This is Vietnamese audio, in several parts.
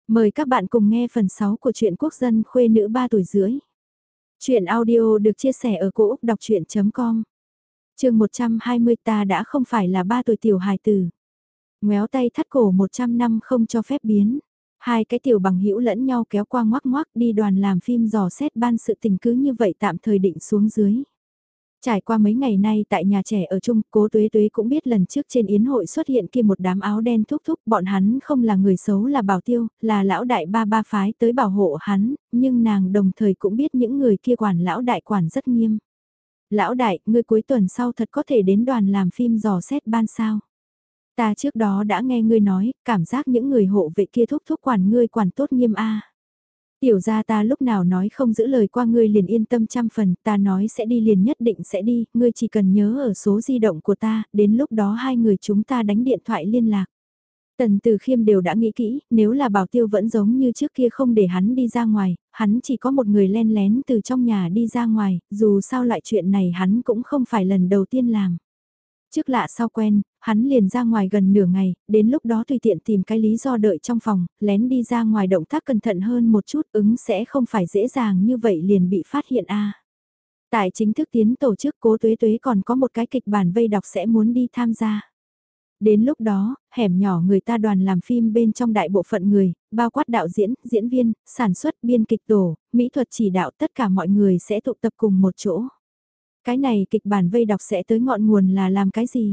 Mời các bạn cùng nghe phần 6 của truyện Quốc dân khuê nữ 3 tuổi rưỡi. Chuyện audio được chia sẻ ở cỗ đọc chuyện.com. Chương 120 ta đã không phải là 3 tuổi tiểu hài tử. Ngoéo tay thắt cổ 100 năm không cho phép biến. Hai cái tiểu bằng hữu lẫn nhau kéo qua ngoắc ngoắc đi đoàn làm phim dò xét ban sự tình cứ như vậy tạm thời định xuống dưới. Trải qua mấy ngày nay tại nhà trẻ ở chung, Cố Tuế Tuế cũng biết lần trước trên yến hội xuất hiện kia một đám áo đen thúc thúc, bọn hắn không là người xấu là bảo tiêu, là lão đại ba phái tới bảo hộ hắn, nhưng nàng đồng thời cũng biết những người kia quản lão đại quản rất nghiêm. Lão đại, ngươi cuối tuần sau thật có thể đến đoàn làm phim dò xét ban sao? Ta trước đó đã nghe ngươi nói, cảm giác những người hộ vệ kia thúc thúc quản ngươi quản tốt nghiêm a. Tiểu gia ta lúc nào nói không giữ lời qua ngươi liền yên tâm trăm phần, ta nói sẽ đi liền nhất định sẽ đi, ngươi chỉ cần nhớ ở số di động của ta, đến lúc đó hai người chúng ta đánh điện thoại liên lạc. Tần Từ Khiêm đều đã nghĩ kỹ, nếu là Bảo Tiêu vẫn giống như trước kia không để hắn đi ra ngoài, hắn chỉ có một người len lén từ trong nhà đi ra ngoài, dù sao loại chuyện này hắn cũng không phải lần đầu tiên làm. Trước lạ sau quen, hắn liền ra ngoài gần nửa ngày, đến lúc đó tùy tiện tìm cái lý do đợi trong phòng, lén đi ra ngoài động tác cẩn thận hơn một chút ứng sẽ không phải dễ dàng như vậy liền bị phát hiện a. Tại chính thức tiến tổ chức Cố Tuế Tuế còn có một cái kịch bản vây đọc sẽ muốn đi tham gia. Đến lúc đó, hẻm nhỏ người ta đoàn làm phim bên trong đại bộ phận người, bao quát đạo diễn, diễn viên, sản xuất, biên kịch tổ, mỹ thuật chỉ đạo tất cả mọi người sẽ tụ tập cùng một chỗ. Cái này kịch bản vây đọc sẽ tới ngọn nguồn là làm cái gì?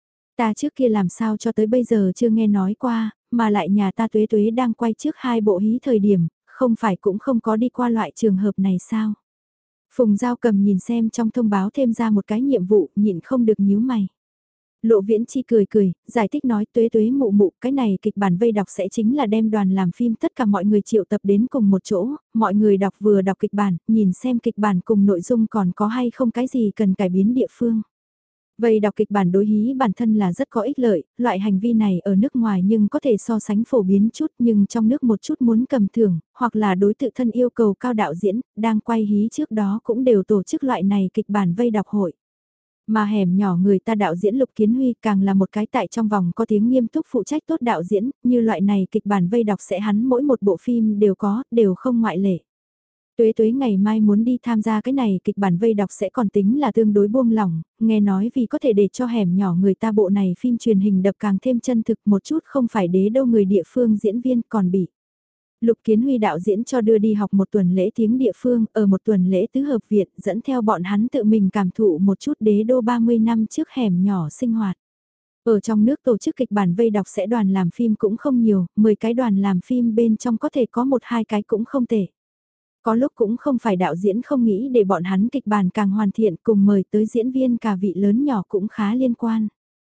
Ta trước kia làm sao cho tới bây giờ chưa nghe nói qua, mà lại nhà ta Tuế Tuế đang quay trước hai bộ hí thời điểm, không phải cũng không có đi qua loại trường hợp này sao? Phùng Giao Cầm nhìn xem trong thông báo thêm ra một cái nhiệm vụ, nhịn không được nhíu mày. Lộ Viễn Chi cười cười, giải thích nói Tuế Tuế mụ mụ, cái này kịch bản vây đọc sẽ chính là đem đoàn làm phim tất cả mọi người triệu tập đến cùng một chỗ, mọi người đọc vừa đọc kịch bản, nhìn xem kịch bản cùng nội dung còn có hay không cái gì cần cải biến địa phương. Vây đọc kịch bản đối hí bản thân là rất có ích lợi, loại hành vi này ở nước ngoài nhưng có thể so sánh phổ biến chút nhưng trong nước một chút muốn cầm thưởng, hoặc là đối tự thân yêu cầu cao đạo diễn, đang quay hí trước đó cũng đều tổ chức loại này kịch bản vây đọc hội. Mà hẻm nhỏ người ta đạo diễn Lục Kiến Huy càng là một cái tại trong vòng có tiếng nghiêm túc phụ trách tốt đạo diễn, như loại này kịch bản vây đọc sẽ hắn mỗi một bộ phim đều có, đều không ngoại lệ. Tuế Tuế ngày mai muốn đi tham gia cái này kịch bản vây đọc sẽ còn tính là tương đối buông lỏng, nghe nói vì có thể để cho hẻm nhỏ người ta bộ này phim truyền hình đập càng thêm chân thực một chút không phải đế đâu người địa phương diễn viên còn bị. Lục Kiến Huy đạo diễn cho đưa đi học một tuần lễ tiếng địa phương ở một tuần lễ tứ hợp viện dẫn theo bọn hắn tự mình cảm thụ một chút đế đô 30 năm trước hẻm nhỏ sinh hoạt. Ở trong nước tổ chức kịch bản vây đọc sẽ đoàn làm phim cũng không nhiều, 10 cái đoàn làm phim bên trong có thể có 1-2 cái cũng không tệ. Có lúc cũng không phải đạo diễn không nghĩ để bọn hắn kịch bản càng hoàn thiện cùng mời tới diễn viên cả vị lớn nhỏ cũng khá liên quan.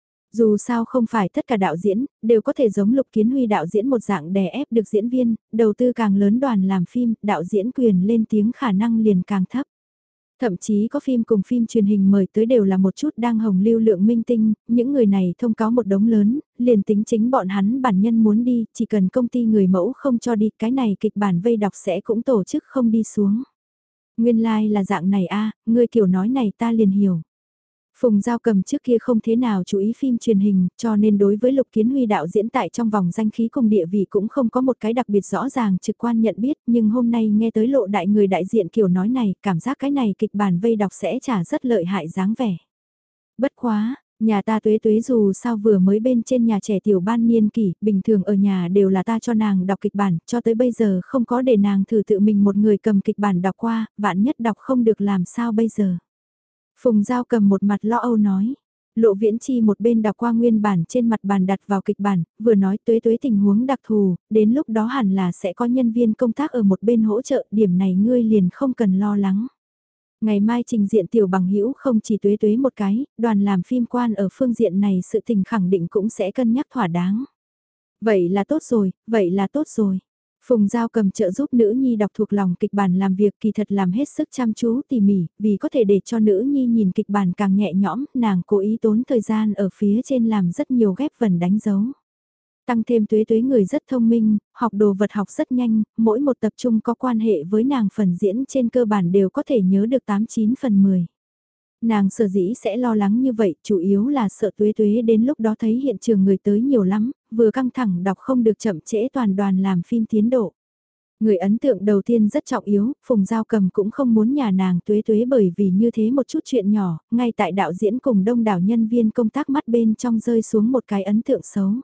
Dù sao không phải tất cả đạo diễn, đều có thể giống Lục Kiến Huy đạo diễn một dạng đè ép được diễn viên, đầu tư càng lớn đoàn làm phim, đạo diễn quyền lên tiếng khả năng liền càng thấp. Thậm chí có phim cùng phim truyền hình mời tới đều là một chút đang hồng lưu lượng minh tinh, những người này thông cáo một đống lớn, liền tính chính bọn hắn bản nhân muốn đi, chỉ cần công ty người mẫu không cho đi, cái này kịch bản vây đọc sẽ cũng tổ chức không đi xuống. Nguyên lai like là dạng này a, ngươi kiểu nói này ta liền hiểu. Phùng Giao Cầm trước kia không thế nào chú ý phim truyền hình, cho nên đối với Lục Kiến Huy đạo diễn tại trong vòng danh khí cùng địa vị cũng không có một cái đặc biệt rõ ràng trực quan nhận biết, nhưng hôm nay nghe tới lộ đại người đại diện kiểu nói này, cảm giác cái này kịch bản vây đọc sẽ trả rất lợi hại dáng vẻ. Bất quá, nhà ta Tuế Tuế dù sao vừa mới bên trên nhà trẻ tiểu ban niên kỷ, bình thường ở nhà đều là ta cho nàng đọc kịch bản, cho tới bây giờ không có để nàng thử tự mình một người cầm kịch bản đọc qua, vạn nhất đọc không được làm sao bây giờ. Phùng Giao Cầm một mặt lo âu nói. Lộ Viễn Chi một bên đọc qua nguyên bản trên mặt bàn đặt vào kịch bản, vừa nói Tuế Tuế tình huống đặc thù, đến lúc đó hẳn là sẽ có nhân viên công tác ở một bên hỗ trợ, điểm này ngươi liền không cần lo lắng. Ngày mai trình diện tiểu bằng hữu không chỉ Tuế Tuế một cái, đoàn làm phim quan ở phương diện này sự tình khẳng định cũng sẽ cân nhắc thỏa đáng. Vậy là tốt rồi, vậy là tốt rồi. Phùng Giao Cầm trợ giúp nữ nhi đọc thuộc lòng kịch bản làm việc kỳ thật làm hết sức chăm chú tỉ mỉ, vì có thể để cho nữ nhi nhìn kịch bản càng nhẹ nhõm, nàng cố ý tốn thời gian ở phía trên làm rất nhiều ghép vần đánh dấu. Tăng thêm Tuế Tuế người rất thông minh, học đồ vật học rất nhanh, mỗi một tập trung có quan hệ với nàng phần diễn trên cơ bản đều có thể nhớ được 8-9 phần 10. Nàng sở dĩ sẽ lo lắng như vậy, chủ yếu là sợ Tuế Tuế đến lúc đó thấy hiện trường người tới nhiều lắm, vừa căng thẳng đọc không được chậm trễ toàn đoàn làm phim tiến độ. Người ấn tượng đầu tiên rất trọng yếu, Phùng Giao Cầm cũng không muốn nhà nàng Tuế Tuế bởi vì như thế một chút chuyện nhỏ, ngay tại đạo diễn cùng đông đảo nhân viên công tác mắt bên trong rơi xuống một cái ấn tượng xấu.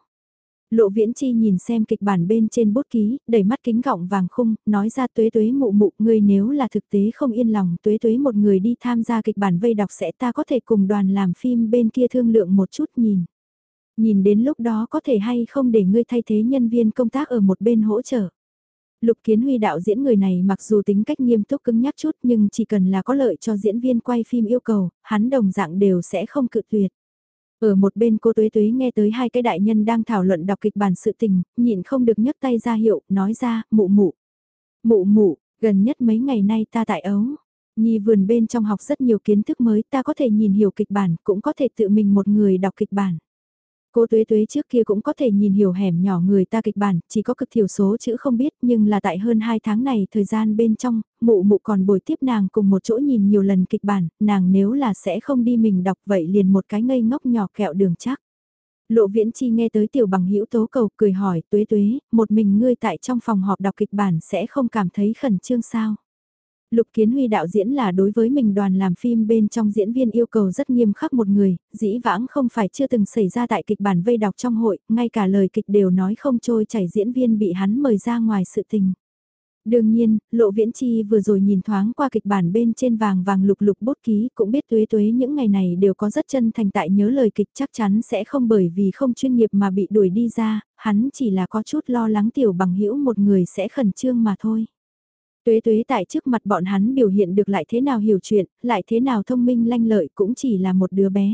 Lộ Viễn Chi nhìn xem kịch bản bên trên bút ký, đẩy mắt kính gọng vàng khung, nói ra Tuế Tuế mụ mụ, ngươi nếu là thực tế không yên lòng Tuế Tuế một người đi tham gia kịch bản vây đọc sẽ ta có thể cùng đoàn làm phim bên kia thương lượng một chút nhìn. Nhìn đến lúc đó có thể hay không để ngươi thay thế nhân viên công tác ở một bên hỗ trợ. Lục Kiến Huy đạo diễn người này mặc dù tính cách nghiêm túc cứng nhắc chút nhưng chỉ cần là có lợi cho diễn viên quay phim yêu cầu, hắn đồng dạng đều sẽ không cự tuyệt. Ở một bên cô Tuế Tuế nghe tới hai cái đại nhân đang thảo luận đọc kịch bản sự tình, nhịn không được nhấc tay ra hiệu, nói ra, mụ mụ. Mụ mụ, gần nhất mấy ngày nay ta tại Ấu. Nhi vườn bên trong học rất nhiều kiến thức mới, ta có thể nhìn hiểu kịch bản, cũng có thể tự mình một người đọc kịch bản. Cô Tuế Tuế trước kia cũng có thể nhìn hiểu hẻm nhỏ người ta kịch bản, chỉ có cực thiểu số chữ không biết, nhưng là tại hơn 2 tháng này thời gian bên trong, mụ mụ còn bồi tiếp nàng cùng một chỗ nhìn nhiều lần kịch bản, nàng nếu là sẽ không đi mình đọc vậy liền một cái ngây ngốc nhỏ kẹo đường chắc. Lộ Viễn Chi nghe tới tiểu bằng hữu tố cầu cười hỏi Tuế Tuế, một mình ngươi tại trong phòng họp đọc kịch bản sẽ không cảm thấy khẩn trương sao? Lục Kiến Huy đạo diễn là đối với mình đoàn làm phim bên trong diễn viên yêu cầu rất nghiêm khắc một người, dĩ vãng không phải chưa từng xảy ra tại kịch bản vây đọc trong hội, ngay cả lời kịch đều nói không trôi chảy diễn viên bị hắn mời ra ngoài sự tình. Đương nhiên, Lộ Viễn Chi vừa rồi nhìn thoáng qua kịch bản bên trên vàng vàng lục lục bút ký cũng biết Tuế Tuế những ngày này đều có rất chân thành tại nhớ lời kịch chắc chắn sẽ không bởi vì không chuyên nghiệp mà bị đuổi đi ra, hắn chỉ là có chút lo lắng tiểu bằng hữu một người sẽ khẩn trương mà thôi. Tuế Tuế tại trước mặt bọn hắn biểu hiện được lại thế nào hiểu chuyện, lại thế nào thông minh lanh lợi cũng chỉ là một đứa bé.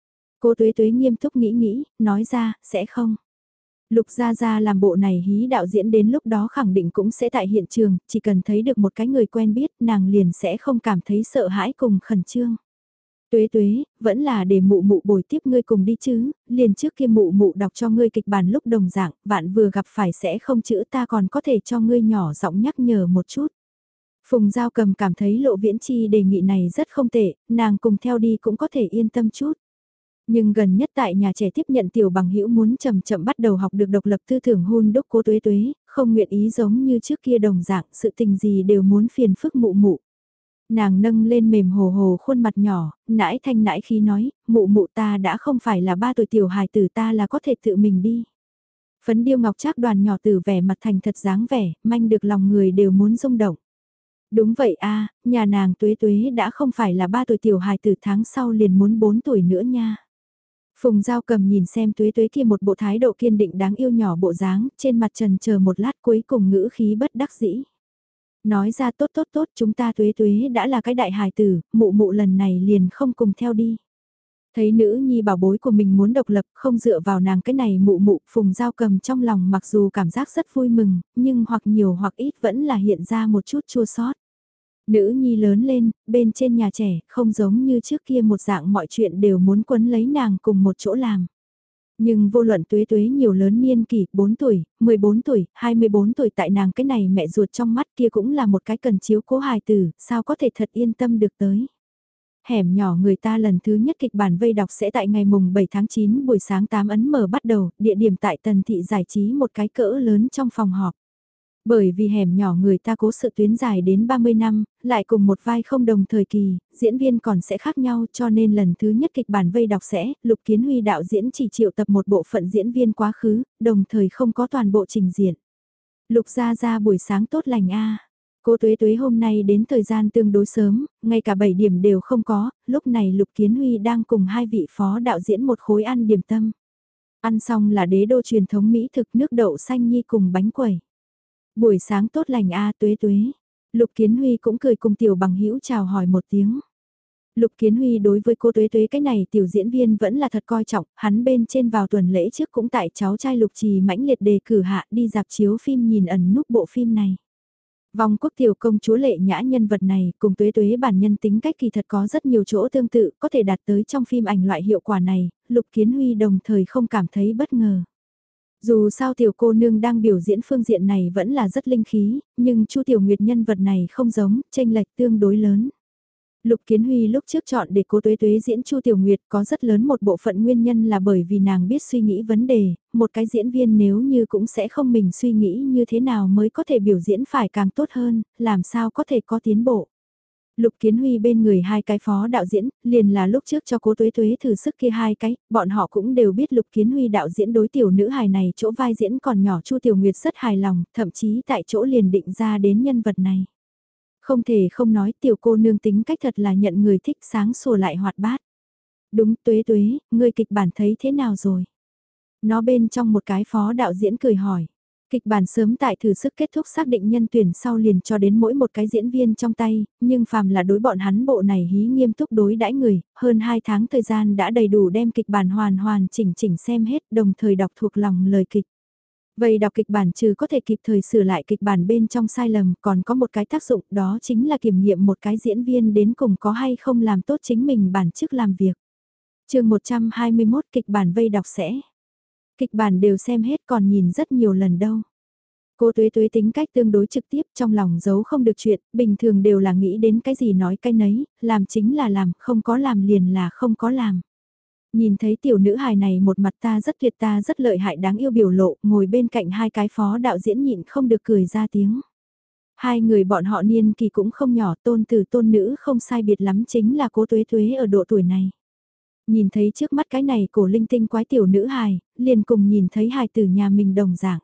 Cô Tuế Tuế nghiêm túc nghĩ, nói ra, sẽ không. Lục Gia Gia làm bộ này hí đạo diễn đến lúc đó khẳng định cũng sẽ tại hiện trường, chỉ cần thấy được một cái người quen biết nàng liền sẽ không cảm thấy sợ hãi cùng khẩn trương. Tuế Tuế, vẫn là để mụ mụ bồi tiếp ngươi cùng đi chứ, liền trước kia mụ mụ đọc cho ngươi kịch bản lúc đồng dạng, vạn vừa gặp phải sẽ không chữ ta còn có thể cho ngươi nhỏ giọng nhắc nhở một chút. Phùng Giao Cầm cảm thấy Lộ Viễn Chi đề nghị này rất không tệ, nàng cùng theo đi cũng có thể yên tâm chút. Nhưng gần nhất tại nhà trẻ tiếp nhận tiểu bằng hữu muốn chậm chậm bắt đầu học được độc lập tư tưởng hun đúc cô Tuế Tuế, không nguyện ý giống như trước kia đồng dạng, sự tình gì đều muốn phiền phức mụ mụ. Nàng nâng lên mềm hồ hồ khuôn mặt nhỏ, nãi thanh nãi khí nói, mụ mụ ta đã không phải là 3 tuổi tiểu hài tử ta là có thể tự mình đi. Phấn điêu ngọc trác đoàn nhỏ tử vẻ mặt thành thật dáng vẻ, manh được lòng người đều muốn rung động. Đúng vậy a, nhà nàng Tuế Tuế đã không phải là 3 tuổi tiểu hài tử tháng sau liền muốn 4 tuổi nữa nha. Phùng Giao Cầm nhìn xem Tuế Tuế kia một bộ thái độ kiên định đáng yêu nhỏ bộ dáng, trên mặt trần chờ một lát cuối cùng ngữ khí bất đắc dĩ. Nói ra tốt tốt tốt chúng ta Tuế Tuế đã là cái đại hài tử, mụ mụ lần này liền không cùng theo đi. Thấy nữ nhi bảo bối của mình muốn độc lập không dựa vào nàng cái này mụ mụ Phùng Giao Cầm trong lòng mặc dù cảm giác rất vui mừng, nhưng hoặc nhiều hoặc ít vẫn là hiện ra một chút chua sót. Nữ nhi lớn lên, bên trên nhà trẻ, không giống như trước kia một dạng mọi chuyện đều muốn quấn lấy nàng cùng một chỗ làm. Nhưng vô luận Tuế Tuế nhiều lớn niên kỷ, 4 tuổi, 14 tuổi, 24 tuổi tại nàng cái này mẹ ruột trong mắt kia cũng là một cái cần chiếu cố hài tử, sao có thể thật yên tâm được tới. Hẻm nhỏ người ta lần thứ nhất kịch bản vây đọc sẽ tại ngày mùng 7 tháng 9 buổi sáng 8 ấn mở bắt đầu, địa điểm tại Tần Thị giải trí một cái cỡ lớn trong phòng họp. Bởi vì hẻm nhỏ người ta cố sự tuyến dài đến 30 năm, lại cùng một vai không đồng thời kỳ, diễn viên còn sẽ khác nhau cho nên lần thứ nhất kịch bản vây đọc sẽ, Lục Kiến Huy đạo diễn chỉ triệu tập một bộ phận diễn viên quá khứ, đồng thời không có toàn bộ trình diễn. Lục Gia Gia buổi sáng tốt lành a. Cô Tuế Tuế hôm nay đến thời gian tương đối sớm, ngay cả 7 điểm đều không có, lúc này Lục Kiến Huy đang cùng hai vị phó đạo diễn một khối ăn điểm tâm. Ăn xong là đế đô truyền thống mỹ thực nước đậu xanh nhi cùng bánh quẩy. Buổi sáng tốt lành a Tuế Tuế. Lục Kiến Huy cũng cười cùng tiểu bằng hữu chào hỏi một tiếng. Lục Kiến Huy đối với cô Tuế Tuế cái này tiểu diễn viên vẫn là thật coi trọng, hắn bên trên vào tuần lễ trước cũng tại cháu trai Lục Trì mãnh liệt đề cử hạ đi dạp chiếu phim nhìn ẩn núp bộ phim này. Vong quốc tiểu công chúa lệ nhã nhân vật này cùng Tuế Tuế bản nhân tính cách kỳ thật có rất nhiều chỗ tương tự có thể đạt tới trong phim ảnh loại hiệu quả này, Lục Kiến Huy đồng thời không cảm thấy bất ngờ. Dù sao tiểu cô nương đang biểu diễn phương diện này vẫn là rất linh khí, nhưng Chu Tiểu Nguyệt nhân vật này không giống, chênh lệch tương đối lớn. Lục Kiến Huy lúc trước chọn để Cố Tuế Tuế diễn Chu Tiểu Nguyệt có rất lớn một bộ phận nguyên nhân là bởi vì nàng biết suy nghĩ vấn đề, một cái diễn viên nếu như cũng sẽ không mình suy nghĩ như thế nào mới có thể biểu diễn phải càng tốt hơn, làm sao có thể có tiến bộ. Lục Kiến Huy bên người hai cái phó đạo diễn, liền là lúc trước cho Cố Tuế Tuế thử sức kia hai cái, bọn họ cũng đều biết Lục Kiến Huy đạo diễn đối tiểu nữ hài này chỗ vai diễn còn nhỏ Chu Tiểu Nguyệt rất hài lòng, thậm chí tại chỗ liền định ra đến nhân vật này. Không thể không nói tiểu cô nương tính cách thật là nhận người thích sáng sủa lại hoạt bát. Đúng Tuế Tuế, ngươi kịch bản thấy thế nào rồi? Nó bên trong một cái phó đạo diễn cười hỏi. Kịch bản sớm tại thử sức kết thúc xác định nhân tuyển sau liền cho đến mỗi một cái diễn viên trong tay, nhưng phàm là đối bọn hắn bộ này hí nghiêm túc đối đãi người, hơn 2 tháng thời gian đã đầy đủ đem kịch bản hoàn hoàn chỉnh chỉnh xem hết đồng thời đọc thuộc lòng lời kịch. Vậy đọc kịch bản trừ có thể kịp thời sửa lại kịch bản bên trong sai lầm còn có một cái tác dụng đó chính là kiểm nghiệm một cái diễn viên đến cùng có hay không làm tốt chính mình bản chức làm việc. Chương 121 kịch bản vây đọc sẽ. Kịch bản đều xem hết còn nhìn rất nhiều lần đâu. Cô Tuế Tuế tính cách tương đối trực tiếp trong lòng giấu không được chuyện, bình thường đều là nghĩ đến cái gì nói cái nấy, làm chính là làm, không có làm liền là không có làm. Nhìn thấy tiểu nữ hài này một mặt ta rất tuyệt ta rất lợi hại đáng yêu biểu lộ, ngồi bên cạnh hai cái phó đạo diễn nhịn không được cười ra tiếng. Hai người bọn họ niên kỳ cũng không nhỏ tôn tử tôn nữ không sai biệt lắm chính là Cố Tuế Tuế ở độ tuổi này. Nhìn thấy trước mắt cái này cổ linh tinh quái tiểu nữ hài, liền cùng nhìn thấy hài tử nhà mình đồng dạng.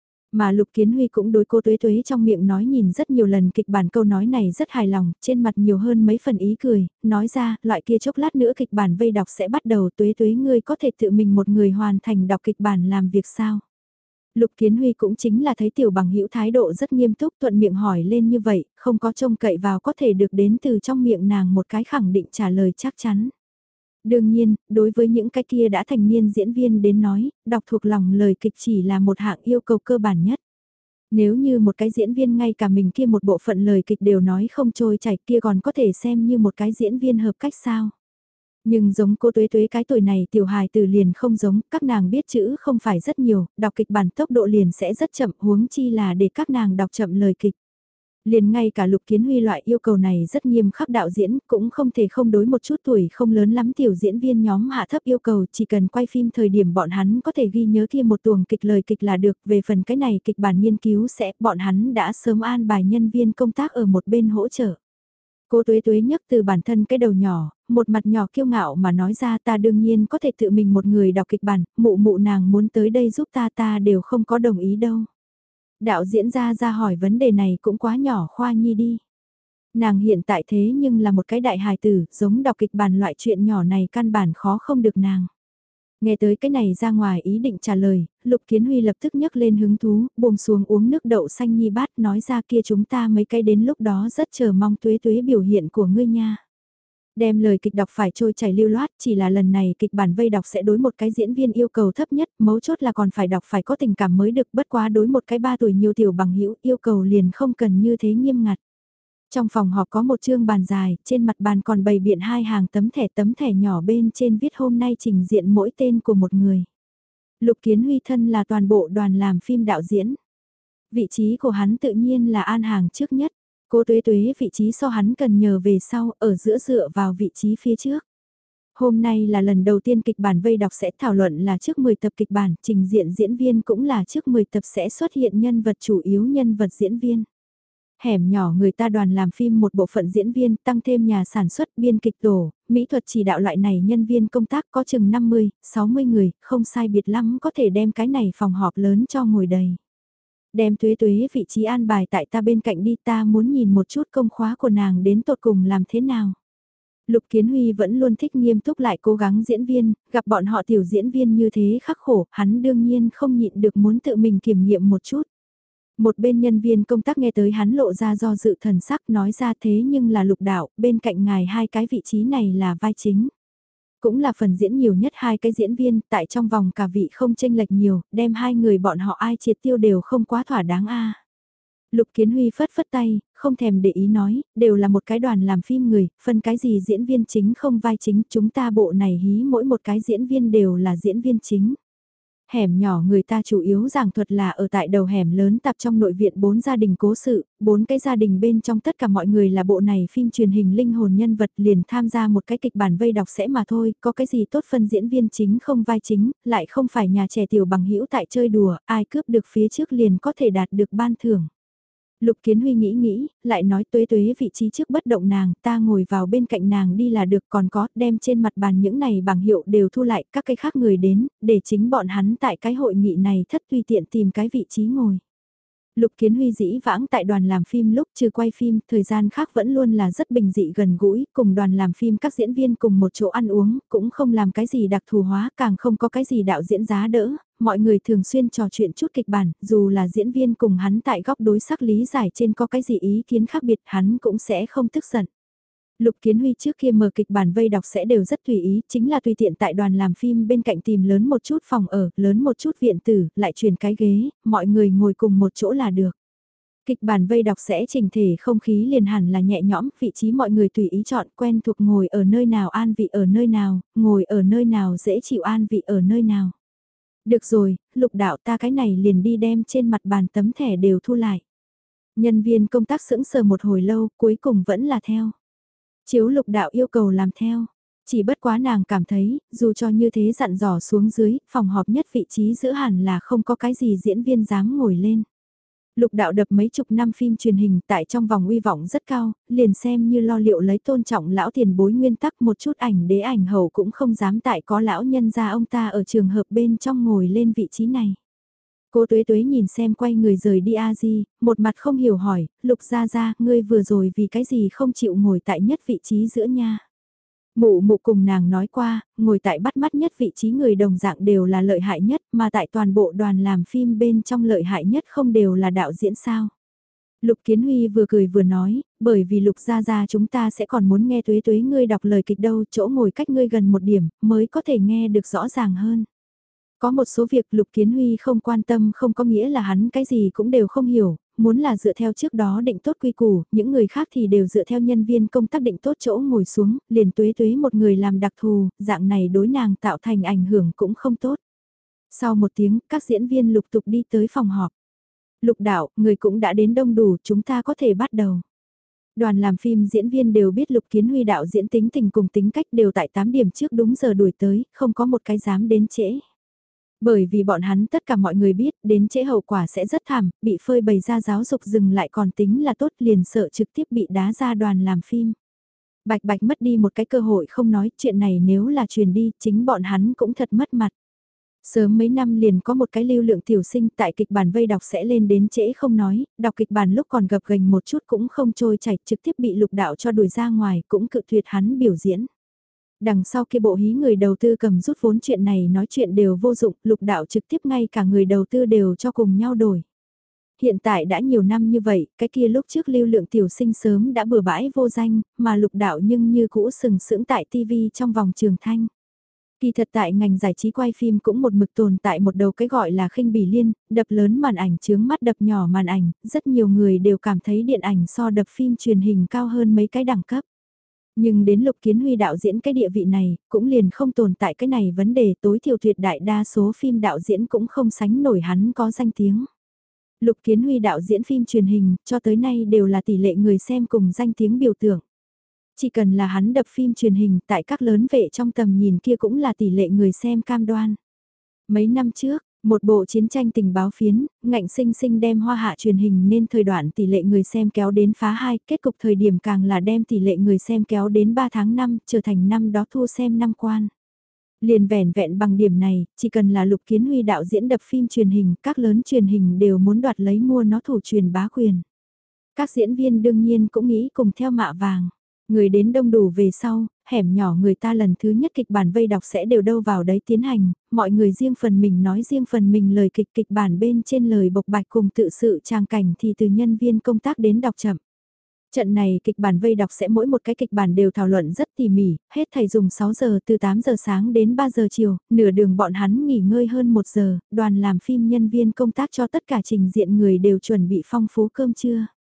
Mà Lục Kiến Huy cũng đối Cô Tuế Tuế trong miệng nói nhìn rất nhiều lần kịch bản câu nói này rất hài lòng, trên mặt nhiều hơn mấy phần ý cười, nói ra, loại kia chốc lát nữa kịch bản vây đọc sẽ bắt đầu Tuế Tuế ngươi có thể tự mình một người hoàn thành đọc kịch bản làm việc sao? Lục Kiến Huy cũng chính là thấy tiểu bằng hữu thái độ rất nghiêm túc thuận miệng hỏi lên như vậy, không có trông cậy vào có thể được đến từ trong miệng nàng một cái khẳng định trả lời chắc chắn. Đương nhiên, đối với những cái kia đã thành niên diễn viên đến nói, đọc thuộc lòng lời kịch chỉ là một hạng yêu cầu cơ bản nhất. Nếu như một cái diễn viên ngay cả mình kia một bộ phận lời kịch đều nói không trôi chảy kia còn có thể xem như một cái diễn viên hợp cách sao. Nhưng giống cô Tuế Tuế cái tuổi này tiểu hài từ liền không giống, các nàng biết chữ không phải rất nhiều, đọc kịch bản tốc độ liền sẽ rất chậm huống chi là để các nàng đọc chậm lời kịch. Liền ngay cả Lục Kiến Huy loại yêu cầu này rất nghiêm khắc đạo diễn cũng không thể không đối một chút tuổi không lớn lắm tiểu diễn viên nhóm hạ thấp yêu cầu chỉ cần quay phim thời điểm bọn hắn có thể ghi nhớ kia một tuồng kịch lời kịch là được về phần cái này kịch bản nghiên cứu sẽ bọn hắn đã sớm an bài nhân viên công tác ở một bên hỗ trợ. Cô Tuế Tuế nhấc từ bản thân cái đầu nhỏ, một mặt nhỏ kiêu ngạo mà nói ra ta đương nhiên có thể tự mình một người đọc kịch bản, mụ mụ nàng muốn tới đây giúp ta đều không có đồng ý đâu. Đạo diễn ra hỏi vấn đề này cũng quá nhỏ khoa nhi đi. Nàng hiện tại thế nhưng là một cái đại hài tử, giống đọc kịch bản loại chuyện nhỏ này căn bản khó không được nàng. Nghe tới cái này ra ngoài ý định trả lời, Lục Kiến Huy lập tức nhấc lên hứng thú, buông xuống uống nước đậu xanh nhi bát nói ra kia chúng ta mấy cái đến lúc đó rất chờ mong Tuế Tuế biểu hiện của ngươi nha. Đem lời kịch đọc phải trôi chảy lưu loát, chỉ là lần này kịch bản vây đọc sẽ đối một cái diễn viên yêu cầu thấp nhất, mấu chốt là còn phải đọc phải có tình cảm mới được, bất quá đối một cái 3 tuổi nhiều tiểu bằng hữu yêu cầu liền không cần như thế nghiêm ngặt. Trong phòng họp có một chương bàn dài, trên mặt bàn còn bày biện hai hàng tấm thẻ nhỏ bên trên viết hôm nay trình diện mỗi tên của một người. Lục Kiến Huy thân là toàn bộ đoàn làm phim đạo diễn. Vị trí của hắn tự nhiên là an hàng trước nhất. Cô Tuế Tuế vị trí so hắn cần nhờ về sau, ở giữa dựa vào vị trí phía trước. Hôm nay là lần đầu tiên kịch bản vây đọc sẽ thảo luận là trước 10 tập kịch bản, trình diện diễn viên cũng là trước 10 tập sẽ xuất hiện nhân vật chủ yếu nhân vật diễn viên. Hẻm nhỏ người ta đoàn làm phim một bộ phận diễn viên, tăng thêm nhà sản xuất, biên kịch tổ, mỹ thuật chỉ đạo loại này nhân viên công tác có chừng 50, 60 người, không sai biệt lắm có thể đem cái này phòng họp lớn cho ngồi đầy. Đem Tuế Tuế vị trí an bài tại ta bên cạnh đi ta muốn nhìn một chút công khóa của nàng đến tột cùng làm thế nào. Lục Kiến Huy vẫn luôn thích nghiêm túc lại cố gắng diễn viên, gặp bọn họ tiểu diễn viên như thế khắc khổ, hắn đương nhiên không nhịn được muốn tự mình kiểm nghiệm một chút. Một bên nhân viên công tác nghe tới hắn lộ ra do dự thần sắc nói ra thế nhưng là Lục đạo, bên cạnh ngài hai cái vị trí này là vai chính. Cũng là phần diễn nhiều nhất hai cái diễn viên, tại trong vòng cả vị không chênh lệch nhiều, đem hai người bọn họ ai triệt tiêu đều không quá thỏa đáng a. Lục Kiến Huy phất phất tay, không thèm để ý nói, đều là một cái đoàn làm phim người, phân cái gì diễn viên chính không vai chính, chúng ta bộ này hí mỗi một cái diễn viên đều là diễn viên chính. Hẻm nhỏ người ta chủ yếu giảng thuật là ở tại đầu hẻm lớn tập trong nội viện 4 gia đình cố sự, 4 cái gia đình bên trong tất cả mọi người là bộ này phim truyền hình linh hồn nhân vật liền tham gia một cái kịch bản vây đọc sẽ mà thôi, có cái gì tốt phân diễn viên chính không vai chính, lại không phải nhà trẻ tiểu bằng hữu tại chơi đùa, ai cướp được phía trước liền có thể đạt được ban thưởng. Lục Kiến Huy nghĩ, lại nói Tuế Tuế vị trí trước bất động nàng, ta ngồi vào bên cạnh nàng đi là được, còn có, đem trên mặt bàn những này bảng hiệu đều thu lại, các cái khác người đến, để chính bọn hắn tại cái hội nghị này thất tùy tiện tìm cái vị trí ngồi. Lục Kiến Huy dĩ vãng tại đoàn làm phim lúc trừ quay phim, thời gian khác vẫn luôn là rất bình dị gần gũi, cùng đoàn làm phim các diễn viên cùng một chỗ ăn uống, cũng không làm cái gì đặc thù hóa, càng không có cái gì đạo diễn giá đỡ, mọi người thường xuyên trò chuyện chút kịch bản, dù là diễn viên cùng hắn tại góc đối sắc lý giải trên có cái gì ý kiến khác biệt hắn cũng sẽ không tức giận. Lục Kiến Huy trước kia mở kịch bản vây đọc sẽ đều rất tùy ý, chính là tùy tiện tại đoàn làm phim bên cạnh tìm lớn một chút phòng ở, lớn một chút viện tử, lại chuyển cái ghế, mọi người ngồi cùng một chỗ là được. Kịch bản vây đọc sẽ chỉnh thể không khí liền hẳn là nhẹ nhõm, vị trí mọi người tùy ý chọn quen thuộc ngồi ở nơi nào an vị ở nơi nào, ngồi ở nơi nào dễ chịu an vị ở nơi nào. Được rồi, Lục đạo ta cái này liền đi đem trên mặt bàn tấm thẻ đều thu lại. Nhân viên công tác sững sờ một hồi lâu, cuối cùng vẫn là theo. Chiếu Lục đạo yêu cầu làm theo. Chỉ bất quá nàng cảm thấy, dù cho như thế dặn dò xuống dưới, phòng họp nhất vị trí giữa hẳn là không có cái gì diễn viên dám ngồi lên. Lục đạo đập mấy chục năm phim truyền hình tại trong vòng uy vọng rất cao, liền xem như lo liệu lấy tôn trọng lão tiền bối nguyên tắc một chút ảnh đế ảnh hậu cũng không dám tại có lão nhân gia ông ta ở trường hợp bên trong ngồi lên vị trí này. Cô Tuế Tuế nhìn xem quay người rời đi a di, một mặt không hiểu hỏi, Lục gia gia, ngươi vừa rồi vì cái gì không chịu ngồi tại nhất vị trí giữa nha. Mụ mụ cùng nàng nói qua, ngồi tại bắt mắt nhất vị trí người đồng dạng đều là lợi hại nhất, mà tại toàn bộ đoàn làm phim bên trong lợi hại nhất không đều là đạo diễn sao. Lục Kiến Huy vừa cười vừa nói, bởi vì Lục gia gia chúng ta sẽ còn muốn nghe Tuế Tuế ngươi đọc lời kịch đâu, chỗ ngồi cách ngươi gần một điểm, mới có thể nghe được rõ ràng hơn. Có một số việc Lục Kiến Huy không quan tâm không có nghĩa là hắn cái gì cũng đều không hiểu, muốn là dựa theo trước đó định tốt quy củ, những người khác thì đều dựa theo nhân viên công tác định tốt chỗ ngồi xuống, liền Tuế Tuế một người làm đặc thù, dạng này đối nàng tạo thành ảnh hưởng cũng không tốt. Sau một tiếng, các diễn viên lục tục đi tới phòng họp. Lục đạo, người cũng đã đến đông đủ, chúng ta có thể bắt đầu. Đoàn làm phim diễn viên đều biết Lục Kiến Huy đạo diễn tính tình cùng tính cách đều tại 8 điểm trước đúng giờ đuổi tới, không có một cái dám đến trễ. Bởi vì bọn hắn tất cả mọi người biết đến trễ hậu quả sẽ rất thảm, bị phơi bày ra giáo dục dừng lại còn tính là tốt liền sợ trực tiếp bị đá ra đoàn làm phim. Bạch bạch mất đi một cái cơ hội không nói chuyện này nếu là truyền đi chính bọn hắn cũng thật mất mặt. Sớm mấy năm liền có một cái lưu lượng tiểu sinh tại kịch bản vây đọc sẽ lên đến trễ không nói, đọc kịch bản lúc còn gập ghềnh một chút cũng không trôi chảy trực tiếp bị Lục đạo cho đuổi ra ngoài cũng cự tuyệt hắn biểu diễn. Đằng sau kia bộ hí người đầu tư cầm rút vốn chuyện này nói chuyện đều vô dụng, Lục đạo trực tiếp ngay cả người đầu tư đều cho cùng nhau đổi. Hiện tại đã nhiều năm như vậy, cái kia lúc trước lưu lượng tiểu sinh sớm đã bừa bãi vô danh, mà Lục đạo nhưng như cũ sừng sững tại TV trong vòng trường thanh. Kỳ thật tại ngành giải trí quay phim cũng một mực tồn tại một đầu cái gọi là khinh bỉ liên, đập lớn màn ảnh chướng mắt đập nhỏ màn ảnh, rất nhiều người đều cảm thấy điện ảnh so đập phim truyền hình cao hơn mấy cái đẳng cấp. Nhưng đến Lục Kiến Huy đạo diễn cái địa vị này, cũng liền không tồn tại cái này vấn đề tối thiểu tuyệt đại đa số phim đạo diễn cũng không sánh nổi hắn có danh tiếng. Lục Kiến Huy đạo diễn phim truyền hình, cho tới nay đều là tỷ lệ người xem cùng danh tiếng biểu tượng. Chỉ cần là hắn đập phim truyền hình tại các lớn vệ trong tầm nhìn kia cũng là tỷ lệ người xem cam đoan. Mấy năm trước, một bộ chiến tranh tình báo phiến, ngạnh sinh sinh đem hoa hạ truyền hình nên thời đoạn tỷ lệ người xem kéo đến phá 2, kết cục thời điểm càng là đem tỷ lệ người xem kéo đến 3 tháng 5, trở thành năm đó thu xem năm quan. Liền vẻn vẹn bằng điểm này, chỉ cần là Lục Kiến Huy đạo diễn đập phim truyền hình, các lớn truyền hình đều muốn đoạt lấy mua nó thủ truyền bá quyền. Các diễn viên đương nhiên cũng nghĩ cùng theo mạ vàng. Người đến đông đủ về sau, hẻm nhỏ người ta lần thứ nhất kịch bản vây đọc sẽ đều đâu vào đấy tiến hành, mọi người riêng phần mình nói riêng phần mình lời kịch kịch bản bên trên lời bộc bạch cùng tự sự trang cảnh thì từ nhân viên công tác đến đọc chậm. Trận này kịch bản vây đọc sẽ mỗi một cái kịch bản đều thảo luận rất tỉ mỉ, hết thầy dùng 6 giờ từ 8 giờ sáng đến 3 giờ chiều, nửa đường bọn hắn nghỉ ngơi hơn 1 giờ, đoàn làm phim nhân viên công tác cho tất cả trình diện người đều chuẩn bị phong phú cơm trưa.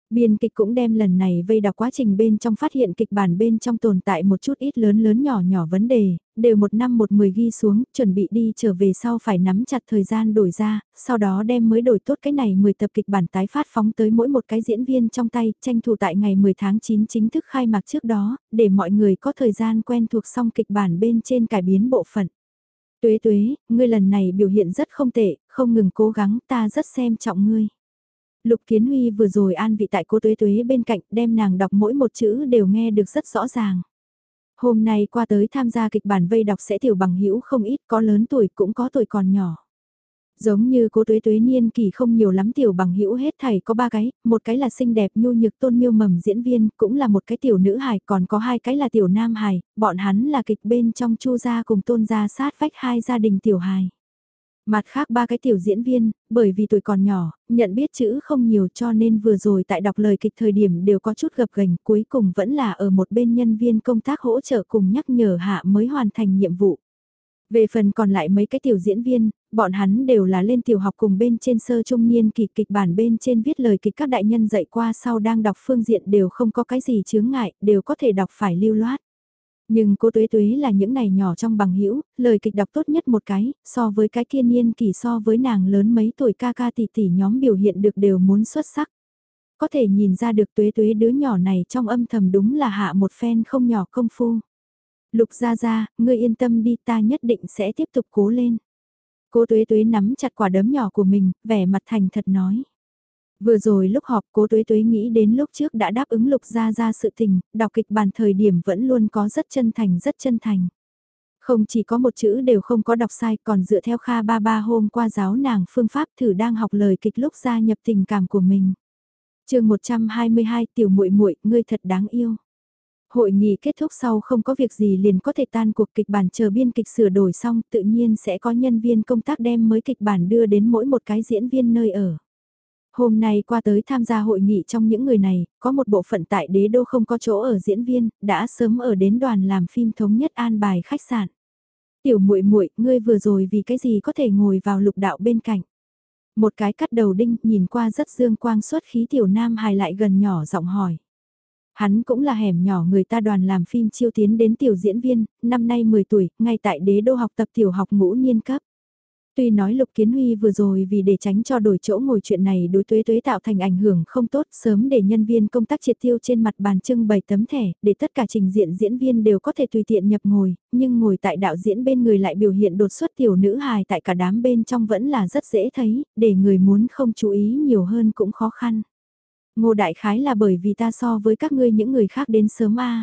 Biên kịch cũng đem lần này vây đọc quá trình bên trong phát hiện kịch bản bên trong tồn tại một chút ít lớn lớn nhỏ nhỏ vấn đề, đều một năm một mười ghi xuống, chuẩn bị đi trở về sau phải nắm chặt thời gian đổi ra, sau đó đem mới đổi tốt cái này 10 tập kịch bản tái phát phóng tới mỗi một cái diễn viên trong tay, tranh thủ tại ngày 10 tháng 9 chính thức khai mạc trước đó, để mọi người có thời gian quen thuộc xong kịch bản bên trên cải biến bộ phận. Tuế tuế, ngươi lần này biểu hiện rất không tệ, không ngừng cố gắng, ta rất xem trọng ngươi. Lục Kiến Huy vừa rồi an vị tại cô Tuế Tuế bên cạnh, đem nàng đọc mỗi một chữ đều nghe được rất rõ ràng. Hôm nay qua tới tham gia kịch bản vây đọc sẽ tiểu bằng hữu không ít, có lớn tuổi cũng có tuổi còn nhỏ. Giống như cô Tuế Tuế niên kỳ không nhiều lắm, tiểu bằng hữu hết thảy có 3 cái, một cái là xinh đẹp nhu nhược Tôn Miêu Mầm diễn viên, cũng là một cái tiểu nữ hài, còn có 2 cái là tiểu nam hài, bọn hắn là kịch bên trong Chu gia cùng Tôn gia sát vách 2 gia đình tiểu hài. Mặt khác 3 cái tiểu diễn viên, bởi vì tuổi còn nhỏ, nhận biết chữ không nhiều cho nên vừa rồi tại đọc lời kịch thời điểm đều có chút gập ghềnh, cuối cùng vẫn là ở một bên nhân viên công tác hỗ trợ cùng nhắc nhở hạ mới hoàn thành nhiệm vụ. Về phần còn lại mấy cái tiểu diễn viên, bọn hắn đều là lên tiểu học cùng bên trên sơ trung niên kỳ, kịch bản bên trên viết lời kịch các đại nhân dạy qua sau đang đọc phương diện đều không có cái gì chướng ngại, đều có thể đọc phải lưu loát. Nhưng cô Tuế Tuế là những này nhỏ trong bằng hữu, lời kịch đọc tốt nhất một cái, so với cái kia niên kỳ so với nàng lớn mấy tuổi ca ca tỷ tỷ nhóm biểu hiện được đều muốn xuất sắc. Có thể nhìn ra được Tuế Tuế đứa nhỏ này trong âm thầm đúng là hạ một phen không nhỏ công phu. Lục Gia Gia, ngươi yên tâm đi, ta nhất định sẽ tiếp tục cố lên. Cô Tuế Tuế nắm chặt quả đấm nhỏ của mình, vẻ mặt thành thật nói. Vừa rồi lúc họp cô Tuế Tuế nghĩ đến lúc trước đã đáp ứng Lục Gia Gia sự tình, đọc kịch bản thời điểm vẫn luôn có rất chân thành rất chân thành. Không chỉ có một chữ đều không có đọc sai, còn dựa theo Kha ba ba hôm qua giáo nàng phương pháp thử đang học lời kịch lúc gia nhập tình cảm của mình. Chương 122 tiểu muội muội, ngươi thật đáng yêu. Hội nghị kết thúc sau không có việc gì liền có thể tan cuộc, kịch bản chờ biên kịch sửa đổi xong, tự nhiên sẽ có nhân viên công tác đem mới kịch bản đưa đến mỗi một cái diễn viên nơi ở. Hôm nay qua tới tham gia hội nghị trong những người này, có một bộ phận tại Đế Đô không có chỗ ở diễn viên, đã sớm ở đến đoàn làm phim thống nhất an bài khách sạn. Tiểu muội muội, ngươi vừa rồi vì cái gì có thể ngồi vào Lục đạo bên cạnh? Một cái cắt đầu đinh, nhìn qua rất dương quang xuất khí tiểu nam hài lại gần nhỏ giọng hỏi. Hắn cũng là hẻm nhỏ người ta đoàn làm phim chiêu tiến đến tiểu diễn viên, năm nay 10 tuổi, ngay tại Đế Đô học tập tiểu học ngũ niên cấp. Tuy nói Lục Kiến Huy vừa rồi vì để tránh cho đổi chỗ ngồi chuyện này đối Tuế Tuế tạo thành ảnh hưởng không tốt, sớm để nhân viên công tác triệt tiêu trên mặt bàn trưng bày tấm thẻ, để tất cả trình diện diễn viên đều có thể tùy tiện nhập ngồi, nhưng ngồi tại đạo diễn bên người lại biểu hiện đột xuất tiểu nữ hài tại cả đám bên trong vẫn là rất dễ thấy, để người muốn không chú ý nhiều hơn cũng khó khăn. Ngô đại khái là bởi vì ta so với các ngươi những người khác đến sớm a.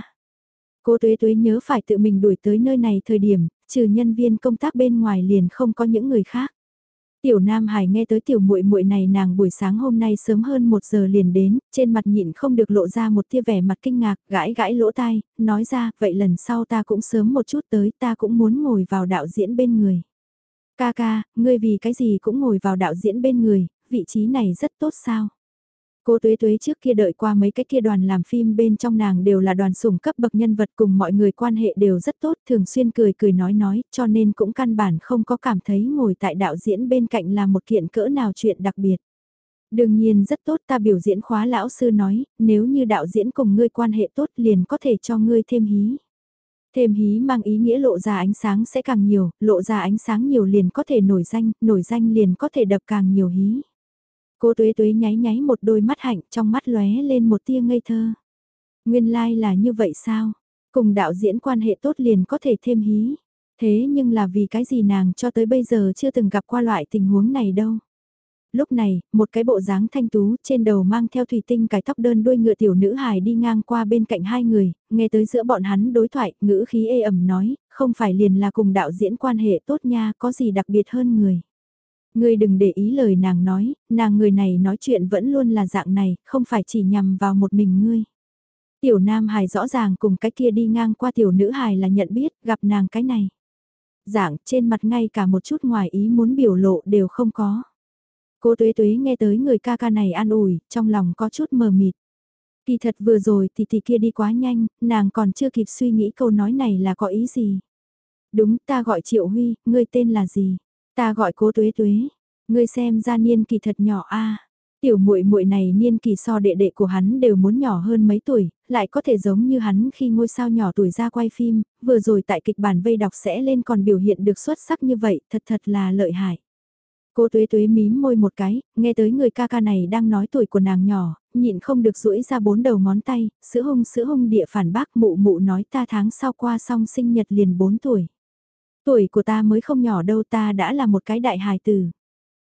Cô Tuế Tuế nhớ phải tự mình đuổi tới nơi này thời điểm, trừ nhân viên công tác bên ngoài liền không có những người khác. Tiểu Nam Hải nghe tới tiểu muội muội này nàng buổi sáng hôm nay sớm hơn 1 giờ liền đến, trên mặt nhịn không được lộ ra một tia vẻ mặt kinh ngạc, gãi gãi lỗ tai, nói ra, vậy lần sau ta cũng sớm một chút tới, ta cũng muốn ngồi vào đạo diễn bên người. Ca ca, ngươi vì cái gì cũng ngồi vào đạo diễn bên người, vị trí này rất tốt sao? Cô Tuế Tuế trước kia đợi qua mấy cái kia đoàn làm phim bên trong nàng đều là đoàn sủng cấp bậc nhân vật cùng mọi người quan hệ đều rất tốt, thường xuyên cười cười nói, cho nên cũng căn bản không có cảm thấy ngồi tại đạo diễn bên cạnh là một kiện cỡ nào chuyện đặc biệt. Đương nhiên rất tốt, ta biểu diễn khóa lão sư nói, nếu như đạo diễn cùng ngươi quan hệ tốt liền có thể cho ngươi thêm hí. Thêm hí mang ý nghĩa lộ ra ánh sáng sẽ càng nhiều, lộ ra ánh sáng nhiều liền có thể nổi danh liền có thể đập càng nhiều hí. Cô Tuế Tuế nháy nháy một đôi mắt hạnh, trong mắt lóe lên một tia ngây thơ. Nguyên lai là như vậy sao? Cùng đạo diễn quan hệ tốt liền có thể thêm hí. Thế nhưng là vì cái gì nàng cho tới bây giờ chưa từng gặp qua loại tình huống này đâu. Lúc này, một cái bộ dáng thanh tú trên đầu mang theo thủy tinh cái tóc đơn đuôi ngựa tiểu nữ hài đi ngang qua bên cạnh hai người, nghe tới giữa bọn hắn đối thoại, ngữ khí ê ẩm nói, không phải liền là cùng đạo diễn quan hệ tốt nha, có gì đặc biệt hơn người. Ngươi đừng để ý lời nàng nói, nàng người này nói chuyện vẫn luôn là dạng này, không phải chỉ nhằm vào một mình ngươi. Tiểu nam hài rõ ràng cùng cái kia đi ngang qua tiểu nữ hài là nhận biết, gặp nàng cái này. Dạng trên mặt ngay cả một chút ngoài ý muốn biểu lộ đều không có. Cô Tuế Tuế nghe tới người ca ca này an ủi, trong lòng có chút mờ mịt. Kỳ thật vừa rồi thì kia đi quá nhanh, nàng còn chưa kịp suy nghĩ câu nói này là có ý gì. Đúng, ta gọi Triệu Huy, ngươi tên là gì? Ta gọi cô Tuế Tuế. Ngươi xem ra niên kỳ thật nhỏ a. Tiểu muội muội này niên kỳ so đệ đệ của hắn đều muốn nhỏ hơn mấy tuổi, lại có thể giống như hắn khi ngôi sao nhỏ tuổi ra quay phim, vừa rồi tại kịch bản vây đọc sẽ lên còn biểu hiện được xuất sắc như vậy, thật thật là lợi hại. Cô Tuế Tuế mím môi một cái, nghe tới người ca ca này đang nói tuổi của nàng nhỏ, nhịn không được duỗi ra 4 đầu ngón tay, sữa hung địa phản bác mụ mụ nói ta tháng sau qua xong sinh nhật liền 4 tuổi. Tuổi của ta mới không nhỏ đâu, ta đã là một cái đại hài tử.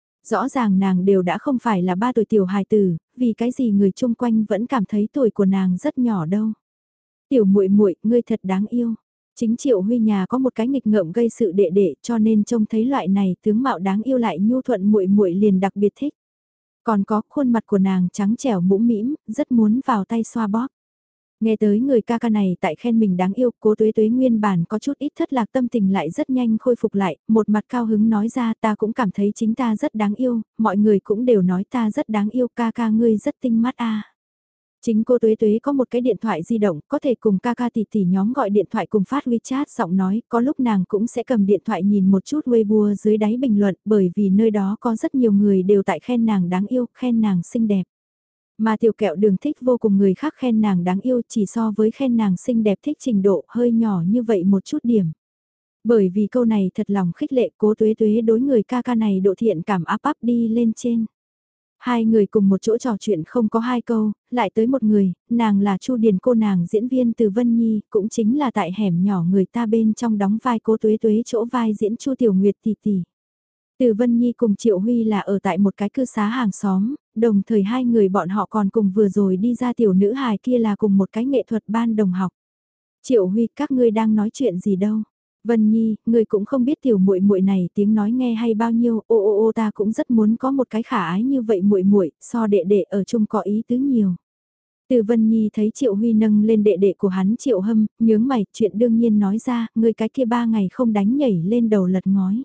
Rõ ràng nàng đều đã không phải là 3 tuổi tiểu hài tử, vì cái gì người chung quanh vẫn cảm thấy tuổi của nàng rất nhỏ đâu. Tiểu muội muội, ngươi thật đáng yêu. Chính Triệu Huy nhà có một cái nghịch ngợm gây sự đệ đệ, cho nên trông thấy loại này tướng mạo đáng yêu lại nhu thuận muội muội liền đặc biệt thích. Còn có khuôn mặt của nàng trắng trẻo mũm mĩm, rất muốn vào tay xoa bóp. Nghe tới người ca ca này tại khen mình đáng yêu, Cố Tuế Tuế nguyên bản có chút ít thất lạc, tâm tình lại rất nhanh khôi phục lại, một mặt cao hứng nói ra ta cũng cảm thấy chính ta rất đáng yêu, mọi người cũng đều nói ta rất đáng yêu, ca ca ngươi rất tinh mắt a. Chính cô Tuế Tuế có một cái điện thoại di động, có thể cùng ca ca tỷ tỷ nhóm gọi điện thoại cùng phát WeChat giọng nói, có lúc nàng cũng sẽ cầm điện thoại nhìn một chút Weibo dưới đáy bình luận, bởi vì nơi đó có rất nhiều người đều tại khen nàng đáng yêu, khen nàng xinh đẹp. Mà tiểu kẹo đường thích vô cùng người khác khen nàng đáng yêu, chỉ so với khen nàng xinh đẹp thích trình độ hơi nhỏ như vậy một chút điểm. Bởi vì câu này thật lòng khích lệ, Cố Tuế Tuế đối người ca ca này độ thiện cảm áp đi lên trên. Hai người cùng một chỗ trò chuyện không có hai câu, lại tới một người, nàng là Chu Điền cô nàng diễn viên từ Vân Nhi, cũng chính là tại hẻm nhỏ người ta bên trong đóng vai Cố Tuế Tuế chỗ vai diễn Chu Tiểu Nguyệt tỷ tỷ. Từ Vân Nhi cùng Triệu Huy là ở tại một cái cư xá hàng xóm, đồng thời hai người bọn họ còn cùng vừa rồi đi ra tiểu nữ hài kia là cùng một cái nghệ thuật ban đồng học. Triệu Huy, các ngươi đang nói chuyện gì đâu? Vân Nhi, ngươi cũng không biết tiểu muội muội này tiếng nói nghe hay bao nhiêu, ô ta cũng rất muốn có một cái khả ái như vậy muội muội, so đệ đệ ở chung có ý tứ nhiều. Từ Vân Nhi thấy Triệu Huy nâng lên đệ đệ của hắn Triệu Hâm, nhướng mày, chuyện đương nhiên nói ra, ngươi cái kia 3 ngày không đánh nhảy lên đầu lật ngói.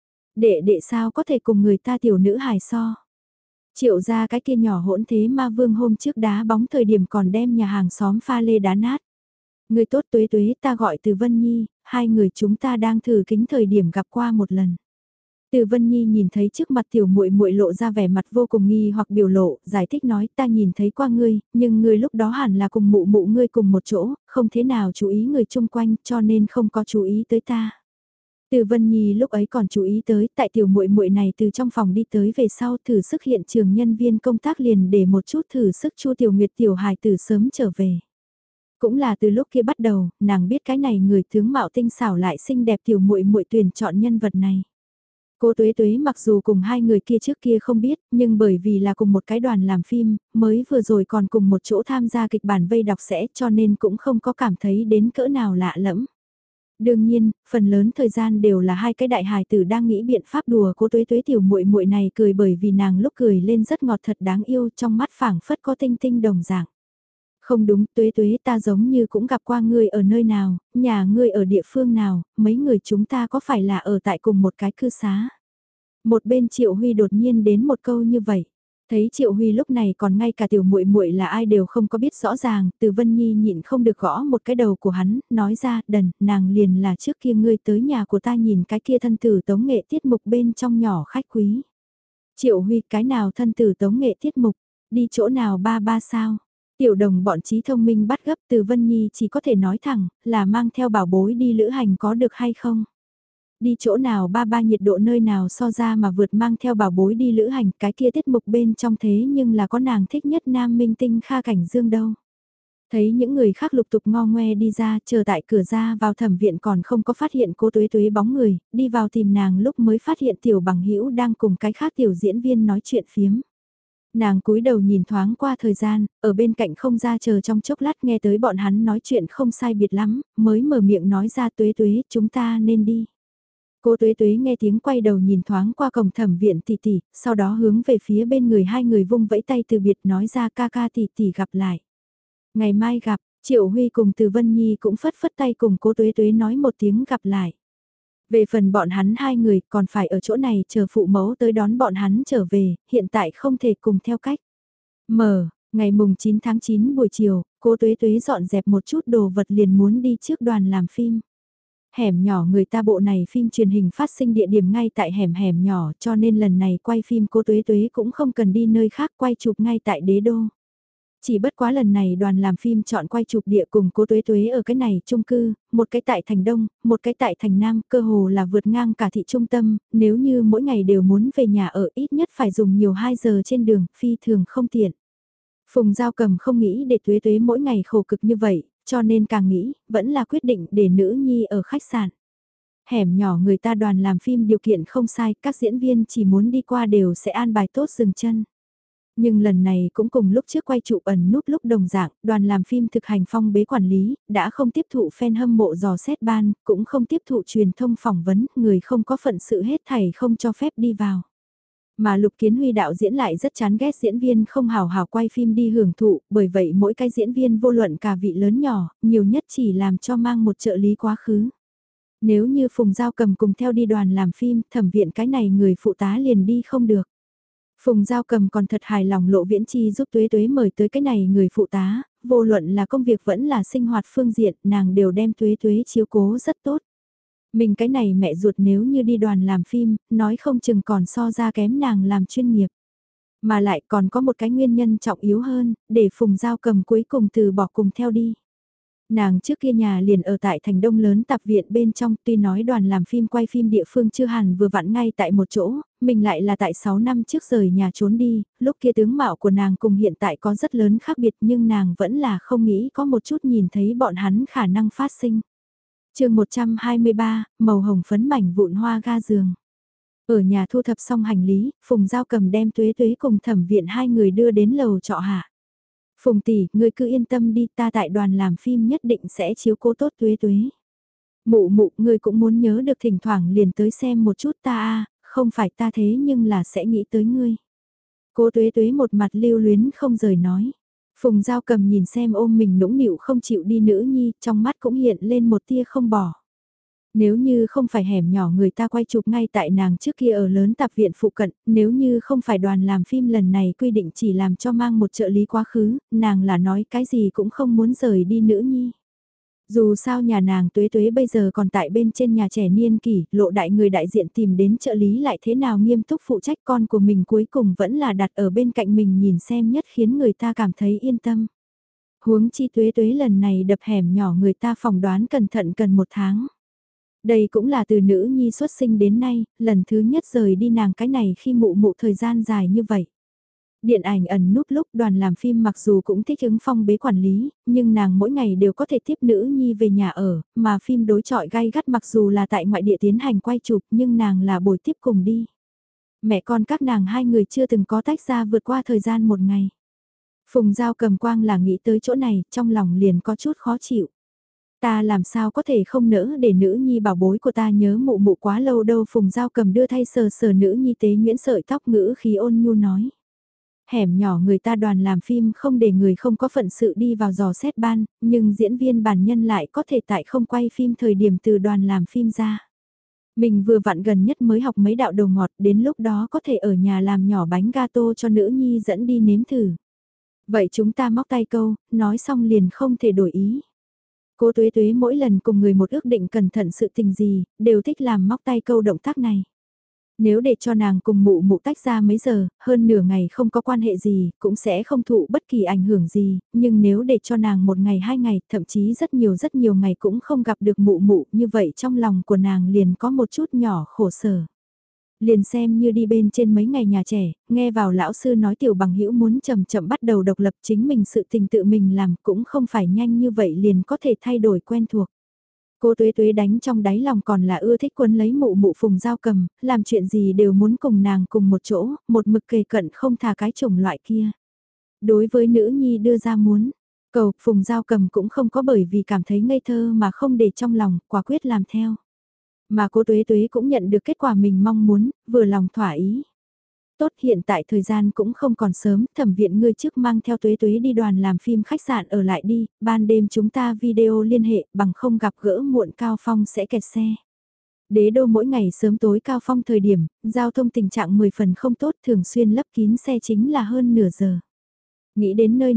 Đệ đệ sao có thể cùng người ta tiểu nữ hài so. Triệu ra cái kia nhỏ hỗn thế ma vương hôm trước đá bóng thời điểm còn đem nhà hàng xóm pha lê đá nát. Người tốt Tuế Tuế ta gọi từ Vân Nhi, hai người chúng ta đang thử kính thời điểm gặp qua một lần. Từ Vân Nhi nhìn thấy trước mặt tiểu muội muội lộ ra vẻ mặt vô cùng nghi hoặc biểu lộ, giải thích nói ta nhìn thấy qua ngươi, nhưng ngươi lúc đó hẳn là cùng mụ mụ ngươi cùng một chỗ, không thế nào chú ý người chung quanh cho nên không có chú ý tới ta. Từ Vân Nhi lúc ấy còn chú ý tới, tại tiểu muội muội này từ trong phòng đi tới về sau thử sức hiện trường nhân viên công tác liền để một chút thử sức Chu Tiểu Nguyệt tiểu hài từ sớm trở về. Cũng là từ lúc kia bắt đầu, nàng biết cái này người tướng mạo tinh xảo lại xinh đẹp tiểu muội muội tuyển chọn nhân vật này. Cô Tuế Tuế mặc dù cùng hai người kia trước kia không biết, nhưng bởi vì là cùng một cái đoàn làm phim, mới vừa rồi còn cùng một chỗ tham gia kịch bản vây đọc sẽ cho nên cũng không có cảm thấy đến cỡ nào lạ lẫm. Đương nhiên, phần lớn thời gian đều là hai cái đại hài tử đang nghĩ biện pháp đùa Cô Tuế Tuế tiểu muội muội này cười bởi vì nàng lúc cười lên rất ngọt thật đáng yêu trong mắt phảng phất có tinh tinh đồng dạng. Không đúng, Tuế Tuế ta giống như cũng gặp qua ngươi ở nơi nào, nhà ngươi ở địa phương nào, mấy người chúng ta có phải là ở tại cùng một cái cư xá. Một bên Triệu Huy đột nhiên đến một câu như vậy. Thấy Triệu Huy lúc này còn ngay cả tiểu muội muội là ai đều không có biết rõ ràng, Từ Vân Nhi nhịn không được gõ một cái đầu của hắn, nói ra, đần, nàng liền là trước kia ngươi tới nhà của ta nhìn cái kia thân tử tống nghệ tiết mục bên trong nhỏ khách quý. Triệu Huy, cái nào thân tử tống nghệ tiết mục, đi chỗ nào ba ba sao? Tiểu đồng bọn trí thông minh bắt gấp Từ Vân Nhi chỉ có thể nói thẳng, là mang theo bảo bối đi lữ hành có được hay không? Đi chỗ nào ba ba nhiệt độ nơi nào so ra mà vượt mang theo bảo bối đi lữ hành cái kia tiết mục bên trong thế nhưng là có nàng thích nhất nam minh tinh Kha Cảnh Dương đâu. Thấy những người khác lục tục ngo ngoe đi ra chờ tại cửa ra vào thẩm viện còn không có phát hiện cô Tuế Tuế bóng người, đi vào tìm nàng lúc mới phát hiện tiểu bằng hữu đang cùng cái khác tiểu diễn viên nói chuyện phiếm. Nàng cúi đầu nhìn thoáng qua thời gian, ở bên cạnh không ra chờ trong chốc lát nghe tới bọn hắn nói chuyện không sai biệt lắm, mới mở miệng nói ra Tuế Tuế chúng ta nên đi. Cô Tuế Tuế nghe tiếng quay đầu nhìn thoáng qua cổng thẩm viện tỷ tỷ, sau đó hướng về phía bên người hai người vung vẫy tay từ biệt nói ra ca ca tỷ tỷ gặp lại. Ngày mai gặp, Triệu Huy cùng Từ Vân Nhi cũng phất phất tay cùng cô Tuế Tuế nói một tiếng gặp lại. Về phần bọn hắn hai người còn phải ở chỗ này chờ phụ mẫu tới đón bọn hắn trở về, hiện tại không thể cùng theo cách. Ngày mùng 9 tháng 9 buổi chiều, cô Tuế Tuế dọn dẹp một chút đồ vật liền muốn đi trước đoàn làm phim. Hẻm nhỏ người ta bộ này phim truyền hình phát sinh địa điểm ngay tại hẻm hẻm nhỏ cho nên lần này quay phim cô Tuế Tuế cũng không cần đi nơi khác quay chụp ngay tại Đế Đô. Chỉ bất quá lần này đoàn làm phim chọn quay chụp địa cùng cô Tuế Tuế ở cái này chung cư, một cái tại thành Đông, một cái tại thành Nam, cơ hồ là vượt ngang cả thị trung tâm, nếu như mỗi ngày đều muốn về nhà ở ít nhất phải dùng nhiều 2 giờ trên đường, phi thường không tiện. Phùng Giao Cầm không nghĩ để Tuế Tuế mỗi ngày khổ cực như vậy, cho nên càng nghĩ, vẫn là quyết định để nữ nhi ở khách sạn. Hẻm nhỏ người ta đoàn làm phim điều kiện không sai, các diễn viên chỉ muốn đi qua đều sẽ an bài tốt dừng chân. Nhưng lần này cũng cùng lúc trước quay chụp ẩn núp lúc đồng dạng, đoàn làm phim thực hành phong bế quản lý, đã không tiếp thụ fan hâm mộ dò xét ban, cũng không tiếp thụ truyền thông phỏng vấn, người không có phận sự hết thảy không cho phép đi vào. Mà Lục Kiến Huy đạo diễn lại rất chán ghét diễn viên không hào hào quay phim đi hưởng thụ, bởi vậy mỗi cái diễn viên vô luận cả vị lớn nhỏ, nhiều nhất chỉ làm cho mang một trợ lý quá khứ. Nếu như Phùng Giao Cầm cùng theo đi đoàn làm phim, thẩm viện cái này người phụ tá liền đi không được. Phùng Giao Cầm còn thật hài lòng Lộ Viễn Chi giúp Tuế Tuế mời tới cái này người phụ tá, vô luận là công việc vẫn là sinh hoạt phương diện, nàng đều đem Tuế Tuế chiếu cố rất tốt. Mình cái này mẹ ruột nếu như đi đoàn làm phim, nói không chừng còn so ra kém nàng làm chuyên nghiệp. Mà lại còn có một cái nguyên nhân trọng yếu hơn, để Phùng Giao Cầm cuối cùng từ bỏ cùng theo đi. Nàng trước kia nhà liền ở tại thành đông lớn tạp viện bên trong, tuy nói đoàn làm phim quay phim địa phương chưa hẳn vừa vặn ngay tại một chỗ, mình lại là tại 6 năm trước rời nhà trốn đi, lúc kia tướng mạo của nàng cùng hiện tại có rất lớn khác biệt nhưng nàng vẫn là không nghĩ có một chút nhìn thấy bọn hắn khả năng phát sinh. Chương 123, màu hồng phấn mảnh vụn hoa ga giường. Ở nhà thu thập xong hành lý, Phùng Giao Cầm đem Tuế Tuế cùng thẩm viện hai người đưa đến lầu trọ hạ. Phùng tỷ, ngươi cứ yên tâm đi, ta tại đoàn làm phim nhất định sẽ chiếu cố tốt Tuế Tuế. Mụ mụ, ngươi cũng muốn nhớ được thỉnh thoảng liền tới xem một chút ta không phải ta thế nhưng là sẽ nghĩ tới ngươi. Cô Tuế Tuế một mặt lưu luyến không rời nói. Phùng Giao Cầm nhìn xem ôm mình nũng nịu không chịu đi nữ nhi, trong mắt cũng hiện lên một tia không bỏ. Nếu như không phải hẻm nhỏ người ta quay chụp ngay tại nàng trước kia ở lớn tạp viện phụ cận, nếu như không phải đoàn làm phim lần này quy định chỉ làm cho mang một trợ lý quá khứ, nàng là nói cái gì cũng không muốn rời đi nữ nhi. Dù sao nhà nàng Tuế Tuế bây giờ còn tại bên trên nhà trẻ niên kỷ, Lộ đại người đại diện tìm đến trợ lý lại thế nào nghiêm túc phụ trách con của mình cuối cùng vẫn là đặt ở bên cạnh mình nhìn xem nhất khiến người ta cảm thấy yên tâm. Huống chi Tuế Tuế lần này đập hẻm nhỏ người ta phỏng đoán cẩn thận cần 1 tháng. Đây cũng là từ nữ nhi xuất sinh đến nay, lần thứ nhất rời đi nàng cái này khi mụ mụ thời gian dài như vậy. Điện ảnh ẩn núp lúc đoàn làm phim mặc dù cũng thích ứng phong bế quản lý, nhưng nàng mỗi ngày đều có thể tiếp nữ nhi về nhà ở, mà phim đối chọi gay gắt mặc dù là tại ngoại địa tiến hành quay chụp nhưng nàng là bồi tiếp cùng đi. Mẹ con các nàng hai người chưa từng có tách ra vượt qua thời gian 1 ngày. Phùng Giao Cầm quang là nghĩ tới chỗ này, trong lòng liền có chút khó chịu. Ta làm sao có thể không nỡ để nữ nhi bảo bối của ta nhớ mụ mụ quá lâu đâu. Phùng Giao Cầm đưa thay sờ sờ nữ nhi tế nhuyễn sợi tóc ngữ khí ôn nhu nói. Hẻm nhỏ người ta đoàn làm phim không để người không có phận sự đi vào dò xét ban, nhưng diễn viên bản nhân lại có thể tại không quay phim thời điểm từ đoàn làm phim ra. Mình vừa vặn gần nhất mới học mấy đạo đồ ngọt, đến lúc đó có thể ở nhà làm nhỏ bánh gato cho nữ nhi dẫn đi nếm thử. Vậy chúng ta móc tay câu, nói xong liền không thể đổi ý. Cô Tuế Tuế mỗi lần cùng người một ước định cẩn thận sự tình gì, đều thích làm móc tay câu động tác này. Nếu để cho nàng cùng mụ mụ tách ra mấy giờ, hơn nửa ngày không có quan hệ gì, cũng sẽ không thụ bất kỳ ảnh hưởng gì, nhưng nếu để cho nàng 1 ngày 2 ngày, thậm chí rất nhiều ngày cũng không gặp được mụ mụ, như vậy trong lòng của nàng liền có một chút nhỏ khổ sở. Liền xem như đi bên trên mấy ngày nhà trẻ, nghe vào lão sư nói tiểu bằng hữu muốn chậm chậm bắt đầu độc lập chính mình sự tình tự mình làm cũng không phải nhanh như vậy liền có thể thay đổi quen thuộc. Cô Tuế Tuế đánh trong đáy lòng còn là ưa thích quấn lấy mụ mụ Phùng Giao Cầm, làm chuyện gì đều muốn cùng nàng cùng một chỗ, một mực kề cận không thà cái chủng loại kia. Đối với nữ nhi đưa ra muốn, cầu Phùng Giao Cầm cũng không có bởi vì cảm thấy ngây thơ mà không để trong lòng, quả quyết làm theo. Mà cô Tuế Tuế cũng nhận được kết quả mình mong muốn, vừa lòng thỏa ý. Tốt, hiện tại thời gian cũng không còn sớm, thẩm viện ngươi trước mang theo Tuế Tuế đi đoàn làm phim khách sạn ở lại đi, ban đêm chúng ta video liên hệ, bằng không gặp gỡ muộn Cao Phong sẽ kẹt xe. Đế đô mỗi ngày sớm tối Cao Phong thời điểm, giao thông tình trạng 10 phần không tốt, thường xuyên lấp kín xe chính là hơn nửa giờ. Nghĩ đến nơi này,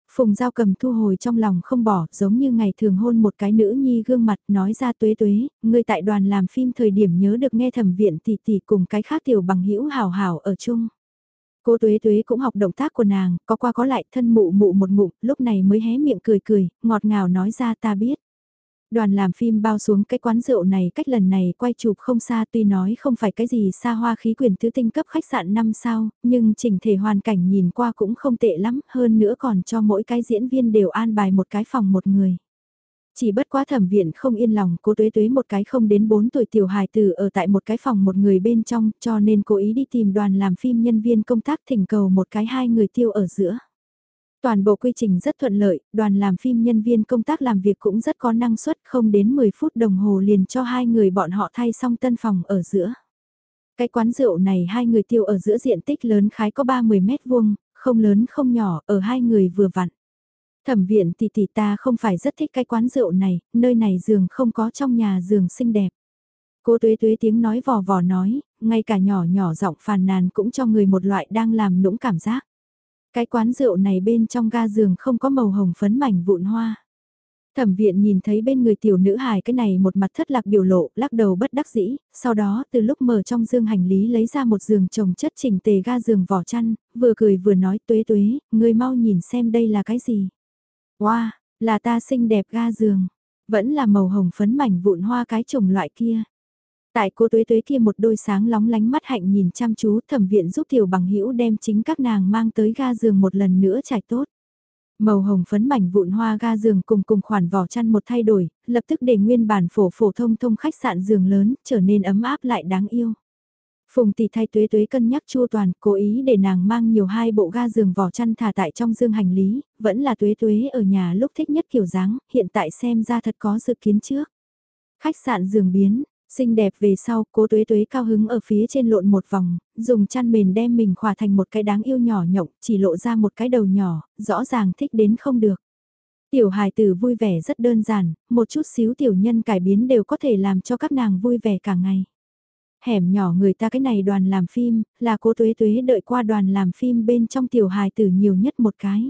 Phùng Giao Cầm thu hồi trong lòng không bỏ, giống như ngày thường hôn một cái nữ nhi gương mặt, nói ra Tuế Tuế, ngươi tại đoàn làm phim thời điểm nhớ được nghe Thẩm Viện tỷ tỷ cùng cái khác tiểu bằng hữu hảo hảo ở chung. Cô Tuế Tuế cũng học động tác của nàng, có qua có lại thân mụ mụ một ngụm, lúc này mới hé miệng cười cười, ngọt ngào nói ra ta biết. Đoàn làm phim bao xuống cái quán rượu này cách lần này quay chụp không xa, tuy nói không phải cái gì xa hoa khí quyển tứ tinh cấp khách sạn 5 sao, nhưng chỉnh thể hoàn cảnh nhìn qua cũng không tệ lắm, hơn nữa còn cho mỗi cái diễn viên đều an bài một cái phòng một người. Chỉ bất quá Thẩm Viện không yên lòng cô Tuế Tuế một cái không đến 4 tuổi tiểu hài tử ở tại một cái phòng một người bên trong, cho nên cố ý đi tìm đoàn làm phim nhân viên công tác thỉnh cầu một cái hai người tiêu ở giữa. Toàn bộ quy trình rất thuận lợi, đoàn làm phim nhân viên công tác làm việc cũng rất có năng suất, không đến 10 phút đồng hồ liền cho hai người bọn họ thay xong tân phòng ở giữa. Cái quán rượu này hai người tiêu ở giữa diện tích lớn khái có 30 mét vuông, không lớn không nhỏ, ở hai người vừa vặn. Thẩm Viện tỷ tỷ ta không phải rất thích cái quán rượu này, nơi này giường không có trong nhà giường xinh đẹp. Cô Tuế Tuế tiếng nói vò vò nói, ngay cả nhỏ nhỏ giọng phàn nàn cũng cho người một loại đang làm nũng cảm giác. Cái quán rượu này bên trong ga giường không có màu hồng phấn mảnh vụn hoa. Thẩm Viện nhìn thấy bên người tiểu nữ hài cái này một mặt thất lạc biểu lộ, lắc đầu bất đắc dĩ, sau đó từ lúc mở trong dương hành lý lấy ra một giường chồng chất chỉnh tề ga giường vỏ chăn, vừa cười vừa nói Tuế Tuế, ngươi mau nhìn xem đây là cái gì. Wow, là ta xinh đẹp ga giường, vẫn là màu hồng phấn mảnh vụn hoa cái chủng loại kia. Tại cô Tuế Tuế kia một đôi sáng lóng lánh mắt hạnh nhìn chăm chú, Thẩm Viện giúp tiểu bằng hữu đem chính các nàng mang tới ga giường một lần nữa trải tốt. Màu hồng phấn mảnh vụn hoa ga giường cùng khoản vỏ chăn một thay đổi, lập tức để nguyên bản phổ phổ thông thông khách sạn giường lớn trở nên ấm áp lại đáng yêu. Phùng tỷ thay Tuế Tuế cân nhắc chu toàn, cố ý để nàng mang nhiều hai bộ ga giường vỏ chăn thả tại trong dương hành lý, vẫn là Tuế Tuế ở nhà lúc thích nhất kiểu dáng, hiện tại xem ra thật có dự kiến trước. Khách sạn giường biến, xinh đẹp về sau, cô Tuế Tuế cao hứng ở phía trên lộn một vòng, dùng chăn mền đem mình khỏa thành một cái đáng yêu nhỏ nhộng, chỉ lộ ra một cái đầu nhỏ, rõ ràng thích đến không được. Tiểu hài tử vui vẻ rất đơn giản, một chút xíu tiểu nhân cải biến đều có thể làm cho các nàng vui vẻ cả ngày. Hẻm nhỏ người ta cái này đoàn làm phim, là cô Tuế Tuế đợi qua đoàn làm phim bên trong tiểu hài tử nhiều nhất một cái.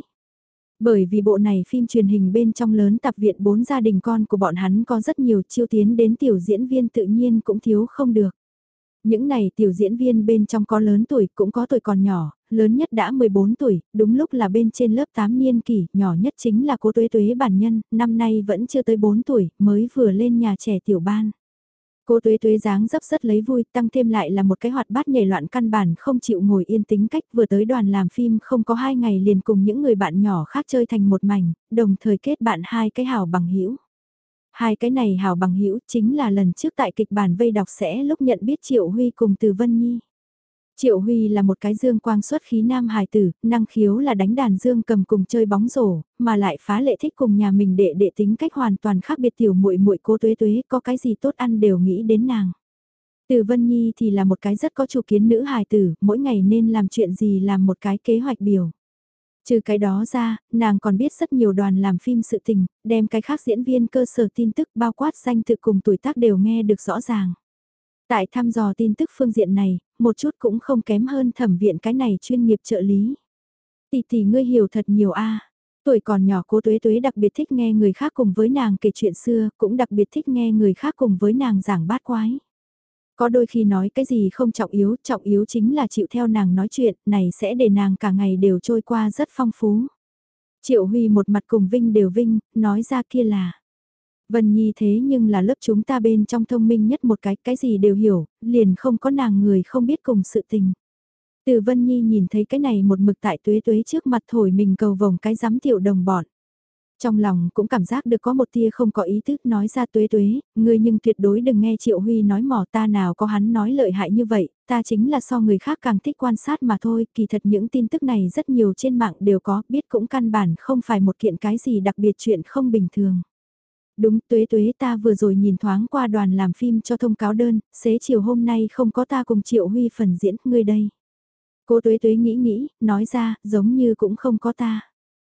Bởi vì bộ này phim truyền hình bên trong lớn tập viện 4 gia đình con của bọn hắn có rất nhiều chiêu tiến đến tiểu diễn viên tự nhiên cũng thiếu không được. Những này tiểu diễn viên bên trong có lớn tuổi cũng có tuổi còn nhỏ, lớn nhất đã 14 tuổi, đúng lúc là bên trên lớp 8 niên kỷ, nhỏ nhất chính là cô Tuế Tuế bản nhân, năm nay vẫn chưa tới 4 tuổi, mới vừa lên nhà trẻ tiểu ban. Cô Tuế Tuế dáng dấp rất lấy vui, tăng thêm lại là một cái hoạt bát nhảy loạn căn bản không chịu ngồi yên tính cách, vừa tới đoàn làm phim không có 2 ngày liền cùng những người bạn nhỏ khác chơi thành một mảnh, đồng thời kết bạn hai cái hảo bằng hữu. Hai cái này hảo bằng hữu chính là lần trước tại kịch bản vây đọc sẽ lúc nhận biết Triệu Huy cùng Từ Vân Nhi. Triệu Huy là một cái dương quang xuất khí nam hài tử, năng khiếu là đánh đàn dương cầm cùng chơi bóng rổ, mà lại phá lệ thích cùng nhà mình đệ tính cách hoàn toàn khác biệt tiểu muội muội cô Tuế Tuế, có cái gì tốt ăn đều nghĩ đến nàng. Từ Vân Nhi thì là một cái rất có chủ kiến nữ hài tử, mỗi ngày nên làm chuyện gì làm một cái kế hoạch biểu. Trừ cái đó ra, nàng còn biết rất nhiều đoàn làm phim sự tình, đem cái khác diễn viên cơ sở tin tức bao quát danh tự cùng tuổi tác đều nghe được rõ ràng. Tại thăm dò tin tức phương diện này, một chút cũng không kém hơn Thẩm Viện cái này chuyên nghiệp trợ lý. Tỷ tỷ ngươi hiểu thật nhiều a. Tuổi còn nhỏ cô Tuế Tuế đặc biệt thích nghe người khác cùng với nàng kể chuyện xưa, cũng đặc biệt thích nghe người khác cùng với nàng giảng bát quái. Có đôi khi nói cái gì không trọng yếu chính là chịu theo nàng nói chuyện, này sẽ để nàng cả ngày đều trôi qua rất phong phú. Triệu Huy một mặt cùng Vinh đều Vinh, nói ra kia là. Vân Nhi thế nhưng là lớp chúng ta bên trong thông minh nhất một cái gì đều hiểu, liền không có nàng người không biết cùng sự tình. Từ Vân Nhi nhìn thấy cái này một mực tại Tuế Tuế trước mặt thổi mình cầu vồng cái giám tiểu đồng bọn. Trong lòng cũng cảm giác được có một tia không có ý thức nói ra Tuế Tuế, ngươi nhưng tuyệt đối đừng nghe Triệu Huy nói mỏ ta nào có hắn nói lợi hại như vậy, ta chính là so người khác càng thích quan sát mà thôi, kỳ thật những tin tức này rất nhiều trên mạng đều có, biết cũng căn bản không phải một kiện cái gì đặc biệt chuyện không bình thường. Đúng Tuế Tuế ta vừa rồi nhìn thoáng qua đoàn làm phim cho thông cáo đơn, xế chiều hôm nay không có ta cùng Triệu Huy phần diễn, ngươi đây. Cô Tuế Tuế nghĩ, nói ra, giống như cũng không có ta.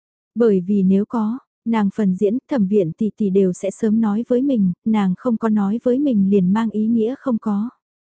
Bởi vì nếu có, nàng phần diễn, Thẩm Viện tỷ tỷ đều sẽ sớm nói với mình, nàng không có nói với mình liền mang ý nghĩa không có.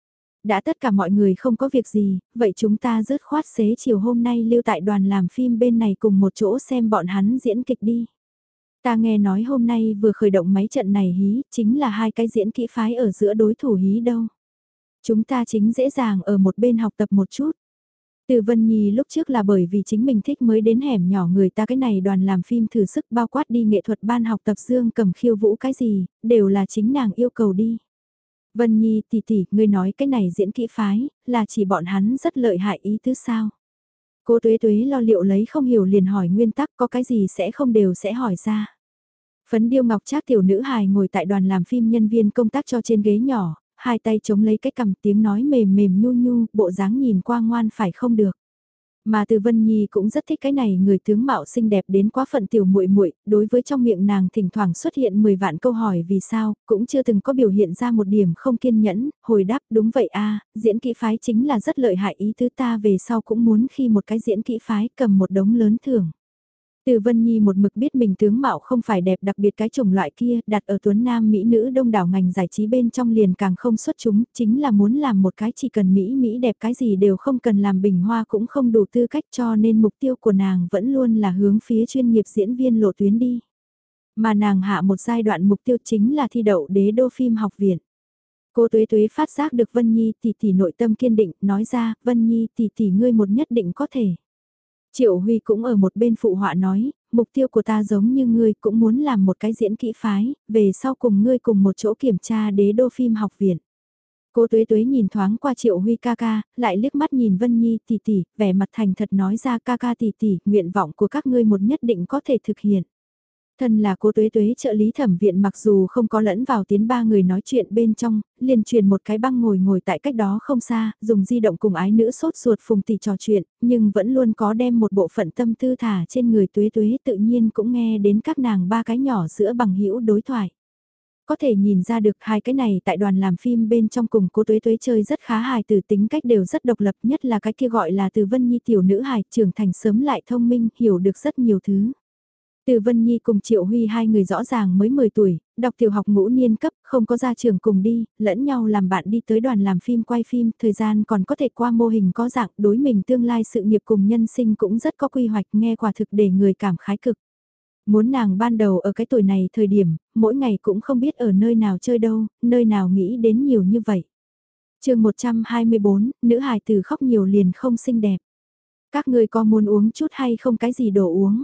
Đã tất cả mọi người không có việc gì, vậy chúng ta dứt khoát xế chiều hôm nay lưu tại đoàn làm phim bên này cùng một chỗ xem bọn hắn diễn kịch đi. Ta nghe nói hôm nay vừa khởi động mấy trận này hí, chính là hai cái diễn kỹ phái ở giữa đối thủ hí đâu. Chúng ta chính dễ dàng ở một bên học tập một chút. Từ Vân Nhi lúc trước là bởi vì chính mình thích mới đến hẻm nhỏ người ta, cái này đoàn làm phim thử sức bao quát đi nghệ thuật ban học tập dương cầm khiêu vũ cái gì, đều là chính nàng yêu cầu đi. Vân Nhi tỷ tỷ, ngươi nói cái này diễn kỹ phái, là chỉ bọn hắn rất lợi hại ý tứ sao? Cô Tuế Tuế lo liệu lấy không hiểu liền hỏi nguyên tắc, có cái gì sẽ không đều sẽ hỏi ra. Phấn điêu ngọc trác tiểu nữ hài ngồi tại đoàn làm phim nhân viên công tác cho trên ghế nhỏ, hai tay chống lấy cái cằm, tiếng nói mềm mềm nhu nhu, bộ dáng nhìn qua ngoan phải không được. Mà Từ Vân Nhi cũng rất thích cái này, người tướng mạo xinh đẹp đến quá phận tiểu muội muội, đối với trong miệng nàng thỉnh thoảng xuất hiện 10 vạn câu hỏi vì sao, cũng chưa từng có biểu hiện ra một điểm không kiên nhẫn, hồi đáp đúng vậy a, diễn kỹ phái chính là rất lợi hại ý tứ, ta về sau cũng muốn khi một cái diễn kỹ phái cầm một đống lớn thưởng. Từ Vân Nhi một mực biết mình tướng mạo không phải đẹp, đặc biệt cái chủng loại kia, đặt ở tuấn nam mỹ nữ đông đảo ngành giải trí bên trong liền càng không xuất chúng, chính là muốn làm một cái chỉ cần mỹ đẹp cái gì đều không cần làm, bình hoa cũng không đủ tư cách, cho nên mục tiêu của nàng vẫn luôn là hướng phía chuyên nghiệp diễn viên lộ tuyến đi. Mà nàng hạ một giai đoạn mục tiêu chính là thi đậu đế đô phim học viện. Cô Tuế Tuế phát giác được Vân Nhi tỷ tỷ nội tâm kiên định, nói ra, Vân Nhi tỷ tỷ ngươi một nhất định có thể. Triệu Huy cũng ở một bên phụ họa nói, mục tiêu của ta giống như ngươi, cũng muốn làm một cái diễn kỹ phái, về sau cùng ngươi cùng một chỗ kiểm tra đế đô phim học viện. Cô Tuế Tuế nhìn thoáng qua Triệu Huy ca ca, lại liếc mắt nhìn Vân Nhi tỷ tỷ, vẻ mặt thành thật nói ra, ca ca tỷ tỷ, nguyện vọng của các ngươi một nhất định có thể thực hiện. Thân là cô Tuế Tuế trợ lý thẩm viện, mặc dù không có lẫn vào tiến ba người nói chuyện bên trong, liền truyền một cái băng ngồi tại cách đó không xa, dùng di động cùng ái nữ sốt ruột Phùng tỷ trò chuyện, nhưng vẫn luôn có đem một bộ phận tâm tư thả trên người Tuế Tuế, tự nhiên cũng nghe đến các nàng ba cái nhỏ giữa bằng hữu đối thoại. Có thể nhìn ra được hai cái này tại đoàn làm phim bên trong cùng cô Tuế Tuế chơi rất khá hài từ, tính cách đều rất độc lập, nhất là cái kia gọi là Từ Vân Nhi tiểu nữ hài, trưởng thành sớm lại thông minh, hiểu được rất nhiều thứ. Từ Vân Nhi cùng Triệu Huy hai người rõ ràng mới 10 tuổi, đọc tiểu học ngũ niên cấp, không có ra trường cùng đi, lẫn nhau làm bạn đi tới đoàn làm phim quay phim, thời gian còn có thể qua mô hình có dạng, đối mình tương lai sự nghiệp cùng nhân sinh cũng rất có quy hoạch, nghe quả thực để người cảm khái cực. Muốn nàng ban đầu ở cái tuổi này thời điểm, mỗi ngày cũng không biết ở nơi nào chơi đâu, nơi nào nghĩ đến nhiều như vậy. Chương 124, nữ hài tử khóc nhiều liền không xinh đẹp. Các người có muốn uống chút hay không, cái gì đồ uống?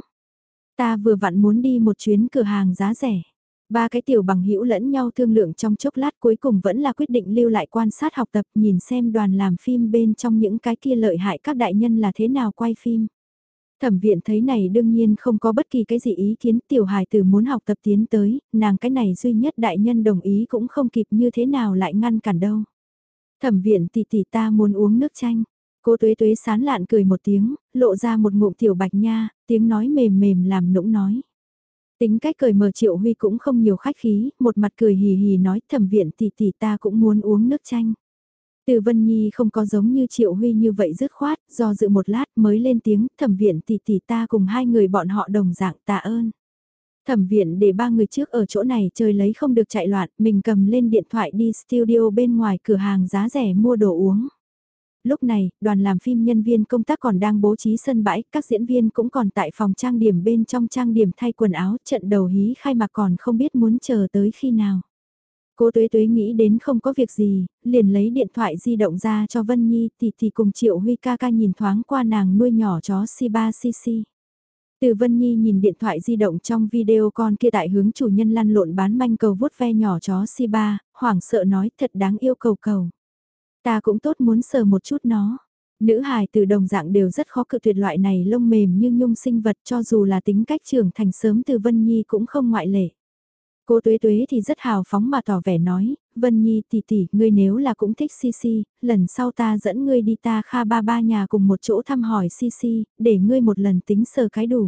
Ta vừa vặn muốn đi một chuyến cửa hàng giá rẻ. Ba cái tiểu bằng hữu lẫn nhau thương lượng trong chốc lát, cuối cùng vẫn là quyết định lưu lại quan sát học tập, nhìn xem đoàn làm phim bên trong những cái kia lợi hại các đại nhân là thế nào quay phim. Thẩm viện thấy này đương nhiên không có bất kỳ cái gì ý kiến, tiểu hài tử muốn học tập tiến tới, nàng cái này duy nhất đại nhân đồng ý cũng không kịp, như thế nào lại ngăn cản đâu. Thẩm viện tỷ tỷ, ta muốn uống nước chanh. Cô Tuế Tuế sán lạn cười một tiếng, lộ ra một ngụm tiểu bạch nha, tiếng nói mềm mềm làm nũng nói. Tính cách cười mờ Triệu Huy cũng không nhiều khách khí, một mặt cười hì hì nói, Thẩm viện tỷ tỷ, ta cũng muốn uống nước chanh. Từ Vân Nhi không có giống như Triệu Huy như vậy dứt khoát, do dự một lát mới lên tiếng, Thẩm viện tỷ tỷ, ta cùng hai người bọn họ đồng dạng, tạ ơn. Thẩm viện để ba người trước ở chỗ này chơi lấy không được chạy loạn, mình cầm lên điện thoại đi studio bên ngoài cửa hàng giá rẻ mua đồ uống. Lúc này, đoàn làm phim nhân viên công tác còn đang bố trí sân bãi, các diễn viên cũng còn tại phòng trang điểm bên trong trang điểm thay quần áo, trận đầu hí khai mạc còn không biết muốn chờ tới khi nào. Cô Tuế Tuế nghĩ đến không có việc gì, liền lấy điện thoại di động ra cho Vân Nhi, thì cùng Triệu Huy ca ca nhìn thoáng qua nàng nuôi nhỏ chó Shiba Sisi. Từ Vân Nhi nhìn điện thoại di động trong video con kia tại hướng chủ nhân lăn lộn bán manh cầu vuốt ve nhỏ chó Shiba, hoảng sợ nói thật đáng yêu cầu cầu. Ta cũng tốt muốn sờ một chút nó. Nữ hài từ đồng dạng đều rất khó cự tuyệt loại này lông mềm như nhung sinh vật, cho dù là tính cách trưởng thành sớm, Từ Vân Nhi cũng không ngoại lệ. Cô Tuế Tuế thì rất hào phóng mà tỏ vẻ nói, Vân Nhi tỷ tỷ, ngươi nếu là cũng thích Sisi, lần sau ta dẫn ngươi đi ta Kha ba ba nhà cùng một chỗ thăm hỏi Sisi, để ngươi một lần tính sờ cái đủ.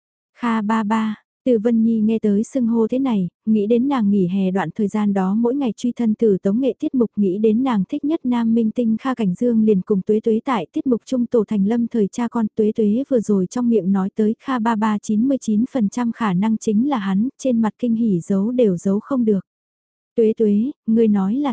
Kha ba ba, Từ Vân Nhi nghe tới xưng hô thế này, nghĩ đến nàng nghỉ hè đoạn thời gian đó mỗi ngày truy thân từ tống nghệ tiết mục, nghĩ đến nàng thích nhất nam minh tinh Kha Cảnh Dương, liền cùng Tuế Tuế tại tiết mục trung tổ thành lâm thời cha con. Tuế Tuế vừa rồi trong miệng nói tới Kha ba ba 99% khả năng chính là hắn, trên mặt kinh hỉ giấu đều giấu không được. Tuế Tuế, ngươi nói là thật.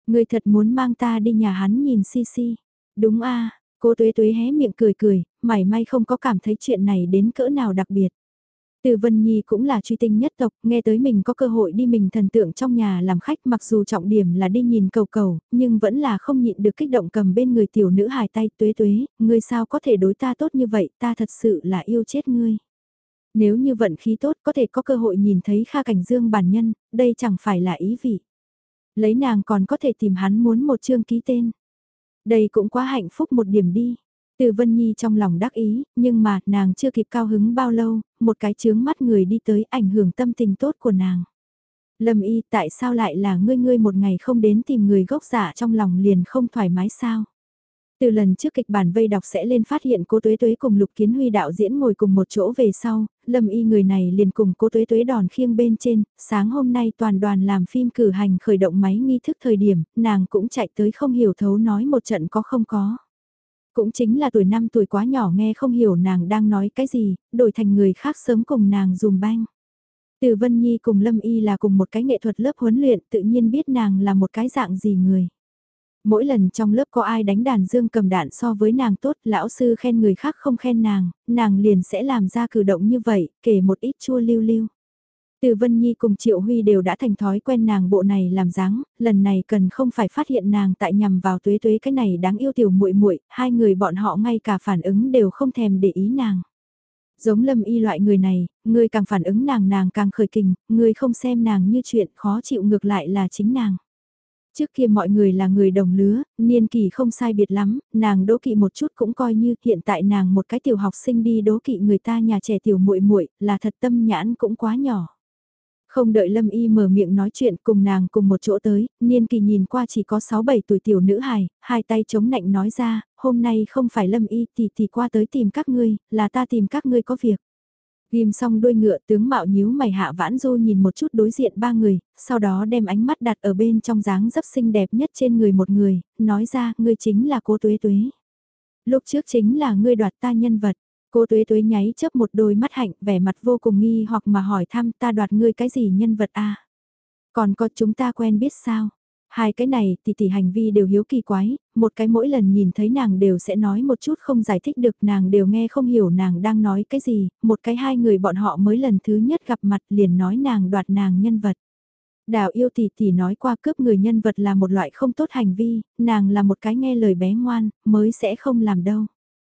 Ngươi thật muốn mang ta đi nhà hắn nhìn Sisi. Đúng a, cô Tuế Tuế hé miệng cười cười, mảy may không có cảm thấy chuyện này đến cỡ nào đặc biệt. Từ Vân Nhi cũng là truy tinh nhất tộc, nghe tới mình có cơ hội đi mình thần tượng trong nhà làm khách, mặc dù trọng điểm là đi nhìn cầu cầu, nhưng vẫn là không nhịn được kích động cầm bên người tiểu nữ hài tay. Tuế Tuế, ngươi sao có thể đối ta tốt như vậy, ta thật sự là yêu chết ngươi. Nếu như vận khí tốt có thể có cơ hội nhìn thấy Kha Cảnh Dương bản nhân, đây chẳng phải là ý vị. Lấy nàng còn có thể tìm hắn muốn một chương ký tên. Đây cũng quá hạnh phúc một điểm đi. Từ Vân Nhi trong lòng đắc ý, nhưng mà nàng chưa kịp cao hứng bao lâu, một cái chướng mắt người đi tới ảnh hưởng tâm tình tốt của nàng. Lâm Y, tại sao lại là ngươi một ngày không đến tìm người gốc giả trong lòng liền không thoải mái sao? Từ lần trước kịch bản vây đọc sẽ lên phát hiện cô Tuế Tuế cùng Lục Kiến Huy đạo diễn ngồi cùng một chỗ về sau, Lâm Y người này liền cùng cô Tuế Tuế đòn khiêng bên trên, sáng hôm nay toàn đoàn làm phim cử hành khởi động máy nghi thức thời điểm, nàng cũng chạy tới không hiểu thấu nói một trận có không có. Cũng chính là tuổi 5 tuổi quá nhỏ nghe không hiểu nàng đang nói cái gì, đổi thành người khác sớm cùng nàng dùm banh. Từ Vân Nhi cùng Lâm Y là cùng một cái nghệ thuật lớp huấn luyện tự nhiên biết nàng là một cái dạng gì người. Mỗi lần trong lớp có ai đánh đàn dương cầm đạn so với nàng tốt, lão sư khen người khác không khen nàng liền sẽ làm ra cử động như vậy, kể một ít chua lưu lưu. Từ Vân Nhi cùng Triệu Huy đều đã thành thói quen nàng bộ này làm dáng, lần này cần không phải phát hiện nàng tại nhằm vào Tuế Tuế cái này đáng yêu tiểu muội muội, hai người bọn họ ngay cả phản ứng đều không thèm để ý nàng. Giống Lâm Y loại người này, người càng phản ứng nàng càng khởi kình, người không xem nàng như chuyện khó chịu ngược lại là chính nàng. Trước kia mọi người là người đồng lứa, niên kỳ không sai biệt lắm, nàng đố kỵ một chút cũng coi như hiện tại nàng một cái tiểu học sinh đi đố kỵ người ta nhà trẻ tiểu muội muội là thật tâm nhãn cũng quá nhỏ. Không đợi Lâm Y mở miệng nói chuyện cùng nàng cùng một chỗ tới, niên kỳ nhìn qua chỉ có 6-7 tuổi tiểu nữ hài, hai tay chống nạnh nói ra, hôm nay không phải Lâm Y thì qua tới tìm các ngươi, là ta tìm các ngươi có việc. Ghim xong đuôi ngựa tướng mạo nhíu mày Hạ Vãn Du nhìn một chút đối diện ba người, sau đó đem ánh mắt đặt ở bên trong dáng dấp xinh đẹp nhất trên người một người, nói ra ngươi chính là cô Tuế Tuế. Lúc trước chính là ngươi đoạt ta nhân vật. Cô Tuế Tuế nháy chớp một đôi mắt hạnh vẻ mặt vô cùng nghi hoặc mà hỏi thăm ta đoạt ngươi cái gì nhân vật a? Còn có chúng ta quen biết sao? Hai cái này tỷ hành vi đều hiếu kỳ quái, một cái mỗi lần nhìn thấy nàng đều sẽ nói một chút không giải thích được nàng đều nghe không hiểu nàng đang nói cái gì, một cái hai người bọn họ mới lần thứ nhất gặp mặt liền nói nàng đoạt nàng nhân vật. Đào yêu tỷ nói qua cướp người nhân vật là một loại không tốt hành vi, nàng là một cái nghe lời bé ngoan, mới sẽ không làm đâu.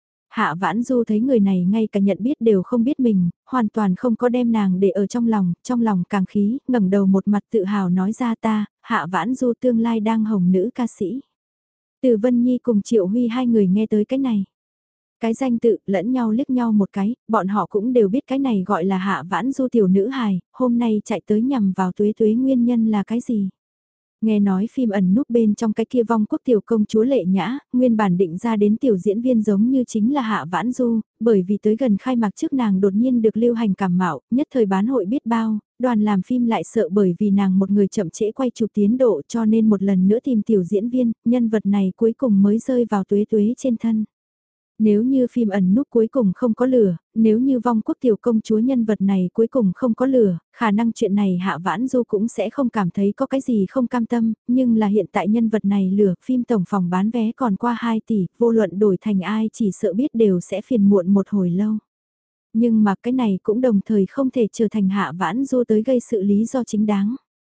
Hạ Vãn Du thấy người này ngay cả nhận biết đều không biết mình, hoàn toàn không có đem nàng để ở trong lòng càng khí, ngẩng đầu một mặt tự hào nói ra ta, Hạ Vãn Du tương lai đang hồng nữ ca sĩ. Từ Vân Nhi cùng Triệu Huy hai người nghe tới cái này. Cái danh tự lẫn nhau liếc nhau một cái, bọn họ cũng đều biết cái này gọi là Hạ Vãn Du tiểu nữ hài, hôm nay chạy tới nhằm vào Tuế Tuế nguyên nhân là cái gì. Nghe nói phim ẩn núp bên trong cái kia vong quốc tiểu công chúa Lệ Nhã, nguyên bản định ra đến tiểu diễn viên giống như chính là Hạ Vãn Du, bởi vì tới gần khai mạc trước nàng đột nhiên được lưu hành cảm mạo, nhất thời bán hội biết bao, đoàn làm phim lại sợ bởi vì nàng một người chậm trễ quay chụp tiến độ cho nên một lần nữa tìm tiểu diễn viên, nhân vật này cuối cùng mới rơi vào Tuế Tuế trên thân. Nếu như phim ẩn núp cuối cùng không có lửa, nếu như vong quốc tiểu công chúa nhân vật này cuối cùng không có lửa, khả năng chuyện này Hạ Vãn Du cũng sẽ không cảm thấy có cái gì không cam tâm, nhưng là hiện tại nhân vật này lửa, phim tổng phòng bán vé còn qua 2 tỷ, vô luận đổi thành ai chỉ sợ biết đều sẽ phiền muộn một hồi lâu. Nhưng mà cái này cũng đồng thời không thể trở thành Hạ Vãn Du tới gây sự lý do chính đáng.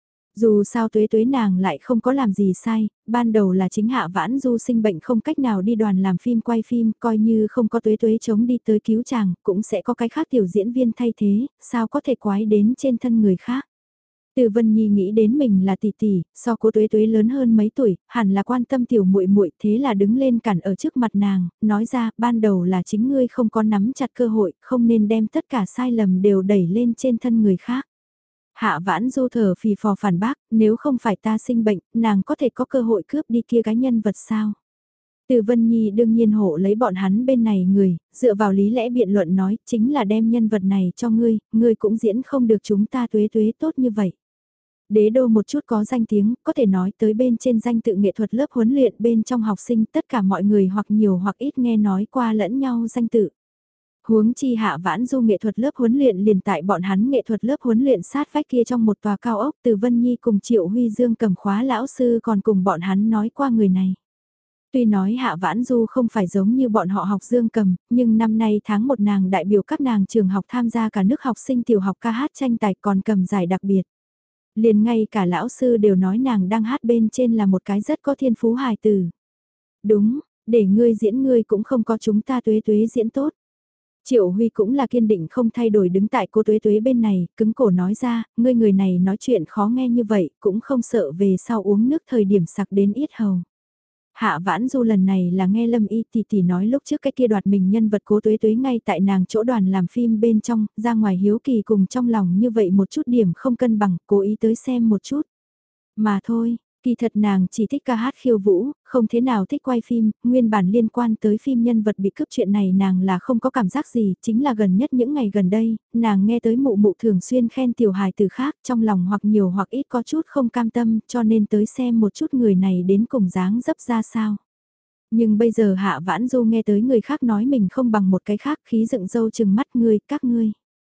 Dù sao Tuế Tuế nàng lại không có làm gì sai, ban đầu là chính Hạ Vãn Du sinh bệnh không cách nào đi đoàn làm phim quay phim, coi như không có Tuế Tuế chống đi tới cứu chàng, cũng sẽ có cái khác tiểu diễn viên thay thế, sao có thể quái đến trên thân người khác. Từ Vân Nhi nghĩ đến mình là tỷ, so cô Tuế Tuế lớn hơn mấy tuổi, hẳn là quan tâm tiểu muội muội, thế là đứng lên cản ở trước mặt nàng, nói ra, ban đầu là chính ngươi không có nắm chặt cơ hội, không nên đem tất cả sai lầm đều đẩy lên trên thân người khác. Hạ Vãn Du thở phì phò phản bác, nếu không phải ta sinh bệnh, nàng có thể có cơ hội cướp đi kia cái nhân vật sao? Từ Vân Nhi đương nhiên hộ lấy bọn hắn bên này người, dựa vào lý lẽ biện luận nói, chính là đem nhân vật này cho ngươi, ngươi cũng diễn không được chúng ta Tuế Tuế tốt như vậy. Đế đô một chút có danh tiếng, có thể nói tới bên trên danh tự nghệ thuật lớp huấn luyện bên trong học sinh tất cả mọi người hoặc nhiều hoặc ít nghe nói qua lẫn nhau danh tự. Huống chi Hạ Vãn Du nghệ thuật lớp huấn luyện liền tại bọn hắn nghệ thuật lớp huấn luyện sát vách kia trong một tòa cao ốc. Từ Vân Nhi cùng Triệu Huy Dương cầm khóa lão sư còn cùng bọn hắn nói qua người này. Tuy nói Hạ Vãn Du không phải giống như bọn họ học dương cầm, nhưng năm nay tháng 1 nàng đại biểu các nàng trường học tham gia cả nước học sinh tiểu học ca hát tranh tài còn cầm giải đặc biệt. Liền ngay cả lão sư đều nói nàng đang hát bên trên là một cái rất có thiên phú hài tử. Đúng, để ngươi diễn ngươi cũng không có chúng ta Tuế Tuế diễn tốt. Triệu Huy cũng là kiên định không thay đổi đứng tại cô Tuế Tuế bên này, cứng cổ nói ra, ngươi người này nói chuyện khó nghe như vậy, cũng không sợ về sau uống nước thời điểm sặc đến yết hầu. Hạ Vãn Du lần này là nghe Lâm Y tỷ tỷ nói lúc trước cái kia đoạt mình nhân vật Cố Tuế Tuế ngay tại nàng chỗ đoàn làm phim bên trong, ra ngoài hiếu kỳ cùng trong lòng như vậy một chút điểm không cân bằng, cố ý tới xem một chút. Mà thôi, kỳ thật nàng chỉ thích ca hát khiêu vũ, không thế nào thích quay phim, nguyên bản liên quan tới phim nhân vật bị cướp chuyện này nàng là không có cảm giác gì, chính là gần nhất những ngày gần đây, nàng nghe tới mụ mụ thường xuyên khen tiểu hài từ khác, trong lòng hoặc nhiều hoặc ít có chút không cam tâm, cho nên tới xem một chút người này đến cùng dáng dấp ra sao. Nhưng bây giờ Hạ Vãn Du nghe tới người khác nói mình không bằng một cái khác khí dựng râu chừng mắt ngươi, các ngươi.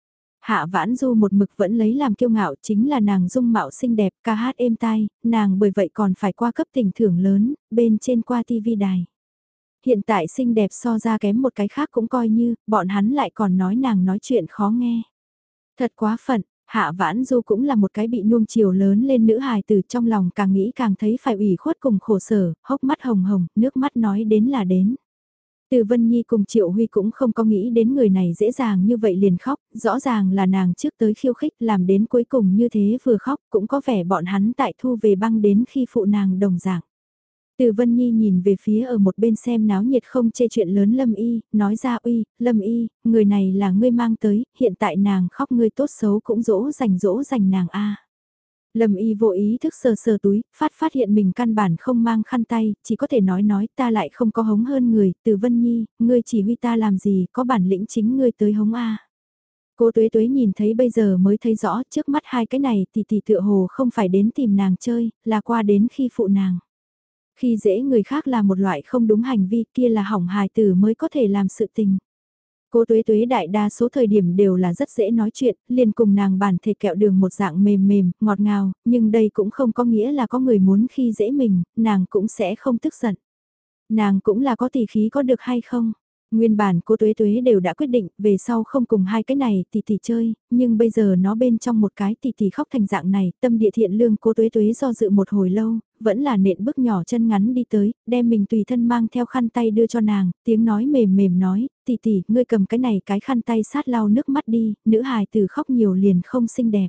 Hạ Vãn Du một mực vẫn lấy làm kiêu ngạo chính là nàng dung mạo xinh đẹp ca hát êm tai, nàng bởi vậy còn phải qua cấp tỉnh thưởng lớn, bên trên qua TV đài. Hiện tại xinh đẹp so ra kém một cái khác cũng coi như, bọn hắn lại còn nói nàng nói chuyện khó nghe. Thật quá phận, Hạ Vãn Du cũng là một cái bị nuông chiều lớn lên nữ hài từ trong lòng càng nghĩ càng thấy phải ủy khuất cùng khổ sở, hốc mắt hồng hồng, nước mắt nói đến là đến. Từ Vân Nhi cùng Triệu Huy cũng không có nghĩ đến người này dễ dàng như vậy liền khóc, rõ ràng là nàng trước tới khiêu khích làm đến cuối cùng như thế vừa khóc cũng có vẻ bọn hắn tại thu về băng đến khi phụ nàng đồng dạng. Từ Vân Nhi nhìn về phía ở một bên xem náo nhiệt không chê chuyện lớn Lâm Y, nói ra uy, Lâm Y, người này là ngươi mang tới, hiện tại nàng khóc ngươi tốt xấu cũng dỗ dành nàng a. Lâm Y vô ý thức sờ sờ túi, phát hiện mình căn bản không mang khăn tay, chỉ có thể nói ta lại không có hống hơn người, Từ Vân Nhi, ngươi chỉ huy ta làm gì, có bản lĩnh chính ngươi tới hống a. Cô Tuế Tuế nhìn thấy bây giờ mới thấy rõ trước mắt hai cái này thì tựa hồ không phải đến tìm nàng chơi, là qua đến khi phụ nàng. Khi dễ người khác là một loại không đúng hành vi kia là hỏng hài tử mới có thể làm sự tình. Cô Tuế Tuế đại đa số thời điểm đều là rất dễ nói chuyện, liền cùng nàng bản thể kẹo đường một dạng mềm mềm, ngọt ngào, nhưng đây cũng không có nghĩa là có người muốn khi dễ mình, nàng cũng sẽ không tức giận. Nàng cũng là có tỷ khí có được hay không? Nguyên bản cô Tuế Tuế đều đã quyết định về sau không cùng hai cái này tỷ chơi, nhưng bây giờ nó bên trong một cái tỷ khóc thành dạng này, tâm địa thiện lương cô Tuế Tuế do dự một hồi lâu, vẫn là nện bước nhỏ chân ngắn đi tới, đem mình tùy thân mang theo khăn tay đưa cho nàng, tiếng nói mềm mềm nói, tỷ, ngươi cầm cái này cái khăn tay sát lau nước mắt đi, nữ hài tử khóc nhiều liền không xinh đẹp.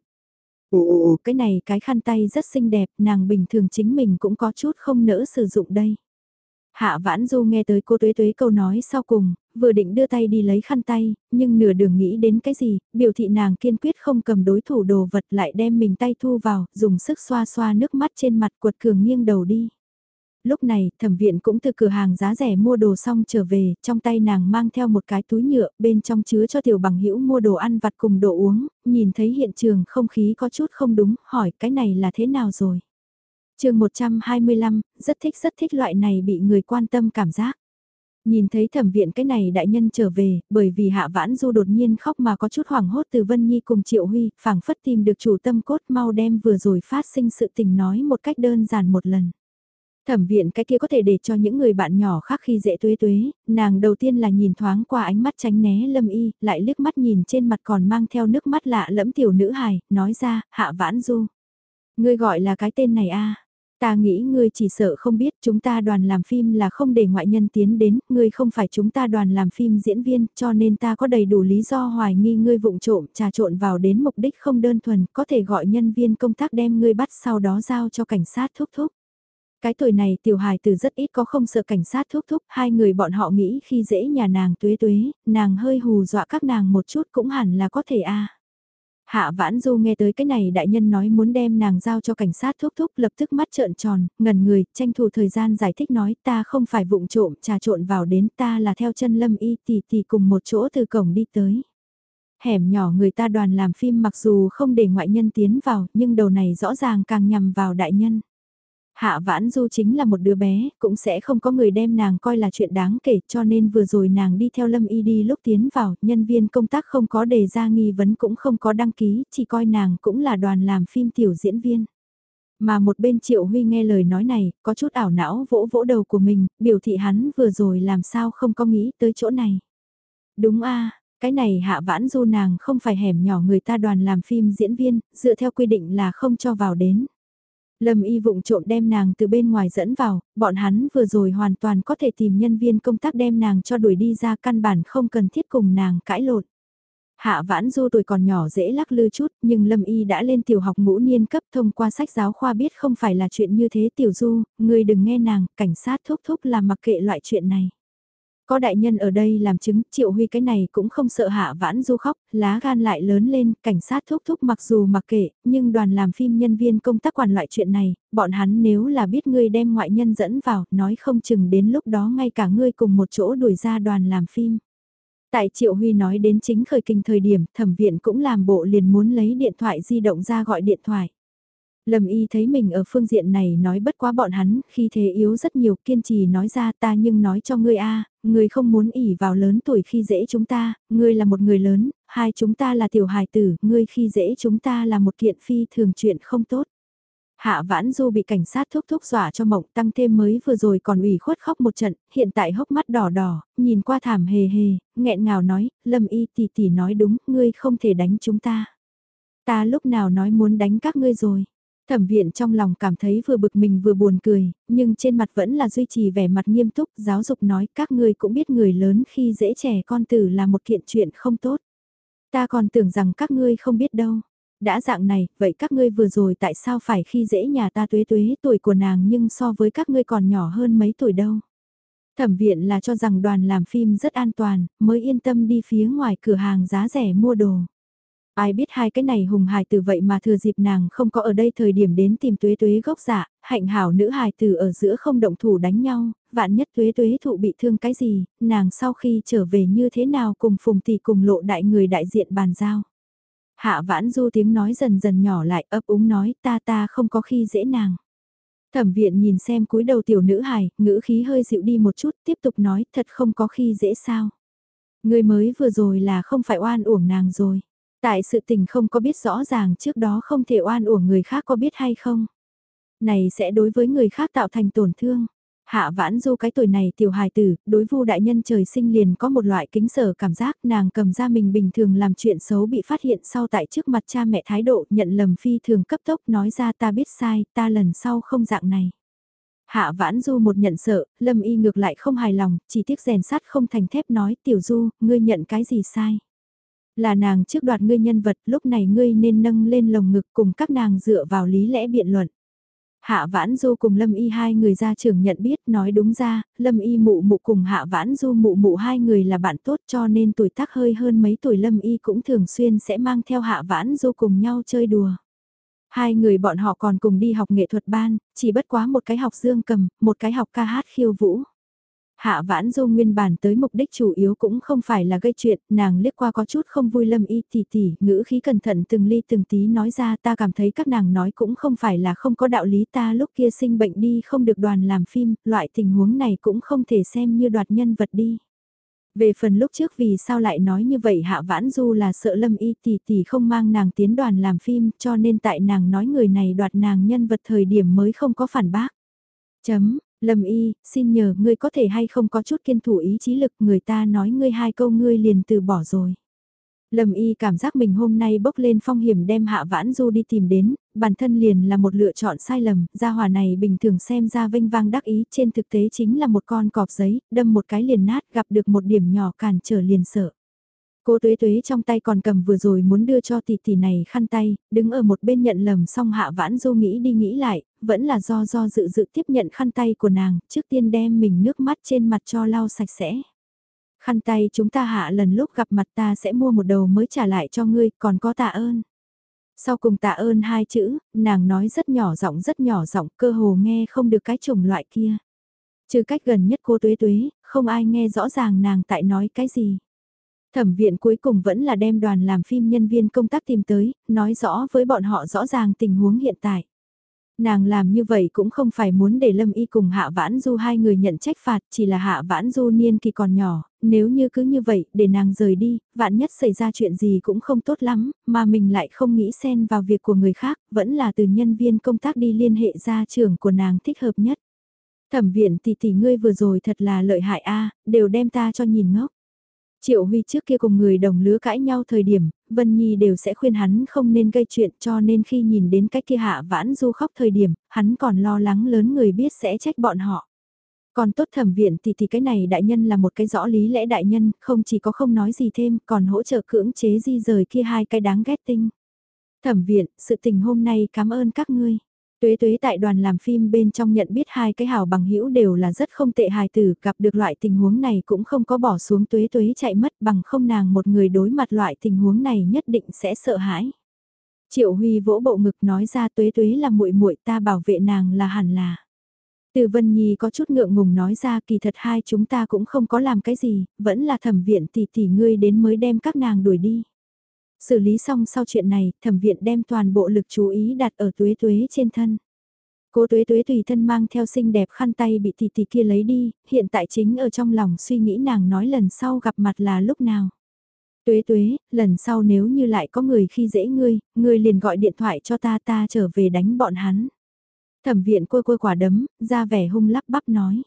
Ồ, cái này cái khăn tay rất xinh đẹp, nàng bình thường chính mình cũng có chút không nỡ sử dụng đây. Hạ Vãn Du nghe tới cô Tuế Tuế câu nói sau cùng, vừa định đưa tay đi lấy khăn tay, nhưng nửa đường nghĩ đến cái gì, biểu thị nàng kiên quyết không cầm đối thủ đồ vật lại đem mình tay thu vào, dùng sức xoa xoa nước mắt trên mặt quật cường nghiêng đầu đi. Lúc này, thẩm viện cũng từ cửa hàng giá rẻ mua đồ xong trở về, trong tay nàng mang theo một cái túi nhựa, bên trong chứa cho tiểu bằng hữu mua đồ ăn vặt cùng đồ uống, nhìn thấy hiện trường không khí có chút không đúng, hỏi cái này là thế nào rồi. Chương 125, rất thích loại này bị người quan tâm cảm giác. Nhìn thấy thẩm viện cái này đại nhân trở về, bởi vì Hạ Vãn Du đột nhiên khóc mà có chút hoảng hốt từ Vân Nhi cùng Triệu Huy, phảng phất tìm được chủ tâm cốt mau đem vừa rồi phát sinh sự tình nói một cách đơn giản một lần. Thẩm viện cái kia có thể để cho những người bạn nhỏ khác khi dễ Tuế Tuế, nàng đầu tiên là nhìn thoáng qua ánh mắt tránh né Lâm Y, lại liếc mắt nhìn trên mặt còn mang theo nước mắt lạ lẫm tiểu nữ hài, nói ra, Hạ Vãn Du. Ngươi gọi là cái tên này a? Ta nghĩ ngươi chỉ sợ không biết chúng ta đoàn làm phim là không để ngoại nhân tiến đến, ngươi không phải chúng ta đoàn làm phim diễn viên, cho nên ta có đầy đủ lý do hoài nghi ngươi vụng trộm trà trộn vào đến mục đích không đơn thuần, có thể gọi nhân viên công tác đem ngươi bắt sau đó giao cho cảnh sát thúc thúc. Cái tuổi này tiểu hài từ rất ít có không sợ cảnh sát thúc thúc, hai người bọn họ nghĩ khi dễ nhà nàng Tuế Tuế, nàng hơi hù dọa các nàng một chút cũng hẳn là có thể a. Hạ Vãn Du nghe tới cái này đại nhân nói muốn đem nàng giao cho cảnh sát thúc thúc lập tức mắt trợn tròn, ngẩn người, tranh thủ thời gian giải thích nói ta không phải vụng trộm trà trộn vào đến ta là theo chân Lâm Y tỷ cùng một chỗ từ cổng đi tới. Hẻm nhỏ người ta đoàn làm phim mặc dù không để ngoại nhân tiến vào nhưng đầu này rõ ràng càng nhằm vào đại nhân. Hạ Vãn Du chính là một đứa bé, cũng sẽ không có người đem nàng coi là chuyện đáng kể, cho nên vừa rồi nàng đi theo Lâm Y đi lúc tiến vào, nhân viên công tác không có đề ra nghi vấn cũng không có đăng ký, chỉ coi nàng cũng là đoàn làm phim tiểu diễn viên. Mà một bên Triệu Huy nghe lời nói này, có chút ảo não vỗ vỗ đầu của mình, biểu thị hắn vừa rồi làm sao không có nghĩ tới chỗ này. Đúng a, cái này Hạ Vãn Du nàng không phải hẻm nhỏ người ta đoàn làm phim diễn viên, dựa theo quy định là không cho vào đến. Lâm Y vụng trộm đem nàng từ bên ngoài dẫn vào, bọn hắn vừa rồi hoàn toàn có thể tìm nhân viên công tác đem nàng cho đuổi đi ra, căn bản không cần thiết cùng nàng cãi lộn. Hạ Vãn Du tuổi còn nhỏ dễ lắc lư chút, nhưng Lâm Y đã lên tiểu học ngũ niên cấp, thông qua sách giáo khoa biết không phải là chuyện như thế. Tiểu Du, ngươi đừng nghe nàng, cảnh sát thúc thúc là mặc kệ loại chuyện này. Có đại nhân ở đây làm chứng, Triệu Huy cái này cũng không sợ Hạ Vãn Du khóc, lá gan lại lớn lên, cảnh sát thúc thúc mặc dù mặc kệ, nhưng đoàn làm phim nhân viên công tác quản loại chuyện này, bọn hắn nếu là biết ngươi đem ngoại nhân dẫn vào, nói không chừng đến lúc đó ngay cả ngươi cùng một chỗ đuổi ra đoàn làm phim. Tại Triệu Huy nói đến chính khởi kinh thời điểm, thẩm viện cũng làm bộ liền muốn lấy điện thoại di động ra gọi điện thoại. Lâm Y thấy mình ở phương diện này nói bất quá bọn hắn, khi thế yếu rất nhiều, kiên trì nói ra ta nhưng nói cho ngươi a, ngươi không muốn ỉ vào lớn tuổi khi dễ chúng ta, ngươi là một người lớn, hai chúng ta là tiểu hài tử, ngươi khi dễ chúng ta là một kiện phi thường chuyện không tốt. Hạ Vãn Du bị cảnh sát thúc thúc dọa cho mộng, tăng thêm mới vừa rồi còn ủy khuất khóc một trận, hiện tại hốc mắt đỏ đỏ, nhìn qua thảm hề hề, nghẹn ngào nói, Lâm Y tỷ tỷ nói đúng, ngươi không thể đánh chúng ta. Ta lúc nào nói muốn đánh các ngươi rồi. Thẩm viện trong lòng cảm thấy vừa bực mình vừa buồn cười, nhưng trên mặt vẫn là duy trì vẻ mặt nghiêm túc, giáo dục nói các ngươi cũng biết người lớn khi dễ trẻ con tử là một kiện chuyện không tốt. Ta còn tưởng rằng các ngươi không biết đâu. Đã dạng này, vậy các ngươi vừa rồi tại sao phải khi dễ nhà ta Tuế Tuế, tuổi của nàng nhưng so với các ngươi còn nhỏ hơn mấy tuổi đâu. Thẩm viện là cho rằng đoàn làm phim rất an toàn, mới yên tâm đi phía ngoài cửa hàng giá rẻ mua đồ. Ai biết hai cái này hùng hài tử vậy mà thừa dịp nàng không có ở đây thời điểm đến tìm Tuế Tuế gốc dạ, hạnh hảo nữ hài tử ở giữa không động thủ đánh nhau, vạn nhất Tuế Tuế thụ bị thương cái gì, nàng sau khi trở về như thế nào cùng Phùng Tỷ cùng Lộ đại người đại diện bàn giao. Hạ Vãn Du tiếng nói dần dần nhỏ lại, ấp úng nói ta không có khi dễ nàng. Thẩm viện nhìn xem cúi đầu tiểu nữ hài, ngữ khí hơi dịu đi một chút, tiếp tục nói thật không có khi dễ sao. Người mới vừa rồi là không phải oan uổng nàng rồi. Tại sự tình không có biết rõ ràng trước đó không thể oan uổng người khác có biết hay không. Này sẽ đối với người khác tạo thành tổn thương. Hạ Vãn Du cái tuổi này tiểu hài tử, đối Vu đại nhân trời sinh liền có một loại kính sở cảm giác, nàng cầm ra mình bình thường làm chuyện xấu bị phát hiện sau tại trước mặt cha mẹ thái độ nhận lầm phi thường cấp tốc nói ra ta biết sai, ta lần sau không dạng này. Hạ Vãn Du một nhận sợ, Lâm Y ngược lại không hài lòng, chỉ tiếc rèn sắt không thành thép nói tiểu Du, ngươi nhận cái gì sai. Là nàng trước đoạt ngươi nhân vật, lúc này ngươi nên nâng lên lồng ngực cùng các nàng dựa vào lý lẽ biện luận. Hạ Vãn Du cùng Lâm Y hai người ra trường nhận biết nói đúng ra, Lâm Y mụ mụ cùng Hạ Vãn Du mụ mụ hai người là bạn tốt cho nên tuổi tác hơi hơn mấy tuổi Lâm Y cũng thường xuyên sẽ mang theo Hạ Vãn Du cùng nhau chơi đùa. Hai người bọn họ còn cùng đi học nghệ thuật ban, chỉ bất quá một cái học dương cầm, một cái học ca hát khiêu vũ. Hạ Vãn Du nguyên bản tới mục đích chủ yếu cũng không phải là gây chuyện, nàng liếc qua có chút không vui Lâm Y tỷ, ngữ khí cẩn thận từng ly từng tí nói ra ta cảm thấy các nàng nói cũng không phải là không có đạo lý ta lúc kia sinh bệnh đi không được đoàn làm phim, loại tình huống này cũng không thể xem như đoạt nhân vật đi. Về phần lúc trước vì sao lại nói như vậy Hạ Vãn Du là sợ Lâm Y tỷ không mang nàng tiến đoàn làm phim cho nên tại nàng nói người này đoạt nàng nhân vật thời điểm mới không có phản bác. Lâm Y, xin nhờ ngươi có thể hay không có chút kiên thủ ý chí lực người ta nói ngươi hai câu ngươi liền từ bỏ rồi. Lâm Y cảm giác mình hôm nay bốc lên phong hiểm đem Hạ Vãn Du đi tìm đến, bản thân liền là một lựa chọn sai lầm, gia hỏa này bình thường xem ra vênh vang đắc ý trên thực tế chính là một con cọp giấy, đâm một cái liền nát gặp được một điểm nhỏ cản trở liền sợ. Cô Tuế Tuế trong tay còn cầm vừa rồi muốn đưa cho tỷ tỷ này khăn tay, đứng ở một bên nhận lầm xong Hạ Vãn Du nghĩ đi nghĩ lại, vẫn là do dự tiếp nhận khăn tay của nàng, trước tiên đem mình nước mắt trên mặt cho lau sạch sẽ. Khăn tay chúng ta Hạ lần lúc gặp mặt ta sẽ mua một đầu mới trả lại cho ngươi, còn có tạ ơn. Sau cùng tạ ơn hai chữ, nàng nói rất nhỏ giọng, cơ hồ nghe không được cái chủng loại kia. Trừ cách gần nhất cô Tuế Tuế, không ai nghe rõ ràng nàng tại nói cái gì. Thẩm viện cuối cùng vẫn là đem đoàn làm phim nhân viên công tác tìm tới, nói rõ với bọn họ rõ ràng tình huống hiện tại. Nàng làm như vậy cũng không phải muốn để Lâm Y cùng Hạ Vãn Du hai người nhận trách phạt, chỉ là Hạ Vãn Du niên kỳ còn nhỏ, nếu như cứ như vậy, để nàng rời đi, vạn nhất xảy ra chuyện gì cũng không tốt lắm, mà mình lại không nghĩ xen vào việc của người khác, vẫn là từ nhân viên công tác đi liên hệ gia trưởng của nàng thích hợp nhất. Thẩm viện tỷ ngươi vừa rồi thật là lợi hại a, đều đem ta cho nhìn ngốc. Triệu Huy trước kia cùng người đồng lứa cãi nhau thời điểm, Vân Nhi đều sẽ khuyên hắn không nên gây chuyện, cho nên khi nhìn đến cái kia Hạ Vãn Du khóc thời điểm, hắn còn lo lắng lớn người biết sẽ trách bọn họ. Còn tốt thẩm viện thì cái này đại nhân là một cái rõ lý lẽ đại nhân, không chỉ có không nói gì thêm, còn hỗ trợ cưỡng chế di rời kia hai cái đáng ghét tinh. Thẩm viện, sự tình hôm nay cảm ơn các ngươi. Tuế tuế tại đoàn làm phim bên trong nhận biết hai cái hảo bằng hữu đều là rất không tệ hài tử, gặp được loại tình huống này cũng không có bỏ xuống tuế tuế chạy mất, bằng không nàng một người đối mặt loại tình huống này nhất định sẽ sợ hãi. Triệu Huy vỗ bộ ngực nói ra tuế tuế là muội muội, ta bảo vệ nàng là hẳn là. Từ Vân Nhi có chút ngượng ngùng nói ra, kỳ thật hai chúng ta cũng không có làm cái gì, vẫn là thẩm viện tỷ ngươi đến mới đem các nàng đuổi đi. Xử lý xong sau chuyện này, thẩm viện đem toàn bộ lực chú ý đặt ở tuế tuế trên thân. Cô tuế tuế tùy thân mang theo xinh đẹp khăn tay bị tỷ kia lấy đi, hiện tại chính ở trong lòng suy nghĩ nàng nói lần sau gặp mặt là lúc nào. Tuế tuế, lần sau nếu như lại có người khi dễ ngươi liền gọi điện thoại cho ta trở về đánh bọn hắn. Thẩm viện cua quả đấm, ra vẻ hung lắp bắp nói.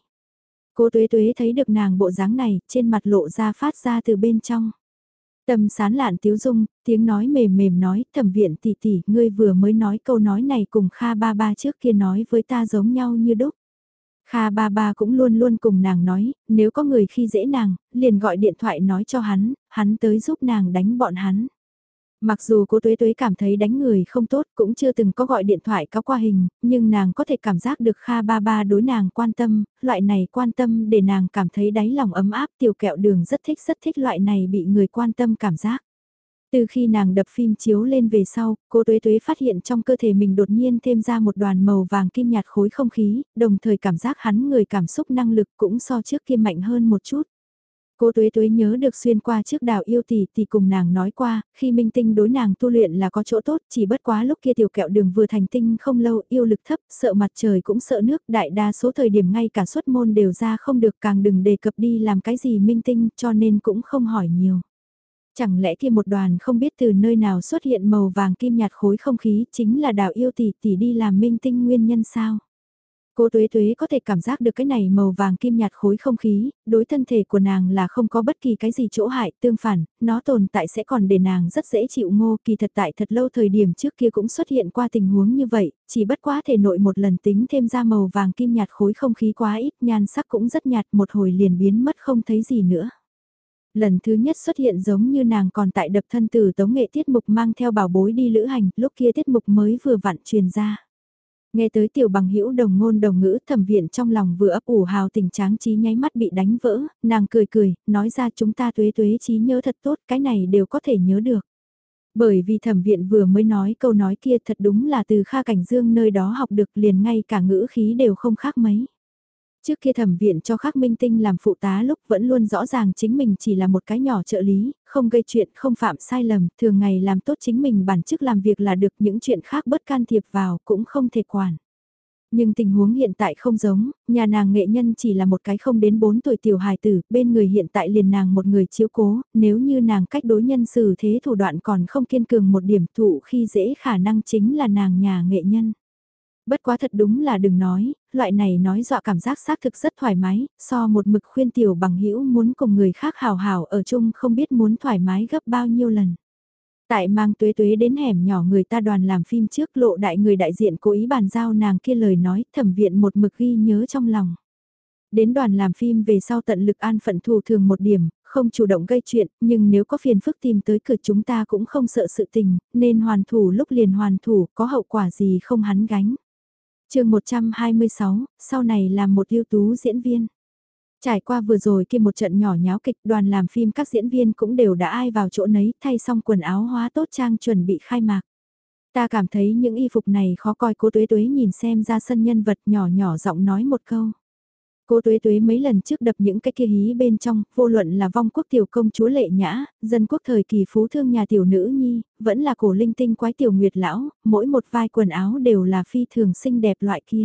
Cô tuế tuế thấy được nàng bộ dáng này, trên mặt lộ ra phát ra từ bên trong. Tâm sán lạn tiếu dung, tiếng nói mềm mềm nói, thẩm viện tỷ, ngươi vừa mới nói câu nói này cùng Kha ba ba trước kia nói với ta giống nhau như đúc. Kha ba ba cũng luôn luôn cùng nàng nói, nếu có người khi dễ nàng, liền gọi điện thoại nói cho hắn tới giúp nàng đánh bọn hắn. Mặc dù cô Tuế Tuế cảm thấy đánh người không tốt, cũng chưa từng có gọi điện thoại cáo qua hình, nhưng nàng có thể cảm giác được Kha ba ba đối nàng quan tâm, loại này quan tâm để nàng cảm thấy đáy lòng ấm áp. Tiểu Kẹo Đường rất thích loại này bị người quan tâm cảm giác. Từ khi nàng đập phim chiếu lên về sau, cô Tuế Tuế phát hiện trong cơ thể mình đột nhiên thêm ra một đoàn màu vàng kim nhạt khối không khí, đồng thời cảm giác hắn người cảm xúc năng lực cũng so trước kia mạnh hơn một chút. Cô Tuế Tuế nhớ được xuyên qua trước Đào Yêu tỷ cùng nàng nói qua, khi minh tinh đối nàng tu luyện là có chỗ tốt, chỉ bất quá lúc kia Tiểu Kẹo Đường vừa thành tinh không lâu, yêu lực thấp, sợ mặt trời cũng sợ nước, đại đa số thời điểm ngay cả xuất môn đều ra không được, càng đừng đề cập đi làm cái gì minh tinh, cho nên cũng không hỏi nhiều. Chẳng lẽ kia một đoàn không biết từ nơi nào xuất hiện màu vàng kim nhạt khối không khí, chính là Đào Yêu tỷ đi làm minh tinh nguyên nhân sao? Cô Tuế Tuế có thể cảm giác được cái này màu vàng kim nhạt khối không khí, đối thân thể của nàng là không có bất kỳ cái gì chỗ hại, tương phản, nó tồn tại sẽ còn để nàng rất dễ chịu ngô, kỳ thật tại thật lâu thời điểm trước kia cũng xuất hiện qua tình huống như vậy, chỉ bất quá thể nội một lần tính thêm ra màu vàng kim nhạt khối không khí quá ít, nhan sắc cũng rất nhạt, một hồi liền biến mất không thấy gì nữa. Lần thứ nhất xuất hiện giống như nàng còn tại đập thân tử tống nghệ tiết mục mang theo bảo bối đi lữ hành, lúc kia tiết mục mới vừa vặn truyền ra. Nghe tới tiểu bằng hữu đồng ngôn đồng ngữ, thẩm viện trong lòng vừa ấp ủ hào tình tráng trí nháy mắt bị đánh vỡ, nàng cười, nói ra chúng ta Tuế Tuế trí nhớ thật tốt, cái này đều có thể nhớ được. Bởi vì thẩm viện vừa mới nói câu nói kia thật đúng là từ Kha Cảnh Dương nơi đó học được, liền ngay cả ngữ khí đều không khác mấy. Trước kia thẩm viện cho Khắc Minh Tinh làm phụ tá lúc vẫn luôn rõ ràng chính mình chỉ là một cái nhỏ trợ lý, không gây chuyện, không phạm sai lầm, thường ngày làm tốt chính mình bản chức làm việc là được, những chuyện khác bớt can thiệp vào cũng không thể quản. Nhưng tình huống hiện tại không giống, nhà nàng nghệ nhân chỉ là một cái không đến 4 tuổi tiểu hài tử, bên người hiện tại liền nàng một người chiếu cố, nếu như nàng cách đối nhân xử thế thủ đoạn còn không kiên cường một điểm, thụ khi dễ khả năng chính là nàng nhà nghệ nhân. Bất quá thật đúng là đừng nói, loại này nói dọa cảm giác xác thực rất thoải mái, so một mực khuyên tiểu bằng hữu muốn cùng người khác hào hào ở chung không biết muốn thoải mái gấp bao nhiêu lần. Tại mang Tuế Tuế đến hẻm nhỏ người ta đoàn làm phim trước, Lộ đại người đại diện cố ý bàn giao nàng kia lời nói, thẩm viện một mực ghi nhớ trong lòng. Đến đoàn làm phim về sau tận lực an phận thù thường một điểm, không chủ động gây chuyện, nhưng nếu có phiền phức tìm tới cửa chúng ta cũng không sợ sự tình, nên hoàn thủ lúc liền hoàn thủ, có hậu quả gì không hắn gánh. Chương 126, sau này làm một ưu tú diễn viên. Trải qua vừa rồi kia một trận nhỏ nháo kịch, đoàn làm phim các diễn viên cũng đều đã ai vào chỗ nấy, thay xong quần áo hóa tốt trang chuẩn bị khai mạc. Ta cảm thấy những y phục này khó coi, cô Tuế Tuế nhìn xem ra sân nhân vật, nhỏ nhỏ giọng nói một câu. Cô Tuế Tuế mấy lần trước đập những cái kia hí bên trong, vô luận là vong quốc tiểu công chúa Lệ Nhã, dân quốc thời kỳ phú thương nhà tiểu nữ nhi, vẫn là cổ linh tinh quái tiểu nguyệt lão, mỗi một vai quần áo đều là phi thường xinh đẹp loại kia.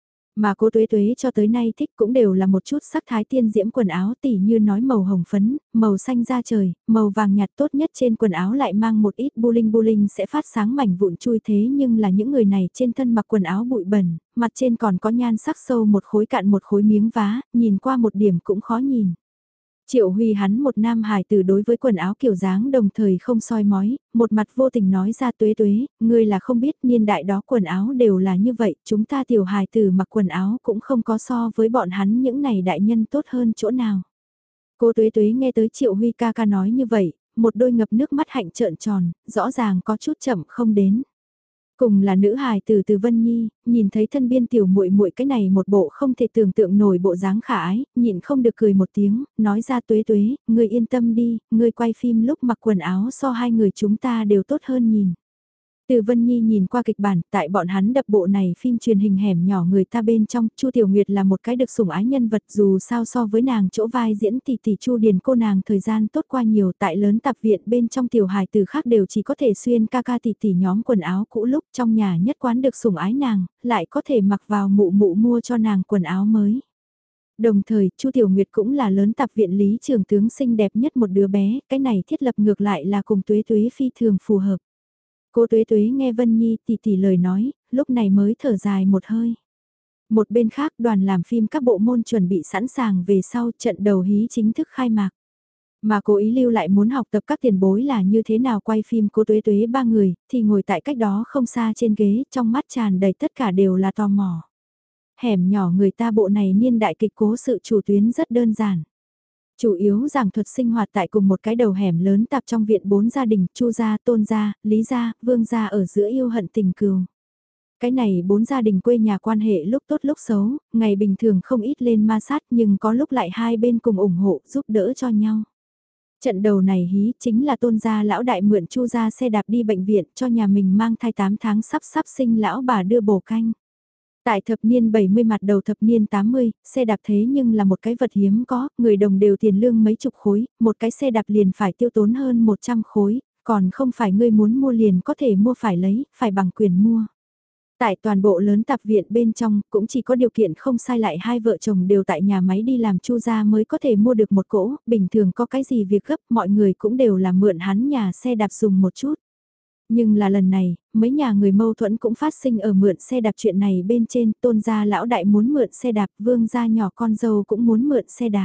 Mà cô Tuế Tuế cho tới nay thích cũng đều là một chút sắc thái tiên diễm quần áo tỉ như nói màu hồng phấn, màu xanh da trời, màu vàng nhạt tốt nhất trên quần áo lại mang một ít bling bling sẽ phát sáng mảnh vụn chui thế nhưng là những người này trên thân mặc quần áo bụi bẩn, mặt trên còn có nhan sắc sâu một khối cạn một khối miếng vá, nhìn qua một điểm cũng khó nhìn. Triệu Huy hắn một nam hài tử đối với quần áo kiểu dáng đồng thời không soi mói, một mặt vô tình nói ra Tuế Tuế, ngươi là không biết niên đại đó quần áo đều là như vậy, chúng ta tiểu hài tử mặc quần áo cũng không có so với bọn hắn những này đại nhân tốt hơn chỗ nào. Cô Tuế Tuế nghe tới Triệu Huy ca ca nói như vậy, một đôi ngập nước mắt hạnh trợn tròn, rõ ràng có chút chậm không đến. Cùng là nữ hài từ Vân Nhi, nhìn thấy thân biên tiểu muội muội cái này một bộ không thể tưởng tượng nổi bộ dáng khả ái, nhịn không được cười một tiếng, nói ra Tuế Tuế, ngươi yên tâm đi, ngươi quay phim lúc mặc quần áo so hai người chúng ta đều tốt hơn nhìn. Từ Vân Nhi nhìn qua kịch bản, tại bọn hắn đập bộ này phim truyền hình hẻm nhỏ người ta bên trong, Chu Tiểu Nguyệt là một cái được sủng ái nhân vật dù sao so với nàng chỗ vai diễn tỷ Chu Điền cô nàng thời gian tốt qua nhiều tại lớn tập viện bên trong tiểu hài từ khác đều chỉ có thể xuyên ca ca tỷ nhóm quần áo cũ lúc trong nhà nhất quán được sủng ái nàng, lại có thể mặc vào mụ mụ mua cho nàng quần áo mới. Đồng thời, Chu Tiểu Nguyệt cũng là lớn tập viện lý trường tướng xinh đẹp nhất một đứa bé, cái này thiết lập ngược lại là cùng Tuế Tuế phi thường phù hợp. Cô Tuế Tuế nghe Vân Nhi tỷ lời nói, lúc này mới thở dài một hơi. Một bên khác đoàn làm phim các bộ môn chuẩn bị sẵn sàng về sau trận đầu hí chính thức khai mạc. Mà cố ý lưu lại muốn học tập các tiền bối là như thế nào quay phim cô Tuế Tuế ba người, thì ngồi tại cách đó không xa trên ghế, trong mắt tràn đầy tất cả đều là tò mò. Hẻm nhỏ người ta bộ này niên đại kịch cố sự chủ tuyến rất đơn giản. Chủ yếu giảng thuật sinh hoạt tại cùng một cái đầu hẻm lớn tạp trong viện bốn gia đình, Chu gia, Tôn gia, Lý gia, Vương gia ở giữa yêu hận tình cừu. Cái này bốn gia đình quê nhà quan hệ lúc tốt lúc xấu, ngày bình thường không ít lên ma sát nhưng có lúc lại hai bên cùng ủng hộ giúp đỡ cho nhau. Trận đầu này hí chính là Tôn gia lão đại mượn Chu gia xe đạp đi bệnh viện cho nhà mình mang thai 8 tháng sắp sinh lão bà đưa bổ canh. Tại thập niên 70 mặt đầu thập niên 80, xe đạp thế nhưng là một cái vật hiếm có, người đồng đều tiền lương mấy chục khối, một cái xe đạp liền phải tiêu tốn hơn 100 khối, còn không phải ngươi muốn mua liền có thể mua phải lấy, phải bằng quyền mua. Tại toàn bộ lớn tạp viện bên trong, cũng chỉ có điều kiện không sai lại hai vợ chồng đều tại nhà máy đi làm Chu gia mới có thể mua được một cỗ, bình thường có cái gì việc gấp mọi người cũng đều là mượn hắn nhà xe đạp dùng một chút. Nhưng là lần này, mấy nhà người mâu thuẫn cũng phát sinh ở mượn xe đạp chuyện này bên trên, Tôn gia lão đại muốn mượn xe đạp, Vương gia nhỏ con dâu cũng muốn mượn xe đạp.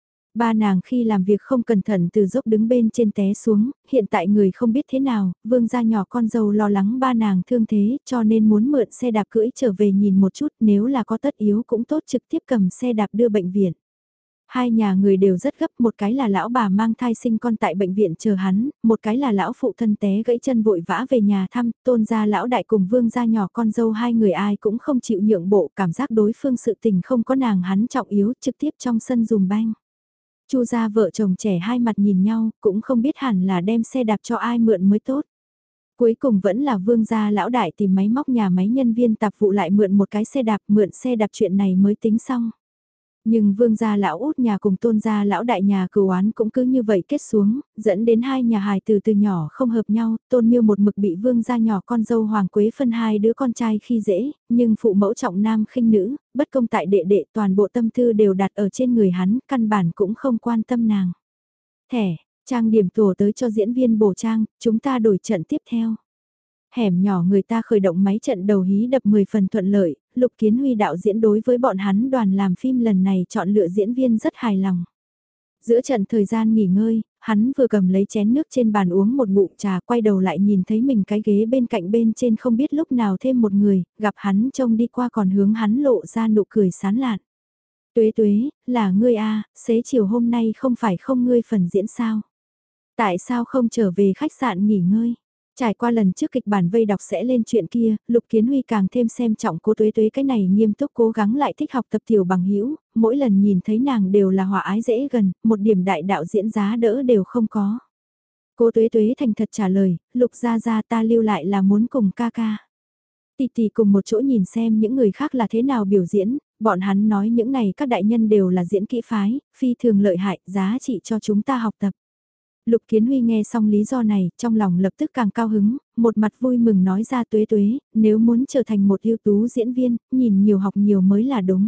Ba nàng khi làm việc không cẩn thận từ dốc đứng bên trên té xuống, hiện tại người không biết thế nào, Vương gia nhỏ con dâu lo lắng ba nàng thương thế cho nên muốn mượn xe đạp cưỡi trở về nhìn một chút, nếu là có tất yếu cũng tốt trực tiếp cầm xe đạp đưa bệnh viện. Hai nhà người đều rất gấp, một cái là lão bà mang thai sinh con tại bệnh viện chờ hắn, một cái là lão phụ thân té gãy chân vội vã về nhà thăm, Tôn gia lão đại cùng Vương gia nhỏ con dâu hai người ai cũng không chịu nhượng bộ, cảm giác đối phương sự tình không có nàng hắn trọng yếu, trực tiếp trong sân dùm banh. Chu gia vợ chồng trẻ hai mặt nhìn nhau, cũng không biết hẳn là đem xe đạp cho ai mượn mới tốt. Cuối cùng vẫn là Vương gia lão đại tìm máy móc nhà máy nhân viên tạp vụ lại mượn một cái xe đạp, mượn xe đạp chuyện này mới tính xong. Nhưng Vương gia lão út nhà cùng Tôn gia lão đại nhà cửu oán cũng cứ như vậy kết xuống, dẫn đến hai nhà hài từ nhỏ không hợp nhau, Tôn Miêu một mực bị Vương gia nhỏ con dâu Hoàng Quế phân hai đứa con trai khi dễ, nhưng phụ mẫu trọng nam khinh nữ, bất công tại đệ đệ toàn bộ tâm tư đều đặt ở trên người hắn, căn bản cũng không quan tâm nàng. Thẻ, trang điểm tổ tới cho diễn viên bổ trang, chúng ta đổi trận tiếp theo. Hẻm nhỏ người ta khởi động máy trận đầu hí đập 10 phần thuận lợi, Lục Kiến Huy đạo diễn đối với bọn hắn đoàn làm phim lần này chọn lựa diễn viên rất hài lòng. Giữa trận thời gian nghỉ ngơi, hắn vừa cầm lấy chén nước trên bàn uống một ngụm trà quay đầu lại nhìn thấy mình cái ghế bên cạnh bên trên không biết lúc nào thêm một người, gặp hắn trông đi qua còn hướng hắn lộ ra nụ cười sán lạn. Tuế Tuế, là ngươi a, xế chiều hôm nay không phải không ngươi phần diễn sao? Tại sao không trở về khách sạn nghỉ ngơi? Trải qua lần trước kịch bản vây đọc sẽ lên chuyện kia, Lục Kiến Huy càng thêm xem trọng cô Tuế Tuế cái này nghiêm túc cố gắng lại thích học tập tiểu bằng hữu, mỗi lần nhìn thấy nàng đều là hòa ái dễ gần, một điểm đại đạo diễn giá đỡ đều không có. Cô Tuế Tuế thành thật trả lời, Lục gia gia ta lưu lại là muốn cùng ca ca. Tỷ tỷ cùng một chỗ nhìn xem những người khác là thế nào biểu diễn, bọn hắn nói những này các đại nhân đều là diễn kỹ phái, phi thường lợi hại, giá trị cho chúng ta học tập. Lục Kiến Huy nghe xong lý do này, trong lòng lập tức càng cao hứng, một mặt vui mừng nói ra Tuế Tuế, nếu muốn trở thành một ưu tú diễn viên, nhìn nhiều học nhiều mới là đúng.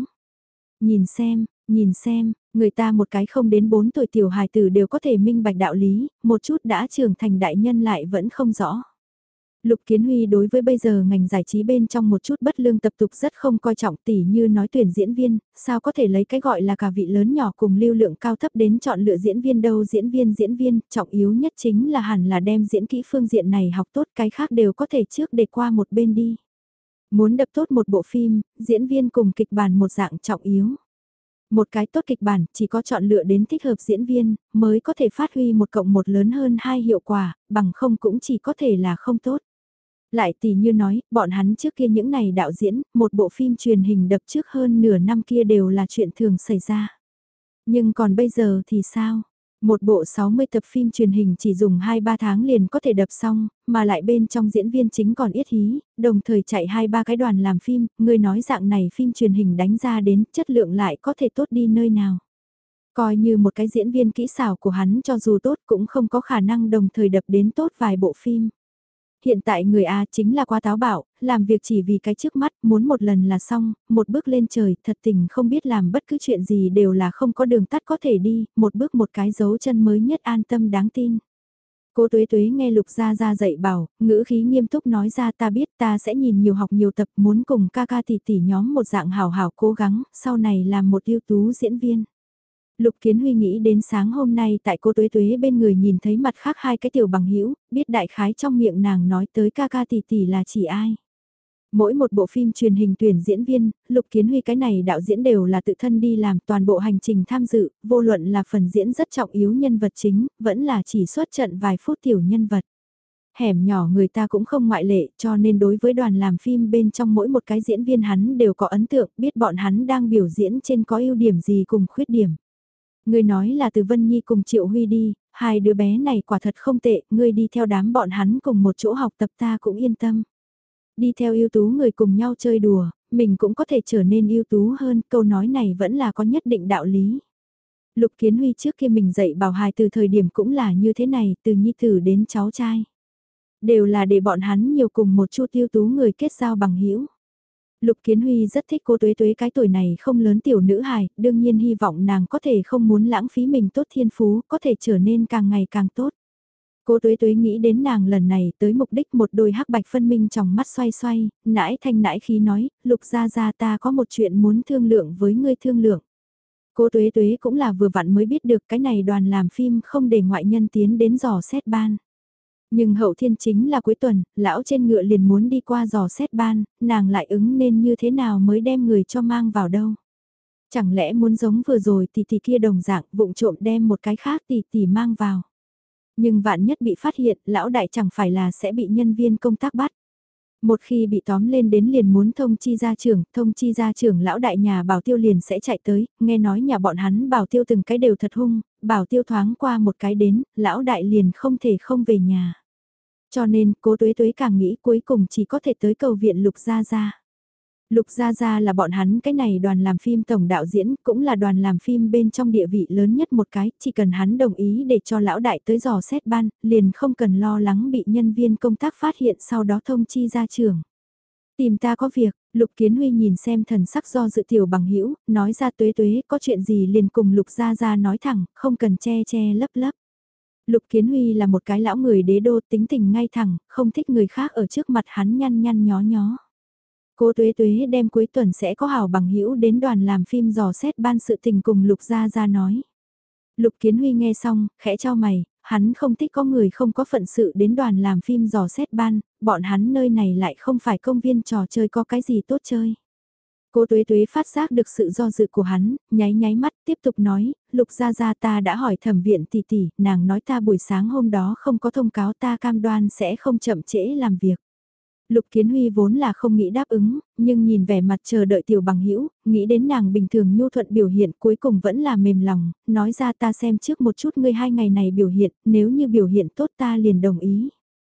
Nhìn xem, người ta một cái không đến 4 tuổi tiểu hài tử đều có thể minh bạch đạo lý, một chút đã trưởng thành đại nhân lại vẫn không rõ. Lục Kiến Huy đối với bây giờ ngành giải trí bên trong một chút bất lương tập tục rất không coi trọng, tỉ như nói tuyển diễn viên, sao có thể lấy cái gọi là cả vị lớn nhỏ cùng lưu lượng cao thấp đến chọn lựa diễn viên đâu. Diễn viên, trọng yếu nhất chính là hẳn là đem diễn kỹ phương diện này học tốt, cái khác đều có thể trước để qua một bên đi. Muốn đập tốt một bộ phim, diễn viên cùng kịch bản một dạng trọng yếu. Một cái tốt kịch bản chỉ có chọn lựa đến thích hợp diễn viên mới có thể phát huy 1+1 lớn hơn 2 hiệu quả, bằng không cũng chỉ có thể là không tốt. Lại tỷ như nói, bọn hắn trước kia những này đạo diễn, một bộ phim truyền hình đập trước hơn nửa năm kia đều là chuyện thường xảy ra. Nhưng còn bây giờ thì sao? Một bộ 60 tập phim truyền hình chỉ dùng 2-3 tháng liền có thể đập xong, mà lại bên trong diễn viên chính còn yết hí, đồng thời chạy 2-3 cái đoàn làm phim, người nói dạng này phim truyền hình đánh ra đến chất lượng lại có thể tốt đi nơi nào. Coi như một cái diễn viên kỹ xảo của hắn cho dù tốt cũng không có khả năng đồng thời đập đến tốt vài bộ phim. Hiện tại người A chính là quá táo bạo, làm việc chỉ vì cái trước mắt, muốn một lần là xong, một bước lên trời, thật tình không biết làm bất cứ chuyện gì đều là không có đường tắt có thể đi, một bước một cái dấu chân mới nhất an tâm đáng tin. Cô Tuế Tuế nghe Lục Gia Gia dạy bảo, ngữ khí nghiêm túc nói ra ta biết ta sẽ nhìn nhiều học nhiều tập muốn cùng ca ca tỷ tỷ nhóm một dạng hào hào cố gắng, sau này làm một ưu tú diễn viên. Lục Kiến Huy nghĩ đến sáng hôm nay tại cô Tuế Tuế bên người nhìn thấy mặt khác hai cái tiểu bằng hữu, biết đại khái trong miệng nàng nói tới ca ca tỷ tỷ là chỉ ai. Mỗi một bộ phim truyền hình tuyển diễn viên, Lục Kiến Huy cái này đạo diễn đều là tự thân đi làm toàn bộ hành trình tham dự, vô luận là phần diễn rất trọng yếu nhân vật chính, vẫn là chỉ xuất trận vài phút tiểu nhân vật. Hẻm nhỏ người ta cũng không ngoại lệ cho nên đối với đoàn làm phim bên trong mỗi một cái diễn viên hắn đều có ấn tượng biết bọn hắn đang biểu diễn trên có ưu điểm gì cùng khuyết điểm. Ngươi nói là từ Vân Nhi cùng Triệu Huy đi, hai đứa bé này quả thật không tệ, ngươi đi theo đám bọn hắn cùng một chỗ học tập ta cũng yên tâm. Đi theo ưu tú người cùng nhau chơi đùa, mình cũng có thể trở nên ưu tú hơn, câu nói này vẫn là có nhất định đạo lý. Lục Kiến Huy trước kia mình dạy bảo hài từ thời điểm cũng là như thế này, từ nhi tử đến cháu trai. Đều là để bọn hắn nhiều cùng một chút ưu tú người kết giao bằng hữu. Lục Kiến Huy rất thích cô Tuế Tuế cái tuổi này không lớn tiểu nữ hài, đương nhiên hy vọng nàng có thể không muốn lãng phí mình tốt thiên phú, có thể trở nên càng ngày càng tốt. Cô Tuế Tuế nghĩ đến nàng lần này tới mục đích một đôi hắc bạch phân minh trong mắt xoay xoay, nãi thanh nãi khí nói, Lục gia gia ta có một chuyện muốn thương lượng với ngươi thương lượng. Cô Tuế Tuế cũng là vừa vặn mới biết được cái này đoàn làm phim không để ngoại nhân tiến đến dò xét ban. Nhưng hậu thiên chính là cuối tuần, lão trên ngựa liền muốn đi qua dò xét ban, nàng lại ứng nên như thế nào mới đem người cho mang vào đâu. Chẳng lẽ muốn giống vừa rồi tỷ kia đồng dạng vụng trộm đem một cái khác tỷ mang vào. Nhưng vạn nhất bị phát hiện, lão đại chẳng phải là sẽ bị nhân viên công tác bắt. Một khi bị tóm lên đến liền muốn thông chi gia trưởng lão đại nhà bảo tiêu liền sẽ chạy tới, nghe nói nhà bọn hắn bảo tiêu từng cái đều thật hung, bảo tiêu thoáng qua một cái đến, lão đại liền không thể không về nhà. Cho nên, cố Tuế Tuế càng nghĩ cuối cùng chỉ có thể tới cầu viện Lục Gia Gia. Lục Gia Gia là bọn hắn cái này đoàn làm phim tổng đạo diễn, cũng là đoàn làm phim bên trong địa vị lớn nhất một cái, chỉ cần hắn đồng ý để cho lão đại tới dò xét ban, liền không cần lo lắng bị nhân viên công tác phát hiện sau đó thông chi gia trưởng. Tìm ta có việc, Lục Kiến Huy nhìn xem thần sắc do dự tiểu bằng hữu nói ra Tuế Tuế có chuyện gì liền cùng Lục Gia Gia nói thẳng, không cần che che lấp lấp. Lục Kiến Huy là một cái lão người đế đô tính tình ngay thẳng, không thích người khác ở trước mặt hắn nhăn nhăn nhó nhó. Cô Tuế Tuế đem cuối tuần sẽ có hảo bằng hữu đến đoàn làm phim dò xét ban sự tình cùng Lục Gia Gia nói. Lục Kiến Huy nghe xong, khẽ cho mày, hắn không thích có người không có phận sự đến đoàn làm phim dò xét ban, bọn hắn nơi này lại không phải công viên trò chơi có cái gì tốt chơi. Cô Tuế Tuế phát giác được sự do dự của hắn, nháy nháy mắt tiếp tục nói, Lục Gia Gia ta đã hỏi thẩm viện tỷ, nàng nói ta buổi sáng hôm đó không có thông cáo ta cam đoan sẽ không chậm trễ làm việc. Lục Kiến Huy vốn là không nghĩ đáp ứng, nhưng nhìn vẻ mặt chờ đợi tiểu bằng hữu nghĩ đến nàng bình thường nhu thuận biểu hiện cuối cùng vẫn là mềm lòng, nói ra ta xem trước một chút ngươi 2 ngày này biểu hiện, nếu như biểu hiện tốt ta liền đồng ý.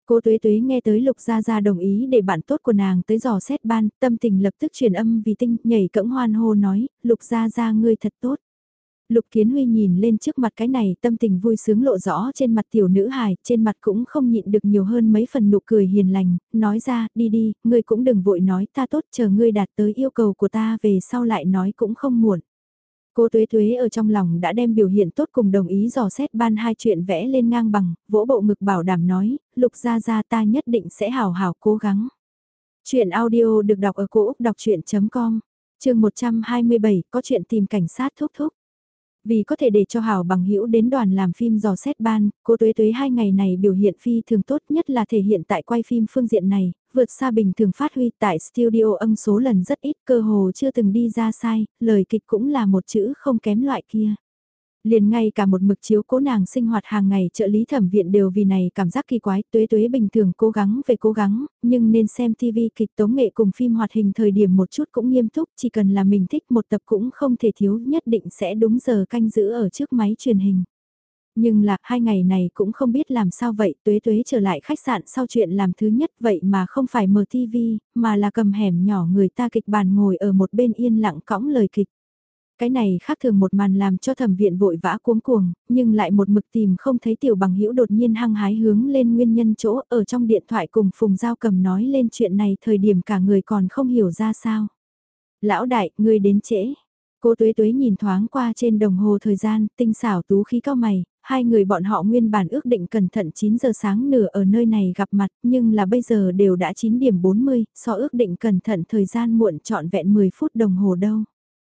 Cô Tuế Tuế nghe tới Lục Gia Gia đồng ý để bạn tốt của nàng tới dò xét ban, tâm tình lập tức truyền âm vì tinh, nhảy cẫng hoan hô nói, Lục Gia Gia ngươi thật tốt. Lục Kiến Huy nhìn lên trước mặt cái này, tâm tình vui sướng lộ rõ trên mặt tiểu nữ hài, trên mặt cũng không nhịn được nhiều hơn mấy phần nụ cười hiền lành, nói ra, đi đi, ngươi cũng đừng vội nói ta tốt, chờ ngươi đạt tới yêu cầu của ta về sau lại nói cũng không muộn. Cô Tuế Tuế ở trong lòng đã đem biểu hiện tốt cùng đồng ý dò xét ban hai chuyện vẽ lên ngang bằng, vỗ bộ ngực bảo đảm nói, Lục Gia Gia ta nhất định sẽ hào hào cố gắng. Chuyện audio được đọc ở cổ Úc đọc chuyện.com, chương 127, có chuyện tìm cảnh sát thúc thúc. Vì có thể để cho Hảo bằng hữu đến đoàn làm phim dò xét ban, cô Tuế Tuế 2 ngày này biểu hiện phi thường tốt nhất là thể hiện tại quay phim phương diện này, vượt xa bình thường phát huy tại studio âm số lần rất ít, cơ hồ chưa từng đi ra sai, lời kịch cũng là một chữ không kém loại kia. Liền ngay cả một mực chiếu cố nàng sinh hoạt hàng ngày trợ lý thẩm viện đều vì này cảm giác kỳ quái. Tuế Tuế bình thường cố gắng về cố gắng, nhưng nên xem TV kịch tống nghệ cùng phim hoạt hình thời điểm một chút cũng nghiêm túc, chỉ cần là mình thích một tập cũng không thể thiếu, nhất định sẽ đúng giờ canh giữ ở trước máy truyền hình. Nhưng là 2 ngày này cũng không biết làm sao vậy, Tuế Tuế trở lại khách sạn sau chuyện làm thứ nhất vậy mà không phải mở TV, mà là cầm hẻm nhỏ người ta kịch bản ngồi ở một bên yên lặng cõng lời kịch. Cái này khác thường một màn làm cho thẩm viện vội vã cuống cuồng, nhưng lại một mực tìm không thấy tiểu bằng hữu đột nhiên hăng hái hướng lên nguyên nhân chỗ ở trong điện thoại cùng Phùng Giao Cầm nói lên chuyện này thời điểm cả người còn không hiểu ra sao. Lão đại, ngươi đến trễ. Cô Tuế Tuế nhìn thoáng qua trên đồng hồ thời gian, tinh xảo tú khí cao mày, hai người bọn họ nguyên bản ước định cẩn thận 9 giờ sáng nửa ở nơi này gặp mặt, nhưng là bây giờ đều đã 9 điểm 40, so ước định cẩn thận thời gian muộn trọn vẹn 10 phút đồng hồ đâu.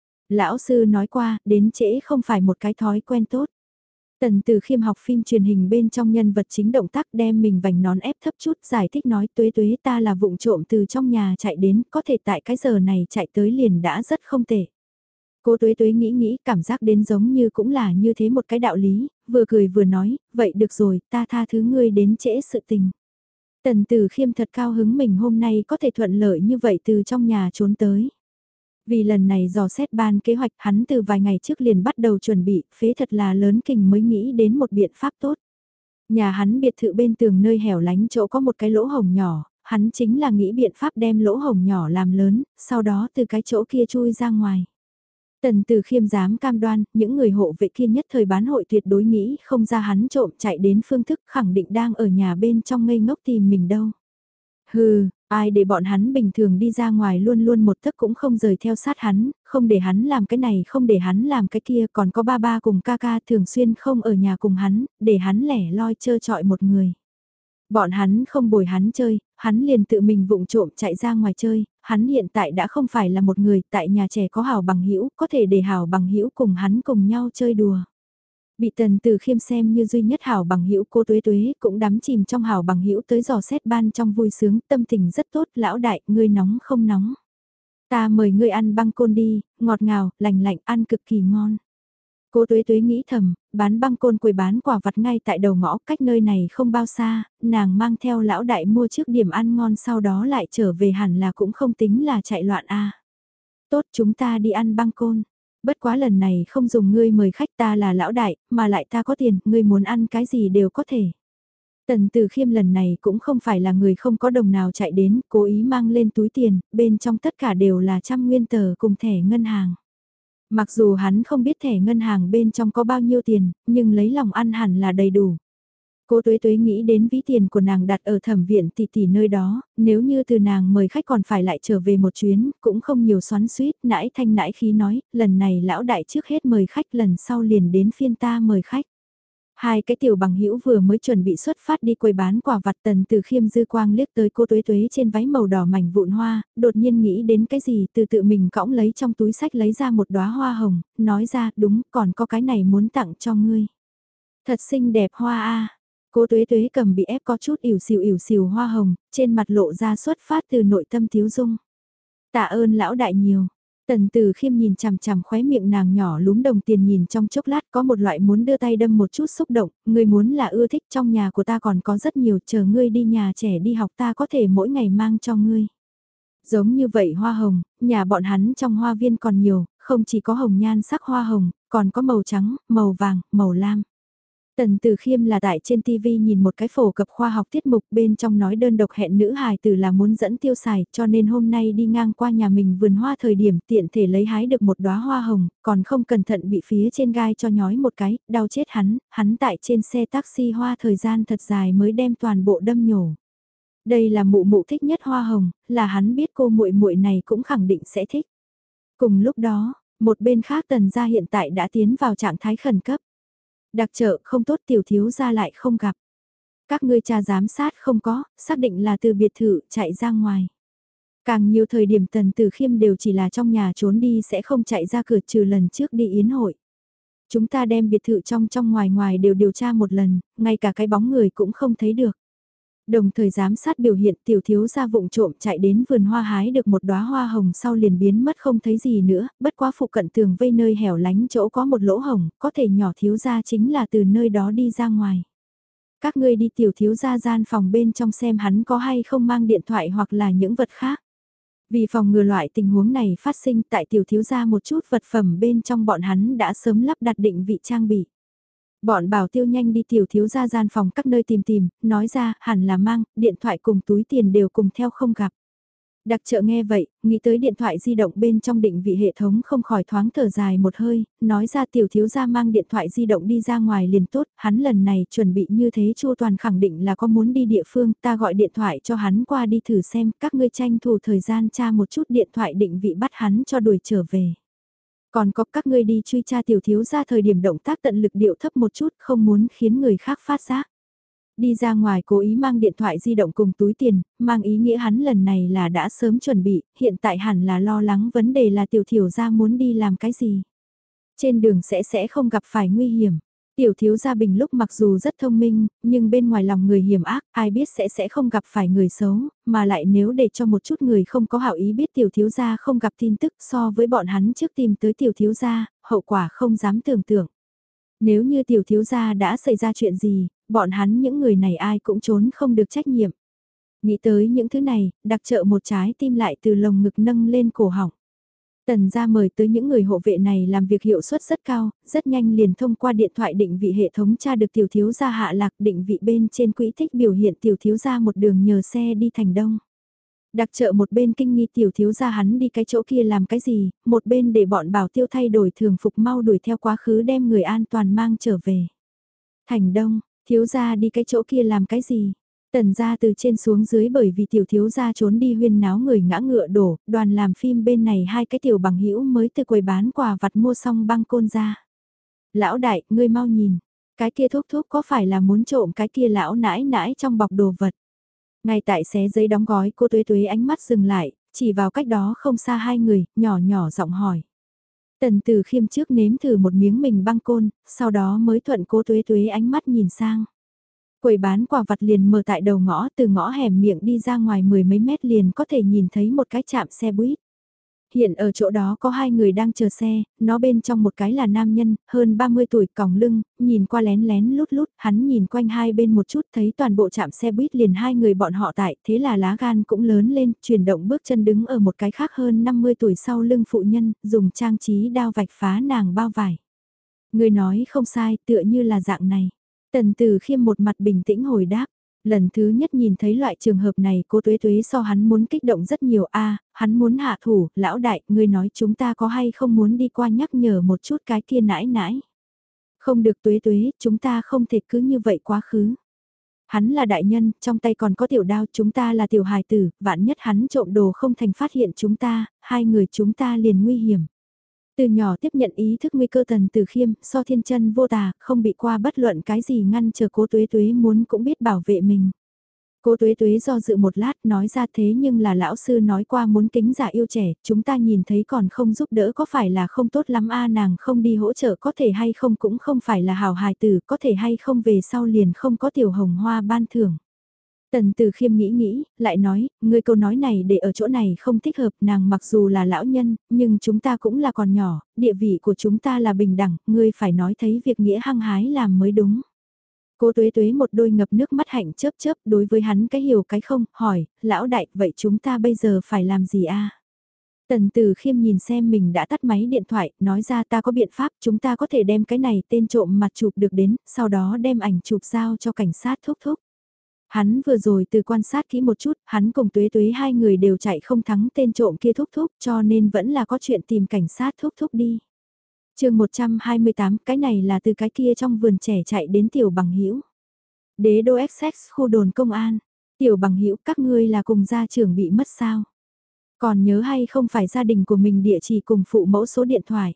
Lão sư nói qua, đến trễ không phải một cái thói quen tốt. Tần Từ Khiêm học phim truyền hình bên trong nhân vật chính động tác đem mình vành nón ép thấp chút giải thích nói Tuế Tuế ta là vụng trộm từ trong nhà chạy đến, có thể tại cái giờ này chạy tới liền đã rất không tệ. Cô Tuế Tuế nghĩ cảm giác đến giống như cũng là như thế một cái đạo lý, vừa cười vừa nói, vậy được rồi, ta tha thứ ngươi đến trễ sự tình. Tần Từ Khiêm thật cao hứng mình hôm nay có thể thuận lợi như vậy từ trong nhà trốn tới. Vì lần này dò xét ban kế hoạch hắn từ vài ngày trước liền bắt đầu chuẩn bị, phế thật là lớn kình mới nghĩ đến một biện pháp tốt. Nhà hắn biệt thự bên tường nơi hẻo lánh chỗ có một cái lỗ hồng nhỏ, hắn chính là nghĩ biện pháp đem lỗ hồng nhỏ làm lớn, sau đó từ cái chỗ kia chui ra ngoài. Tần Từ Khiêm dám cam đoan, những người hộ vệ kia nhất thời bán hội tuyệt đối nghĩ không ra hắn trộm chạy đến phương thức khẳng định đang ở nhà bên trong ngây ngốc tìm mình đâu. Hừ, ai để bọn hắn bình thường đi ra ngoài luôn luôn một tấc cũng không rời theo sát hắn, không để hắn làm cái này không để hắn làm cái kia, còn có ba ba cùng ca ca thường xuyên không ở nhà cùng hắn, để hắn lẻ loi trơ trọi một người. Bọn hắn không bồi hắn chơi, hắn liền tự mình vụng trộm chạy ra ngoài chơi, hắn hiện tại đã không phải là một người, tại nhà trẻ có hảo bằng hữu, có thể để hảo bằng hữu cùng hắn cùng nhau chơi đùa. Bị Tần Từ Khiêm xem như duy nhất hảo bằng hữu, cô Tuế Tuế cũng đắm chìm trong hảo bằng hữu tới dò xét ban trong vui sướng, tâm tình rất tốt, lão đại, ngươi nóng không nóng. Ta mời ngươi ăn băng côn đi, ngọt ngào, lành lạnh, ăn cực kỳ ngon. Cô Tuế Tuế nghĩ thầm, bán băng côn quầy bán quả vặt ngay tại đầu ngõ, cách nơi này không bao xa, nàng mang theo lão đại mua trước điểm ăn ngon sau đó lại trở về hẳn là cũng không tính là chạy loạn a. Tốt, chúng ta đi ăn băng côn. Bất quá lần này không dùng ngươi mời khách, ta là lão đại, mà lại ta có tiền, ngươi muốn ăn cái gì đều có thể. Tần Từ Khiêm lần này cũng không phải là người không có đồng nào chạy đến, cố ý mang lên túi tiền, bên trong tất cả đều là 100 nguyên tờ cùng thẻ ngân hàng. Mặc dù hắn không biết thẻ ngân hàng bên trong có bao nhiêu tiền, nhưng lấy lòng ăn hẳn là đầy đủ. Cô Tuế Tuế nghĩ đến ví tiền của nàng đặt ở thẩm viện tỷ tỷ nơi đó, nếu như từ nàng mời khách còn phải lại trở về một chuyến, cũng không nhiều xoắn suýt, nãi thanh nãi khí nói, lần này lão đại trước hết mời khách, lần sau liền đến phiên ta mời khách. Hai cái tiểu bằng hữu vừa mới chuẩn bị xuất phát đi quầy bán quả vặt. Tần Từ Khiêm dư quang liếc tới cô Tuế Tuế trên váy màu đỏ mảnh vụn hoa, đột nhiên nghĩ đến cái gì, từ tự mình cõng lấy trong túi sách lấy ra một đóa hoa hồng, nói ra, đúng, còn có cái này muốn tặng cho ngươi. Thật xinh đẹp hoa a. Cô Tuế Tuế cầm bị ép có chút ỉu xìu hoa hồng, trên mặt lộ ra xuất phát từ nội tâm thiếu dung. Tạ ơn lão đại nhiều. Tần Từ Khiêm nhìn chằm chằm khóe miệng nàng nhỏ lúm đồng tiền nhìn trong chốc lát, có một loại muốn đưa tay đâm một chút xúc động, ngươi muốn là ưa thích, trong nhà của ta còn có rất nhiều, chờ ngươi đi nhà trẻ đi học ta có thể mỗi ngày mang cho ngươi. Giống như vậy hoa hồng, nhà bọn hắn trong hoa viên còn nhiều, không chỉ có hồng nhan sắc hoa hồng, còn có màu trắng, màu vàng, màu lam. Tần Từ Khiêm là tại trên TV nhìn một cái phổ cập khoa học tiết mục bên trong nói đơn độc hẹn nữ hài tử là muốn dẫn tiêu xài, cho nên hôm nay đi ngang qua nhà mình vườn hoa thời điểm tiện thể lấy hái được một đóa hoa hồng, còn không cẩn thận bị phía trên gai cho nhói một cái, đau chết hắn tại trên xe taxi hoa thời gian thật dài mới đem toàn bộ đâm nhổ. Đây là mụ mụ thích nhất hoa hồng, là hắn biết cô muội muội này cũng khẳng định sẽ thích. Cùng lúc đó, một bên khác Tần gia hiện tại đã tiến vào trạng thái khẩn cấp. Đặc trợ không tốt tiểu thiếu gia lại không gặp. Các ngươi cha giám sát không có, xác định là từ biệt thự chạy ra ngoài. Càng nhiều thời điểm Tần Từ Khiêm đều chỉ là trong nhà trốn đi sẽ không chạy ra cửa trừ lần trước đi yến hội. Chúng ta đem biệt thự trong ngoài ngoài đều điều tra một lần, ngay cả cái bóng người cũng không thấy được. Đồng thời giám sát biểu hiện tiểu thiếu gia vụng trộm chạy đến vườn hoa hái được một đóa hoa hồng sau liền biến mất không thấy gì nữa, bất quá phụ cận tường vây nơi hẻo lánh chỗ có một lỗ hồng, có thể nhỏ thiếu gia chính là từ nơi đó đi ra ngoài. Các ngươi đi tiểu thiếu gia gian phòng bên trong xem hắn có hay không mang điện thoại hoặc là những vật khác. Vì phòng ngừa loại tình huống này phát sinh tại tiểu thiếu gia một chút vật phẩm bên trong bọn hắn đã sớm lắp đặt định vị trang bị. Bọn bảo tiêu nhanh đi tiểu thiếu gia gian phòng các nơi tìm, nói ra hẳn là mang, điện thoại cùng túi tiền đều cùng theo không gặp. Đặc trợ nghe vậy, nghĩ tới điện thoại di động bên trong định vị hệ thống không khỏi thoáng thở dài một hơi, nói ra tiểu thiếu gia mang điện thoại di động đi ra ngoài liền tốt, hắn lần này chuẩn bị như thế chu toàn khẳng định là có muốn đi địa phương, ta gọi điện thoại cho hắn qua đi thử xem, các ngươi tranh thủ thời gian tra một chút điện thoại định vị bắt hắn cho đuổi trở về. Còn có các ngươi đi truy tra tiểu thiếu gia thời điểm động tác tận lực điệu thấp một chút không muốn khiến người khác phát giác. Đi ra ngoài cố ý mang điện thoại di động cùng túi tiền, mang ý nghĩa hắn lần này là đã sớm chuẩn bị, hiện tại hẳn là lo lắng vấn đề là tiểu thiếu gia muốn đi làm cái gì. Trên đường sẽ không gặp phải nguy hiểm. Tiểu thiếu gia Bình lúc mặc dù rất thông minh, nhưng bên ngoài lòng người hiểm ác, ai biết sẽ không gặp phải người xấu, mà lại nếu để cho một chút người không có hảo ý biết tiểu thiếu gia không gặp tin tức so với bọn hắn trước tìm tới tiểu thiếu gia, hậu quả không dám tưởng tượng. Nếu như tiểu thiếu gia đã xảy ra chuyện gì, bọn hắn những người này ai cũng trốn không được trách nhiệm. Nghĩ tới những thứ này, đặc trợ một trái tim lại từ lồng ngực nâng lên cổ họng. Tần gia mời tới những người hộ vệ này làm việc hiệu suất rất cao, rất nhanh liền thông qua điện thoại định vị hệ thống tra được tiểu thiếu gia hạ lạc định vị bên trên quỹ tích biểu hiện tiểu thiếu gia một đường nhờ xe đi thành đông. Đặc trợ một bên kinh nghi tiểu thiếu gia hắn đi cái chỗ kia làm cái gì, một bên để bọn bảo tiêu thay đổi thường phục mau đuổi theo quá khứ đem người an toàn mang trở về. Thành đông, thiếu gia đi cái chỗ kia làm cái gì? Tần gia từ trên xuống dưới bởi vì tiểu thiếu gia trốn đi huyên náo người ngã ngựa đổ, đoàn làm phim bên này hai cái tiểu bằng hữu mới từ quầy bán quà vặt mua xong băng côn ra. Lão đại, ngươi mau nhìn, cái kia thúc thúc có phải là muốn trộm cái kia lão nãi nãi trong bọc đồ vật? Ngay tại xé giấy đóng gói cô Tuế Tuế ánh mắt dừng lại, chỉ vào cách đó không xa hai người, nhỏ nhỏ giọng hỏi. Tần Từ Khiêm trước nếm thử một miếng mình băng côn, sau đó mới thuận cô Tuế Tuế ánh mắt nhìn sang. Quầy bán quà vặt liền mở tại đầu ngõ, từ ngõ hẻm miệng đi ra ngoài mười mấy mét liền có thể nhìn thấy một cái trạm xe buýt. Hiện ở chỗ đó có hai người đang chờ xe, nó bên trong một cái là nam nhân, hơn 30 tuổi còng lưng, nhìn qua lén lén lút lút, hắn nhìn quanh hai bên một chút thấy toàn bộ trạm xe buýt liền hai người bọn họ tại, thế là lá gan cũng lớn lên, chuyển động bước chân đứng ở một cái khác hơn 50 tuổi sau lưng phụ nhân, dùng trang trí đao vạch phá nàng bao vải. Người nói không sai, tựa như là dạng này. Tần Từ Khiêm một mặt bình tĩnh hồi đáp. Lần thứ nhất nhìn thấy loại trường hợp này cô Tuế Tuế so hắn muốn kích động rất nhiều hắn muốn hạ thủ, lão đại, ngươi nói chúng ta có hay không muốn đi qua nhắc nhở một chút cái kia nãi nãi. Không được Tuế Tuế, chúng ta không thể cứ như vậy quá khứ. Hắn là đại nhân, trong tay còn có tiểu đao, chúng ta là tiểu hài tử, vạn nhất hắn trộm đồ không thành phát hiện chúng ta, hai người chúng ta liền nguy hiểm. Từ nhỏ tiếp nhận ý thức nguy cơ Tần Từ Khiêm, so thiên chân vô tà, không bị qua bất luận cái gì ngăn chờ cô Tuế Tuế muốn cũng biết bảo vệ mình. Cô Tuế Tuế do dự một lát nói ra thế nhưng là lão sư nói qua muốn kính giả yêu trẻ, chúng ta nhìn thấy còn không giúp đỡ có phải là không tốt lắm nàng không đi hỗ trợ có thể hay không cũng không phải là hảo hài tử, có thể hay không về sau liền không có tiểu hồng hoa ban thưởng. Tần Từ Khiêm nghĩ, lại nói, ngươi câu nói này để ở chỗ này không thích hợp, nàng mặc dù là lão nhân, nhưng chúng ta cũng là còn nhỏ, địa vị của chúng ta là bình đẳng, ngươi phải nói thấy việc nghĩa hăng hái làm mới đúng. Cô Tuế Tuế một đôi ngập nước mắt hạnh chớp chớp đối với hắn cái hiểu cái không, hỏi, lão đại, vậy chúng ta bây giờ phải làm gì Tần Tử Khiêm nhìn xem mình đã tắt máy điện thoại, nói ra ta có biện pháp, chúng ta có thể đem cái này tên trộm mặt chụp được đến, sau đó đem ảnh chụp giao cho cảnh sát thúc thúc. Hắn vừa rồi từ quan sát kỹ một chút, hắn cùng Tuế Tuế hai người đều chạy không thắng tên trộm kia thúc thúc, cho nên vẫn là có chuyện tìm cảnh sát thúc thúc đi. Chương 128, cái này là từ cái kia trong vườn trẻ chạy đến Tiểu Bằng Hữu. Đế đô Essex, khu đồn công an. Tiểu Bằng Hữu, các ngươi là cùng gia trưởng bị mất sao? Còn nhớ hay không phải gia đình của mình địa chỉ cùng phụ mẫu số điện thoại?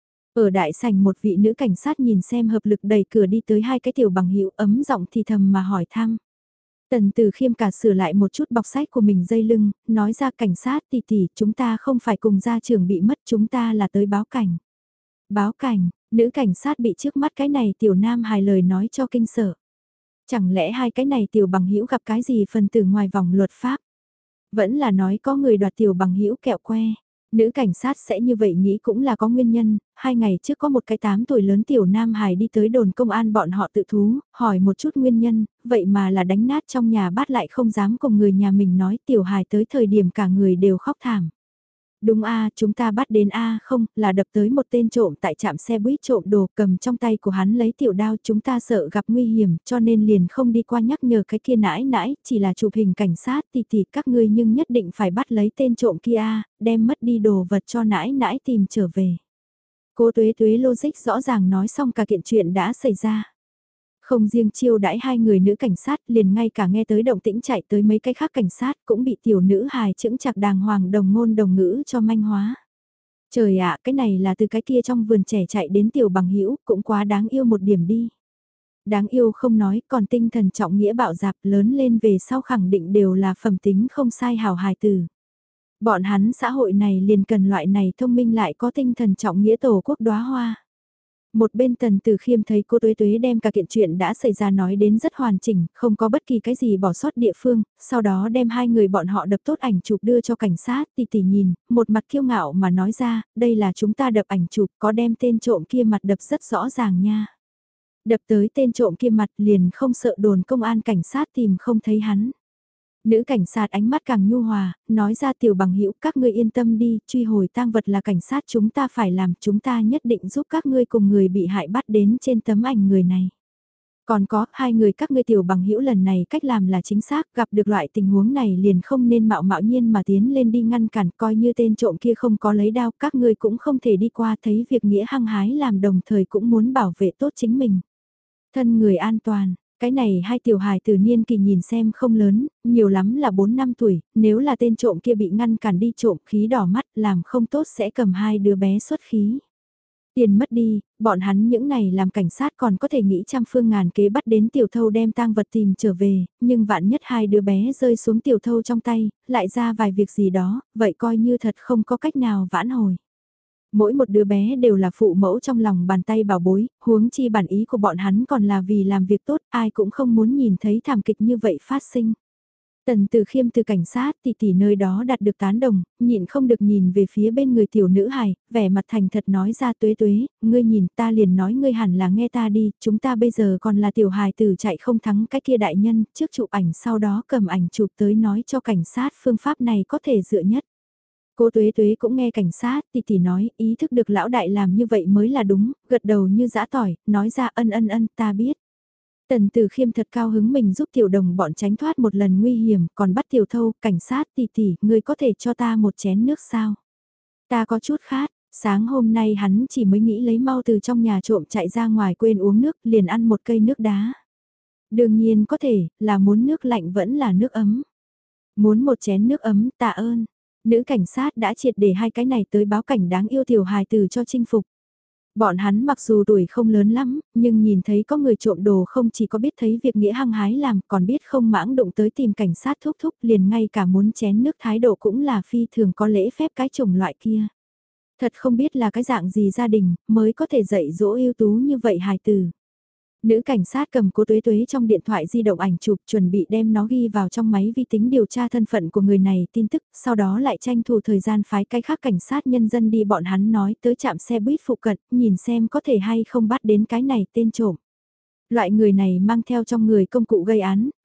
Ở đại sảnh một vị nữ cảnh sát nhìn xem hợp lực đẩy cửa đi tới hai cái Tiểu Bằng Hữu, ấm giọng thì thầm mà hỏi thăm. Tần Từ Khiêm cả sửa lại một chút bọc sách của mình dây lưng, nói ra cảnh sát tỷ tỷ, chúng ta không phải cùng gia trưởng bị mất, chúng ta là tới báo cảnh. Báo cảnh, nữ cảnh sát bị trước mắt cái này tiểu nam hài lời nói cho kinh sợ. Chẳng lẽ hai cái này Tiểu Bằng Hữu gặp cái gì phần tử ngoài vòng luật pháp? Vẫn là nói có người đoạt Tiểu Bằng Hữu kẹo que. Nữ cảnh sát sẽ như vậy nghĩ cũng là có nguyên nhân, 2 ngày trước có một cái 8 tuổi lớn tiểu nam hài đi tới đồn công an bọn họ tự thú, hỏi một chút nguyên nhân, vậy mà là đánh nát trong nhà bát lại không dám cùng người nhà mình nói tiểu hài tới thời điểm cả người đều khóc thảm. Đúng a, chúng ta bắt đến a, không, là đập tới một tên trộm tại trạm xe buýt trộm đồ, cầm trong tay của hắn lấy tiểu đao, chúng ta sợ gặp nguy hiểm, cho nên liền không đi qua nhắc nhở cái kia nãi nãi, chỉ là chụp hình cảnh sát thì các ngươi nhưng nhất định phải bắt lấy tên trộm kia a, đem mất đi đồ vật cho nãi nãi tìm trở về. Cô Tuế Tuế logic rõ ràng nói xong cả kiện chuyện đã xảy ra. Không riêng chiêu đãi hai người nữ cảnh sát, liền ngay cả nghe tới động tĩnh chạy tới mấy cái khác cảnh sát cũng bị tiểu nữ hài chững chạc đàng hoàng đồng ngôn đồng ngữ cho manh hóa. Trời ạ, cái này là từ cái kia trong vườn trẻ chạy đến Tiểu Bằng Hữu, cũng quá đáng yêu một điểm đi. Đáng yêu không nói, còn tinh thần trọng nghĩa bạo dạp lớn lên về sau khẳng định đều là phẩm tính không sai hảo hài từ. Bọn hắn xã hội này liền cần loại này thông minh lại có tinh thần trọng nghĩa tổ quốc đóa hoa. Một bên Tần Tử Khiêm thấy cô Tuế Tuế đem cả kiện chuyện đã xảy ra nói đến rất hoàn chỉnh, không có bất kỳ cái gì bỏ sót địa phương, sau đó đem hai người bọn họ đập tốt ảnh chụp đưa cho cảnh sát, tỷ nhìn, một mặt kiêu ngạo mà nói ra, đây là chúng ta đập ảnh chụp, có đem tên trộm kia mặt đập rất rõ ràng nha. Đập tới tên trộm kia mặt liền không sợ đồn công an cảnh sát tìm không thấy hắn. Nữ cảnh sát ánh mắt càng nhu hòa, nói ra Tiểu Bằng Hữu các ngươi yên tâm đi, truy hồi tang vật là cảnh sát chúng ta phải làm, chúng ta nhất định giúp các ngươi cùng người bị hại bắt đến trên tấm ảnh người này. Còn có, hai người các ngươi Tiểu Bằng Hữu lần này cách làm là chính xác, gặp được loại tình huống này liền không nên mạo mạo nhiên mà tiến lên đi ngăn cản, coi như tên trộm kia không có lấy đao, các ngươi cũng không thể đi qua, thấy việc nghĩa hăng hái làm đồng thời cũng muốn bảo vệ tốt chính mình. Thân người an toàn. Cái này hai tiểu hài từ niên kỳ nhìn xem không lớn, nhiều lắm là 4 năm tuổi, nếu là tên trộm kia bị ngăn cản đi trộm khí đỏ mắt làm không tốt sẽ cầm hai đứa bé xuất khí. Tiền mất đi, bọn hắn những này làm cảnh sát còn có thể nghĩ trăm phương ngàn kế bắt đến tiểu thâu đem tang vật tìm trở về, nhưng vạn nhất hai đứa bé rơi xuống tiểu thâu trong tay, lại ra vài việc gì đó, vậy coi như thật không có cách nào vãn hồi. Mỗi một đứa bé đều là phụ mẫu trong lòng bàn tay bảo bối, huống chi bản ý của bọn hắn còn là vì làm việc tốt, ai cũng không muốn nhìn thấy thảm kịch như vậy phát sinh. Tần Từ Khiêm từ cảnh sát tỷ nơi đó đạt được tán đồng, nhịn không được nhìn về phía bên người tiểu nữ hài, vẻ mặt thành thật nói ra Tuế Tuế, ngươi nhìn ta liền nói ngươi hẳn là nghe ta đi, chúng ta bây giờ còn là tiểu hài tử chạy không thắng cái kia đại nhân, trước chụp ảnh sau đó cầm ảnh chụp tới nói cho cảnh sát phương pháp này có thể dựa nhất. Cô Tuế Tuế cũng nghe cảnh sát tỷ nói, ý thức được lão đại làm như vậy mới là đúng, gật đầu như giã tỏi, nói ra ân ta biết. Tần Tử Khiêm thật cao hứng mình giúp tiểu đồng bọn tránh thoát một lần nguy hiểm, còn bắt tiểu thâu, cảnh sát tỷ, ngươi có thể cho ta một chén nước sao? Ta có chút khát, sáng hôm nay hắn chỉ mới nghĩ lấy mau từ trong nhà trộm chạy ra ngoài quên uống nước, liền ăn một cây nước đá. Đương nhiên có thể, là muốn nước lạnh vẫn là nước ấm. Muốn một chén nước ấm, tạ ơn. Nữ cảnh sát đã triệt để hai cái này tới báo cảnh đáng yêu tiểu hài tử cho chinh phục. Bọn hắn mặc dù tuổi không lớn lắm, nhưng nhìn thấy có người trộm đồ không chỉ có biết thấy việc nghĩa hăng hái làm, còn biết không mãng động tới tìm cảnh sát thúc thúc liền ngay cả muốn chén nước thái độ cũng là phi thường có lễ phép cái chủng loại kia. Thật không biết là cái dạng gì gia đình mới có thể dạy dỗ ưu tú như vậy hài tử. Nữ cảnh sát cầm cô Tuế Tuế trong điện thoại di động ảnh chụp chuẩn bị đem nó ghi vào trong máy vi tính điều tra thân phận của người này tin tức, sau đó lại tranh thủ thời gian phái cái khác cảnh sát nhân dân đi bọn hắn nói tới trạm xe buýt phụ cận, nhìn xem có thể hay không bắt đến cái này tên trộm. Loại người này mang theo trong người công cụ gây án,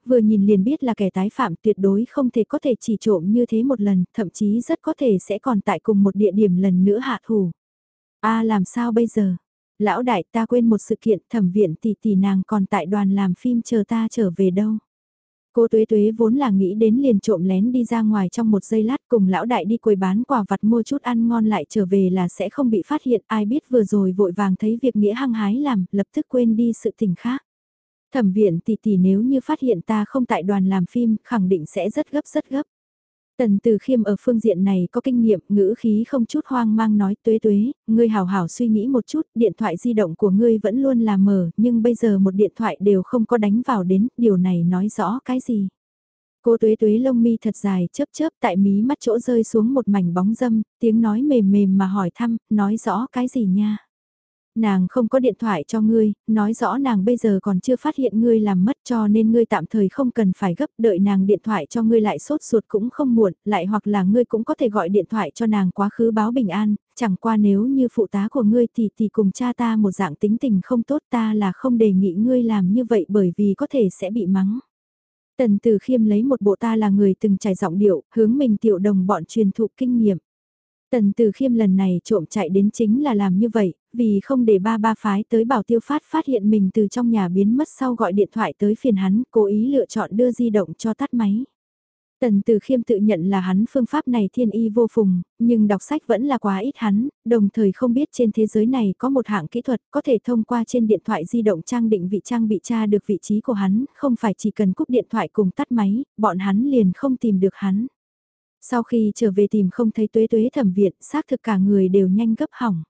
vừa nhìn liền biết là kẻ tái phạm, tuyệt đối không thể có thể chỉ trộm như thế một lần, thậm chí rất có thể sẽ còn tại cùng một địa điểm lần nữa hạ thủ. Làm sao bây giờ? Lão đại, ta quên một sự kiện, Thẩm Viện tỷ nàng còn tại đoàn làm phim chờ ta trở về đâu. Cô Tuế Tuế vốn là nghĩ đến liền trộm lén đi ra ngoài trong một giây lát, cùng lão đại đi quầy bán quà vặt mua chút ăn ngon lại trở về là sẽ không bị phát hiện, ai biết vừa rồi vội vàng thấy việc nghĩa hăng hái làm, lập tức quên đi sự tình khác. Thẩm Viện tỷ nếu như phát hiện ta không tại đoàn làm phim, khẳng định sẽ rất gấp rất gấp. Tần Từ Khiêm ở phương diện này có kinh nghiệm, ngữ khí không chút hoang mang nói: Tuế Tuế, ngươi hảo hảo suy nghĩ một chút, điện thoại di động của ngươi vẫn luôn là mở, nhưng bây giờ một điện thoại đều không có đánh vào đến, điều này nói rõ cái gì? Cô Tuế Tuế lông mi thật dài chớp chớp, tại mí mắt chỗ rơi xuống một mảnh bóng dâm, tiếng nói mềm mềm mà hỏi thăm, nói rõ cái gì nha? Nàng không có điện thoại cho ngươi, nói rõ nàng bây giờ còn chưa phát hiện ngươi làm mất, cho nên ngươi tạm thời không cần phải gấp, đợi nàng điện thoại cho ngươi lại sốt ruột cũng không muộn, lại hoặc là ngươi cũng có thể gọi điện thoại cho nàng quá khứ báo bình an, chẳng qua nếu như phụ tá của ngươi thì cùng cha ta một dạng tính tình không tốt, ta là không đề nghị ngươi làm như vậy bởi vì có thể sẽ bị mắng. Tần Từ Khiêm lấy một bộ ta là người từng trải giọng điệu, hướng mình tiểu đồng bọn truyền thụ kinh nghiệm. Tần Từ Khiêm lần này trộm chạy đến chính là làm như vậy, vì không để ba phái tới bảo Tiêu phát hiện mình từ trong nhà biến mất sau gọi điện thoại tới phiền hắn, cố ý lựa chọn đưa di động cho tắt máy. Tần Từ Khiêm tự nhận là hắn phương pháp này thiên y vô phùng, nhưng đọc sách vẫn là quá ít hắn, đồng thời không biết trên thế giới này có một hạng kỹ thuật có thể thông qua trên điện thoại di động trang định vị trang bị tra được vị trí của hắn, không phải chỉ cần cúp điện thoại cùng tắt máy, bọn hắn liền không tìm được hắn. Sau khi trở về tìm không thấy Tuế Tuế Thẩm Viện, xác thực cả người đều nhanh gấp hỏng.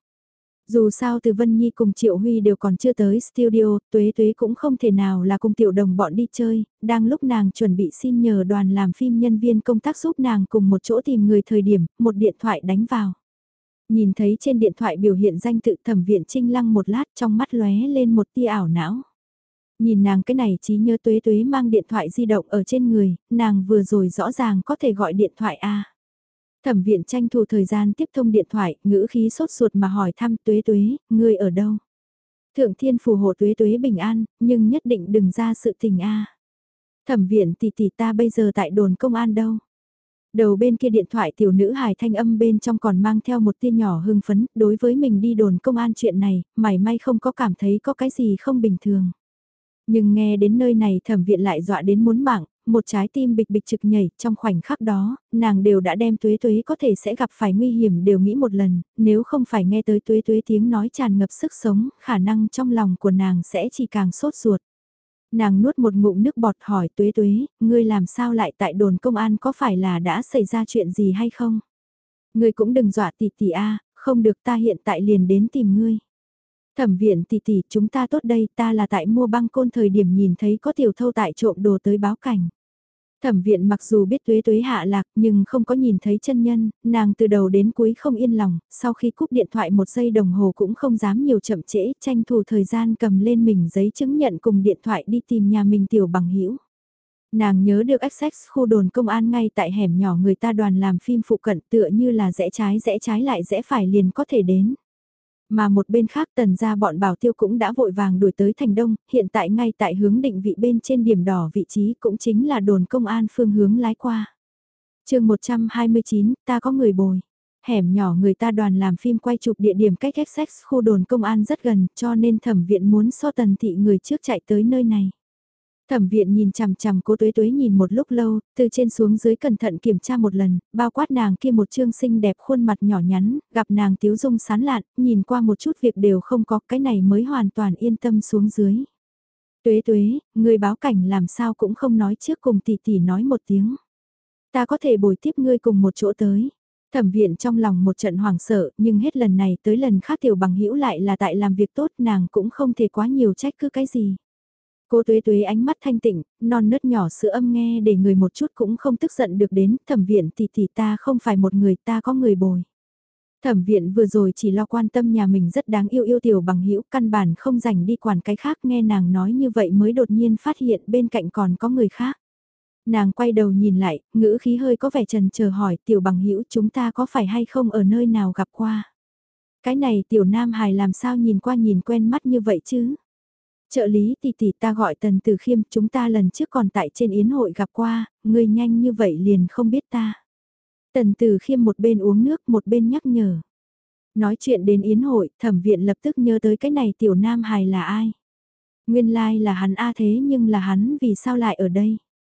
Dù sao từ Vân Nhi cùng Triệu Huy đều còn chưa tới studio, Tuế Tuế cũng không thể nào là cùng tiểu đồng bọn đi chơi, đang lúc nàng chuẩn bị xin nhờ đoàn làm phim nhân viên công tác giúp nàng cùng một chỗ tìm người thời điểm, một điện thoại đánh vào. Nhìn thấy trên điện thoại biểu hiện danh tự Thẩm Viện Trinh Lăng một lát trong mắt lóe lên một tia ảo não. Nhìn nàng cái này trí nhớ Tuế Tuế mang điện thoại di động ở trên người, nàng vừa rồi rõ ràng có thể gọi điện thoại a. Thẩm Viện tranh thủ thời gian tiếp thông điện thoại, ngữ khí sốt ruột mà hỏi thăm Tuế Tuế, ngươi ở đâu? Thượng Thiên phù hộ Tuế Tuế bình an, nhưng nhất định đừng ra sự tình a. Thẩm Viện tỷ ta bây giờ tại đồn công an đâu? Đầu bên kia điện thoại tiểu nữ hài thanh âm bên trong còn mang theo một tia nhỏ hưng phấn, đối với mình đi đồn công an chuyện này, mảy may không có cảm thấy có cái gì không bình thường. Nhưng nghe đến nơi này Thẩm Viện lại dọa đến muốn mạng, một trái tim bịch bịch trực nhảy, trong khoảnh khắc đó, nàng đều đã đem Tuế Tuế có thể sẽ gặp phải nguy hiểm đều nghĩ một lần, nếu không phải nghe tới Tuế Tuế tiếng nói tràn ngập sức sống, khả năng trong lòng của nàng sẽ chỉ càng sốt ruột. Nàng nuốt một ngụm nước bọt hỏi Tuế Tuế, ngươi làm sao lại tại đồn công an, có phải là đã xảy ra chuyện gì hay không? Ngươi cũng đừng dọa tỷ a, không được, ta hiện tại liền đến tìm ngươi. Thẩm Viện tỷ chúng ta tốt đây, ta là tại mua băng côn thời điểm nhìn thấy có tiểu thâu tại trộm đồ tới báo cảnh. Thẩm Viện mặc dù biết Tuế Tuế hạ lạc nhưng không có nhìn thấy chân nhân, nàng từ đầu đến cuối không yên lòng, sau khi cúp điện thoại một giây đồng hồ cũng không dám nhiều chậm trễ, tranh thủ thời gian cầm lên mình giấy chứng nhận cùng điện thoại đi tìm nhà mình tiểu bằng hữu. Nàng nhớ được Essex khu đồn công an ngay tại hẻm nhỏ người ta đoàn làm phim phụ cận, tựa như là rẽ trái lại rẽ phải liền có thể đến. Mà một bên khác Tần gia bọn bảo tiêu cũng đã vội vàng đuổi tới thành đông, hiện tại ngay tại hướng định vị bên trên điểm đỏ vị trí cũng chính là đồn công an phương hướng lái qua. chương 129, ta có người bồi. Hẻm nhỏ người ta đoàn làm phim quay chụp địa điểm cách Essex khu đồn công an rất gần, cho nên Thẩm Viện muốn so Tần thị người trước chạy tới nơi này. Thẩm Viện nhìn chằm chằm Cố Tuế Tuế nhìn một lúc lâu, từ trên xuống dưới cẩn thận kiểm tra một lần, bao quát nàng kia một trương xinh đẹp khuôn mặt nhỏ nhắn, gặp nàng tiếu dung sán lạn, nhìn qua một chút việc đều không có, cái này mới hoàn toàn yên tâm xuống dưới. Tuế Tuế, người báo cảnh làm sao cũng không nói trước cùng tỷ nói một tiếng. Ta có thể bồi tiếp ngươi cùng một chỗ tới. Thẩm Viện trong lòng một trận hoảng sợ, nhưng hết lần này tới lần khác tiểu bằng hữu lại là tại làm việc tốt, nàng cũng không thể quá nhiều trách cứ cái gì. Cô Tuế Tuế ánh mắt thanh tịnh, non nớt nhỏ sữa âm nghe để người một chút cũng không tức giận được đến, Thẩm Viện tỷ ta không phải một người, ta có người bồi. Thẩm Viện vừa rồi chỉ lo quan tâm nhà mình rất đáng yêu tiểu bằng hữu, căn bản không dành đi quản cái khác, nghe nàng nói như vậy mới đột nhiên phát hiện bên cạnh còn có người khác. Nàng quay đầu nhìn lại, ngữ khí hơi có vẻ trần chờ hỏi tiểu bằng hữu chúng ta có phải hay không ở nơi nào gặp qua. Cái này tiểu nam hài làm sao nhìn qua nhìn quen mắt như vậy chứ. Trợ lý tỷ tỷ, ta gọi Tần Tử Khiêm, chúng ta lần trước còn tại trên yến hội gặp qua, ngươi nhanh như vậy liền không biết ta. Tần Tử Khiêm một bên uống nước một bên nhắc nhở. Nói chuyện đến yến hội, Thẩm Viện lập tức nhớ tới cái này tiểu nam hài là ai. Nguyên lai là hắn a, thế nhưng là hắn vì sao lại ở đây?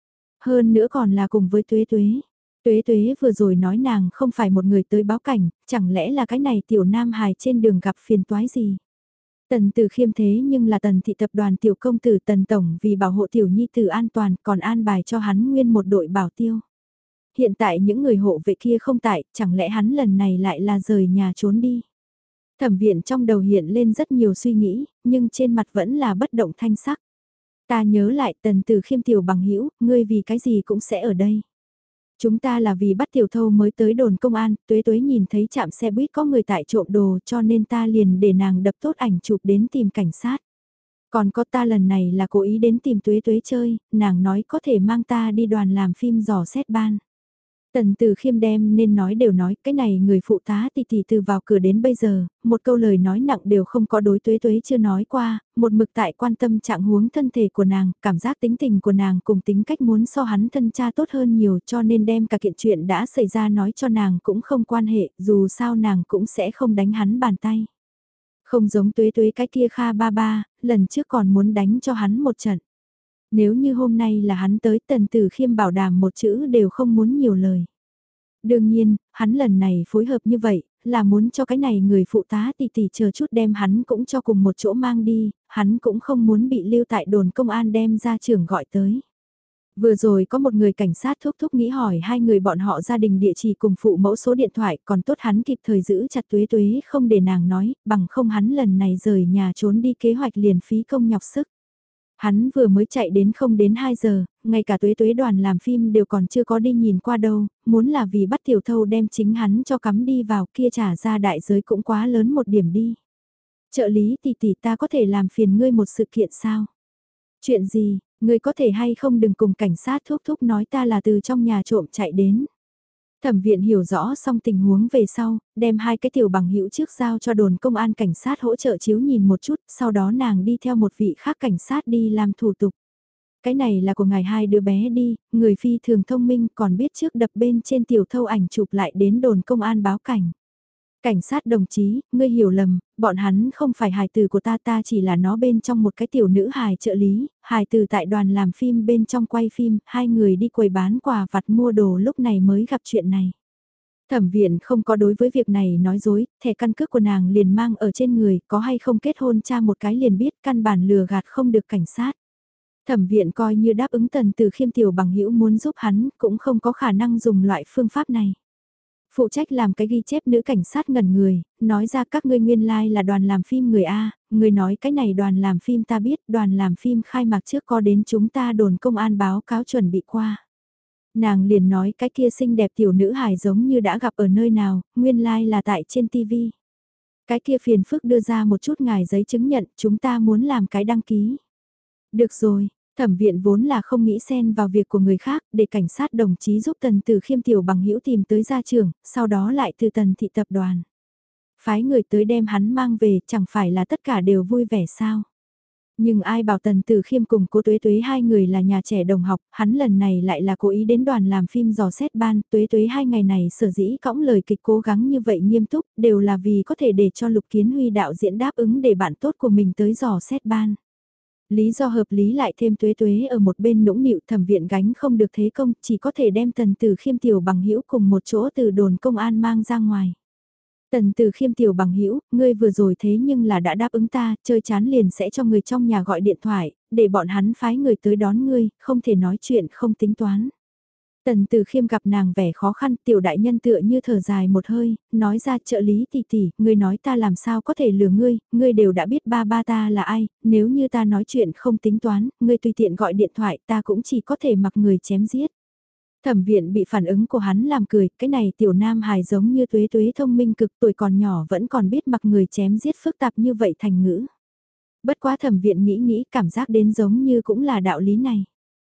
Hơn nữa còn là cùng với Tuế Tuế. Tuế Tuế vừa rồi nói nàng không phải một người tới báo cảnh, chẳng lẽ là cái này tiểu nam hài trên đường gặp phiền toái gì? Tần Tử Khiêm thế nhưng là Tần thị tập đoàn tiểu công tử Tần Tổng, vì bảo hộ tiểu nhi tử an toàn còn an bài cho hắn nguyên một đội bảo tiêu. Hiện tại những người hộ vệ kia không tại, chẳng lẽ hắn lần này lại là rời nhà trốn đi? Thẩm Viện trong đầu hiện lên rất nhiều suy nghĩ, nhưng trên mặt vẫn là bất động thanh sắc. Ta nhớ lại Tần Tử Khiêm tiểu bằng hữu, ngươi vì cái gì cũng sẽ ở đây. Chúng ta là vì bắt tiểu thâu mới tới đồn công an, Tuế Tuế nhìn thấy trạm xe buýt có người tại trộm đồ cho nên ta liền để nàng đập tốt ảnh chụp đến tìm cảnh sát. Còn có ta lần này là cố ý đến tìm Tuế Tuế chơi, nàng nói có thể mang ta đi đoàn làm phim dò xét ban. Tần Từ Khiêm đem nên nói đều nói, cái này người phụ tá tỷ từ vào cửa đến bây giờ, một câu lời nói nặng đều không có đối Tuế Tuế chưa nói qua, một mực tại quan tâm trạng huống thân thể của nàng, cảm giác tính tình của nàng cùng tính cách muốn so hắn thân cha tốt hơn nhiều cho nên đem cả kiện chuyện đã xảy ra nói cho nàng cũng không quan hệ, dù sao nàng cũng sẽ không đánh hắn bàn tay. Không giống Tuế Tuế cái kia Kha ba ba, lần trước còn muốn đánh cho hắn một trận. Nếu như hôm nay là hắn tới Tần Tử Khiêm bảo đảm một chữ đều không muốn nhiều lời. Đương nhiên, hắn lần này phối hợp như vậy, là muốn cho cái này người phụ tá tỷ chờ chút đem hắn cũng cho cùng một chỗ mang đi, hắn cũng không muốn bị lưu tại đồn công an đem ra trưởng gọi tới. Vừa rồi có một người cảnh sát thúc thúc nghĩ hỏi hai người bọn họ gia đình địa chỉ cùng phụ mẫu số điện thoại, còn tốt hắn kịp thời giữ chặt Tuế Tuế không để nàng nói, bằng không hắn lần này rời nhà trốn đi kế hoạch liền phí công nhọc sức. Hắn vừa mới chạy đến không đến 2 giờ, ngay cả Tuế Tuế đoàn làm phim đều còn chưa có đi nhìn qua đâu, muốn là vì bắt tiểu thâu đem chính hắn cho cắm đi vào kia trả ra đại giới cũng quá lớn một điểm đi. Trợ lý tỷ ta có thể làm phiền ngươi một sự kiện sao? Chuyện gì, ngươi có thể hay không đừng cùng cảnh sát thúc thúc nói ta là từ trong nhà trộm chạy đến. Thẩm viện hiểu rõ xong tình huống về sau, đem hai cái tiểu bằng hữu trước giao cho đồn công an cảnh sát hỗ trợ chiếu nhìn một chút, sau đó nàng đi theo một vị khác cảnh sát đi làm thủ tục. Cái này là của ngài hai đứa bé đi, người phi thường thông minh còn biết trước đập bên trên tiểu thâu ảnh chụp lại đến đồn công an báo cảnh. Cảnh sát đồng chí, ngươi hiểu lầm, bọn hắn không phải hài tử của ta chỉ là nó bên trong một cái tiểu nữ hài trợ lý, hài tử tại đoàn làm phim bên trong quay phim, hai người đi quầy bán quà vặt mua đồ lúc này mới gặp chuyện này. Thẩm viện không có đối với việc này nói dối, thẻ căn cước của nàng liền mang ở trên người, có hay không kết hôn cha một cái liền biết căn bản lừa gạt không được cảnh sát. Thẩm viện coi như đáp ứng Tần Từ Khiêm tiểu bằng hữu muốn giúp hắn, cũng không có khả năng dùng loại phương pháp này. Phụ trách làm cái ghi chép nữ cảnh sát ngẩn người, nói ra các ngươi nguyên lai là đoàn làm phim người A, người nói cái này đoàn làm phim ta biết, đoàn làm phim khai mạc trước có đến chúng ta đồn công an báo cáo chuẩn bị qua. Nàng liền nói cái kia xinh đẹp tiểu nữ hài giống như đã gặp ở nơi nào, nguyên lai là tại trên TV. Cái kia phiền phức đưa ra một chút ngài giấy chứng nhận, chúng ta muốn làm cái đăng ký. Được rồi, thẩm viện vốn là không nghĩ xen vào việc của người khác, để cảnh sát đồng chí giúp Tần Từ Khiêm tiểu bằng hữu tìm tới gia trưởng, sau đó lại từ Tần thị tập đoàn. Phái người tới đem hắn mang về, chẳng phải là tất cả đều vui vẻ sao? Nhưng ai bảo Tần Từ Khiêm cùng cô Tuế Tuế hai người là nhà trẻ đồng học, hắn lần này lại là cố ý đến đoàn làm phim dò xét ban, Tuế Tuế hai ngày này sở dĩ cõng lời kịch cố gắng như vậy nghiêm túc, đều là vì có thể để cho Lục Kiến Huy đạo diễn đáp ứng để bạn tốt của mình tới dò xét ban. Lý do hợp lý lại thêm Tuế Tuế ở một bên nũng nịu, thẩm viện gánh không được thế công, chỉ có thể đem Tần Từ Khiêm tiểu bằng hữu cùng một chỗ từ đồn công an mang ra ngoài. Tần Từ Khiêm tiểu bằng hữu, ngươi vừa rồi thế nhưng là đã đáp ứng ta, chơi chán liền sẽ cho người trong nhà gọi điện thoại, để bọn hắn phái người tới đón ngươi, không thể nói chuyện không tính toán. Tần Từ Khiêm gặp nàng vẻ khó khăn, tiểu đại nhân tựa như thở dài một hơi, nói ra trợ lý tỷ, ngươi nói ta làm sao có thể lừa ngươi, ngươi đều đã biết ba ba ta là ai, nếu như ta nói chuyện không tính toán, ngươi tùy tiện gọi điện thoại ta cũng chỉ có thể mặc người chém giết. Thẩm viện bị phản ứng của hắn làm cười, cái này tiểu nam hài giống như Tuế Tuế thông minh cực tuổi còn nhỏ vẫn còn biết mặc người chém giết phức tạp như vậy thành ngữ. Bất quá thẩm viện nghĩ cảm giác đến giống như cũng là đạo lý này.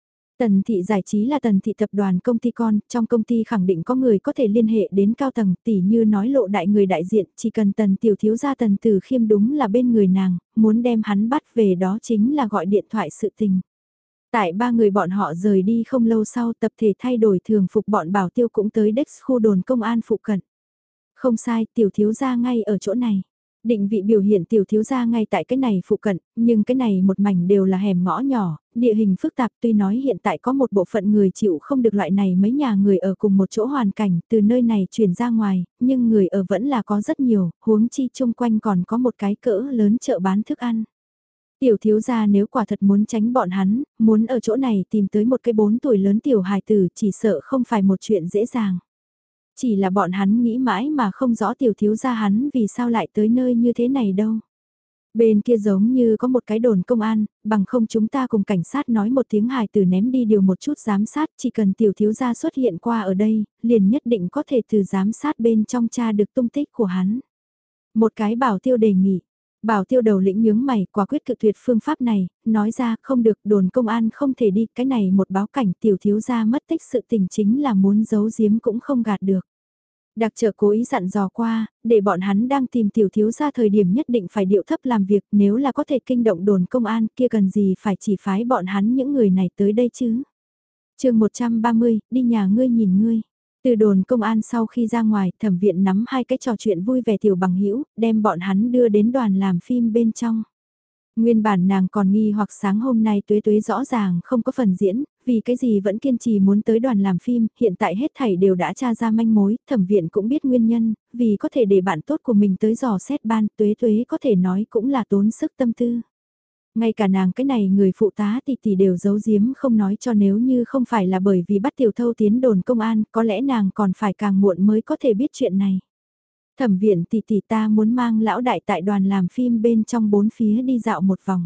Tần thị giải trí là Tần thị tập đoàn công ty con, trong công ty khẳng định có người có thể liên hệ đến cao tầng, tỉ như nói lộ đại người đại diện, chỉ cần Tần tiểu thiếu gia Tần Tử Khiêm đúng là bên người nàng, muốn đem hắn bắt về đó chính là gọi điện thoại sự tình. Tại ba người bọn họ rời đi không lâu sau tập thể thay đổi thường phục bọn bảo tiêu cũng tới Dex khu đồn công an phụ cận. Không sai, tiểu thiếu gia ngay ở chỗ này. Định vị biểu hiện tiểu thiếu gia ngay tại cái này phụ cận, nhưng cái này một mảnh đều là hẻm ngõ nhỏ, địa hình phức tạp tuy nói hiện tại có một bộ phận người chịu không được loại này mấy nhà người ở cùng một chỗ hoàn cảnh từ nơi này chuyển ra ngoài, nhưng người ở vẫn là có rất nhiều, huống chi chung quanh còn có một cái cỡ lớn chợ bán thức ăn. Tiểu thiếu gia nếu quả thật muốn tránh bọn hắn, muốn ở chỗ này tìm tới một cái 4 tuổi lớn tiểu hài tử chỉ sợ không phải một chuyện dễ dàng. Chỉ là bọn hắn nghĩ mãi mà không rõ tiểu thiếu gia hắn vì sao lại tới nơi như thế này đâu. Bên kia giống như có một cái đồn công an, bằng không chúng ta cùng cảnh sát nói một tiếng hài tử ném đi điều một chút giám sát, chỉ cần tiểu thiếu gia xuất hiện qua ở đây, liền nhất định có thể từ giám sát bên trong tra được tung tích của hắn. Một cái bảo tiêu đề nghị, bảo tiêu đầu lĩnh nhướng mày quả quyết cự tuyệt phương pháp này, nói ra không được đồn công an không thể đi, cái này một báo cảnh tiểu thiếu gia mất tích sự tình chính là muốn giấu giếm cũng không gạt được. Đặc trợ cố ý dặn dò qua, để bọn hắn đang tìm tiểu thiếu gia thời điểm nhất định phải điệu thấp làm việc nếu là có thể kinh động đồn công an kia cần gì phải chỉ phái bọn hắn những người này tới đây chứ. Chương 130, đi nhà ngươi nhìn ngươi. Từ đồn công an sau khi ra ngoài, thẩm viện nắm hai cái trò chuyện vui vẻ tiểu bằng hữu, đem bọn hắn đưa đến đoàn làm phim bên trong. Nguyên bản nàng còn nghi hoặc sáng hôm nay Tuế Tuế rõ ràng không có phần diễn, vì cái gì vẫn kiên trì muốn tới đoàn làm phim, hiện tại hết thảy đều đã tra ra manh mối, thẩm viện cũng biết nguyên nhân, vì có thể để bạn tốt của mình tới dò xét ban, Tuế Tuế có thể nói cũng là tốn sức tâm tư. Ngay cả nàng cái này người phụ tá tỷ đều giấu giếm không nói cho nếu như không phải là bởi vì bắt tiểu thâu tiến đồn công an, có lẽ nàng còn phải càng muộn mới có thể biết chuyện này. Thẩm viện tỷ ta muốn mang lão đại tại đoàn làm phim bên trong bốn phía đi dạo một vòng.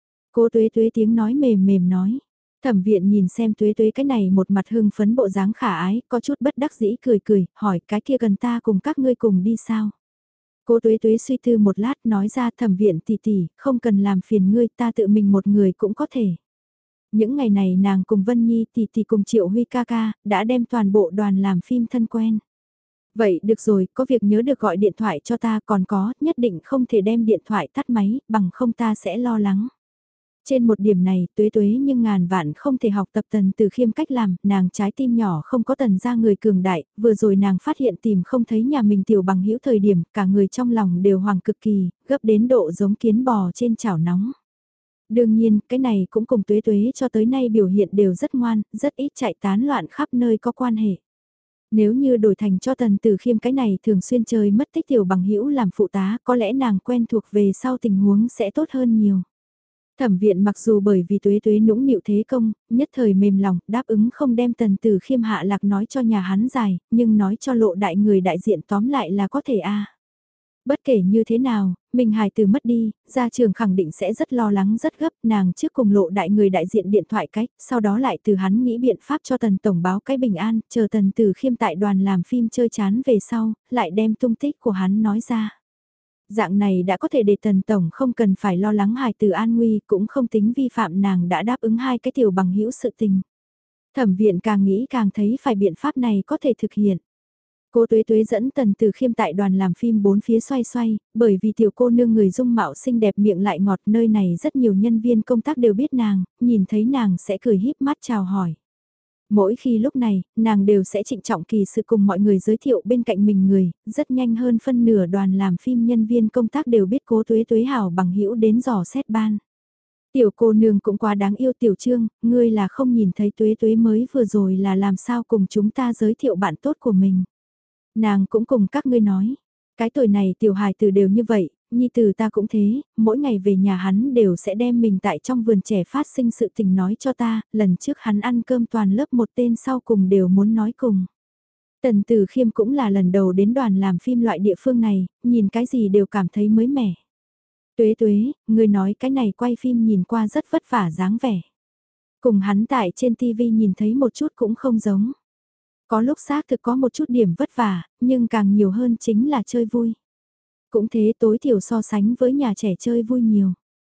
Cô Tuế Tuế tiếng nói mềm mềm nói. Thẩm viện nhìn xem Tuế Tuế cái này một mặt hưng phấn bộ dáng khả ái, có chút bất đắc dĩ cười, hỏi cái kia gần ta cùng các ngươi cùng đi sao? Cô Tuế Tuế suy tư một lát nói ra thẩm viện tỷ, không cần làm phiền ngươi ta tự mình một người cũng có thể. Những ngày này nàng cùng Vân Nhi tỷ cùng Triệu Huy ca đã đem toàn bộ đoàn làm phim thân quen. Vậy được rồi, có việc nhớ được gọi điện thoại cho ta còn có, nhất định không thể đem điện thoại tắt máy, bằng không ta sẽ lo lắng. Trên một điểm này, Tuế Tuế nhưng ngàn vạn không thể học tập Tần Từ Khiêm cách làm, nàng trái tim nhỏ không có Tần ra người cường đại, vừa rồi nàng phát hiện tìm không thấy nhà mình tiểu bằng hữu thời điểm, cả người trong lòng đều hoàng cực kỳ, gấp đến độ giống kiến bò trên chảo nóng. Đương nhiên, cái này cũng cùng Tuế Tuế cho tới nay biểu hiện đều rất ngoan, rất ít chạy tán loạn khắp nơi có quan hệ. Nếu như đổi thành cho Tần Tử Khiêm cái này thường xuyên chơi mất tích tiểu bằng hữu làm phụ tá, có lẽ nàng quen thuộc về sau tình huống sẽ tốt hơn nhiều. Thẩm viện mặc dù bởi vì Tuế Tuế nũng nịu thế công, nhất thời mềm lòng, đáp ứng không đem Tần Tử Khiêm hạ lạc nói cho nhà hắn dài, nhưng nói cho lộ đại người đại diện tóm lại là có thể a. Bất kể như thế nào, mình hài từ mất đi, gia trường khẳng định sẽ rất lo lắng rất gấp, nàng trước cùng lộ đại người đại diện điện thoại cách, sau đó lại từ hắn nghĩ biện pháp cho Tần Tổng báo cái bình an, chờ Tần Tử Khiêm tại đoàn làm phim chơi chán về sau, lại đem tung tích của hắn nói ra. Dạng này đã có thể để Tần Tổng không cần phải lo lắng hài từ an nguy, cũng không tính vi phạm nàng đã đáp ứng hai cái tiểu bằng hữu sự tình. Thẩm viện càng nghĩ càng thấy phải biện pháp này có thể thực hiện. Cô Tuế Tuế dẫn Tần Tử Khiêm tại đoàn làm phim bốn phía xoay, bởi vì tiểu cô nương người dung mạo xinh đẹp miệng lại ngọt nơi này rất nhiều nhân viên công tác đều biết nàng, nhìn thấy nàng sẽ cười híp mắt chào hỏi. Mỗi khi lúc này, nàng đều sẽ trịnh trọng kỳ sự cùng mọi người giới thiệu bên cạnh mình người, rất nhanh hơn phân nửa đoàn làm phim nhân viên công tác đều biết cô Tuế Tuế hảo bằng hữu đến dò xét ban. Tiểu cô nương cũng quá đáng yêu Tiểu Trương, ngươi là không nhìn thấy Tuế Tuế mới vừa rồi là làm sao cùng chúng ta giới thiệu bạn tốt của mình. Nàng cũng cùng các ngươi nói, cái tuổi này tiểu hài tử đều như vậy, nhi tử ta cũng thế, mỗi ngày về nhà hắn đều sẽ đem mình tại trong vườn trẻ phát sinh sự tình nói cho ta, lần trước hắn ăn cơm toàn lớp một tên sau cùng đều muốn nói cùng. Tần Tử Khiêm cũng là lần đầu đến đoàn làm phim loại địa phương này, nhìn cái gì đều cảm thấy mới mẻ. Tuế Tuế, người nói cái này quay phim nhìn qua rất vất vả dáng vẻ. Cùng hắn tại trên TV nhìn thấy một chút cũng không giống. Có lúc xác thực có một chút điểm vất vả, nhưng càng nhiều hơn chính là chơi vui. Cũng thế tối thiểu so sánh với nhà trẻ chơi vui nhiều.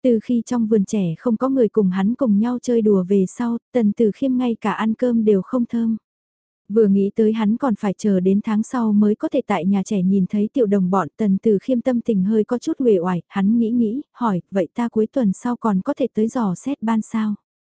Từ khi trong vườn trẻ không có người cùng hắn cùng nhau chơi đùa về sau, Tần Tử Khiêm ngay cả ăn cơm đều không thơm. Vừa nghĩ tới hắn còn phải chờ đến tháng sau mới có thể tại nhà trẻ nhìn thấy tiểu đồng bọn, Tần Tử Khiêm tâm tình hơi có chút uể oải, hắn nghĩ, hỏi, vậy ta cuối tuần sau còn có thể tới dò xét ban sao?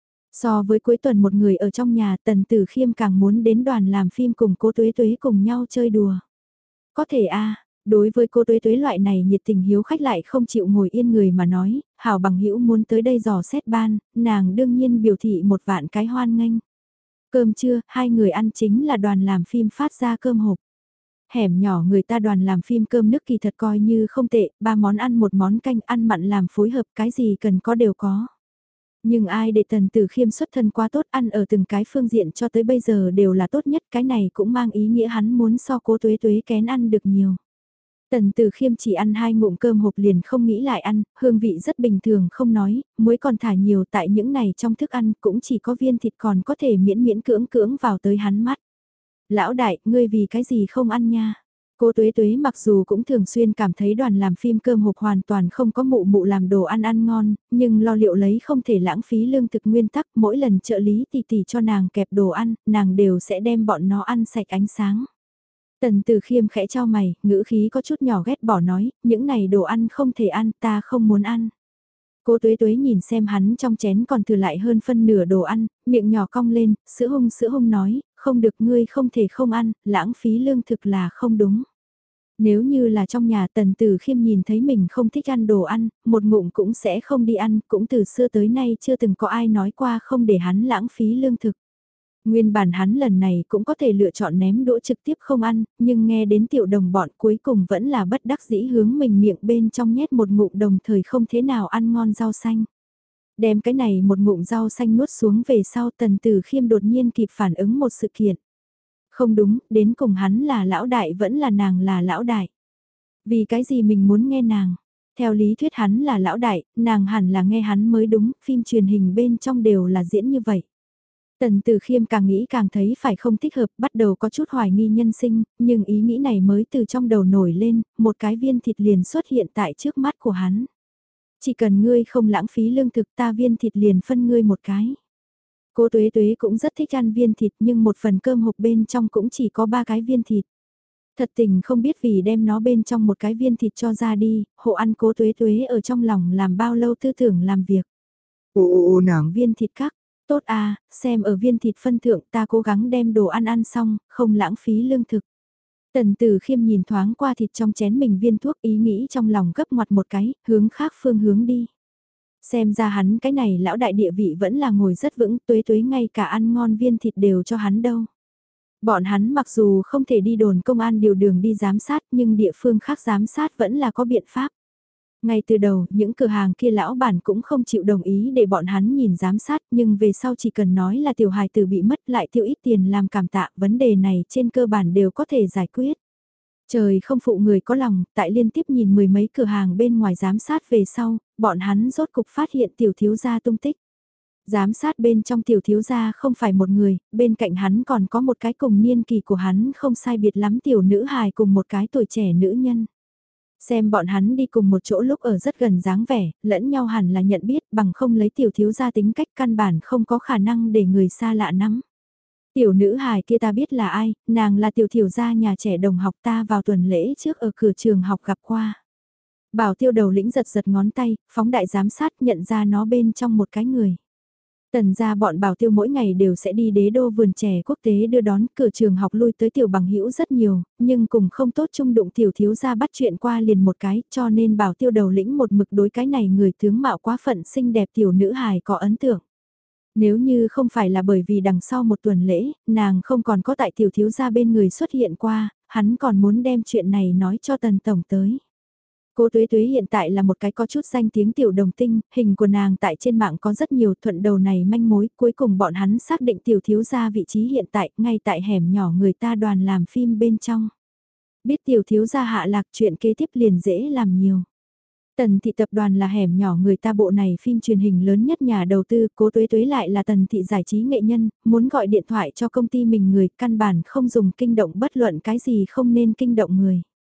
So với cuối tuần một người ở trong nhà, Tần Tử Khiêm càng muốn đến đoàn làm phim cùng cô Tuế Tuế cùng nhau chơi đùa. Có thể đối với cô Tuế Tuế loại này nhiệt tình hiếu khách lại không chịu ngồi yên người mà nói, Hảo bằng hữu muốn tới đây dò xét ban, nàng đương nhiên biểu thị một vạn cái hoan nghênh. Cơm trưa, hai người ăn chính là đoàn làm phim phát ra cơm hộp. Hẻm nhỏ người ta đoàn làm phim cơm nước kỳ thật coi như không tệ, ba món ăn một món canh ăn mặn làm phối hợp cái gì cần có đều có. Nhưng ai để Tần Tử Khiêm xuất thân quá tốt ăn ở từng cái phương diện cho tới bây giờ đều là tốt nhất, cái này cũng mang ý nghĩa hắn muốn so cô Tuế Tuế kén ăn được nhiều. Tần Tử Khiêm chỉ ăn 2 ngụm cơm hộp liền không nghĩ lại ăn, hương vị rất bình thường không nói, muối còn thả nhiều tại những này trong thức ăn cũng chỉ có viên thịt còn có thể miễn miễn cưỡng cưỡng vào tới hắn mắt. Lão đại, ngươi vì cái gì không ăn nha? Cô Tuế Tuế mặc dù cũng thường xuyên cảm thấy đoàn làm phim cơm hộp hoàn toàn không có mụ mụ làm đồ ăn ăn ngon, nhưng lo liệu lấy không thể lãng phí lương thực nguyên tắc, mỗi lần trợ lý tỉ tỉ cho nàng kẹp đồ ăn, nàng đều sẽ đem bọn nó ăn sạch ánh sáng. Tần Tử Khiêm khẽ trao mày, ngữ khí có chút nhỏ ghét bỏ nói, những này đồ ăn không thể ăn, ta không muốn ăn. Cô Tuế Tuế nhìn xem hắn trong chén còn thừa lại hơn phân nửa đồ ăn, miệng nhỏ cong lên, sữa hung nói, không được ngươi không thể không ăn, lãng phí lương thực là không đúng. Nếu như là trong nhà Tần Tử Khiêm nhìn thấy mình không thích ăn đồ ăn, một ngụm cũng sẽ không đi ăn, cũng từ xưa tới nay chưa từng có ai nói qua không để hắn lãng phí lương thực. Nguyên bản hắn lần này cũng có thể lựa chọn ném đũa trực tiếp không ăn, nhưng nghe đến tiểu đồng bọn cuối cùng vẫn là bất đắc dĩ hướng mình miệng bên trong nhét một ngụm đồng thời không thế nào ăn ngon rau xanh. Đem cái này một ngụm rau xanh nuốt xuống về sau Tần Tử Khiêm đột nhiên kịp phản ứng một sự kiện. Không đúng, đến cùng hắn là lão đại vẫn là nàng là lão đại. Vì cái gì mình muốn nghe nàng? Theo lý thuyết hắn là lão đại, nàng hẳn là nghe hắn mới đúng, phim truyền hình bên trong đều là diễn như vậy. Tần Tử Khiêm càng nghĩ càng thấy phải không thích hợp, bắt đầu có chút hoài nghi nhân sinh, nhưng ý nghĩ này mới từ trong đầu nổi lên, một cái viên thịt liền xuất hiện tại trước mắt của hắn. Chỉ cần ngươi không lãng phí lương thực ta viên thịt liền phân ngươi một cái. Cô Tuế Tuế cũng rất thích ăn viên thịt nhưng một phần cơm hộp bên trong cũng chỉ có 3 cái viên thịt. Thật tình không biết vì đem nó bên trong một cái viên thịt cho ra đi, hộ ăn Cố Tuế Tuế ở trong lòng làm bao lâu tư tưởng làm việc. Ồ nàng viên thịt các, tốt xem ở viên thịt phân thượng ta cố gắng đem đồ ăn ăn xong, không lãng phí lương thực. Tần Tử Khiêm nhìn thoáng qua thịt trong chén mình viên thuốc ý nghĩ trong lòng gấp ngoặt một cái, hướng khác phương hướng đi. Xem ra hắn cái này lão đại địa vị vẫn là ngồi rất vững, Tuế Tuế ngay cả ăn ngon viên thịt đều cho hắn đâu. Bọn hắn mặc dù không thể đi đồn công an điều đường đi giám sát nhưng địa phương khác giám sát vẫn là có biện pháp. Ngay từ đầu, những cửa hàng kia lão bản cũng không chịu đồng ý để bọn hắn nhìn giám sát nhưng về sau chỉ cần nói là tiểu hài tử bị mất lại tiêu ít tiền làm cảm tạ, vấn đề này trên cơ bản đều có thể giải quyết. Trời không phụ người có lòng, tại liên tiếp nhìn mười mấy cửa hàng bên ngoài giám sát về sau, bọn hắn rốt cục phát hiện tiểu thiếu gia tung tích. Giám sát bên trong tiểu thiếu gia không phải một người, bên cạnh hắn còn có một cái cùng niên kỳ của hắn không sai biệt lắm tiểu nữ hài cùng một cái tuổi trẻ nữ nhân. Xem bọn hắn đi cùng một chỗ lúc ở rất gần dáng vẻ, lẫn nhau hẳn là nhận biết bằng không lấy tiểu thiếu gia tính cách căn bản không có khả năng để người xa lạ nắm. Tiểu nữ hài kia ta biết là ai, nàng là tiểu thiếu gia nhà trẻ đồng học ta vào tuần lễ trước ở cửa trường học gặp qua. Bảo tiêu đầu lĩnh giật giật ngón tay, phóng đại giám sát nhận ra nó bên trong một cái người. Tần gia bọn bảo tiêu mỗi ngày đều sẽ đi đế đô vườn trẻ quốc tế đưa đón cửa trường học lui tới tiểu bằng hữu rất nhiều, nhưng cùng không tốt chung đụng tiểu thiếu gia bắt chuyện qua liền một cái cho nên bảo tiêu đầu lĩnh một mực đối cái này người tướng mạo quá phận xinh đẹp tiểu nữ hài có ấn tượng. Nếu như không phải là bởi vì đằng sau một tuần lễ, nàng không còn có tại tiểu thiếu gia bên người xuất hiện qua, hắn còn muốn đem chuyện này nói cho tần tổng tới. Cô Tuế Tuế hiện tại là một cái có chút danh tiếng tiểu đồng tinh, hình của nàng tại trên mạng có rất nhiều thuận đầu này manh mối, cuối cùng bọn hắn xác định tiểu thiếu gia vị trí hiện tại, ngay tại hẻm nhỏ người ta đoàn làm phim bên trong. Biết tiểu thiếu gia hạ lạc chuyện kế tiếp liền dễ làm nhiều. Tần thị tập đoàn là hẻm nhỏ người ta bộ này phim truyền hình lớn nhất nhà đầu tư, Cố Tuế Tuế lại là tần thị giải trí nghệ nhân, muốn gọi điện thoại cho công ty mình người căn bản không dùng kinh động bất luận cái gì không nên kinh động người.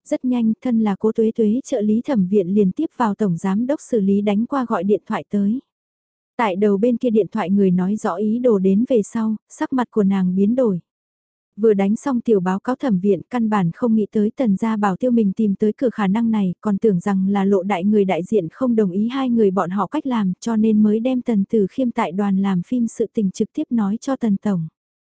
Rất nhanh, thân là Cố Tuế Tuế trợ lý thẩm viện liền tiếp vào tổng giám đốc xử lý đánh qua gọi điện thoại tới. Tại đầu bên kia điện thoại người nói rõ ý đồ đến về sau, sắc mặt của nàng biến đổi. Vừa đánh xong tiểu báo cáo thẩm viện, căn bản không nghĩ tới Tần gia bảo tiêu mình tìm tới cửa khả năng này, còn tưởng rằng là Lộ đại người đại diện không đồng ý hai người bọn họ cách làm, cho nên mới đem Tần Tử Khiêm tại đoàn làm phim sự tình trực tiếp nói cho Tần tổng.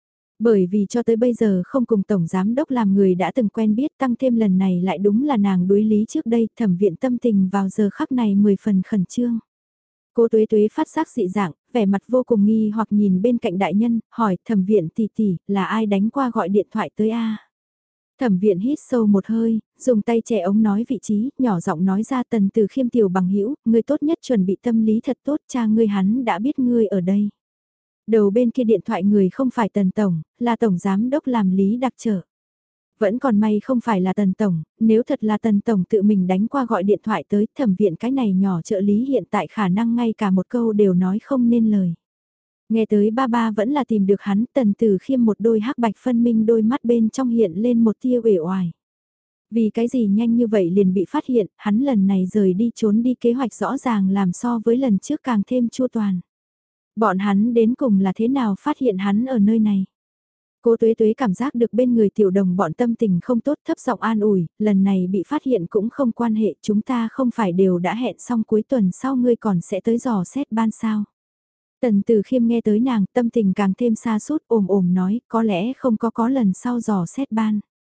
Bởi vì cho tới bây giờ không cùng tổng giám đốc làm người đã từng quen biết, tăng thêm lần này lại đúng là nàng đối lý trước đây, thẩm viện tâm tình vào giờ khắc này 10 phần khẩn trương. Cô Tuế Tuế phát giác dị dạng, vẻ mặt vô cùng nghi hoặc nhìn bên cạnh đại nhân, hỏi thẩm viện tỷ tỷ, là ai đánh qua gọi điện thoại tới a? Thẩm viện hít sâu một hơi, dùng tay che ống nói vị trí, nhỏ giọng nói ra Tần Từ Khiêm tiểu bằng hữu, ngươi tốt nhất chuẩn bị tâm lý thật tốt, cha ngươi hắn đã biết ngươi ở đây. Đầu bên kia điện thoại người không phải Tần Tổng, là Tổng Giám Đốc làm lý đặc trở. Vẫn còn may không phải là Tần Tổng, nếu thật là Tần Tổng tự mình đánh qua gọi điện thoại tới thẩm viện cái này nhỏ trợ lý hiện tại khả năng ngay cả một câu đều nói không nên lời. Nghe tới ba ba vẫn là tìm được hắn Tần Tử Khiêm một đôi hắc bạch phân minh đôi mắt bên trong hiện lên một tia uể oải. Vì cái gì nhanh như vậy liền bị phát hiện, hắn lần này rời đi trốn đi kế hoạch rõ ràng làm so với lần trước càng thêm chua toàn. Bọn hắn đến cùng là thế nào phát hiện hắn ở nơi này? Cô Tuế Tuế cảm giác được bên người tiểu đồng bọn tâm tình không tốt thấp giọng an ủi, lần này bị phát hiện cũng không quan hệ, chúng ta không phải đều đã hẹn xong cuối tuần sau ngươi còn sẽ tới dò xét ban sao. Tần Từ Khiêm nghe tới nàng tâm tình càng thêm xa sút ồm ồm nói có lẽ không có lần sau dò xét ban.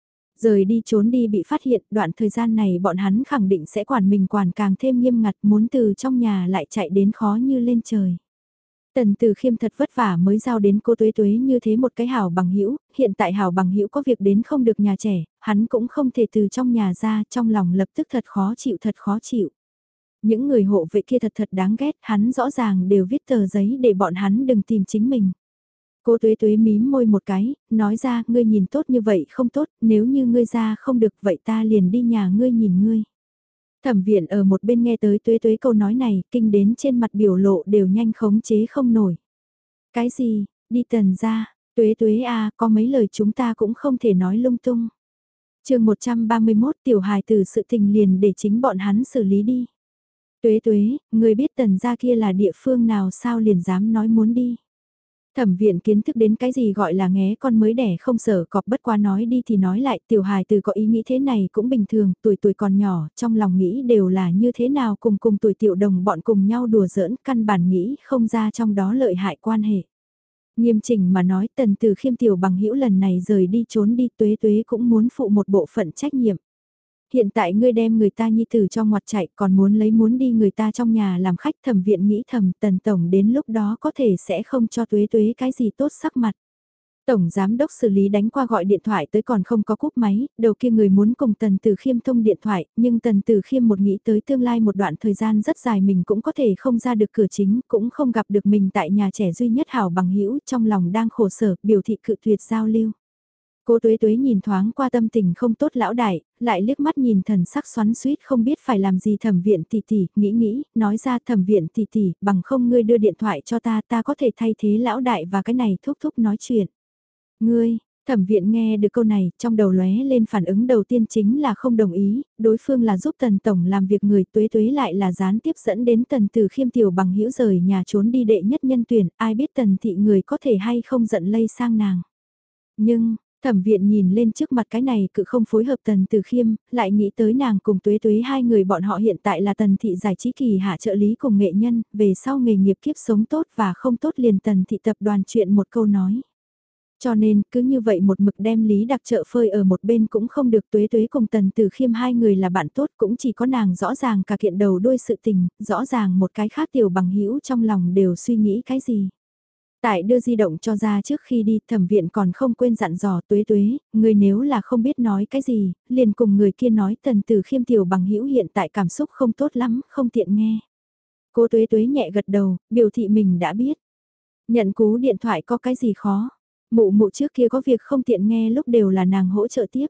Rời đi trốn đi bị phát hiện đoạn thời gian này bọn hắn khẳng định sẽ quản mình quản càng thêm nghiêm ngặt muốn từ trong nhà lại chạy đến khó như lên trời. Tần Từ Khiêm thật vất vả mới giao đến cô Tuế Tuế như thế một cái hảo bằng hữu, hiện tại hảo bằng hữu có việc đến không được nhà trẻ, hắn cũng không thể từ trong nhà ra, trong lòng lập tức thật khó chịu. Những người hộ vệ kia thật đáng ghét, hắn rõ ràng đều viết tờ giấy để bọn hắn đừng tìm chính mình. Cô Tuế Tuế mím môi một cái, nói ra, ngươi nhìn tốt như vậy không tốt, nếu như ngươi ra không được vậy ta liền đi nhà ngươi nhìn ngươi. Thẩm viện ở một bên nghe tới Tuế Tuế câu nói này, kinh đến trên mặt biểu lộ đều nhanh khống chế không nổi. Cái gì, đi Tần ra, Tuế Tuế à, có mấy lời chúng ta cũng không thể nói lung tung. Chương 131 tiểu hài từ sự tình liền để chính bọn hắn xử lý đi. Tuế Tuế, người biết Tần gia kia là địa phương nào sao liền dám nói muốn đi. Thẩm viện kiến thức đến cái gì gọi là nghé con mới đẻ không sở cọp bất quá nói đi thì nói lại tiểu hài từ có ý nghĩ thế này cũng bình thường, tuổi còn nhỏ, trong lòng nghĩ đều là như thế nào cùng tuổi tiểu đồng bọn cùng nhau đùa giỡn, căn bản nghĩ không ra trong đó lợi hại quan hệ. Nghiêm chỉnh mà nói Tần Từ Khiêm tiểu bằng hữu lần này rời đi trốn đi Tuế Tuế cũng muốn phụ một bộ phận trách nhiệm. Hiện tại ngươi đem người ta nhi tử cho ngoặt chạy còn muốn đi người ta trong nhà làm khách thẩm viện nghĩ thầm Tần Tổng đến lúc đó có thể sẽ không cho Tuế Tuế cái gì tốt sắc mặt. Tổng Giám đốc xử lý đánh qua gọi điện thoại tới còn không có cúp máy, đầu kia người muốn cùng Tần Tử Khiêm thông điện thoại, nhưng Tần Tử Khiêm một nghĩ tới tương lai một đoạn thời gian rất dài mình cũng có thể không ra được cửa chính, cũng không gặp được mình tại nhà trẻ duy nhất hảo bằng hữu trong lòng đang khổ sở, biểu thị cự tuyệt giao lưu. Cô Tuế Tuế nhìn thoáng qua tâm tình không tốt lão đại, lại liếc mắt nhìn thần sắc xoắn xuýt không biết phải làm gì thẩm viện tỷ tỷ, nghĩ, nói ra thẩm viện tỷ tỷ, bằng không ngươi đưa điện thoại cho ta có thể thay thế lão đại và cái này thúc nói chuyện. Ngươi, thẩm viện nghe được câu này, trong đầu lóe lên phản ứng đầu tiên chính là không đồng ý, đối phương là giúp Tần Tổng làm việc người Tuế Tuế lại là gián tiếp dẫn đến Tần Từ Khiêm tiểu bằng hữu rời nhà trốn đi đệ nhất nhân tuyển, ai biết Tần thị người có thể hay không giận lây sang nàng. Nhưng, thẩm viện nhìn lên trước mặt cái này cự không phối hợp Tần Từ Khiêm, lại nghĩ tới nàng cùng Tuế Tuế hai người bọn họ hiện tại là Tần thị giải trí kỳ hạ trợ lý cùng nghệ nhân, về sau nghề nghiệp kiếp sống tốt và không tốt liền Tần thị tập đoàn chuyện một câu nói. Cho nên cứ như vậy một mực đem lý đặc trợ phơi ở một bên cũng không được Tuế Tuế cùng Tần Từ Khiêm hai người là bạn tốt cũng chỉ có nàng rõ ràng cả kiện đầu đuôi sự tình, rõ ràng một cái khác tiểu bằng hữu trong lòng đều suy nghĩ cái gì. Tại đưa di động cho ra trước khi đi thẩm viện còn không quên dặn dò Tuế Tuế, người nếu là không biết nói cái gì, liền cùng người kia nói Tần Từ Khiêm tiểu bằng hữu hiện tại cảm xúc không tốt lắm, không tiện nghe. Cô Tuế Tuế nhẹ gật đầu, biểu thị mình đã biết. Nhận cú điện thoại có cái gì khó. Mụ trước kia có việc không tiện nghe lúc đều là nàng hỗ trợ tiếp.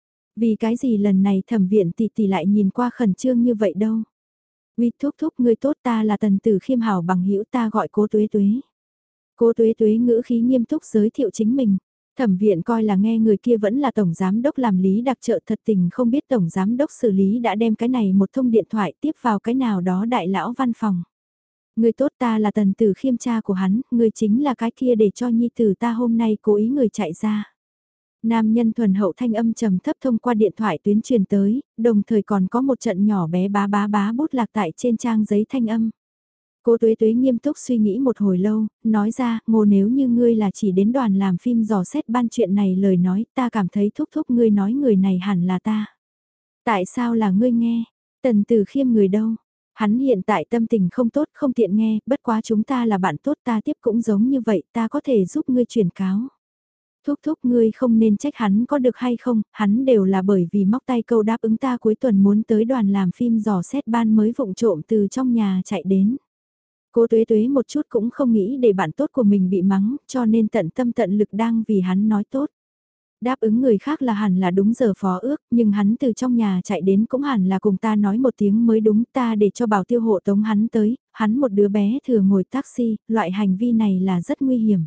Vì cái gì lần này thẩm viện tỷ lại nhìn qua khẩn trương như vậy đâu. Uy thúc người tốt ta là Tần Tử Khiêm hảo bằng hữu ta gọi cô Tuế Tuế. Cô Tuế Tuế ngữ khí nghiêm túc giới thiệu chính mình. Thẩm viện coi là nghe người kia vẫn là tổng giám đốc làm lý đặc trợ, thật tình không biết tổng giám đốc xử lý đã đem cái này một thông điện thoại tiếp vào cái nào đó đại lão văn phòng. Người tốt, ta là Tần Tử Khiêm, cha của hắn, người chính là cái kia để cho nhi tử ta hôm nay cố ý người chạy ra. Nam nhân thuần hậu thanh âm trầm thấp thông qua điện thoại tuyến truyền tới, đồng thời còn có một trận nhỏ bé bá bá bá bút lạc tại trên trang giấy thanh âm. Cô Tuế Tuế nghiêm túc suy nghĩ một hồi lâu, nói ra, Ngô, nếu như ngươi là chỉ đến đoàn làm phim dò xét ban chuyện này lời nói, ta cảm thấy thúc thúc ngươi nói người này hẳn là ta. Tại sao là ngươi nghe? Tần Tử Khiêm người đâu? Hắn hiện tại tâm tình không tốt, không tiện nghe, bất quá chúng ta là bạn tốt, ta tiếp cũng giống như vậy, ta có thể giúp ngươi truyền cáo. Thúc thúc, ngươi không nên trách hắn có được hay không, hắn đều là bởi vì móc tay câu đáp ứng ta cuối tuần muốn tới đoàn làm phim dò xét ban mới vụng trộm từ trong nhà chạy đến. Cô Tuế Tuế một chút cũng không nghĩ để bạn tốt của mình bị mắng, cho nên tận tâm tận lực đang vì hắn nói tốt. Đáp ứng người khác là hẳn là đúng giờ phó ước, nhưng hắn từ trong nhà chạy đến cũng hẳn là cùng ta nói một tiếng mới đúng, ta để cho bảo tiêu hộ tống hắn tới, hắn một đứa bé thừa ngồi taxi, loại hành vi này là rất nguy hiểm.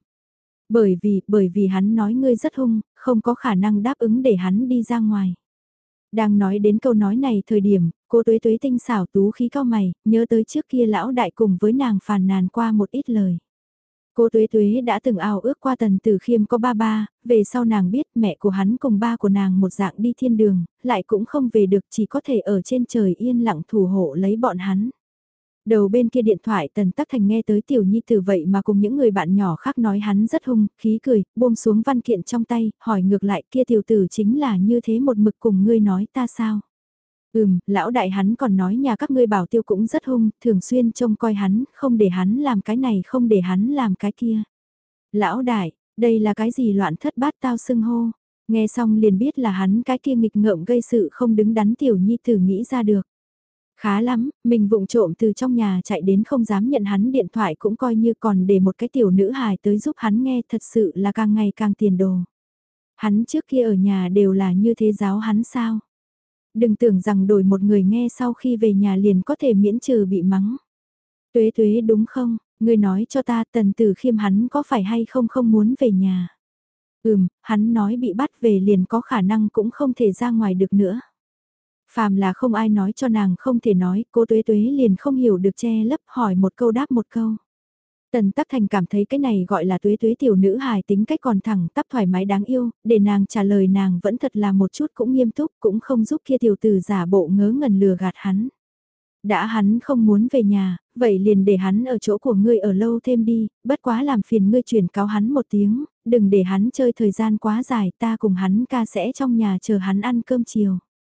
Bởi vì hắn nói ngươi rất hung, không có khả năng đáp ứng để hắn đi ra ngoài. Đang nói đến câu nói này thời điểm, cô Tuế Tuế tinh xảo tú khí cao mày, nhớ tới trước kia lão đại cùng với nàng phàn nàn qua một ít lời. Cô Tuế Tuế đã từng ao ước qua Tần Tử Khiêm có ba ba, về sau nàng biết mẹ của hắn cùng ba của nàng một dạng đi thiên đường, lại cũng không về được, chỉ có thể ở trên trời yên lặng thủ hộ lấy bọn hắn. Đầu bên kia điện thoại Tần Tắc Thành nghe tới tiểu nhi tử vậy mà cùng những người bạn nhỏ khác nói hắn rất hung, khí cười, buông xuống văn kiện trong tay, hỏi ngược lại kia tiểu tử chính là như thế một mực cùng ngươi nói ta sao? Lão đại hắn còn nói nhà các ngươi bảo tiêu cũng rất hung, thường xuyên trông coi hắn, không để hắn làm cái này, không để hắn làm cái kia. Lão đại, đây là cái gì loạn thất bát tao xưng hô? Nghe xong liền biết là hắn cái kia nghịch ngợm gây sự không đứng đắn tiểu nhi tử nghĩ ra được. Khá lắm, mình vụng trộm từ trong nhà chạy đến không dám nhận hắn điện thoại cũng coi như còn để một cái tiểu nữ hài tới giúp hắn nghe, thật sự là càng ngày càng tiền đồ. Hắn trước kia ở nhà đều là như thế giáo hắn sao? Đừng tưởng rằng đổi một người nghe sau khi về nhà liền có thể miễn trừ bị mắng. Tuế Tuế đúng không, ngươi nói cho ta Tần Tử Khiêm hắn có phải hay không không muốn về nhà. Hắn nói bị bắt về liền có khả năng cũng không thể ra ngoài được nữa. Phàm là không ai nói cho nàng không thể nói, cô Tuế Tuế liền không hiểu được che lấp hỏi một câu đáp một câu. Tần Tắc Thành cảm thấy cái này gọi là Tuế Tuế tiểu nữ hài tính cách còn thẳng tắp thoải mái đáng yêu, để nàng trả lời nàng vẫn thật là một chút cũng nghiêm túc, cũng không giúp kia tiểu tử giả bộ ngớ ngẩn lừa gạt hắn. Đã hắn không muốn về nhà, vậy liền để hắn ở chỗ của ngươi ở lâu thêm đi, bất quá làm phiền ngươi chuyển cáo hắn một tiếng, đừng để hắn chơi thời gian quá dài, ta cùng hắn ca sẽ trong nhà chờ hắn ăn cơm chiều.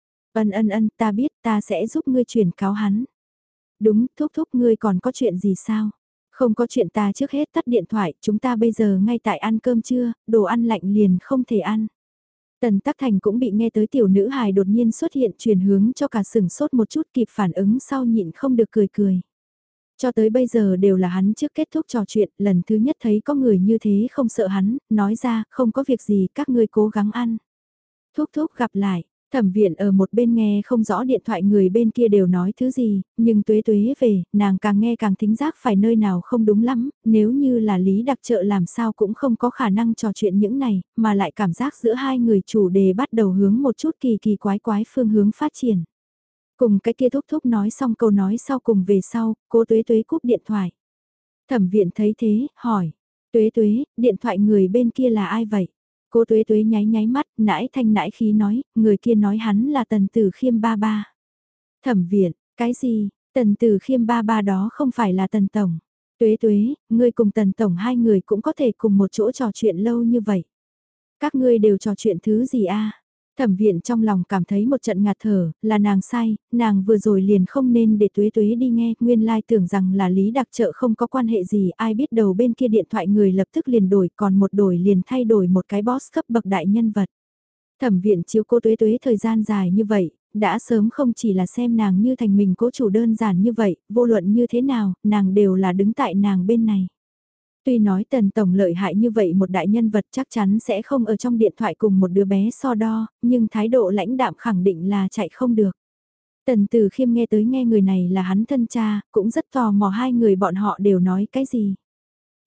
Ân, ta biết, ta sẽ giúp ngươi chuyển cáo hắn. Đúng, thúc thúc ngươi còn có chuyện gì sao? Không có chuyện, ta trước hết tắt điện thoại, chúng ta bây giờ ngay tại ăn cơm trưa, đồ ăn lạnh liền không thể ăn. Tần Tắc Thành cũng bị nghe tới tiểu nữ hài đột nhiên xuất hiện chuyển hướng cho cả sừng sốt một chút, kịp phản ứng sau nhịn không được cười cười. Cho tới bây giờ đều là hắn trước kết thúc trò chuyện, lần thứ nhất thấy có người như thế không sợ hắn, nói ra không có việc gì các ngươi cố gắng ăn. Thúc thúc gặp lại. Thẩm viện ở một bên nghe không rõ điện thoại người bên kia đều nói thứ gì, nhưng Tuế Tuế về, nàng càng nghe càng thính giác phải nơi nào không đúng lắm, nếu như là lý đặc trợ làm sao cũng không có khả năng trò chuyện những này, mà lại cảm giác giữa hai người chủ đề bắt đầu hướng một chút kỳ kỳ quái quái phương hướng phát triển. Cùng cái kia thúc thúc nói xong câu nói sau cùng về sau, cô Tuế Tuế cúp điện thoại. Thẩm viện thấy thế, hỏi, Tuế Tuế, điện thoại người bên kia là ai vậy? Cô Tuế Tuế nháy nháy mắt, nãi thanh nãi khí nói, người kia nói hắn là Tần Tử Khiêm ba ba. Thẩm viện, cái gì, Tần Tử Khiêm ba ba đó không phải là Tần Tổng. Tuế Tuế, ngươi cùng Tần Tổng hai người cũng có thể cùng một chỗ trò chuyện lâu như vậy. Các ngươi đều trò chuyện thứ gì a? Thẩm viện trong lòng cảm thấy một trận ngạt thở, là nàng sai, nàng vừa rồi liền không nên để Tuế Tuế đi nghe, nguyên lai tưởng rằng là lý đặc trợ không có quan hệ gì, ai biết đầu bên kia điện thoại người lập tức liền đổi, còn một đổi liền thay đổi một cái boss cấp bậc đại nhân vật. Thẩm viện chiếu cô Tuế Tuế thời gian dài như vậy, đã sớm không chỉ là xem nàng như thành mình cố chủ đơn giản như vậy, vô luận như thế nào, nàng đều là đứng tại nàng bên này. Tuy nói Tần Tổng lợi hại như vậy một đại nhân vật chắc chắn sẽ không ở trong điện thoại cùng một đứa bé so đo, nhưng thái độ lãnh đạm khẳng định là chạy không được. Tần Tử Khiêm nghe tới nghe người này là hắn thân cha, cũng rất tò mò hai người bọn họ đều nói cái gì.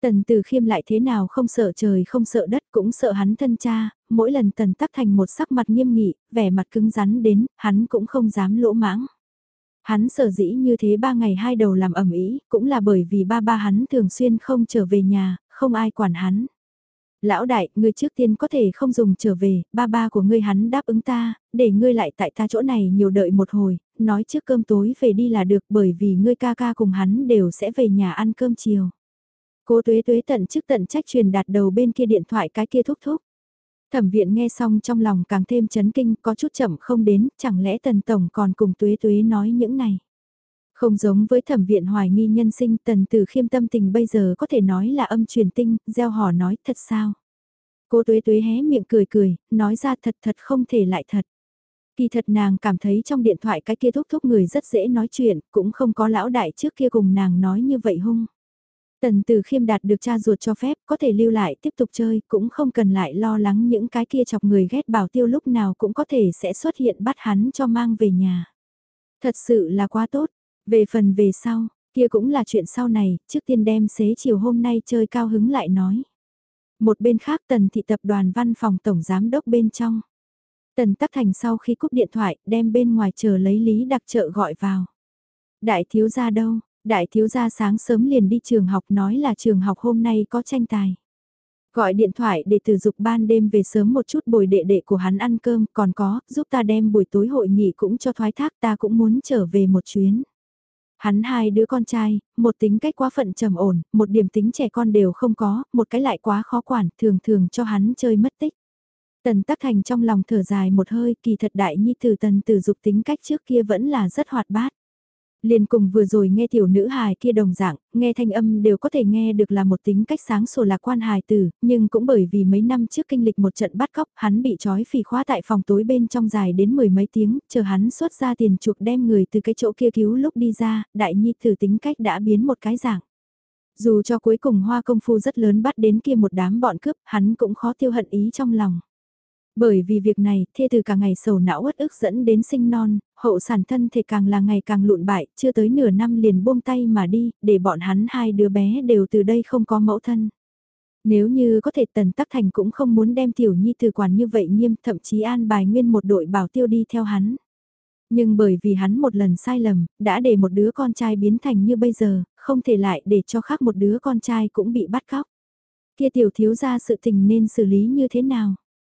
Tần Từ Khiêm lại thế nào không sợ trời không sợ đất cũng sợ hắn thân cha, mỗi lần Tần Tắc Thành một sắc mặt nghiêm nghị, vẻ mặt cứng rắn đến, hắn cũng không dám lỗ mãng. Hắn sở dĩ như thế 3 ngày 2 đầu làm ẩm ý, cũng là bởi vì ba ba hắn thường xuyên không trở về nhà, không ai quản hắn. Lão đại, ngươi trước tiên có thể không dùng trở về, ba ba của ngươi hắn đáp ứng ta, để ngươi lại tại ta chỗ này nhiều đợi một hồi, nói trước cơm tối về đi là được bởi vì ngươi ca ca cùng hắn đều sẽ về nhà ăn cơm chiều. Cố Tuế Tuế tận chức tận trách truyền đạt đầu bên kia điện thoại cái kia thúc thúc. Thẩm viện nghe xong trong lòng càng thêm chấn kinh, có chút chậm không đến, chẳng lẽ Tần Tổng còn cùng Tuế Tuế nói những này. Không giống với thẩm viện hoài nghi nhân sinh, Tần Từ Khiêm tâm tình bây giờ có thể nói là âm truyền tinh, gieo hò nói thật sao. Cô Tuế Tuế hé miệng cười cười, nói ra thật thật không thể lại thật. Kỳ thật nàng cảm thấy trong điện thoại cái kia thúc thúc người rất dễ nói chuyện, cũng không có lão đại trước kia cùng nàng nói như vậy hung. Tần Từ Khiêm đạt được cha ruột cho phép có thể lưu lại tiếp tục chơi, cũng không cần lại lo lắng những cái kia chọc người ghét bảo tiêu lúc nào cũng có thể sẽ xuất hiện bắt hắn cho mang về nhà. Thật sự là quá tốt, về phần về sau, kia cũng là chuyện sau này, trước tiên đem xế chiều hôm nay chơi cao hứng lại nói. Một bên khác Tần thị tập đoàn văn phòng tổng giám đốc bên trong. Tần Tắc Thành sau khi cúp điện thoại, đem bên ngoài chờ lấy Lý Đặc Trợ gọi vào. Đại thiếu gia đâu? Đại thiếu gia sáng sớm liền đi trường học nói là trường học hôm nay có tranh tài. Gọi điện thoại để từ dục ban đêm về sớm một chút bồi đệ đệ của hắn ăn cơm, còn có, giúp ta đem buổi tối hội nghị cũng cho thoái thác ta cũng muốn trở về một chuyến. Hắn hai đứa con trai, một tính cách quá phận trầm ổn, một điểm tính trẻ con đều không có, một cái lại quá khó quản, thường thường cho hắn chơi mất tích. Tần Tắc Thành trong lòng thở dài một hơi, kỳ thật đại nhi từ Tần Tử Dục tính cách trước kia vẫn là rất hoạt bát. Liền cùng vừa rồi nghe tiểu nữ hài kia đồng dạng, nghe thanh âm đều có thể nghe được là một tính cách sáng sủa lạc quan hài tử, nhưng cũng bởi vì mấy năm trước kinh lịch một trận bắt cóc, hắn bị trói phì khóa tại phòng tối bên trong dài đến 10 mấy tiếng, chờ hắn xuất ra tiền chuộc đem người từ cái chỗ kia cứu lúc đi ra, đại nhi tử tính cách đã biến một cái dạng. Dù cho cuối cùng hoa công phu rất lớn bắt đến kia một đám bọn cướp, hắn cũng khó tiêu hận ý trong lòng. Bởi vì việc này, thê từ cả ngày sầu não uất ức dẫn đến sinh non, hậu sản thân thể càng là ngày càng lụn bại, chưa tới nửa năm liền buông tay mà đi, để bọn hắn hai đứa bé đều từ đây không có mẫu thân. Nếu như có thể Tần Tắc Thành cũng không muốn đem tiểu nhi từ quản như vậy nghiêm, thậm chí an bài nguyên một đội bảo tiêu đi theo hắn. Nhưng bởi vì hắn một lần sai lầm, đã để một đứa con trai biến thành như bây giờ, không thể lại để cho khác một đứa con trai cũng bị bắt cóc. Kia tiểu thiếu ra sự tình nên xử lý như thế nào?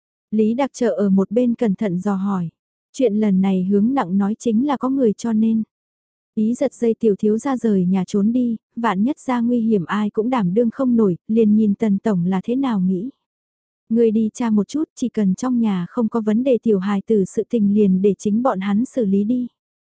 Lý Đặc Trợ ở một bên cẩn thận dò hỏi. Chuyện lần này hướng nặng nói chính là có người cho nên. Ý giật dây tiểu thiếu ra rời nhà trốn đi, vạn nhất ra nguy hiểm ai cũng đảm đương không nổi, liền nhìn Tần Tổng là thế nào nghĩ. Người đi tra một chút, chỉ cần trong nhà không có vấn đề tiểu hài tử sự tình liền để chính bọn hắn xử lý đi.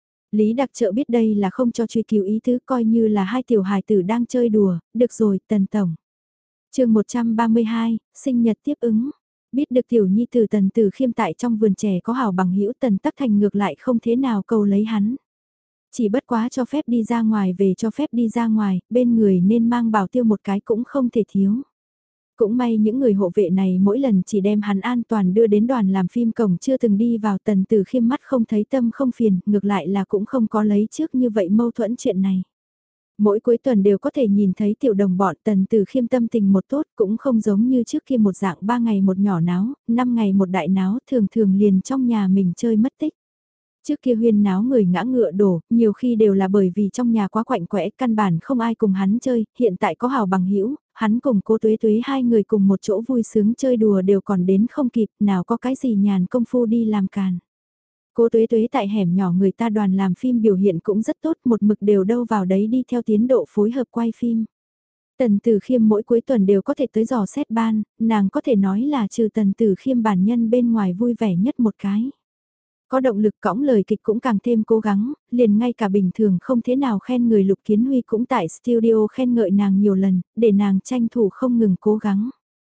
Lý Đặc Trợ biết đây là không cho truy cứu ý tứ coi như là hai tiểu hài tử đang chơi đùa, được rồi Tần Tổng. Chương 132, sinh nhật tiếp ứng. Biết được tiểu nhi tử Tần Tử Khiêm tại trong vườn trẻ có hảo bằng hữu Tần Tắc Thành ngược lại không thế nào cầu lấy hắn. Chỉ bất quá cho phép đi ra ngoài về cho phép đi ra ngoài, bên người nên mang bảo tiêu một cái cũng không thể thiếu. Cũng may những người hộ vệ này mỗi lần chỉ đem hắn an toàn đưa đến đoàn làm phim cổng chưa từng đi vào Tần Tử Khiêm mắt không thấy tâm không phiền, ngược lại là cũng không có lấy trước như vậy mâu thuẫn chuyện này. Mỗi cuối tuần đều có thể nhìn thấy tiểu đồng bọn Tần Tử Khiêm tâm tình một tốt cũng không giống như trước kia một dạng 3 ngày một nhỏ náo, 5 ngày một đại náo thường thường liền trong nhà mình chơi mất tích. Trước kia huyên náo người ngã ngựa đổ, nhiều khi đều là bởi vì trong nhà quá quạnh quẽ căn bản không ai cùng hắn chơi, hiện tại có hào bằng hữu hắn cùng cô Tuế Tuế hai người cùng một chỗ vui sướng chơi đùa đều còn đến không kịp, nào có cái gì nhàn công phu đi làm càn. Cô Tuế Tuế tại hẻm nhỏ người ta đoàn làm phim biểu hiện cũng rất tốt, một mực đều đâu vào đấy đi theo tiến độ phối hợp quay phim. Tần Tử Khiêm mỗi cuối tuần đều có thể tới dò xét ban, nàng có thể nói là trừ Tần Tử Khiêm bản nhân bên ngoài vui vẻ nhất một cái. Có động lực cõng lời kịch cũng càng thêm cố gắng, liền ngay cả bình thường không thế nào khen người Lục Kiến Huy cũng tại studio khen ngợi nàng nhiều lần, để nàng tranh thủ không ngừng cố gắng.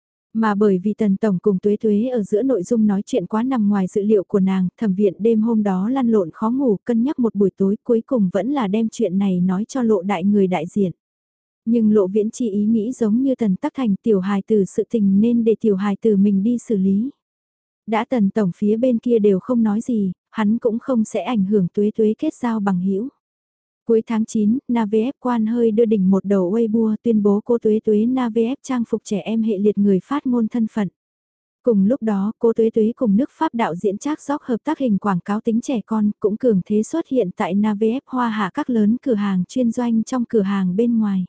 Mà bởi vì Tần Tổng cùng Tuế Tuế ở giữa nội dung nói chuyện quá nằm ngoài dự liệu của nàng, thẩm viện đêm hôm đó lăn lộn khó ngủ cân nhắc một buổi tối cuối cùng vẫn là đem chuyện này nói cho lộ đại người đại diện. Nhưng lộ viễn chi ý nghĩ giống như Tần Tắc Thành tiểu hài từ sự tình nên để tiểu hài từ mình đi xử lý. Đã Tần Tổng phía bên kia đều không nói gì, hắn cũng không sẽ ảnh hưởng Tuế Tuế kết giao bằng hữu. Cuối tháng 9, NaVF Quan hơi đưa đỉnh một đầu Weibo tuyên bố cô Tuế Tuế NaVF trang phục trẻ em hệ liệt người phát ngôn thân phận. Cùng lúc đó, cô Tuế Tuế cùng nước Pháp đạo diễn Trác Gióc hợp tác hình quảng cáo tính trẻ con cũng cường thế xuất hiện tại NaVF Hoa Hạ các lớn cửa hàng chuyên doanh trong cửa hàng bên ngoài.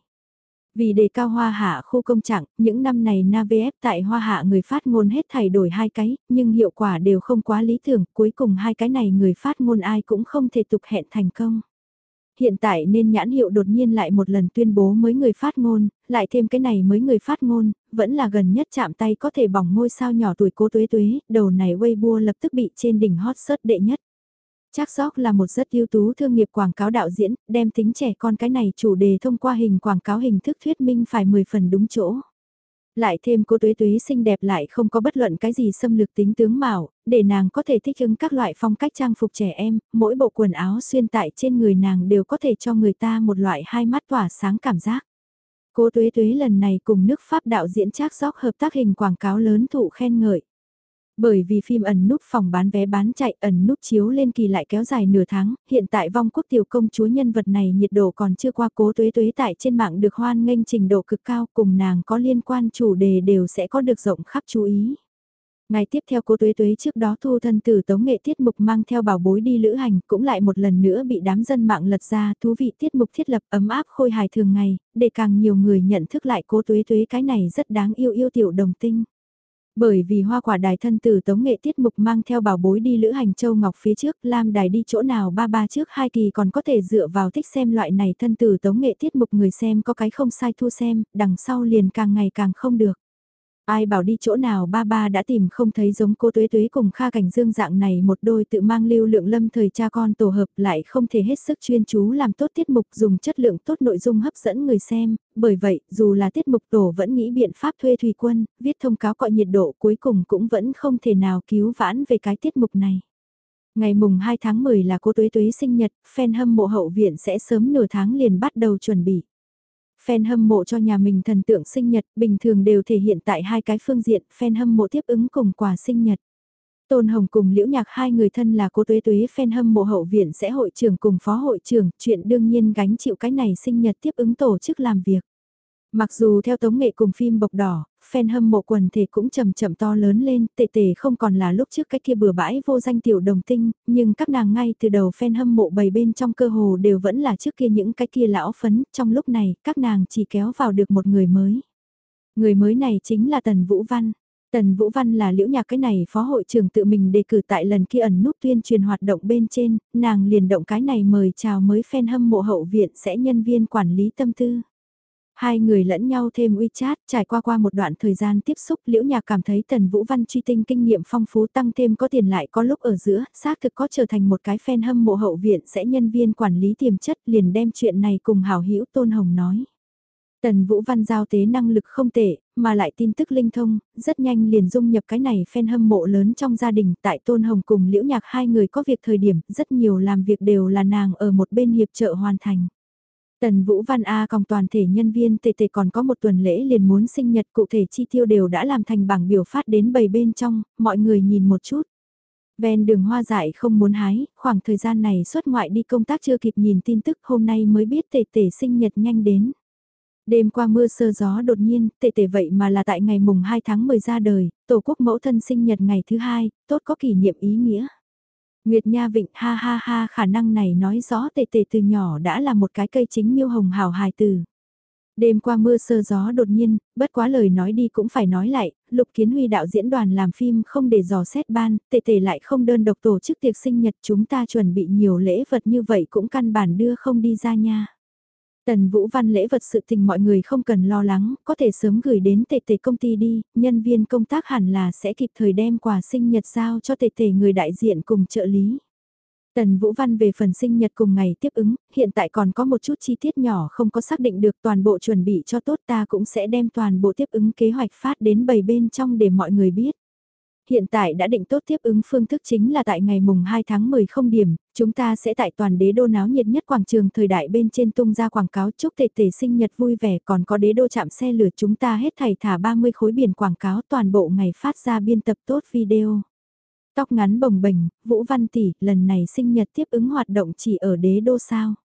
Vì đề cao Hoa Hạ khu công trạng, những năm này NaVF tại Hoa Hạ người phát ngôn hết thảy đổi 2 cái, nhưng hiệu quả đều không quá lý tưởng, cuối cùng 2 cái này người phát ngôn ai cũng không thể tục hẹn thành công. Hiện tại nên nhãn hiệu đột nhiên lại một lần tuyên bố mới người phát ngôn, lại thêm cái này mới người phát ngôn, vẫn là gần nhất chạm tay có thể bỏng ngôi sao nhỏ tuổi cô Tuế Tuế, đầu này Weibo lập tức bị trên đỉnh hot search đệ nhất. Trác Gióc là một rất ưu tú thương nghiệp quảng cáo đạo diễn, đem tính trẻ con cái này chủ đề thông qua hình quảng cáo hình thức thuyết minh phải 10 phần đúng chỗ. Lại thêm cô Tuế Tuế xinh đẹp lại không có bất luận cái gì xâm lược tính tướng mạo, để nàng có thể thích ứng các loại phong cách trang phục trẻ em, mỗi bộ quần áo xuyên tại trên người nàng đều có thể cho người ta một loại hai mắt tỏa sáng cảm giác. Cô Tuế Tuế lần này cùng nước Pháp đạo diễn Trác Gióc hợp tác hình quảng cáo lớn thụ khen ngợi. Bởi vì phim ẩn núp phòng bán vé bán chạy ẩn núp chiếu lên kỳ lại kéo dài nửa tháng, hiện tại vong quốc tiểu công chúa nhân vật này nhiệt độ còn chưa qua cố tuế tuế tại trên mạng được hoan nghênh trình độ cực cao cùng nàng có liên quan chủ đề đều sẽ có được rộng khắp chú ý. Ngày tiếp theo cố tuế tuế trước đó thu thân tử tống nghệ tiết mục mang theo bảo bối đi lữ hành cũng lại một lần nữa bị đám dân mạng lật ra thú vị tiết mục thiết lập ấm áp khôi hài thường ngày, để càng nhiều người nhận thức lại cố tuế tuế cái này rất đáng yêu yêu tiểu đồng tinh. Bởi vì hoa quả đài thân tử tống nghệ tiết mục mang theo bảo bối đi lữ hành châu Ngọc phía trước, Lam đài đi chỗ nào ba ba trước 2 kỳ còn có thể dựa vào thích xem loại này thân tử tống nghệ tiết mục người xem có cái không sai thu xem, đằng sau liền càng ngày càng không được. Ai bảo đi chỗ nào ba ba đã tìm không thấy giống cô Tuế Tuế cùng Kha Cảnh Dương dạng này một đôi tự mang lưu lượng lâm thời cha con tổ hợp lại không thể hết sức chuyên chú làm tốt tiết mục dùng chất lượng tốt nội dung hấp dẫn người xem, bởi vậy dù là tiết mục tổ vẫn nghĩ biện pháp thuê thủy quân, viết thông cáo cọi nhiệt độ cuối cùng cũng vẫn không thể nào cứu vãn về cái tiết mục này. Ngày mùng 2 tháng 10 là cô Tuế Tuế sinh nhật, fan hâm mộ hậu viện sẽ sớm nửa tháng liền bắt đầu chuẩn bị. Fan hâm mộ cho nhà mình thần tượng sinh nhật bình thường đều thể hiện tại 2 cái phương diện, fan hâm mộ tiếp ứng cùng quà sinh nhật. Tôn Hồng cùng Liễu Nhạc hai người thân là cô Tuế Tuế fan hâm mộ hậu viện sẽ hội trưởng cùng phó hội trưởng, chuyện đương nhiên gánh chịu cái này sinh nhật tiếp ứng tổ chức làm việc. Mặc dù theo tống nghệ cùng phim bộc đỏ, fan hâm mộ quần thể cũng chậm chậm to lớn lên, tệ tệ không còn là lúc trước cái kia bừa bãi vô danh tiểu đồng tinh, nhưng các nàng ngay từ đầu fan hâm mộ bầy bên trong cơ hồ đều vẫn là trước kia những cái kia lão phấn, trong lúc này các nàng chỉ kéo vào được một người mới. Người mới này chính là Tần Vũ Văn. Tần Vũ Văn là Liễu Nhạc cái này phó hội trưởng tự mình đề cử tại lần kia ẩn nút tuyên truyền hoạt động bên trên, nàng liền động cái này mời chào mới fan hâm mộ hậu viện sẽ nhân viên quản lý tâm tư. Hai người lẫn nhau thêm WeChat, trải qua một đoạn thời gian tiếp xúc Liễu Nhạc cảm thấy Tần Vũ Văn truy tinh kinh nghiệm phong phú tăng thêm có tiền lại có lúc ở giữa, xác thực có trở thành một cái fan hâm mộ hậu viện sẽ nhân viên quản lý tiềm chất liền đem chuyện này cùng hảo hữu Tôn Hồng nói. Tần Vũ Văn giao tế năng lực không tệ, mà lại tin tức linh thông, rất nhanh liền dung nhập cái này fan hâm mộ lớn trong gia đình tại Tôn Hồng cùng Liễu Nhạc hai người có việc thời điểm, rất nhiều làm việc đều là nàng ở một bên hiệp trợ hoàn thành. Tần Vũ Văn A còn toàn thể nhân viên tề tề còn có một tuần lễ liền muốn sinh nhật cụ thể chi tiêu đều đã làm thành bảng biểu phát đến bầy bên trong, mọi người nhìn một chút. Ven đường hoa dại không muốn hái, khoảng thời gian này xuất ngoại đi công tác chưa kịp nhìn tin tức hôm nay mới biết tề tề sinh nhật nhanh đến. Đêm qua mưa sơ gió đột nhiên, tề tề vậy mà là tại ngày mùng 2 tháng 10 ra đời, Tổ quốc mẫu thân sinh nhật ngày thứ 2, tốt có kỷ niệm ý nghĩa. Nguyệt Nha Vịnh ha ha ha khả năng này nói rõ tề tề từ nhỏ đã là một cái cây chính miêu hồng hào hài từ. Đêm qua mưa sơ gió đột nhiên, bất quá lời nói đi cũng phải nói lại, Lục Kiến Huy đạo diễn đoàn làm phim không để dò xét ban, tề tề lại không đơn độc tổ chức tiệc sinh nhật chúng ta chuẩn bị nhiều lễ vật như vậy cũng căn bản đưa không đi ra nha. Tần Vũ Văn lễ vật sự tình mọi người không cần lo lắng, có thể sớm gửi đến tề tề công ty đi, nhân viên công tác hẳn là sẽ kịp thời đem quà sinh nhật giao cho tề tề người đại diện cùng trợ lý. Tần Vũ Văn về phần sinh nhật cùng ngày tiếp ứng, hiện tại còn có một chút chi tiết nhỏ không có xác định được toàn bộ chuẩn bị cho tốt ta cũng sẽ đem toàn bộ tiếp ứng kế hoạch phát đến bầy bên trong để mọi người biết. Hiện tại đã định tốt tiếp ứng phương thức chính là tại ngày mùng 2 tháng 10 không điểm, chúng ta sẽ tại toàn đế đô náo nhiệt nhất quảng trường thời đại bên trên tung ra quảng cáo chúc tề tề sinh nhật vui vẻ còn có đế đô chạm xe lửa chúng ta hết thảy thả 30 khối biển quảng cáo toàn bộ ngày phát ra biên tập tốt video. Tóc ngắn bồng bềnh, Vũ Văn tỷ, lần này sinh nhật tiếp ứng hoạt động chỉ ở đế đô sao?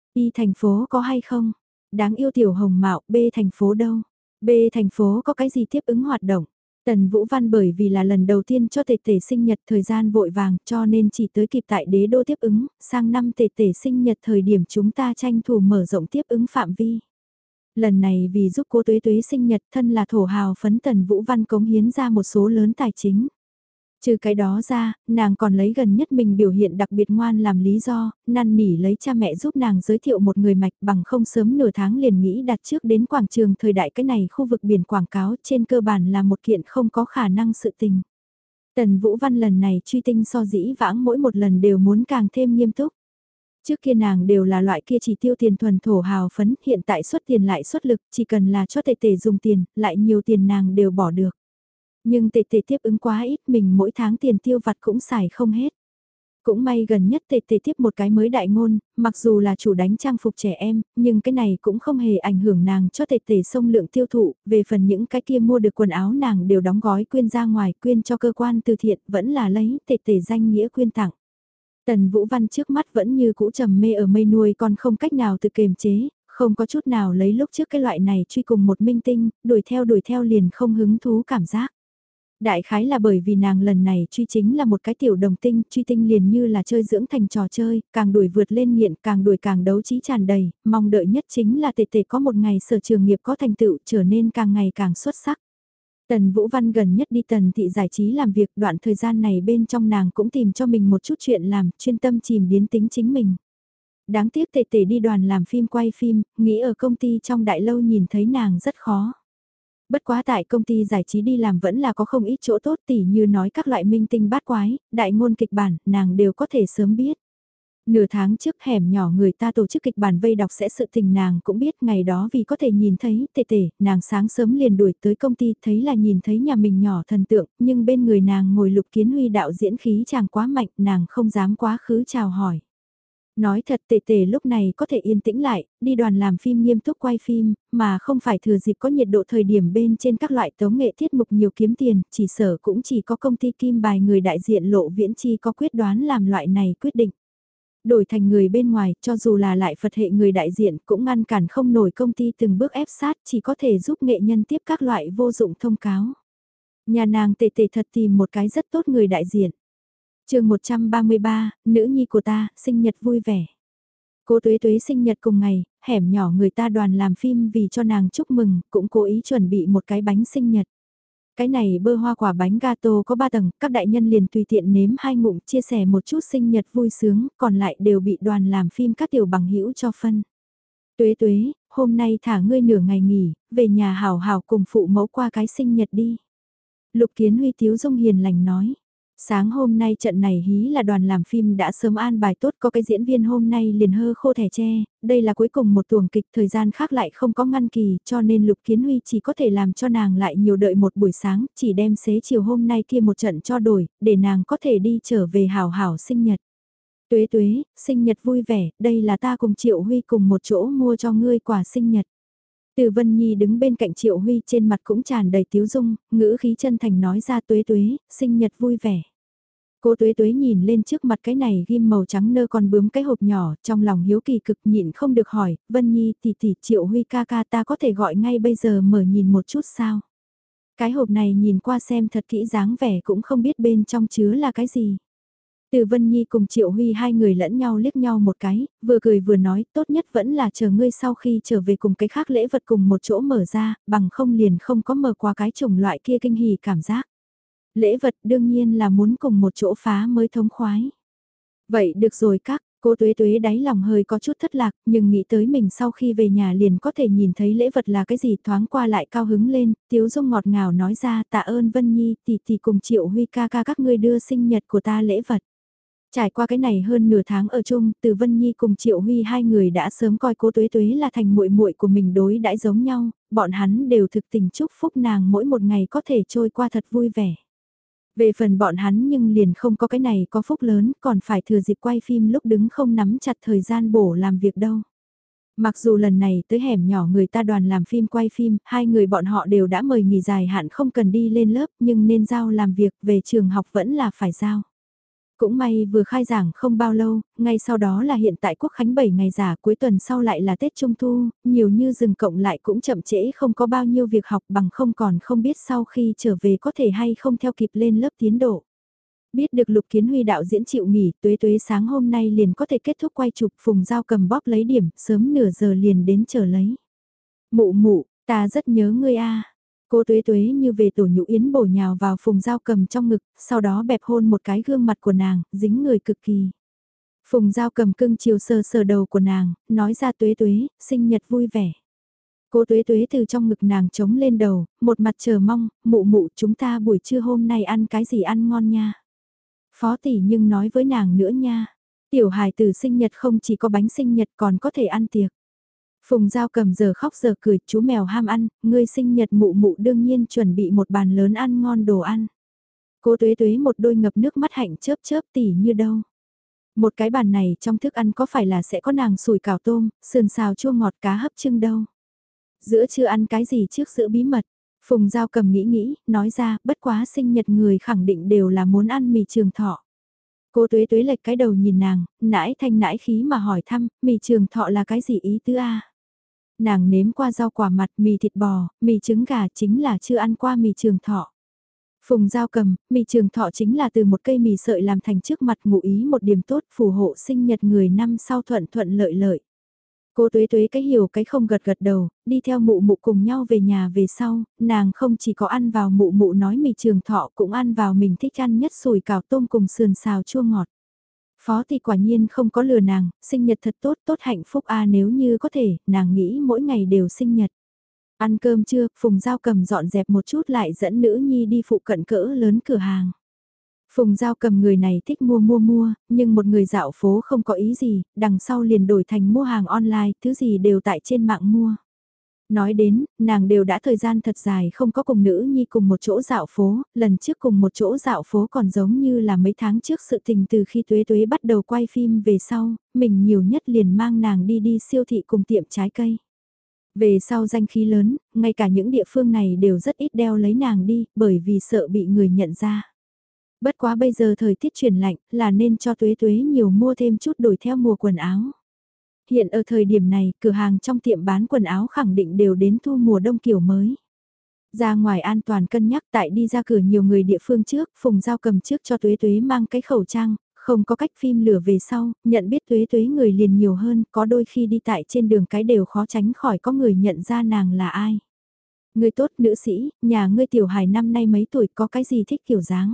Y thành phố có hay không? Đáng yêu tiểu hồng mạo, B thành phố đâu? B thành phố có cái gì tiếp ứng hoạt động? Tần Vũ Văn bởi vì là lần đầu tiên cho tề tề sinh nhật thời gian vội vàng cho nên chỉ tới kịp tại đế đô tiếp ứng, sang năm tề tề sinh nhật thời điểm chúng ta tranh thủ mở rộng tiếp ứng phạm vi. Lần này vì giúp cô Tuế Tuế sinh nhật thân là thổ hào phấn Tần Vũ Văn cống hiến ra một số lớn tài chính. Trừ cái đó ra, nàng còn lấy gần nhất mình biểu hiện đặc biệt ngoan làm lý do, năn nỉ lấy cha mẹ giúp nàng giới thiệu một người mạch bằng không sớm nửa tháng liền nghĩ đặt trước đến quảng trường thời đại cái này khu vực biển quảng cáo trên cơ bản là một kiện không có khả năng sự tình. Tần Vũ Văn lần này truy tinh so dĩ vãng mỗi một lần đều muốn càng thêm nghiêm túc. Trước kia nàng đều là loại kia chỉ tiêu tiền thuần thổ hào phấn, hiện tại xuất tiền lại xuất lực, chỉ cần là cho tệ tệ dùng tiền, lại nhiều tiền nàng đều bỏ được. Nhưng tệ tệ tiếp ứng quá ít, mình mỗi tháng tiền tiêu vặt cũng xài không hết. Cũng may gần nhất tệ tệ tiếp một cái mới đại ngôn, mặc dù là chủ đánh trang phục trẻ em, nhưng cái này cũng không hề ảnh hưởng nàng cho tệ tệ sông lượng tiêu thụ, về phần những cái kia mua được quần áo nàng đều đóng gói quyên ra ngoài, quyên cho cơ quan từ thiện, vẫn là lấy tệ tệ danh nghĩa quyên tặng. Tần Vũ Văn trước mắt vẫn như cũ trầm mê ở mây nuôi còn không cách nào tự kiềm chế, không có chút nào lấy lúc trước cái loại này truy cùng một minh tinh, đuổi theo liền không hứng thú cảm giác. Đại khái là bởi vì nàng lần này truy chính là một cái tiểu đồng tinh, truy tinh liền như là chơi dưỡng thành trò chơi, càng đuổi vượt lên nghiện, càng đuổi càng đấu trí tràn đầy, mong đợi nhất chính là tệ tệ có một ngày sở trường nghiệp có thành tựu trở nên càng ngày càng xuất sắc. Tần Vũ Văn gần nhất đi Tần thị giải trí làm việc, đoạn thời gian này bên trong nàng cũng tìm cho mình một chút chuyện làm, chuyên tâm chìm biến tính chính mình. Đáng tiếc tệ tệ đi đoàn làm phim quay phim, nghĩ ở công ty trong đại lâu nhìn thấy nàng rất khó. Bất quá tại công ty giải trí đi làm vẫn là có không ít chỗ tốt, tỉ như nói các loại minh tinh bát quái, đại ngôn kịch bản, nàng đều có thể sớm biết. Nửa tháng trước hẻm nhỏ người ta tổ chức kịch bản vây đọc sẽ sự tình nàng cũng biết, ngày đó vì có thể nhìn thấy tệ tệ, nàng sáng sớm liền đuổi tới công ty, thấy là nhìn thấy nhà mình nhỏ thần tượng, nhưng bên người nàng ngồi Lục Kiến Huy đạo diễn khí chàng quá mạnh, nàng không dám quá khứ chào hỏi. Nói thật tệ tệ lúc này có thể yên tĩnh lại, đi đoàn làm phim nghiêm túc quay phim, mà không phải thừa dịp có nhiệt độ thời điểm bên trên các loại tống nghệ tiết mục nhiều kiếm tiền, chỉ sở cũng chỉ có công ty Kim Bài người đại diện Lộ Viễn Chi có quyết đoán làm loại này quyết định. Đổi thành người bên ngoài, cho dù là lại Phật hệ người đại diện cũng ngăn cản không nổi công ty từng bước ép sát, chỉ có thể giúp nghệ nhân tiếp các loại vô dụng thông cáo. Nhà nàng tệ tệ thật tìm một cái rất tốt người đại diện. Chương 133, nữ nhi của ta, sinh nhật vui vẻ. Cô Tuế Tuế sinh nhật cùng ngày, hẻm nhỏ người ta đoàn làm phim vì cho nàng chúc mừng, cũng cố ý chuẩn bị một cái bánh sinh nhật. Cái này bơ hoa quả bánh gato có 3 tầng, các đại nhân liền tùy tiện nếm 2 ngụm chia sẻ một chút sinh nhật vui sướng, còn lại đều bị đoàn làm phim các tiểu bằng hữu cho phân. Tuế Tuế, hôm nay thả ngươi nửa ngày nghỉ, về nhà hảo hảo cùng phụ mẫu qua cái sinh nhật đi. Lục Kiến Huy Tiếu Dung hiền lành nói. Sáng hôm nay trận này hí là đoàn làm phim đã sớm an bài tốt, có cái diễn viên hôm nay liền hơ khô thẻ tre, đây là cuối cùng một tuồng kịch, thời gian khác lại không có ngăn kỳ, cho nên Lục Kiến Huy chỉ có thể làm cho nàng lại nhiều đợi một buổi sáng, chỉ đem xế chiều hôm nay kia một trận cho đổi, để nàng có thể đi trở về hảo hảo sinh nhật. Tuế Tuế, sinh nhật vui vẻ, đây là ta cùng Triệu Huy cùng một chỗ mua cho ngươi quà sinh nhật. Từ Vân Nhi đứng bên cạnh Triệu Huy trên mặt cũng tràn đầy tiếu dung, ngữ khí chân thành nói ra Tuế Tuế, sinh nhật vui vẻ. Cô Tuế Tuế nhìn lên trước mặt cái này ghim màu trắng nơ còn bướm cái hộp nhỏ, trong lòng hiếu kỳ cực nhịn không được hỏi, Vân Nhi tỷ tỷ Triệu Huy ca ca ta có thể gọi ngay bây giờ mở nhìn một chút sao? Cái hộp này nhìn qua xem thật kỹ dáng vẻ cũng không biết bên trong chứa là cái gì. Từ Vân Nhi cùng Triệu Huy hai người lẫn nhau liếc nhau một cái, vừa cười vừa nói tốt nhất vẫn là chờ ngươi sau khi trở về cùng cái khác lễ vật cùng một chỗ mở ra, bằng không liền không có mở qua cái chủng loại kia kinh hỉ cảm giác. Lễ vật đương nhiên là muốn cùng một chỗ phá mới thống khoái. Vậy được rồi các, cô Tuế Tuế đáy lòng hơi có chút thất lạc, nhưng nghĩ tới mình sau khi về nhà liền có thể nhìn thấy lễ vật là cái gì thoáng qua lại cao hứng lên, Tiếu Dung ngọt ngào nói ra tạ ơn Vân Nhi tỷ cùng Triệu Huy ca ca các ngươi đưa sinh nhật của ta lễ vật. Trải qua cái này hơn nửa tháng ở chung, từ Vân Nhi cùng Triệu Huy hai người đã sớm coi cô Tuế Tuế là thành muội muội của mình đối đãi giống nhau, bọn hắn đều thực tình chúc phúc nàng mỗi một ngày có thể trôi qua thật vui vẻ. Về phần bọn hắn nhưng liền không có cái này có phúc lớn, còn phải thừa dịp quay phim lúc đứng không nắm chặt thời gian bổ làm việc đâu. Mặc dù lần này tới hẻm nhỏ người ta đoàn làm phim quay phim, hai người bọn họ đều đã mời nghỉ dài hạn không cần đi lên lớp nhưng nên giao làm việc về trường học vẫn là phải giao. Cũng may vừa khai giảng không bao lâu, ngay sau đó là hiện tại Quốc Khánh 7 ngày giả, cuối tuần sau lại là Tết Trung Thu, nhiều như dừng cộng lại cũng chậm trễ không có bao nhiêu việc học bằng không còn không biết sau khi trở về có thể hay không theo kịp lên lớp tiến độ. Biết được Lục Kiến Huy đạo diễn chịu nghỉ, Tuế Tuế sáng hôm nay liền có thể kết thúc quay chụp, Phùng Giao cầm bóp lấy điểm, sớm nửa giờ liền đến chờ lấy. Mụ mụ, ta rất nhớ ngươi a. Cô Tuế Tuế như về tổ nhũ yến bổ nhào vào Phùng Giao cầm trong ngực, sau đó bẹp hôn một cái gương mặt của nàng, dính người cực kỳ. Phùng Giao cầm cưng chiều sờ sờ đầu của nàng, nói ra Tuế Tuế, sinh nhật vui vẻ. Cô Tuế Tuế từ trong ngực nàng trống lên đầu, một mặt chờ mong, mụ mụ chúng ta buổi trưa hôm nay ăn cái gì ăn ngon nha. Phó tỷ nhưng nói với nàng nữa nha, tiểu hài tử sinh nhật không chỉ có bánh sinh nhật còn có thể ăn tiệc. Phùng Giao cầm giờ khóc giờ cười, chú mèo ham ăn, ngươi sinh nhật mụ mụ đương nhiên chuẩn bị một bàn lớn ăn ngon đồ ăn. Cô Tuế Tuế một đôi ngập nước mắt hạnh chớp chớp tỉ như đâu. Một cái bàn này trong thức ăn có phải là sẽ có nàng sủi cảo tôm, sườn xào chua ngọt cá hấp trưng đâu. Giữa chưa ăn cái gì trước giữ bí mật. Phùng Giao cầm nghĩ, nói ra, bất quá sinh nhật người khẳng định đều là muốn ăn mì trường thọ. Cô Tuế Tuế lệch cái đầu nhìn nàng, nãi thanh nãi khí mà hỏi thăm, mì trường thọ là cái gì ý tứ a? Nàng nếm qua rau quả mặt, mì thịt bò, mì trứng gà chính là chưa ăn qua mì trường thọ. Phùng Giao cầm, mì trường thọ chính là từ một cây mì sợi làm thành trước mặt, ngụ ý một điểm tốt phù hộ sinh nhật người năm sau thuận thuận lợi lợi. Cô Tuế Tuế cái hiểu cái không gật gật đầu, đi theo mụ mụ cùng nhau về nhà về sau, nàng không chỉ có ăn vào mụ mụ nói mì trường thọ cũng ăn vào mình thích ăn nhất sủi cảo tôm cùng sườn xào chua ngọt. Phó thì quả nhiên không có lừa nàng, sinh nhật thật tốt, tốt hạnh phúc a nếu như có thể, nàng nghĩ mỗi ngày đều sinh nhật. Ăn cơm trưa, Phùng Giao cầm dọn dẹp một chút lại dẫn nữ nhi đi phụ cận cỡ lớn cửa hàng. Phùng Giao cầm người này thích mua, nhưng một người dạo phố không có ý gì, đằng sau liền đổi thành mua hàng online, thứ gì đều tại trên mạng mua. Nói đến, nàng đều đã thời gian thật dài không có cùng nữ nhi cùng một chỗ dạo phố, lần trước cùng một chỗ dạo phố còn giống như là mấy tháng trước sự tình từ khi Tuế Tuế bắt đầu quay phim về sau, mình nhiều nhất liền mang nàng đi siêu thị cùng tiệm trái cây. Về sau danh khí lớn, ngay cả những địa phương này đều rất ít đeo lấy nàng đi, bởi vì sợ bị người nhận ra. Bất quá bây giờ thời tiết chuyển lạnh, là nên cho Tuế Tuế nhiều mua thêm chút đổi theo mùa quần áo. Hiện ở thời điểm này, cửa hàng trong tiệm bán quần áo khẳng định đều đến thu mùa đông kiểu mới. Ra ngoài an toàn cân nhắc tại đi ra cửa nhiều người địa phương trước, Phùng Giao cầm trước cho Tuế Tuế mang cái khẩu trang, không có cách phim lửa về sau, nhận biết Tuế Tuế người liền nhiều hơn, có đôi khi đi tại trên đường cái đều khó tránh khỏi có người nhận ra nàng là ai. Người tốt nữ sĩ, nhà ngươi tiểu hài năm nay mấy tuổi có cái gì thích kiểu dáng.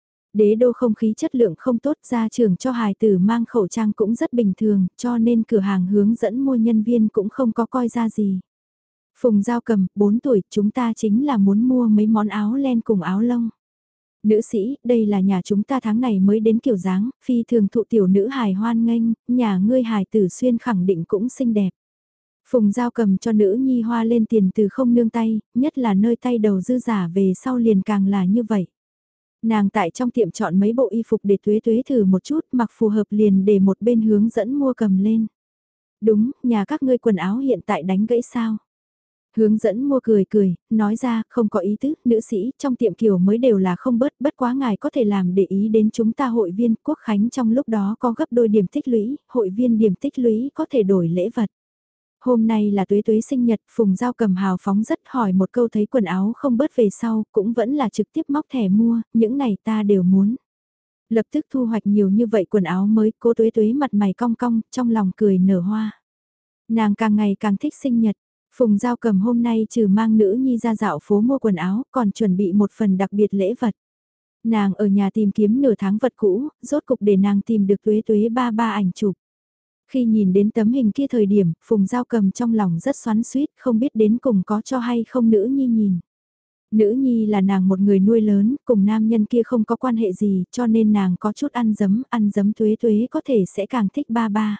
Đế đô không khí chất lượng không tốt ra trường cho hài tử mang khẩu trang cũng rất bình thường, cho nên cửa hàng hướng dẫn mua nhân viên cũng không có coi ra gì. Phùng Giao cầm, 4 tuổi, chúng ta chính là muốn mua mấy món áo len cùng áo lông. Nữ sĩ, đây là nhà chúng ta tháng này mới đến kiểu dáng, phi thường thụ tiểu nữ hài hoan nghênh, nhà ngươi hài tử xuyên khẳng định cũng xinh đẹp. Phùng Giao cầm cho nữ nhi hoa lên tiền từ không nương tay, nhất là nơi tay đầu dư giả về sau liền càng là như vậy. Nàng tại trong tiệm chọn mấy bộ y phục để Tuế Tuế thử một chút mặc phù hợp liền để một bên hướng dẫn mua cầm lên. Đúng, nhà các ngươi quần áo hiện tại đánh gãy sao? Hướng dẫn mua cười, nói ra không có ý tứ, nữ sĩ trong tiệm kiểu mới đều là không bất quá ngài có thể làm để ý đến chúng ta hội viên Quốc Khánh trong lúc đó có gấp đôi điểm tích lũy, hội viên điểm tích lũy có thể đổi lễ vật. Hôm nay là Tuế Tuế sinh nhật, Phùng Giao cầm hào phóng rất hỏi một câu thấy quần áo không bớt về sau, cũng vẫn là trực tiếp móc thẻ mua, những này ta đều muốn. Lập tức thu hoạch nhiều như vậy quần áo mới, cô Tuế Tuế mặt mày cong cong, trong lòng cười nở hoa. Nàng càng ngày càng thích sinh nhật, Phùng Giao cầm hôm nay trừ mang nữ nhi ra dạo phố mua quần áo, còn chuẩn bị một phần đặc biệt lễ vật. Nàng ở nhà tìm kiếm nửa tháng vật cũ, rốt cục để nàng tìm được Tuế Tuế ba ảnh chụp. Khi nhìn đến tấm hình kia thời điểm, Phùng Giao cầm trong lòng rất xoắn xuýt, không biết đến cùng có cho hay không nữ nhi nhìn. Nữ nhi là nàng một người nuôi lớn, cùng nam nhân kia không có quan hệ gì, cho nên nàng có chút ăn dấm Tuế Tuế có thể sẽ càng thích ba.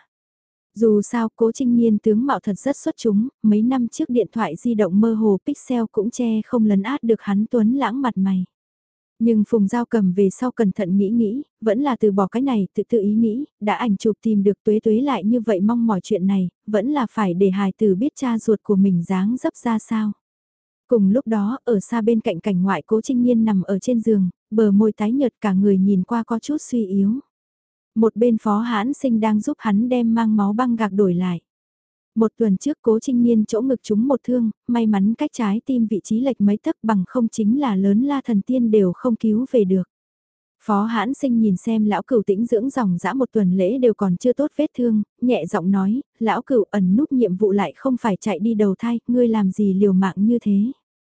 Dù sao, Cố Trinh Niên tướng mạo thật rất xuất chúng, mấy năm trước điện thoại di động mơ hồ pixel cũng che không lấn át được hắn tuấn lãng mặt mày. Nhưng Phùng Giao cầm về sau cẩn thận nghĩ, vẫn là từ bỏ cái này, tự ý nghĩ, đã ảnh chụp tìm được Tuế Tuế lại như vậy mong mỏi chuyện này, vẫn là phải để hài tử biết cha ruột của mình dáng dấp ra sao. Cùng lúc đó, ở xa bên cạnh cảnh ngoại Cố Trinh Niên nằm ở trên giường, bờ môi tái nhợt cả người nhìn qua có chút suy yếu. Một bên Phó Hãn Sinh đang giúp hắn đem mang máu băng gạc đổi lại. Một tuần trước Cố Trinh Niên chỗ ngực trúng một thương, may mắn cách trái tim vị trí lệch mấy tấc bằng không chính là lớn la thần tiên đều không cứu về được. Phó Hãn Sinh nhìn xem lão cửu tĩnh dưỡng dòng dã một tuần lễ đều còn chưa tốt vết thương, nhẹ giọng nói, lão cửu ẩn núp nhiệm vụ lại không phải chạy đi đầu thai, ngươi làm gì liều mạng như thế.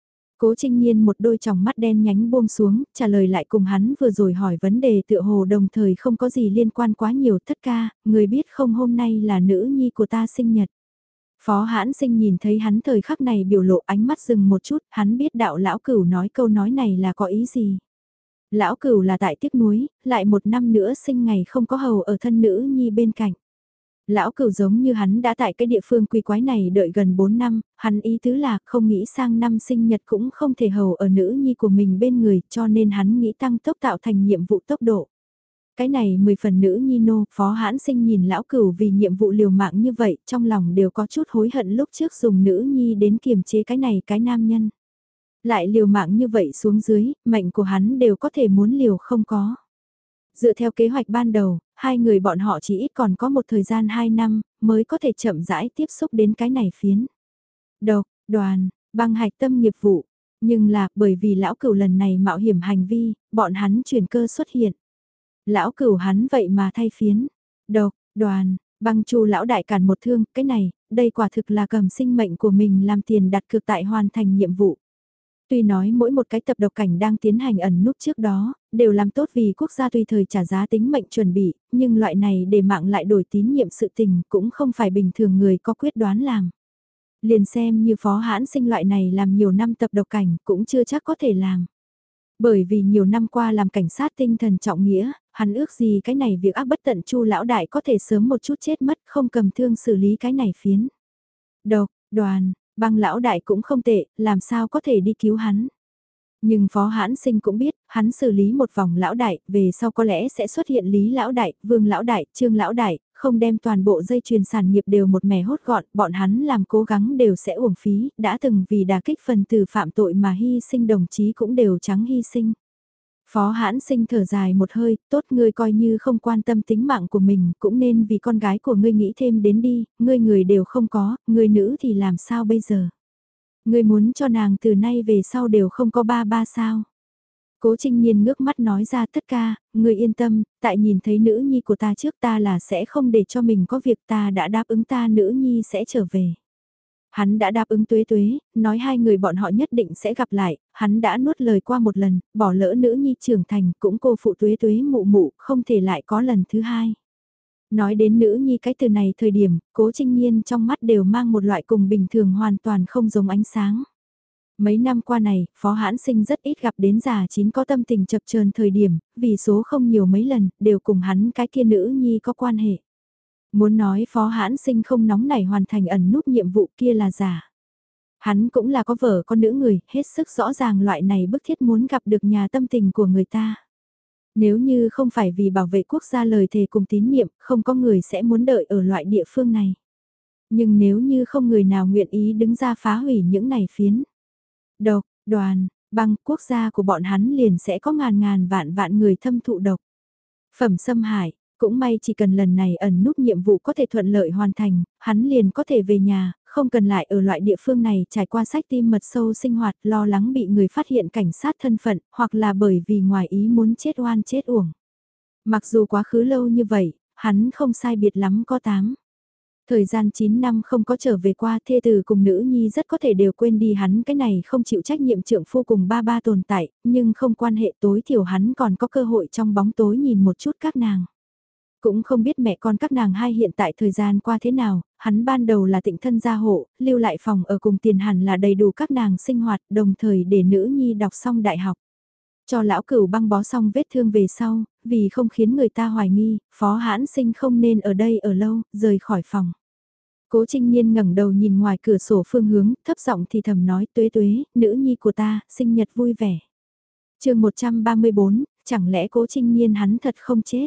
Cố Trinh Nhiên một đôi tròng mắt đen nhánh buông xuống, trả lời lại cùng hắn vừa rồi hỏi vấn đề tựa hồ đồng thời không có gì liên quan quá nhiều. Thất ca, người biết không hôm nay là nữ nhi của ta sinh nhật. Phó Hãn Sinh nhìn thấy hắn thời khắc này biểu lộ ánh mắt dừng một chút, hắn biết đạo lão cửu nói câu nói này là có ý gì. Lão cửu là tại tiếc nuối, lại một năm nữa sinh ngày không có hầu ở thân nữ nhi bên cạnh. Lão cửu giống như hắn đã tại cái địa phương quỷ quái này đợi gần 4 năm, hắn ý tứ là không nghĩ sang năm sinh nhật cũng không thể hầu ở nữ nhi của mình bên người cho nên hắn nghĩ tăng tốc tạo thành nhiệm vụ tốc độ. Cái này 10 phần nữ nhi nô, Phó Hãn Sinh nhìn lão cửu vì nhiệm vụ liều mạng như vậy trong lòng đều có chút hối hận lúc trước dùng nữ nhi đến kiềm chế cái này cái nam nhân. Lại liều mạng như vậy xuống dưới, mệnh của hắn đều có thể muốn liều không có. Dựa theo kế hoạch ban đầu, hai người bọn họ chỉ ít còn có một thời gian 2 năm, mới có thể chậm rãi tiếp xúc đến cái này phiến. Độc, đoàn, băng hạch tâm nghiệp vụ. Nhưng là, bởi vì lão cửu lần này mạo hiểm hành vi, bọn hắn chuyển cơ xuất hiện. Lão cửu hắn vậy mà thay phiến. Độc, đoàn, băng chu lão đại cản một thương, cái này, đây quả thực là cầm sinh mệnh của mình làm tiền đặt cược tại hoàn thành nhiệm vụ. Tuy nói mỗi một cái tập độc cảnh đang tiến hành ẩn núp trước đó, đều làm tốt vì quốc gia tùy thời trả giá tính mệnh chuẩn bị, nhưng loại này để mạng lại đổi tín nhiệm sự tình cũng không phải bình thường người có quyết đoán làm. Liền xem như Phó Hãn Sinh loại này làm nhiều năm tập độc cảnh cũng chưa chắc có thể làm. Bởi vì nhiều năm qua làm cảnh sát tinh thần trọng nghĩa, hắn ước gì cái này việc ác bất tận Chu lão đại có thể sớm một chút chết mất không cầm thương xử lý cái này phiến. Độc, đoàn, băng lão đại cũng không tệ, làm sao có thể đi cứu hắn. Nhưng Phó Hãn Sinh cũng biết, hắn xử lý một vòng lão đại, về sau có lẽ sẽ xuất hiện Lý lão đại, Vương lão đại, Trương lão đại, không đem toàn bộ dây chuyền sản nghiệp đều một mẻ hốt gọn, bọn hắn làm cố gắng đều sẽ uổng phí, đã từng vì đả kích phần tử phạm tội mà hy sinh đồng chí cũng đều trắng hy sinh. Phó Hãn Sinh thở dài một hơi, tốt ngươi coi như không quan tâm tính mạng của mình, cũng nên vì con gái của ngươi nghĩ thêm đến đi, ngươi người đều không có, ngươi nữ thì làm sao bây giờ? Ngươi muốn cho nàng từ nay về sau đều không có ba ba sao? Cố Trinh Nhiên ngước mắt nói ra tất cả, ngươi yên tâm, tại nhìn thấy nữ nhi của ta trước ta là sẽ không để cho mình có việc ta đã đáp ứng ta nữ nhi sẽ trở về. Hắn đã đáp ứng Tuế Tuế, nói hai người bọn họ nhất định sẽ gặp lại, hắn đã nuốt lời qua một lần, bỏ lỡ nữ nhi trưởng thành cũng cô phụ Tuế Tuế mụ mụ, không thể lại có lần thứ hai. Nói đến nữ nhi cái từ này thời điểm, Cố Trinh Nhiên trong mắt đều mang một loại cùng bình thường hoàn toàn không giống ánh sáng. Mấy năm qua này, Phó Hãn Sinh rất ít gặp đến già chín có tâm tình chập chờn thời điểm, vì số không nhiều mấy lần, đều cùng hắn cái kia nữ nhi có quan hệ. Muốn nói Phó Hãn Sinh không nóng nảy hoàn thành ẩn núp nhiệm vụ kia là giả. Hắn cũng là có vợ con nữ người, hết sức rõ ràng loại này bức thiết muốn gặp được nhà tâm tình của người ta. Nếu như không phải vì bảo vệ quốc gia lời thề cùng tín nhiệm, không có người sẽ muốn đợi ở loại địa phương này. Nhưng nếu như không người nào nguyện ý đứng ra phá hủy những này phiến. Độc, đoàn, băng quốc gia của bọn hắn liền sẽ có ngàn ngàn vạn vạn người thâm thụ độc. Phẩm xâm hại, cũng may chỉ cần lần này ẩn núp nhiệm vụ có thể thuận lợi hoàn thành, hắn liền có thể về nhà, không cần lại ở loại địa phương này trải qua sách tim mật sâu sinh hoạt lo lắng bị người phát hiện cảnh sát thân phận, hoặc là bởi vì ngoài ý muốn chết oan chết uổng. Mặc dù quá khứ lâu như vậy, hắn không sai biệt lắm có 8. Thời gian 9 năm không có trở về qua thê từ cùng nữ nhi rất có thể đều quên đi hắn cái này không chịu trách nhiệm trượng phu cùng ba ba tồn tại, nhưng không quan hệ tối thiểu hắn còn có cơ hội trong bóng tối nhìn một chút các nàng. Cũng không biết mẹ con các nàng hai hiện tại thời gian qua thế nào, hắn ban đầu là tịnh thân gia hộ, lưu lại phòng ở cùng tiền hẳn là đầy đủ các nàng sinh hoạt đồng thời để nữ nhi đọc xong đại học. Cho lão cửu băng bó xong vết thương về sau, vì không khiến người ta hoài nghi, Phó Hãn Sinh không nên ở đây ở lâu, rời khỏi phòng. Cố Trinh Nhiên ngẩng đầu nhìn ngoài cửa sổ phương hướng, thấp giọng thì thầm nói Tuế Tuế, nữ nhi của ta, sinh nhật vui vẻ. Chương 134, chẳng lẽ Cố Trinh Nhiên hắn thật không chết?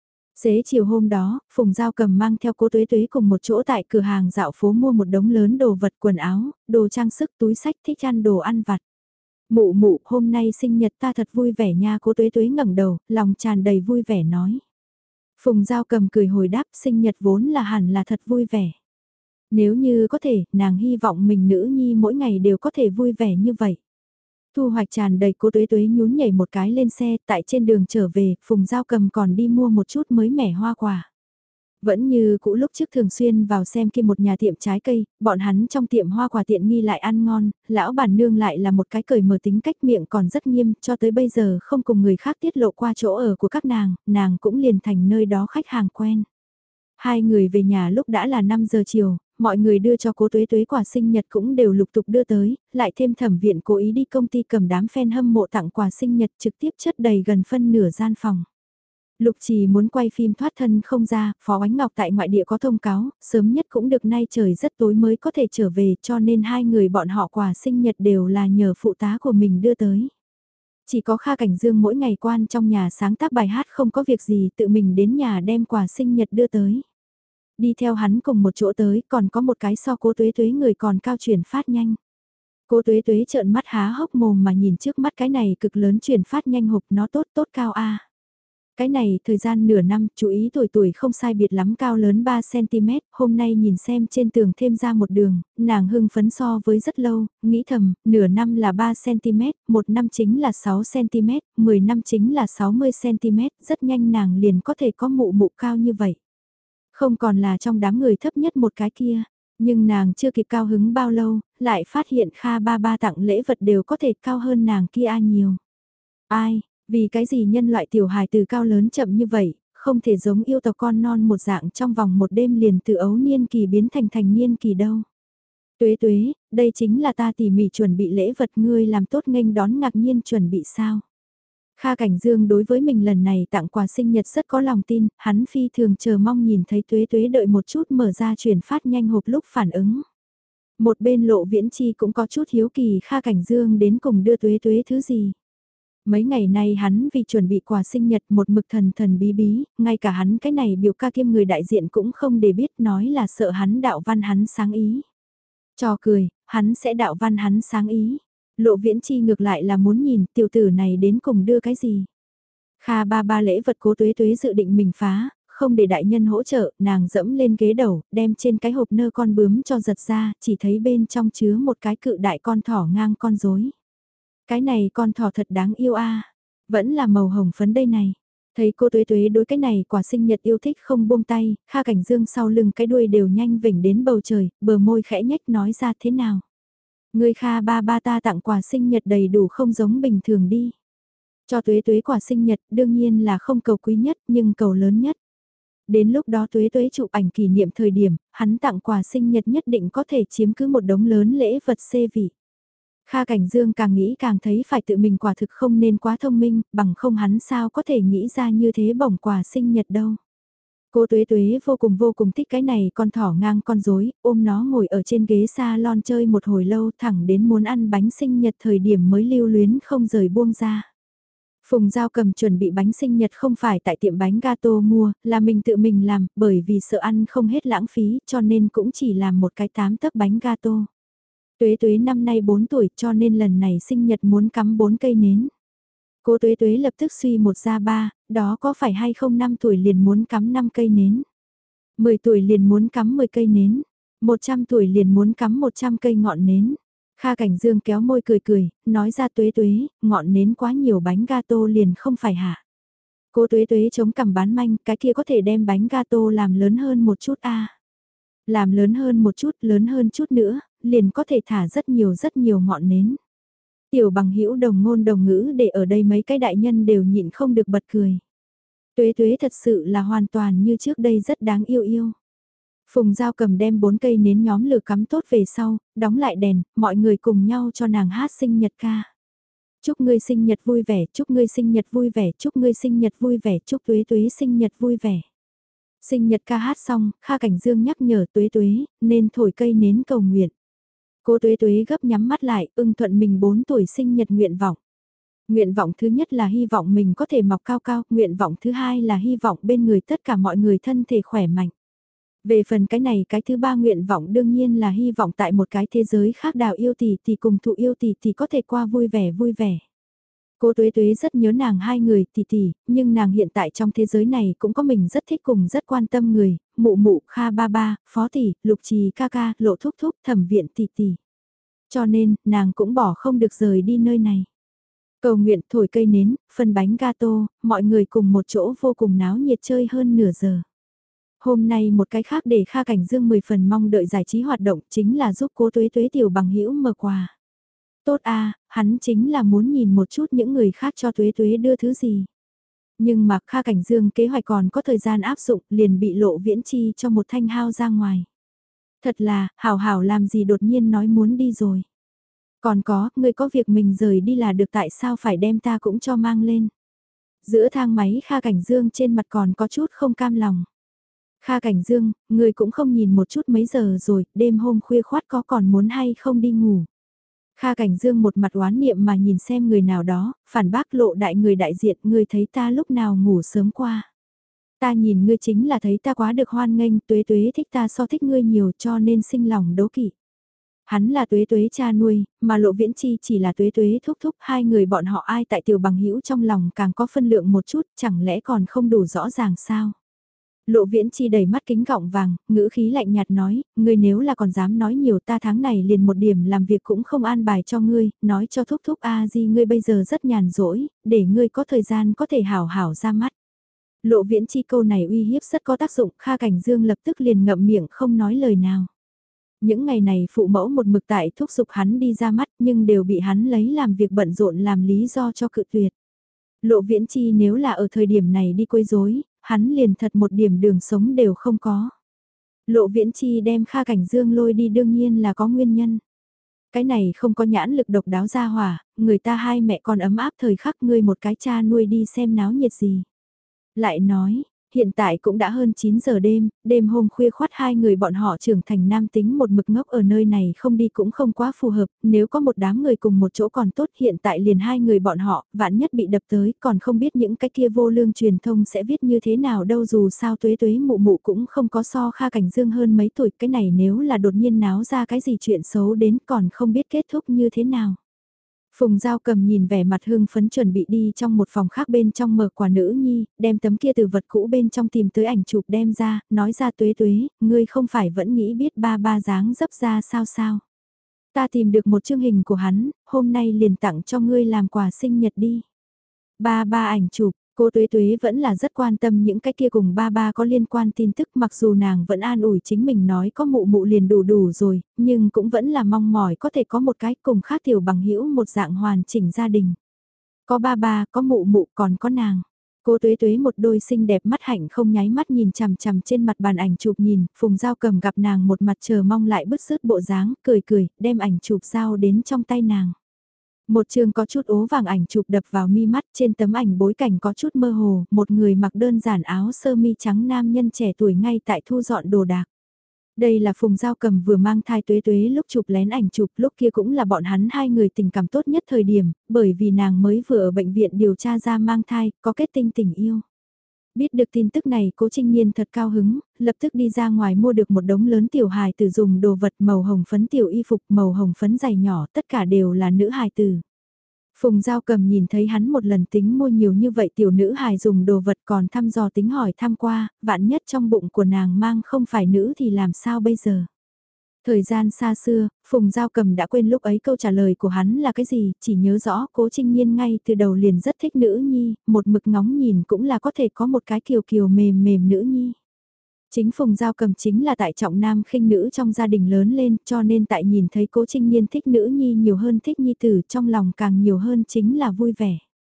Xế chiều hôm đó, Phùng Giao Cầm mang theo Cố Tuế Tuế cùng một chỗ tại cửa hàng dạo phố mua một đống lớn đồ vật quần áo, đồ trang sức, túi sách, thích ăn đồ ăn vặt. Mụ mụ, hôm nay sinh nhật ta thật vui vẻ nha. Cố Tuế Tuế ngẩng đầu, lòng tràn đầy vui vẻ nói. Phùng Giao Cầm cười hồi đáp sinh nhật vốn là hẳn là thật vui vẻ. Nếu như có thể, nàng hy vọng mình nữ nhi mỗi ngày đều có thể vui vẻ như vậy. Thu hoạch tràn đầy, Cố Tuế Tuế nhún nhảy một cái lên xe, tại trên đường trở về, Phùng Giao Cầm còn đi mua một chút mới mẻ hoa quả. Vẫn như cũ lúc trước thường xuyên vào xem kia một nhà tiệm trái cây, bọn hắn trong tiệm hoa quả tiện nghi lại ăn ngon, lão bản nương lại là một cái cởi mở tính cách miệng còn rất nghiêm, cho tới bây giờ không cùng người khác tiết lộ qua chỗ ở của các nàng cũng liền thành nơi đó khách hàng quen. Hai người về nhà lúc đã là 5 giờ chiều, mọi người đưa cho Cố Tuế Tuế quà sinh nhật cũng đều lục tục đưa tới, lại thêm thẩm viện cố ý đi công ty cầm đám fan hâm mộ tặng quà sinh nhật trực tiếp chất đầy gần phân nửa gian phòng. Lục Trì muốn quay phim thoát thân không ra, Phó Ánh Ngọc tại ngoại địa có thông cáo, sớm nhất cũng được nay trời rất tối mới có thể trở về cho nên hai người bọn họ quà sinh nhật đều là nhờ phụ tá của mình đưa tới. Chỉ có Kha Cảnh Dương mỗi ngày quan trong nhà sáng tác bài hát không có việc gì tự mình đến nhà đem quà sinh nhật đưa tới. Đi theo hắn cùng một chỗ tới còn có một cái so Cố Tuế Tuế người còn cao chuyển phát nhanh. Cố Tuế Tuế trợn mắt há hốc mồm mà nhìn trước mắt cái này cực lớn chuyển phát nhanh hộp nó tốt cao a. Cái này thời gian nửa năm, chú ý tuổi không sai biệt lắm cao lớn 3cm, hôm nay nhìn xem trên tường thêm ra một đường, nàng hưng phấn so với rất lâu, nghĩ thầm, nửa năm là 3cm, một năm chính là 6cm, 10 năm chính là 60cm, rất nhanh nàng liền có thể có mụ mụ cao như vậy. Không còn là trong đám người thấp nhất một cái kia, nhưng nàng chưa kịp cao hứng bao lâu, lại phát hiện Kha ba ba tặng lễ vật đều có thể cao hơn nàng kia nhiều. Ai? Vì cái gì nhân loại tiểu hài từ cao lớn chậm như vậy, không thể giống yêu tộc con non một dạng trong vòng một đêm liền từ ấu niên kỳ biến thành thành niên kỳ đâu. Tuế Tuế, đây chính là ta tỉ mỉ chuẩn bị lễ vật ngươi làm tốt nghênh đón ngạc nhiên chuẩn bị sao. Kha Cảnh Dương đối với mình lần này tặng quà sinh nhật rất có lòng tin, hắn phi thường chờ mong nhìn thấy Tuế Tuế đợi một chút mở ra chuyển phát nhanh hộp lúc phản ứng. Một bên Lộ Viễn Chi cũng có chút hiếu kỳ Kha Cảnh Dương đến cùng đưa Tuế Tuế thứ gì. Mấy ngày nay hắn vì chuẩn bị quà sinh nhật một mực thần thần bí bí, ngay cả hắn cái này biểu ca kiêm người đại diện cũng không để biết nói là sợ hắn đạo văn hắn sáng ý. Trò cười, hắn sẽ đạo văn hắn sáng ý. Lộ Viễn Chi ngược lại là muốn nhìn tiểu tử này đến cùng đưa cái gì. Kha ba ba lễ vật Cố Tuế Tuế dự định mình phá, không để đại nhân hỗ trợ, nàng dẫm lên ghế đầu, đem trên cái hộp nơ con bướm cho giật ra, chỉ thấy bên trong chứa một cái cự đại con thỏ ngang con rối. Cái này con thỏ thật đáng yêu a, vẫn là màu hồng phấn đây này. Thấy cô Tuế Tuế đối cái này quả sinh nhật yêu thích không buông tay, Kha Cảnh Dương sau lưng cái đuôi đều nhanh vểnh đến bầu trời, bờ môi khẽ nhếch nói ra thế nào. Người Kha ba ba ta tặng quà sinh nhật đầy đủ không giống bình thường đi. Cho Tuế Tuế quà sinh nhật đương nhiên là không cầu quý nhất nhưng cầu lớn nhất. Đến lúc đó Tuế Tuế chụp ảnh kỷ niệm thời điểm, hắn tặng quà sinh nhật nhất định có thể chiếm cứ một đống lớn lễ vật xê vị. Kha Cảnh Dương càng nghĩ càng thấy phải tự mình quả thực không nên quá thông minh, bằng không hắn sao có thể nghĩ ra như thế bổng quà sinh nhật đâu. Cô Tuế Tuế vô cùng thích cái này con thỏ ngang con rối, ôm nó ngồi ở trên ghế salon chơi một hồi lâu thẳng đến muốn ăn bánh sinh nhật thời điểm mới lưu luyến không rời buông ra. Phùng Giao Cầm chuẩn bị bánh sinh nhật không phải tại tiệm bánh gato mua, là mình tự mình làm, bởi vì sợ ăn không hết lãng phí cho nên cũng chỉ làm một cái 8 tấc bánh gato. Tuế Tuế năm nay 4 tuổi cho nên lần này sinh nhật muốn cắm 4 cây nến. Cô Tuế Tuế lập tức suy một ra ba, đó có phải hay không 5 tuổi liền muốn cắm 5 cây nến. 10 tuổi liền muốn cắm 10 cây nến. 100 tuổi liền muốn cắm 100 cây ngọn nến. Kha Cảnh Dương kéo môi cười, nói ra Tuế Tuế, ngọn nến quá nhiều bánh gato liền không phải hả. Cô Tuế Tuế chống cằm bán manh, cái kia có thể đem bánh gato làm lớn hơn một chút a. Làm lớn hơn chút nữa, liền có thể thả rất nhiều ngọn nến. Tiểu Bằng Hữu đồng ngôn đồng ngữ để ở đây mấy cái đại nhân đều nhịn không được bật cười. Tuế Tuế thật sự là hoàn toàn như trước đây rất đáng yêu. Phùng Giao Cầm đem 4 cây nến nhóm lửa cắm tốt về sau, đóng lại đèn, mọi người cùng nhau cho nàng hát sinh nhật ca. Chúc ngươi sinh nhật vui vẻ, chúc ngươi sinh nhật vui vẻ, chúc ngươi sinh nhật vui vẻ, chúc Tuế Tuế sinh nhật vui vẻ. Sinh nhật ca hát xong, Kha Cảnh Dương nhắc nhở Tuế Tuế, nên thổi cây nến cầu nguyện. Cô Tuế Tuế gấp nhắm mắt lại, ưng thuận mình 4 tuổi sinh nhật nguyện vọng. Nguyện vọng thứ nhất là hy vọng mình có thể mọc cao cao, nguyện vọng thứ hai là hy vọng bên người tất cả mọi người thân thể khỏe mạnh. Về phần cái này cái thứ ba nguyện vọng đương nhiên là hy vọng tại một cái thế giới khác đào yêu tỷ tỷ cùng thụ yêu tỷ tỷ có thể qua vui vẻ. Cô Tuế Tuế rất nhớ nàng hai người tỷ tỷ, nhưng nàng hiện tại trong thế giới này cũng có mình rất thích cùng rất quan tâm người, mụ mụ, Kha ba ba, phó tỷ, lục trì ca ca, lộ thúc thúc, thẩm viện tỷ tỷ. Cho nên, nàng cũng bỏ không được rời đi nơi này. Cầu nguyện thổi cây nến, phân bánh gato, mọi người cùng một chỗ vô cùng náo nhiệt chơi hơn nửa giờ. Hôm nay một cái khác để Kha Cảnh Dương 10 phần mong đợi giải trí hoạt động chính là giúp cô Tuế Tuế tiểu bằng hữu mở quà. Tốt a, hắn chính là muốn nhìn một chút những người khác cho Tuế Tuế đưa thứ gì. Nhưng mà Kha Cảnh Dương kế hoạch còn có thời gian áp dụng liền bị Lộ Viễn Chi cho một thanh hao ra ngoài. Thật là, Hảo Hảo làm gì đột nhiên nói muốn đi rồi. Còn có, người có việc mình rời đi là được tại sao phải đem ta cũng cho mang lên. Giữa thang máy Kha Cảnh Dương trên mặt còn có chút không cam lòng. Kha Cảnh Dương, người cũng không nhìn một chút mấy giờ rồi, đêm hôm khuya khoát có còn muốn hay không đi ngủ. Kha Cảnh Dương một mặt oán niệm mà nhìn xem người nào đó, phản bác Lộ đại người đại diện, người thấy ta lúc nào ngủ sớm qua. Ta nhìn ngươi chính là thấy ta quá được hoan nghênh, Tuế Tuế thích ta so thích ngươi nhiều cho nên sinh lòng đố kỵ. Hắn là Tuế Tuế cha nuôi, mà Lộ Viễn Chi chỉ là Tuế Tuế thúc thúc, hai người bọn họ ai tại tiểu bằng hữu trong lòng càng có phân lượng một chút, chẳng lẽ còn không đủ rõ ràng sao? Lộ Viễn Chi đầy mắt kính gọng vàng, ngữ khí lạnh nhạt nói, ngươi nếu là còn dám nói nhiều ta tháng này liền một điểm làm việc cũng không an bài cho ngươi, nói cho thúc thúc a di ngươi bây giờ rất nhàn rỗi, để ngươi có thời gian có thể hảo hảo ra mắt. Lộ Viễn Chi câu này uy hiếp rất có tác dụng, Kha Cảnh Dương lập tức liền ngậm miệng không nói lời nào. Những ngày này phụ mẫu một mực tại thúc giục hắn đi ra mắt nhưng đều bị hắn lấy làm việc bận rộn làm lý do cho cự tuyệt. Lộ Viễn Chi nếu là ở thời điểm này đi quấy rối, hắn liền thật một điểm đường sống đều không có. Lộ Viễn Chi đem Kha Cảnh Dương lôi đi đương nhiên là có nguyên nhân. Cái này không có nhãn lực độc đáo ra hỏa, người ta hai mẹ con ấm áp thời khắc ngươi một cái cha nuôi đi xem náo nhiệt gì. Lại nói, hiện tại cũng đã hơn 9 giờ đêm, đêm hôm khuya khoát hai người bọn họ trưởng thành nam tính một mực ngốc ở nơi này không đi cũng không quá phù hợp, nếu có một đám người cùng một chỗ còn tốt hiện tại liền hai người bọn họ, vạn nhất bị đập tới, còn không biết những cái kia vô lương truyền thông sẽ viết như thế nào đâu dù sao Tuế Tuế mụ mụ cũng không có so Kha Cảnh Dương hơn mấy tuổi, cái này nếu là đột nhiên náo ra cái gì chuyện xấu đến còn không biết kết thúc như thế nào. Phùng Giao Cầm nhìn vẻ mặt hưng phấn chuẩn bị đi trong một phòng khác bên trong mở quà nữ nhi, đem tấm kia từ vật cũ bên trong tìm tới ảnh chụp đem ra, nói ra Tuế Tuế, ngươi không phải vẫn nghĩ biết ba ba dáng dấp ra sao sao. Ta tìm được một chương hình của hắn, hôm nay liền tặng cho ngươi làm quà sinh nhật đi. Ba ba ảnh chụp, cô Tuế Tuế vẫn là rất quan tâm những cái kia cùng ba ba có liên quan tin tức mặc dù nàng vẫn an ủi chính mình nói có mụ mụ liền đủ đủ rồi, nhưng cũng vẫn là mong mỏi có thể có một cái cùng khác tiểu bằng hữu một dạng hoàn chỉnh gia đình. Có ba ba, có mụ mụ còn có nàng. Cô Tuế Tuế một đôi xinh đẹp mắt hạnh không nháy mắt nhìn chằm chằm trên mặt bàn ảnh chụp nhìn, Phùng Giao Cầm gặp nàng một mặt chờ mong lại bứt rứt bộ dáng, cười cười, đem ảnh chụp giao đến trong tay nàng. Một trường có chút ố vàng ảnh chụp đập vào mi mắt trên tấm ảnh bối cảnh có chút mơ hồ, một người mặc đơn giản áo sơ mi trắng nam nhân trẻ tuổi ngay tại thu dọn đồ đạc. Đây là Phùng Giao Cầm vừa mang thai Tuế Tuế lúc chụp lén ảnh chụp lúc kia cũng là bọn hắn hai người tình cảm tốt nhất thời điểm, bởi vì nàng mới vừa ở bệnh viện điều tra ra mang thai, có kết tinh tình yêu. Biết được tin tức này Cố Trinh Nhiên thật cao hứng, lập tức đi ra ngoài mua được một đống lớn tiểu hài tử dùng đồ vật màu hồng phấn tiểu y phục màu hồng phấn giày nhỏ tất cả đều là nữ hài tử. Phùng Giao Cầm nhìn thấy hắn một lần tính mua nhiều như vậy tiểu nữ hài dùng đồ vật còn thăm dò tính hỏi thăm qua, vạn nhất trong bụng của nàng mang không phải nữ thì làm sao bây giờ. Thời gian xa xưa, Phùng Giao Cầm đã quên lúc ấy câu trả lời của hắn là cái gì, chỉ nhớ rõ Cố Trinh Nhiên ngay từ đầu liền rất thích nữ nhi, một mực ngóng nhìn cũng là có thể có một cái kiều kiều mềm mềm nữ nhi. Chính Phùng Giao Cầm chính là tại trọng nam khinh nữ trong gia đình lớn lên cho nên tại nhìn thấy Cố Trinh Nhiên thích nữ nhi nhiều hơn thích nhi tử trong lòng càng nhiều hơn chính là vui vẻ.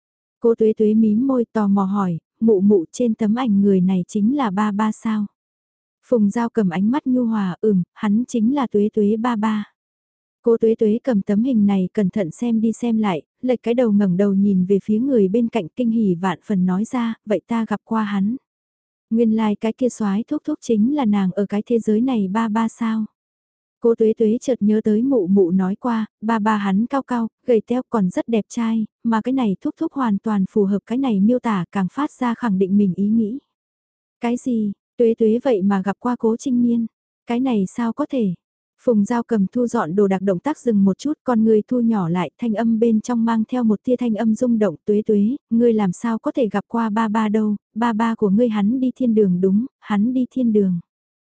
Cô Tuế Tuế mím môi tò mò hỏi, mụ mụ trên tấm ảnh người này chính là ba ba sao? Phùng Giao Cầm ánh mắt nhu hòa, hắn chính là Tuế Tuế ba ba. Cô Tuế Tuế cầm tấm hình này cẩn thận xem đi xem lại, lệch cái đầu ngẩng đầu nhìn về phía người bên cạnh kinh hỉ vạn phần nói ra, vậy ta gặp qua hắn. Nguyên lai like cái kia soái thúc thúc chính là nàng ở cái thế giới này ba ba sao. Cô Tuế Tuế chợt nhớ tới mụ mụ nói qua, ba ba hắn cao cao, gầy teo còn rất đẹp trai, mà cái này thúc thúc hoàn toàn phù hợp cái này miêu tả càng phát ra khẳng định mình ý nghĩ. Cái gì, Tuế Tuế vậy mà gặp qua Cố Trinh Nhiên, cái này sao có thể? Phùng Giao Cầm thu dọn đồ đạc động tác dừng một chút, con người thu nhỏ lại, thanh âm bên trong mang theo một tia thanh âm rung động. Tuế Tuế, ngươi làm sao có thể gặp qua ba ba đâu, ba ba của ngươi hắn đi thiên đường đúng, hắn đi thiên đường.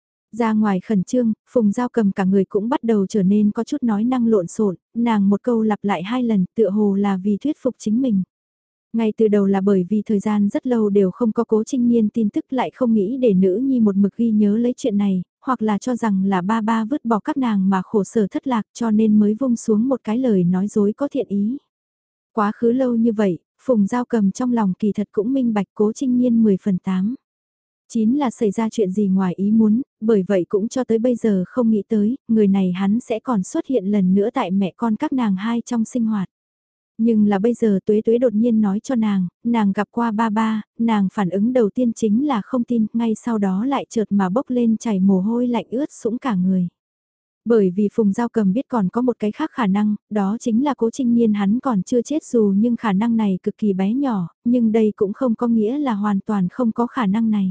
Ra ngoài khẩn trương, Phùng Giao Cầm cả người cũng bắt đầu trở nên có chút nói năng lộn xộn, nàng một câu lặp lại 2 lần, tựa hồ là vì thuyết phục chính mình. Ngay từ đầu là bởi vì thời gian rất lâu đều không có Cố Trinh Nhiên tin tức, lại không nghĩ để nữ nhi một mực ghi nhớ lấy chuyện này, hoặc là cho rằng là ba ba vứt bỏ các nàng mà khổ sở thất lạc, cho nên mới vung xuống một cái lời nói dối có thiện ý. Quá khứ lâu như vậy, Phùng Giao Cầm trong lòng kỳ thật cũng minh bạch Cố Trinh Nhiên 10/8. Chín là xảy ra chuyện gì ngoài ý muốn, bởi vậy cũng cho tới bây giờ không nghĩ tới, người này hắn sẽ còn xuất hiện lần nữa tại mẹ con các nàng hai trong sinh hoạt. Nhưng là bây giờ Tuế Tuế đột nhiên nói cho nàng gặp qua ba ba, nàng phản ứng đầu tiên chính là không tin, ngay sau đó lại chợt mà bốc lên chảy mồ hôi lạnh ướt sũng cả người. Bởi vì Phùng Giao Cầm biết còn có một cái khác khả năng, đó chính là Cố Trinh Nhiên hắn còn chưa chết dù nhưng khả năng này cực kỳ bé nhỏ, nhưng đây cũng không có nghĩa là hoàn toàn không có khả năng này.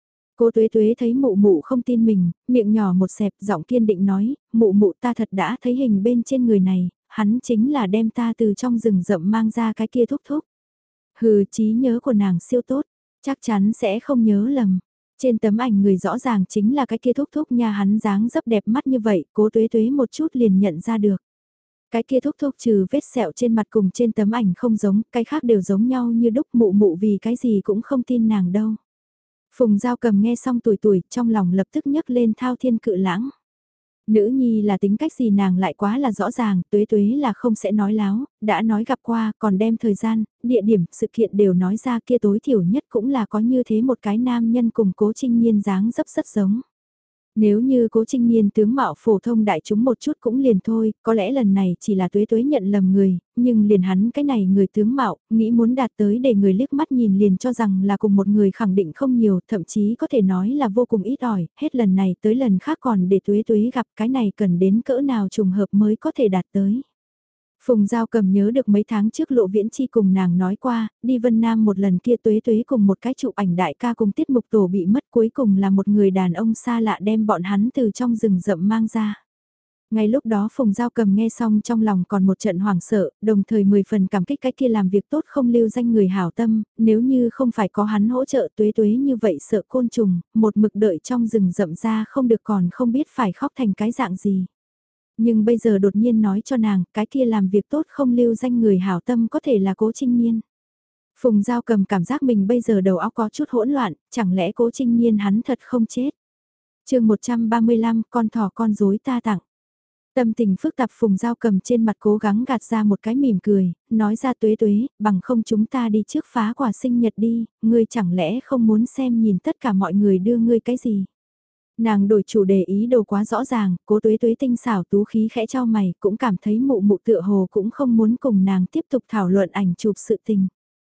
Cô Tuế Tuế thấy mụ mụ không tin mình, miệng nhỏ một xẹp giọng kiên định nói, mụ mụ ta thật đã thấy hình bên trên người này, hắn chính là đem ta từ trong rừng rậm mang ra cái kia thúc thúc. Hừ, trí nhớ của nàng siêu tốt, chắc chắn sẽ không nhớ lầm. Trên tấm ảnh người rõ ràng chính là cái kia thúc thúc nha, hắn dáng dấp đẹp mắt như vậy, Cố Tuế Tuế một chút liền nhận ra được. Cái kia thúc thúc trừ vết sẹo trên mặt cùng trên tấm ảnh không giống, cái khác đều giống nhau như đúc, mụ mụ vì cái gì cũng không tin nàng đâu. Phùng Giao Cầm nghe xong tủi tủi, trong lòng lập tức nhấc lên thao thiên cự lãng. Nữ nhi là tính cách gì nàng lại quá là rõ ràng, Tuế Tuế là không sẽ nói láo, đã nói gặp qua, còn đem thời gian, địa điểm, sự kiện đều nói ra, kia tối thiểu nhất cũng là có như thế một cái nam nhân cùng Cố Trinh Nhiên dáng dấp rất giống. Nếu như Cố Trinh Nhiên tướng mạo phổ thông đại chúng một chút cũng liền thôi, có lẽ lần này chỉ là Tuế Tuế nhận lầm người, nhưng liền hắn cái này người tướng mạo, nghĩ muốn đạt tới để người liếc mắt nhìn liền cho rằng là cùng một người khẳng định không nhiều, thậm chí có thể nói là vô cùng ít ỏi, hết lần này tới lần khác còn để Tuế Tuế gặp cái này cần đến cỡ nào trùng hợp mới có thể đạt tới. Phùng Giao Cầm nhớ được mấy tháng trước Lộ Viễn Chi cùng nàng nói qua, đi Vân Nam một lần kia Tuế Tuế cùng một cái chụp ảnh đại ca cùng tiết mục tổ bị mất, cuối cùng là một người đàn ông xa lạ đem bọn hắn từ trong rừng rậm mang ra. Ngay lúc đó Phùng Giao Cầm nghe xong trong lòng còn một trận hoảng sợ, đồng thời 10 phần cảm kích cái kia làm việc tốt không lưu danh người hảo tâm, nếu như không phải có hắn hỗ trợ Tuế Tuế như vậy sợ côn trùng, một mực đợi trong rừng rậm ra không được còn không biết phải khóc thành cái dạng gì. Nhưng bây giờ đột nhiên nói cho nàng, cái kia làm việc tốt không lưu danh người hảo tâm có thể là Cố Trinh Nhiên. Phùng Giao Cầm cảm giác mình bây giờ đầu óc có chút hỗn loạn, chẳng lẽ Cố Trinh Nhiên hắn thật không chết. Chương 135, con thỏ con rối ta tặng. Tâm tình phức tạp Phùng Giao Cầm trên mặt cố gắng gạt ra một cái mỉm cười, nói ra Tuế Tuế, bằng không chúng ta đi trước phá quả sinh nhật đi, ngươi chẳng lẽ không muốn xem nhìn tất cả mọi người đưa ngươi cái gì. Nàng đổi chủ đề ý đồ quá rõ ràng, Cố Tuế Tuế tinh xảo tú khí khẽ cho mày, cũng cảm thấy mụ mụ tựa hồ cũng không muốn cùng nàng tiếp tục thảo luận ảnh chụp sự tình.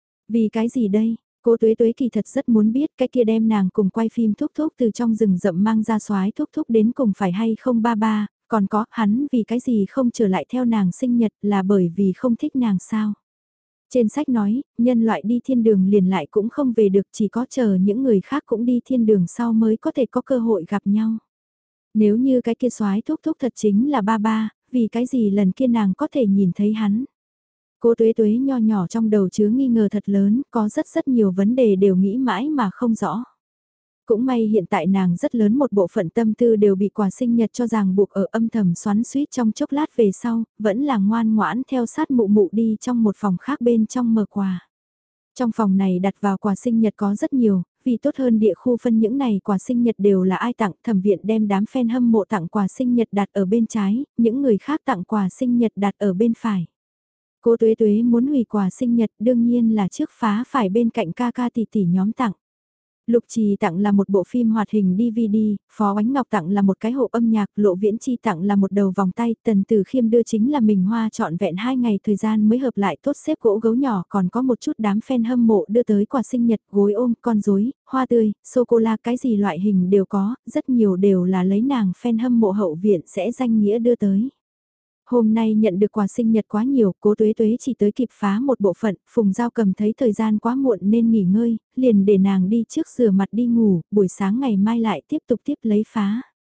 Vì cái gì đây? Cố Tuế Tuế kỳ thật rất muốn biết cái kia đem nàng cùng quay phim thúc thúc từ trong rừng rậm mang ra soái thúc thúc đến cùng phải hay không ba ba, còn có hắn vì cái gì không trở lại theo nàng sinh nhật là bởi vì không thích nàng sao? Trên sách nói, nhân loại đi thiên đường liền lại cũng không về được, chỉ có chờ những người khác cũng đi thiên đường sau mới có thể có cơ hội gặp nhau. Nếu như cái kia soái thúc thúc thật chính là ba ba, vì cái gì lần kia nàng có thể nhìn thấy hắn. Cô Tuế Tuế nho nhỏ trong đầu chứa nghi ngờ thật lớn, có rất nhiều vấn đề đều nghĩ mãi mà không rõ. Cũng may hiện tại nàng rất lớn một bộ phận tâm tư đều bị quà sinh nhật cho ràng buộc ở âm thầm xoắn suýt trong chốc lát về sau, vẫn là ngoan ngoãn theo sát mụ mụ đi trong một phòng khác bên trong mở quà. Trong phòng này đặt vào quà sinh nhật có rất nhiều, vì tốt hơn địa khu phân những này quà sinh nhật đều là ai tặng, thẩm viện đem đám fan hâm mộ tặng quà sinh nhật đặt ở bên trái, những người khác tặng quà sinh nhật đặt ở bên phải. Cô Tuế Tuế muốn hủy quà sinh nhật đương nhiên là trước phá phải bên cạnh ca ca tỷ tỷ nhóm tặng. Lục Trì tặng là một bộ phim hoạt hình DVD, Phó Oánh Ngọc tặng là một cái hộp âm nhạc, Lộ Viễn Chi tặng là một đầu vòng tay, Tần Tử Khiêm đưa chính là mình hoa trọn vẹn 2 ngày thời gian mới hợp lại tốt xếp gỗ gấu nhỏ, còn có một chút đám fan hâm mộ đưa tới quà sinh nhật, gối ôm, con rối, hoa tươi, sô-cô-la cái gì loại hình đều có, rất nhiều đều là lấy nàng fan hâm mộ hậu viện sẽ danh nghĩa đưa tới. Hôm nay nhận được quà sinh nhật quá nhiều, Cố Tuế Tuế chỉ tới kịp phá một bộ phận, Phùng Giao Cầm thấy thời gian quá muộn nên nghỉ ngơi, liền để nàng đi trước rửa mặt đi ngủ, buổi sáng ngày mai lại tiếp tục lấy phá.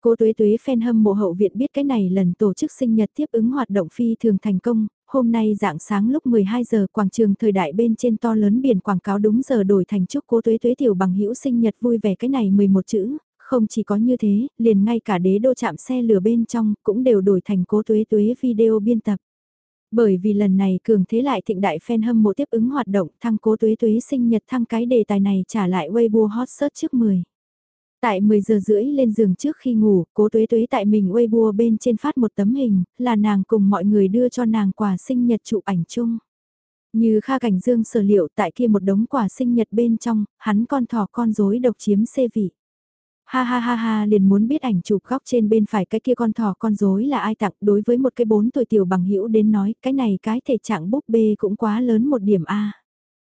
Cố Tuế Tuế fan hâm mộ hậu viện biết cái này lần tổ chức sinh nhật tiếp ứng hoạt động phi thường thành công, hôm nay rạng sáng lúc 12 giờ quảng trường thời đại bên trên to lớn biển quảng cáo đúng giờ đổi thành chúc Cố Tuế Tuế tiểu bằng hữu sinh nhật vui vẻ cái này 11 chữ, không chỉ có như thế, liền ngay cả đế đô chạm xe lửa bên trong cũng đều đổi thành Cố Tuế Tuế video biên tập. Bởi vì lần này cường thế lại thịnh đại fan hâm mộ tiếp ứng hoạt động thăng Cố Tuế Tuế sinh nhật thăng cái đề tài này trả lại Weibo hot search trước 10. Tại 10 giờ rưỡi lên giường trước khi ngủ, Cố Tuế Tuế tại mình Weibo bên trên phát một tấm hình, là nàng cùng mọi người đưa cho nàng quà sinh nhật chụp ảnh chung. Như Kha Cảnh Dương sở liệu tại kia một đống quà sinh nhật bên trong, hắn con thỏ con rối độc chiếm xê vị. Ha ha ha ha liền muốn biết ảnh chụp góc trên bên phải cái kia con thỏ con rối là ai tặng đối với một cái 4 tuổi tiểu bằng hữu đến nói cái này cái thể trạng búp bê cũng quá lớn một điểm A.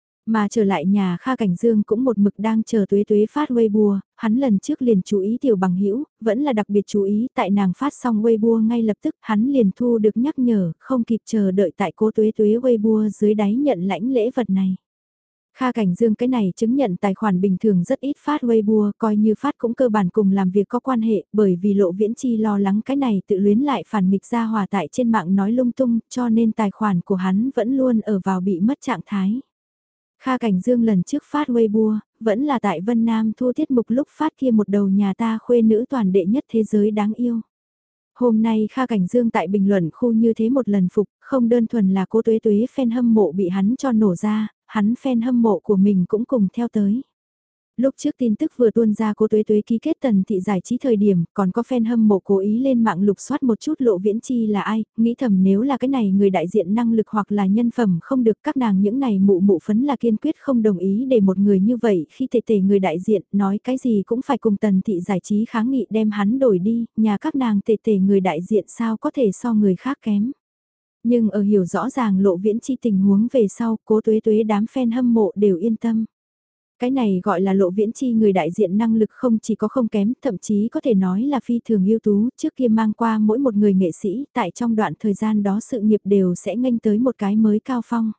Mà trở lại nhà Kha Cảnh Dương cũng một mực đang chờ Tuế Tuế phát Weibo, hắn lần trước liền chú ý tiểu bằng hữu vẫn là đặc biệt chú ý tại nàng phát xong Weibo ngay lập tức hắn liền thu được nhắc nhở, không kịp chờ đợi tại cô Tuế Tuế Weibo dưới đáy nhận lãnh lễ vật này. Kha Cảnh Dương cái này chứng nhận tài khoản bình thường rất ít phát Weibo, coi như phát cũng cơ bản cùng làm việc có quan hệ, bởi vì Lộ Viễn Chi lo lắng cái này tự luyến lại phản nghịch ra hòa tại trên mạng nói lung tung, cho nên tài khoản của hắn vẫn luôn ở vào bị mất trạng thái. Kha Cảnh Dương lần trước phát Weibo, vẫn là tại Vân Nam thu tiết mục lúc phát kia một đầu nhà ta khuê nữ toàn đệ nhất thế giới đáng yêu. Hôm nay Kha Cảnh Dương tại bình luận khu như thế một lần phục, không đơn thuần là cô Tuế Tuế fan hâm mộ bị hắn cho nổ ra, hắn fan hâm mộ của mình cũng cùng theo tới. Lúc trước tin tức vừa tuôn ra cô Tuế Tuế ký kết Tần Thị giải trí thời điểm, còn có fan hâm mộ cố ý lên mạng lục soát một chút Lộ Viễn Chi là ai, nghĩ thầm nếu là cái này người đại diện năng lực hoặc là nhân phẩm không được các nàng những này mụ mụ phấn là kiên quyết không đồng ý để một người như vậy khi tề tề người đại diện nói cái gì cũng phải cùng Tần Thị giải trí kháng nghị đem hắn đổi đi, nhà các nàng tề tề người đại diện sao có thể so người khác kém. Nhưng ở hiểu rõ ràng Lộ Viễn Chi tình huống về sau, cô Tuế Tuế đám fan hâm mộ đều yên tâm. Cái này gọi là Lộ Viễn Chi người đại diện năng lực không chỉ có không kém, thậm chí có thể nói là phi thường ưu tú, trước kia mang qua mỗi một người nghệ sĩ, tại trong đoạn thời gian đó sự nghiệp đều sẽ nghênh tới một cái mới cao phong.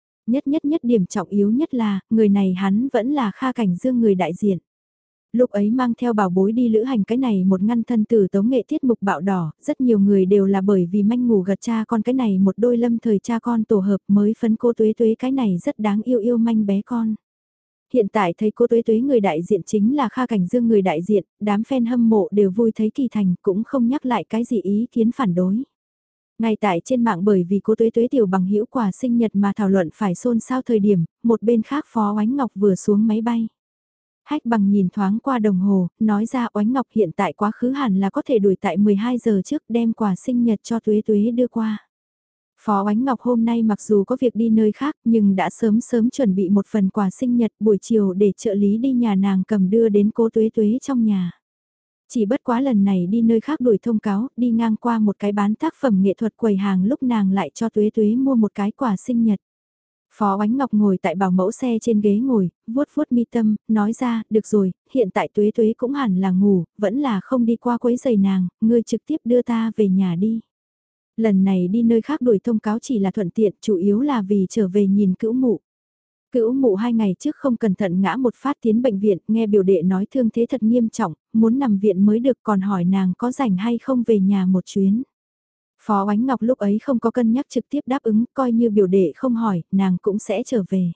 Nhất điểm trọng yếu nhất là, người này hắn vẫn là Kha Cảnh Dương người đại diện. Lúc ấy mang theo bảo bối đi lữ hành cái này một ngăn thân tử tống nghệ tiết mục bạo đỏ, rất nhiều người đều là bởi vì manh ngủ gật cha con cái này một đôi lâm thời cha con tổ hợp mới phấn cô Tuế Tuế cái này rất đáng yêu yêu manh bé con. Hiện tại thấy cô Tuế Tuế người đại diện chính là Kha Cảnh Dương người đại diện, đám fan hâm mộ đều vui thấy kỳ thành cũng không nhắc lại cái gì ý kiến phản đối. Ngay tại trên mạng bởi vì cô Tuế Tuế tiểu bằng hữu quà sinh nhật mà thảo luận phải xôn xao thời điểm, một bên khác Phó Oánh Ngọc vừa xuống máy bay. Hách bằng nhìn thoáng qua đồng hồ, nói ra Oánh Ngọc hiện tại quá khứ hẳn là có thể đuổi tại 12 giờ trước đem quà sinh nhật cho Tuế Tuế đưa qua. Phó Oánh Ngọc hôm nay mặc dù có việc đi nơi khác nhưng đã sớm chuẩn bị một phần quà sinh nhật buổi chiều để trợ lý đi nhà nàng cầm đưa đến cô Tuế Tuế trong nhà. Chỉ bất quá lần này đi nơi khác đuổi thông cáo, đi ngang qua một cái bán tác phẩm nghệ thuật quầy hàng lúc nàng lại cho Tuế Tuế mua một cái quà sinh nhật. Phó Oánh Ngọc ngồi tại bảo mẫu xe trên ghế ngồi, vuốt mi tâm, nói ra, được rồi, hiện tại Tuế Tuế cũng hẳn là ngủ, vẫn là không đi qua quấy giày nàng, ngươi trực tiếp đưa ta về nhà đi. Lần này đi nơi khác đuổi thông cáo chỉ là thuận tiện, chủ yếu là vì trở về nhìn cữu mụ. Cữu mụ 2 ngày trước không cẩn thận ngã một phát tiến bệnh viện, nghe biểu đệ nói thương thế thật nghiêm trọng, muốn nằm viện mới được còn hỏi nàng có rảnh hay không về nhà một chuyến. Phó Oánh Ngọc lúc ấy không có cân nhắc trực tiếp đáp ứng, coi như biểu đệ không hỏi, nàng cũng sẽ trở về.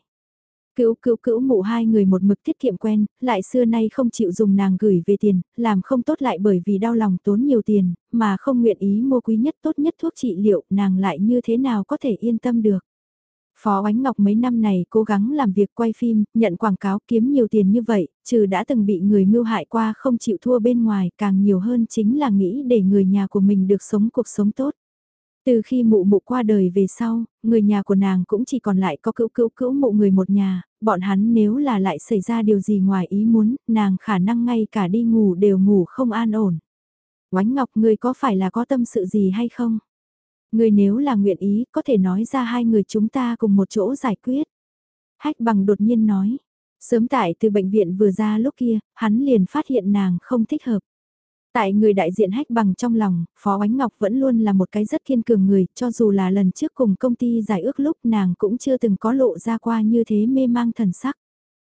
Cữu mụ 2 người một mực tiết kiệm quen, lại xưa nay không chịu dùng nàng gửi về tiền, làm không tốt lại bởi vì đau lòng tốn nhiều tiền, mà không nguyện ý mua quý nhất tốt nhất thuốc trị liệu, nàng lại như thế nào có thể yên tâm được. Phó Oánh Ngọc mấy năm này cố gắng làm việc quay phim, nhận quảng cáo kiếm nhiều tiền như vậy, trừ đã từng bị người mưu hại qua không chịu thua bên ngoài, càng nhiều hơn chính là nghĩ để người nhà của mình được sống cuộc sống tốt. Từ khi mụ mụ qua đời về sau, người nhà của nàng cũng chỉ còn lại có cữu mụ người một nhà, bọn hắn nếu là lại xảy ra điều gì ngoài ý muốn, nàng khả năng ngay cả đi ngủ đều ngủ không an ổn. Oánh Ngọc người có phải là có tâm sự gì hay không? Người nếu là nguyện ý có thể nói ra hai người chúng ta cùng một chỗ giải quyết. Hách bằng đột nhiên nói, sớm tại từ bệnh viện vừa ra lúc kia, hắn liền phát hiện nàng không thích hợp. Tại người đại diện Hách bằng trong lòng, Phó Oánh Ngọc vẫn luôn là một cái rất kiên cường người, cho dù là lần trước cùng công ty giải ước lúc nàng cũng chưa từng có lộ ra qua như thế mê mang thần sắc.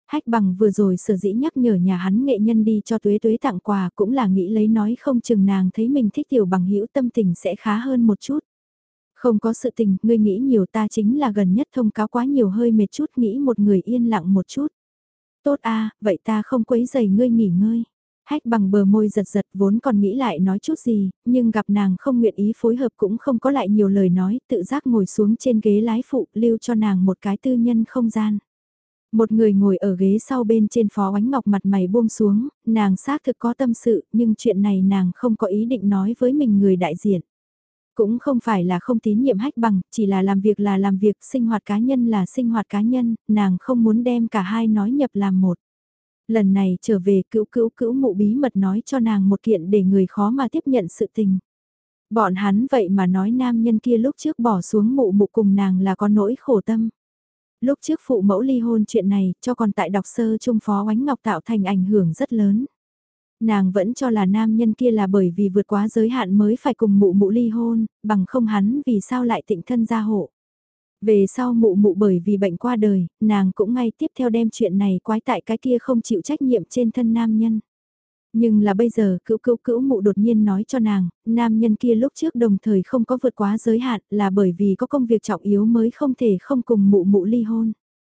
Hách Bằng vừa rồi sở dĩ nhắc nhở nhà hắn nghệ nhân đi cho Tuế Tuế tặng quà cũng là nghĩ lấy nói không chừng nàng thấy mình thích Tiểu Bằng hữu tâm tình sẽ khá hơn một chút. Không có sự tình, ngươi nghĩ nhiều, ta chính là gần nhất thông cáo quá nhiều hơi mệt chút, nghĩ một người yên lặng một chút. Tốt a, vậy ta không quấy giày ngươi nghỉ ngơi. Hách Bằng bờ môi giật giật vốn còn nghĩ lại nói chút gì, nhưng gặp nàng không nguyện ý phối hợp cũng không có lại nhiều lời nói, tự giác ngồi xuống trên ghế lái phụ lưu cho nàng một cái tư nhân không gian. Một người ngồi ở ghế sau bên trên Phó Oánh Ngọc mặt mày buông xuống, nàng xác thực có tâm sự, nhưng chuyện này nàng không có ý định nói với mình người đại diện. Cũng không phải là không tín nhiệm Hách Bằng, chỉ là làm việc, sinh hoạt cá nhân là sinh hoạt cá nhân, nàng không muốn đem cả hai nói nhập làm một. Lần này trở về cữu mụ bí mật nói cho nàng một kiện để người khó mà tiếp nhận sự tình. Bọn hắn vậy mà nói nam nhân kia lúc trước bỏ xuống mụ mụ cùng nàng là có nỗi khổ tâm. Lúc trước phụ mẫu ly hôn chuyện này cho còn tại đọc sơ trung Phó Oánh Ngọc tạo thành ảnh hưởng rất lớn. Nàng vẫn cho là nam nhân kia là bởi vì vượt quá giới hạn mới phải cùng mụ mụ ly hôn, bằng không hắn vì sao lại tịnh thân gia hộ. Về sau mụ mụ bởi vì bệnh qua đời, nàng cũng ngay tiếp theo đem chuyện này quái tại cái kia không chịu trách nhiệm trên thân nam nhân. Nhưng là bây giờ cữu mụ đột nhiên nói cho nàng, nam nhân kia lúc trước đồng thời không có vượt quá giới hạn là bởi vì có công việc trọng yếu mới không thể không cùng mụ mụ ly hôn.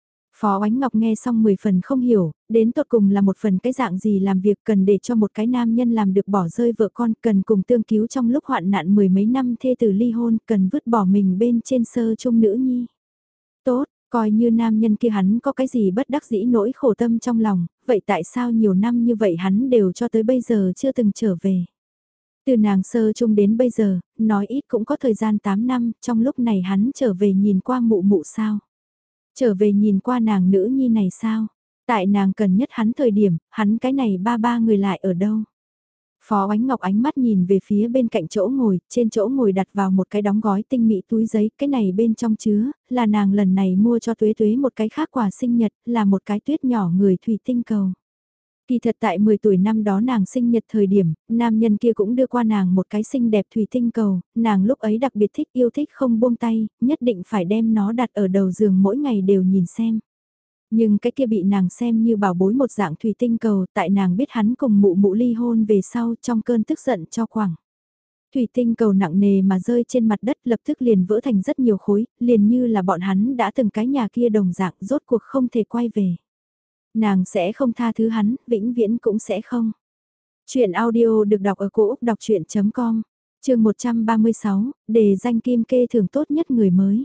Phó Oánh Ngọc nghe xong 10 phần không hiểu, đến tột cùng là một phần cái dạng gì làm việc cần để cho một cái nam nhân làm được bỏ rơi vợ con, cần cùng tương cứu trong lúc hoạn nạn mười mấy năm thê tử ly hôn, cần vứt bỏ mình bên trên sơ chung nữ nhi. Tốt, coi như nam nhân kia hắn có cái gì bất đắc dĩ nỗi khổ tâm trong lòng, vậy tại sao nhiều năm như vậy hắn đều cho tới bây giờ chưa từng trở về. Từ nàng sơ chung đến bây giờ, nói ít cũng có thời gian 8 năm, trong lúc này hắn trở về nhìn qua mụ mụ sao. Trở về nhìn qua nàng nữ nhi này sao? Tại nàng cần nhất hắn thời điểm, hắn cái này ba người lại ở đâu? Phó Oánh Ngọc ánh mắt nhìn về phía bên cạnh chỗ ngồi, trên chỗ ngồi đặt vào một cái đóng gói tinh mỹ túi giấy, cái này bên trong chứa, là nàng lần này mua cho Tuế Tuế một cái khác quà sinh nhật, là một cái tuyết nhỏ người thủy tinh cầu. Kỳ thật tại 10 tuổi năm đó nàng sinh nhật thời điểm, nam nhân kia cũng đưa qua nàng một cái xinh đẹp thủy tinh cầu, nàng lúc ấy đặc biệt thích yêu thích không buông tay, nhất định phải đem nó đặt ở đầu giường mỗi ngày đều nhìn xem. Nhưng cái kia bị nàng xem như bảo bối một dạng thủy tinh cầu, tại nàng biết hắn cùng mụ mụ ly hôn về sau trong cơn tức giận cho quẳng. Thủy tinh cầu nặng nề mà rơi trên mặt đất lập tức liền vỡ thành rất nhiều khối, liền như là bọn hắn đã từng cái nhà kia đồng dạng rốt cuộc không thể quay về. Nàng sẽ không tha thứ hắn, vĩnh viễn cũng sẽ không. Chuyện audio được đọc ở cổ Úc đọc chuyện.com, chương 136, đề danh kim kê thưởng tốt nhất người mới.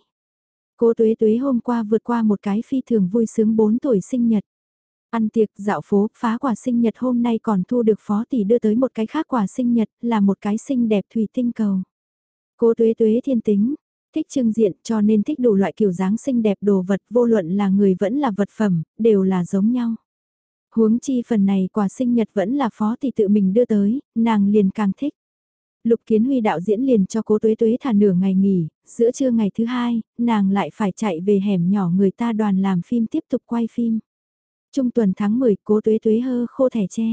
Cô Tuế Tuế hôm qua vượt qua một cái phi thường vui sướng 4 tuổi sinh nhật. Ăn tiệc, dạo phố, phá quà sinh nhật hôm nay còn thu được phó tỷ đưa tới một cái khác quà sinh nhật, là một cái xinh đẹp thủy tinh cầu. Cô Tuế Tuế thiên tính, thích trưng diện cho nên thích đủ loại kiểu dáng xinh đẹp đồ vật, vô luận là người vẫn là vật phẩm, đều là giống nhau. Huống chi phần này quà sinh nhật vẫn là phó tỷ tự mình đưa tới, nàng liền càng thích. Lục Kiến Huy đạo diễn liền cho Cố Tuế Tuế thả nửa ngày nghỉ, giữa trưa ngày thứ hai, nàng lại phải chạy về hẻm nhỏ người ta đoàn làm phim tiếp tục quay phim. Trung tuần tháng 10, Cố Tuế Tuế hơ khô thẻ tre.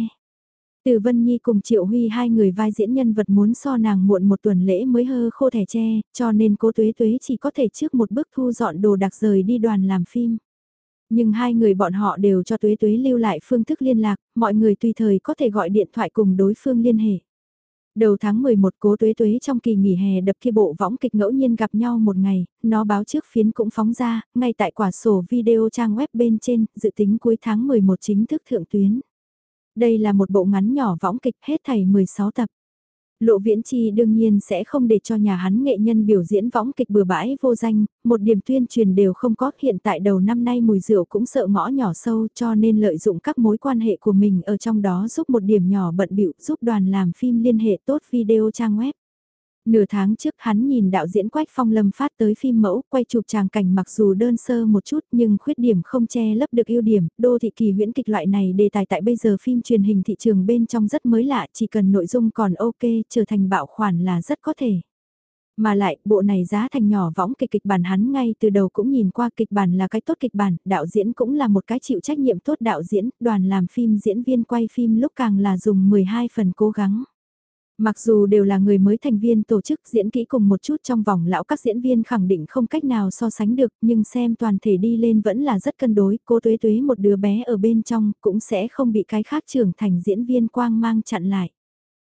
Từ Vân Nhi cùng Triệu Huy hai người vai diễn nhân vật muốn so nàng muộn một tuần lễ mới hơ khô thẻ tre, cho nên Cố Tuế Tuế chỉ có thể trước một bước thu dọn đồ đạc rời đi đoàn làm phim. Nhưng hai người bọn họ đều cho Tuế Tuế lưu lại phương thức liên lạc, mọi người tùy thời có thể gọi điện thoại cùng đối phương liên hệ. Đầu tháng 11 Cố Tuế Tuế trong kỳ nghỉ hè đập kia bộ võng kịch ngẫu nhiên gặp nhau một ngày, nó báo trước phiến cũng phóng ra, ngay tại quả sổ video trang web bên trên, dự tính cuối tháng 11 chính thức thượng tuyến. Đây là một bộ ngắn nhỏ võng kịch hết thảy 16 tập. Lộ Viễn Chi đương nhiên sẽ không để cho nhà hắn nghệ nhân biểu diễn võng kịch bừa bãi vô danh, một điểm tuyên truyền đều không có, hiện tại đầu năm nay mùi rượu cũng sợ ngõ nhỏ sâu cho nên lợi dụng các mối quan hệ của mình ở trong đó giúp một điểm nhỏ bận bịu giúp đoàn làm phim liên hệ tốt video trang web. Nửa tháng trước hắn nhìn đạo diễn Quách Phong Lâm phát tới phim mẫu, quay chụp tràng cảnh mặc dù đơn sơ một chút nhưng khuyết điểm không che lấp được ưu điểm, đô thị kỳ huyễn kịch loại này đề tài tại bây giờ phim truyền hình thị trường bên trong rất mới lạ, chỉ cần nội dung còn ok, trở thành bạo khoản là rất có thể. Mà lại, bộ này giá thành nhỏ võng kịch kịch bản hắn ngay từ đầu cũng nhìn qua kịch bản là cái tốt kịch bản, đạo diễn cũng là một cái chịu trách nhiệm tốt đạo diễn, đoàn làm phim diễn viên quay phim lúc càng là dùng 12 phần cố gắng. Mặc dù đều là người mới thành viên tổ chức diễn kỹ cùng một chút trong vòng lão các diễn viên khẳng định không cách nào so sánh được nhưng xem toàn thể đi lên vẫn là rất cân đối, cô Tuế Tuế một đứa bé ở bên trong cũng sẽ không bị cái khác trưởng thành diễn viên quang mang chặn lại.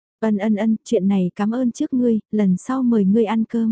Ân, chuyện này cảm ơn trước ngươi, lần sau mời ngươi ăn cơm.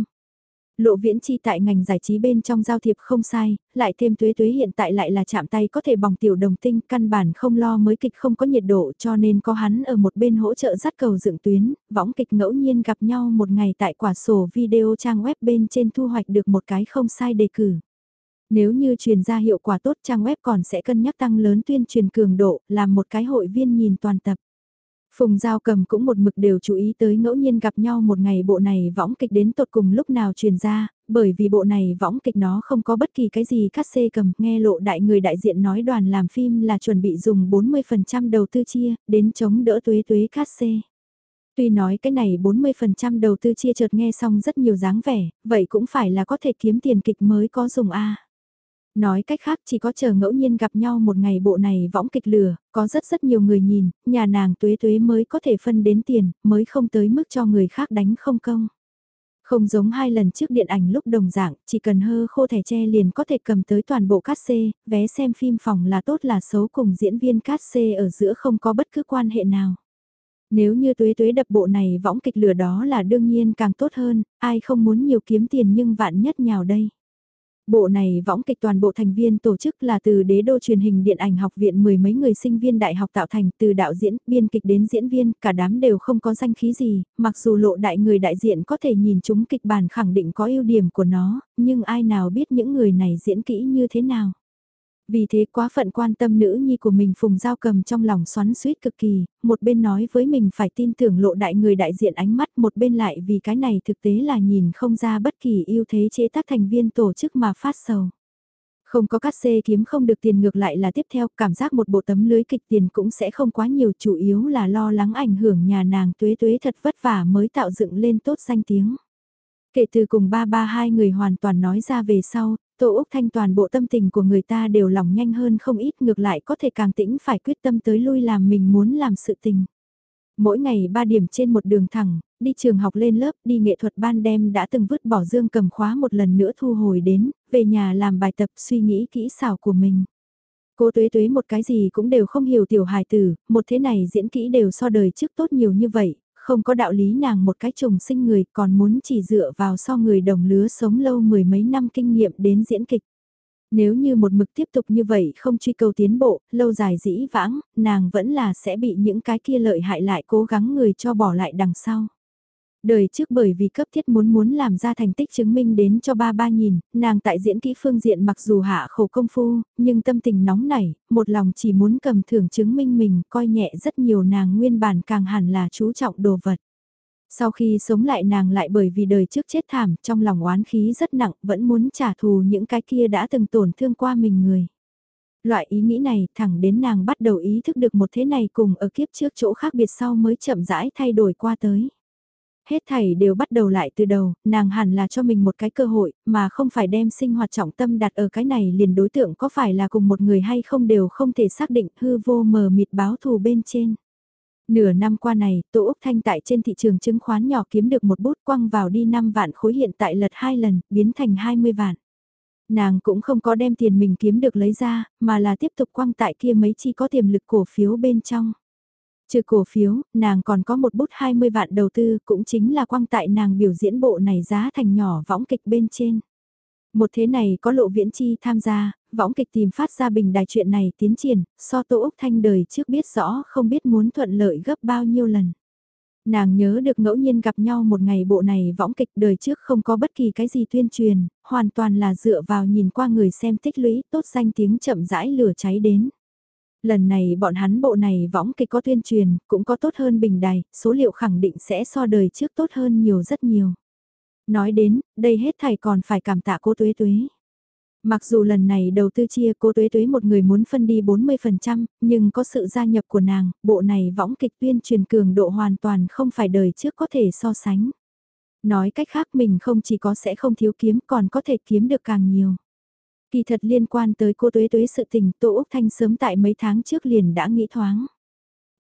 Lộ Viễn Chi tại ngành giải trí bên trong giao thiệp không sai, lại thêm Tuế Tuế hiện tại lại là chạm tay có thể bỏng tiểu đồng tinh, căn bản không lo mới kịch không có nhiệt độ cho nên có hắn ở một bên hỗ trợ dắt cầu dựng tuyến, võng kịch ngẫu nhiên gặp nhau một ngày tại quả sổ video trang web bên trên thu hoạch được một cái không sai đề cử. Nếu như truyền ra hiệu quả tốt trang web còn sẽ cân nhắc tăng lớn tuyên truyền cường độ, làm một cái hội viên nhìn toàn tập. Phùng Giao Cầm cũng một mực đều chú ý tới ngẫu nhiên gặp nhau một ngày bộ này võng kịch đến tột cùng lúc nào truyền ra, bởi vì bộ này võng kịch nó không có bất kỳ cái gì cắt xê cầm, nghe Lộ đại người đại diện nói đoàn làm phim là chuẩn bị dùng 40% đầu tư chia, đến chống đỡ Tuế Tuế cắt xê. Tuy nói cái này 40% đầu tư chia chợt nghe xong rất nhiều dáng vẻ, vậy cũng phải là có thể kiếm tiền kịch mới có dùng a. Nói cách khác chỉ có chờ ngẫu nhiên gặp nhau một ngày bộ này võng kịch lừa, có rất nhiều người nhìn, nhà nàng Tuế Tuế mới có thể phân đến tiền, mới không tới mức cho người khác đánh không công. Không giống 2 lần trước điện ảnh lúc đồng dạng, chỉ cần hơ khô thẻ tre liền có thể cầm tới toàn bộ cát xê, vé xem phim phòng là tốt là xấu cùng diễn viên cát xê ở giữa không có bất cứ quan hệ nào. Nếu như Tuế Tuế đập bộ này võng kịch lừa đó là đương nhiên càng tốt hơn, ai không muốn nhiều kiếm tiền nhưng vạn nhất nhào đây. Bộ này võng kịch toàn bộ thành viên tổ chức là từ Đế đô truyền hình điện ảnh học viện mười mấy người sinh viên đại học tạo thành, từ đạo diễn, biên kịch đến diễn viên, cả đám đều không có danh khí gì, mặc dù Lộ đại người đại diện có thể nhìn chúng kịch bản khẳng định có ưu điểm của nó, nhưng ai nào biết những người này diễn kỹ như thế nào. Vì thế quá phận quan tâm nữ nhi của mình Phùng Giao Cầm trong lòng xoắn xuýt cực kỳ, một bên nói với mình phải tin tưởng Lộ đại người đại diện ánh mắt, một bên lại vì cái này thực tế là nhìn không ra bất kỳ ưu thế chế tác thành viên tổ chức mà phát sầu. Không có cát xê kiếm không được tiền ngược lại là tiếp theo, cảm giác một bộ tấm lưới kịch tiền cũng sẽ không quá nhiều, chủ yếu là lo lắng ảnh hưởng nhà nàng Tuế Tuế thật vất vả mới tạo dựng lên tốt danh tiếng. Kể từ cùng ba hai người hoàn toàn nói ra về sau, Tô Úc Thanh toàn bộ tâm tình của người ta đều lòng nhanh hơn không ít, ngược lại có thể càng tĩnh phải quyết tâm tới lui làm mình muốn làm sự tình. Mỗi ngày 3 điểm trên một đường thẳng, đi trường học lên lớp, đi nghệ thuật ban đem đã từng vứt bỏ dương cầm khóa một lần nữa thu hồi đến, về nhà làm bài tập suy nghĩ kỹ xảo của mình. Cô Tuế Tuế một cái gì cũng đều không hiểu tiểu hài tử, một thế này diễn kỹ đều so đời trước tốt nhiều như vậy, không có đạo lý nàng một cái trùng sinh người còn muốn chỉ dựa vào so người đồng lứa sống lâu mười mấy năm kinh nghiệm đến diễn kịch. Nếu như một mực tiếp tục như vậy không truy cầu tiến bộ, lâu dài dĩ vãng, nàng vẫn là sẽ bị những cái kia lợi hại lại cố gắng người cho bỏ lại đằng sau. Đời trước bởi vì cấp thiết muốn làm ra thành tích chứng minh đến cho ba nhìn, nàng tại diễn kỹ phương diện mặc dù hạ khổ công phu, nhưng tâm tình nóng nảy, một lòng chỉ muốn cầm thưởng chứng minh mình, coi nhẹ rất nhiều nàng nguyên bản càng hẳn là chú trọng đồ vật. Sau khi sống lại nàng lại bởi vì đời trước chết thảm, trong lòng oán khí rất nặng, vẫn muốn trả thù những cái kia đã từng tổn thương qua mình người. Loại ý nghĩ này thẳng đến nàng bắt đầu ý thức được một thế này cùng ở kiếp trước chỗ khác biệt sau mới chậm rãi thay đổi qua tới. Hết thảy đều bắt đầu lại từ đầu, nàng hẳn là cho mình một cái cơ hội, mà không phải đem sinh hoạt trọng tâm đặt ở cái này liền đối tượng có phải là cùng một người hay không đều không thể xác định, hư vô mờ mịt báo thù bên trên. Nửa năm qua này, Tô Úc Thanh tại trên thị trường chứng khoán nhỏ kiếm được một bút quăng vào đi 5 vạn khối, hiện tại lật 2 lần, biến thành 20 vạn. Nàng cũng không có đem tiền mình kiếm được lấy ra, mà là tiếp tục quăng tại kia mấy chi có tiềm lực cổ phiếu bên trong. Trừ cổ phiếu, nàng còn có một bút 20 vạn đầu tư, cũng chính là quăng tại nàng biểu diễn bộ này giá thành nhỏ võng kịch bên trên. Một thế này có Lộ Viễn Chi tham gia, võng kịch tìm phát ra bình đài chuyện này tiến triển, so Tô Úc Thanh đời trước biết rõ không biết muốn thuận lợi gấp bao nhiêu lần. Nàng nhớ được ngẫu nhiên gặp nhau một ngày bộ này võng kịch đời trước không có bất kỳ cái gì tuyên truyền, hoàn toàn là dựa vào nhìn qua người xem tích lũy tốt danh tiếng chậm rãi lửa cháy đến. Lần này bọn hắn bộ này võng kịch có tuyên truyền, cũng có tốt hơn bình đài, số liệu khẳng định sẽ so đời trước tốt hơn nhiều rất nhiều. Nói đến, đây hết thảy còn phải cảm tạ cô Tuế Tuế. Mặc dù lần này đầu tư chia cô Tuế Tuế một người muốn phân đi 40%, nhưng có sự gia nhập của nàng, bộ này võng kịch tuyên truyền cường độ hoàn toàn không phải đời trước có thể so sánh. Nói cách khác mình không chỉ có sẽ không thiếu kiếm còn có thể kiếm được càng nhiều. Kỳ thật liên quan tới cô Tuế Tuế sự tình Tô Úc Thanh sớm tại mấy tháng trước liền đã nghĩ thoáng.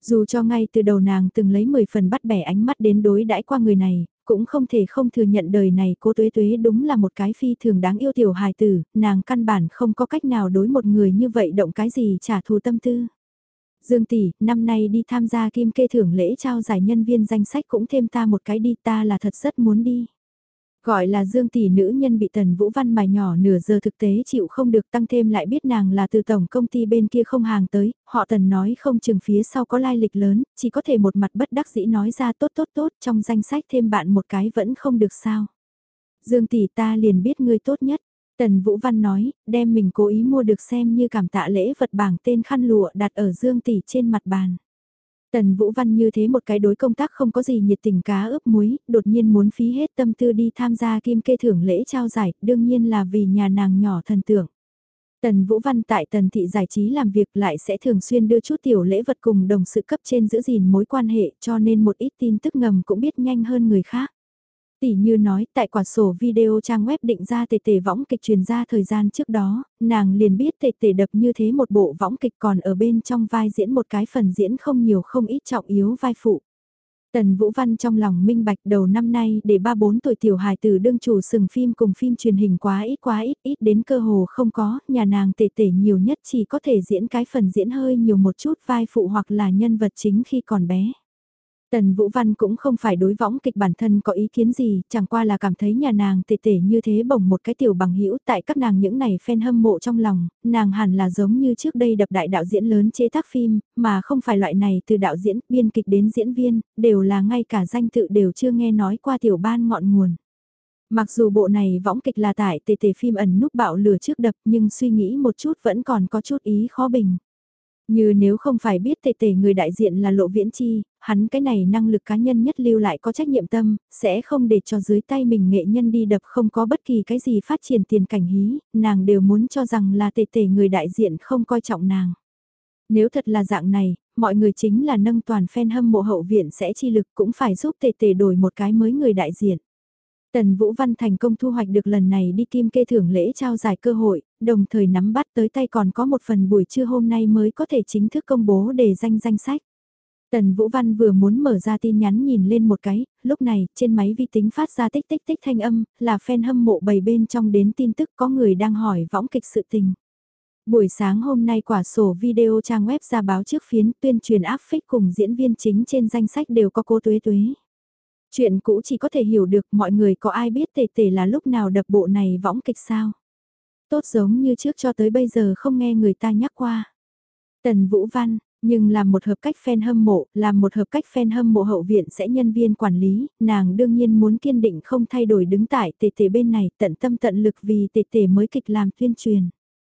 Dù cho ngay từ đầu nàng từng lấy 10 phần bắt bẻ ánh mắt đến đối đãi qua người này, cũng không thể không thừa nhận đời này Cố Tuế Tuế đúng là một cái phi thường đáng yêu tiểu hài tử, nàng căn bản không có cách nào đối một người như vậy động cái gì trả thù tâm tư. Dương tỷ, năm nay đi tham gia kim kê thưởng lễ trao giải nhân viên danh sách cũng thêm ta một cái đi, ta là thật rất muốn đi. Gọi là Dương tỷ nữ nhân bị Tần Vũ Văn mài nhỏ nửa giờ thực tế chịu không được, tăng thêm lại biết nàng là từ tổng công ty bên kia không hàng tới, họ Tần nói không chừng phía sau có lai lịch lớn, chỉ có thể một mặt bất đắc dĩ nói ra tốt tốt tốt, trong danh sách thêm bạn một cái vẫn không được sao. Dương tỷ, ta liền biết ngươi tốt nhất. Tần Vũ Văn nói, đem mình cố ý mua được xem như cảm tạ lễ vật bảng tên khăn lụa đặt ở Dương tỷ trên mặt bàn. Tần Vũ Văn như thế một cái đối công tác không có gì nhiệt tình cá ướp muối, đột nhiên muốn phí hết tâm tư đi tham gia kim kê thưởng lễ trao giải, đương nhiên là vì nhà nàng nhỏ thần tượng. Tần Vũ Văn tại Tần Thị Giải Trí làm việc lại sẽ thường xuyên đưa chút tiểu lễ vật cùng đồng sự cấp trên giữ gìn mối quan hệ, cho nên một ít tin tức ngầm cũng biết nhanh hơn người khác. Tỷ như nói, tại quả sổ video trang web định ra tề tề võng kịch truyền ra thời gian trước đó, nàng liền biết tề tề đập như thế một bộ võng kịch, còn ở bên trong vai diễn một cái phần diễn không nhiều không ít trọng yếu vai phụ. Tần Vũ Văn trong lòng minh bạch, đầu năm nay để 3-4 tuổi tiểu hài tử đương chủ sừng phim cùng phim truyền hình quá ít đến cơ hồ không có, nhà nàng tề tề nhiều nhất chỉ có thể diễn cái phần diễn hơi nhiều một chút vai phụ hoặc là nhân vật chính khi còn bé. Tần Vũ Văn cũng không phải đối võng kịch bản thân có ý kiến gì, chẳng qua là cảm thấy nhà nàng tệ tệ như thế bổng một cái tiểu bằng hữu tại các nàng những này fan hâm mộ trong lòng, nàng hẳn là giống như trước đây đập đại đạo diễn lớn chế tác phim, mà không phải loại này từ đạo diễn, biên kịch đến diễn viên, đều là ngay cả danh tự đều chưa nghe nói qua tiểu ban ngọn nguồn. Mặc dù bộ này võng kịch là tại tệ tệ phim ẩn núp bạo lửa trước đập nhưng suy nghĩ một chút vẫn còn có chút ý khó bình. Như nếu không phải biết tề tề người đại diện là Lộ Viễn Chi, hắn cái này năng lực cá nhân nhất lưu lại có trách nhiệm tâm, sẽ không để cho dưới tay mình nghệ nhân đi đập không có bất kỳ cái gì phát triển tiền cảnh hí, nàng đều muốn cho rằng là tề tề người đại diện không coi trọng nàng. Nếu thật là dạng này, mọi người chính là nâng toàn fan hâm mộ hậu viện sẽ chi lực cũng phải giúp tề tề đổi một cái mới người đại diện. Tần Vũ Văn thành công thu hoạch được lần này đi kim kê thưởng lễ trao giải cơ hội, đồng thời nắm bắt tới tay còn có một phần buổi trưa hôm nay mới có thể chính thức công bố đề danh sách. Tần Vũ Văn vừa muốn mở ra tin nhắn nhìn lên một cái, lúc này trên máy vi tính phát ra tích tích tích thanh âm, là fan hâm mộ bầy bên trong đến tin tức có người đang hỏi võng kịch sự tình. Buổi sáng hôm nay quả sổ video trang web ra báo trước phiến tuyên truyền áp phích cùng diễn viên chính trên danh sách đều có Cố Tuế Tuế. Chuyện cũ chỉ có thể hiểu được mọi người có ai biết tề tề là lúc nào đập bộ này võng kịch sao. Tốt giống như trước cho tới bây giờ không nghe người ta nhắc qua. Tần Vũ Văn, nhưng làm một hợp cách fan hâm mộ, làm một hợp cách fan hâm mộ hậu viện sẽ nhân viên quản lý, nàng đương nhiên muốn kiên định không thay đổi đứng tại tề tề bên này tận tâm tận lực vì tề tề mới kịch làm tuyên truyền.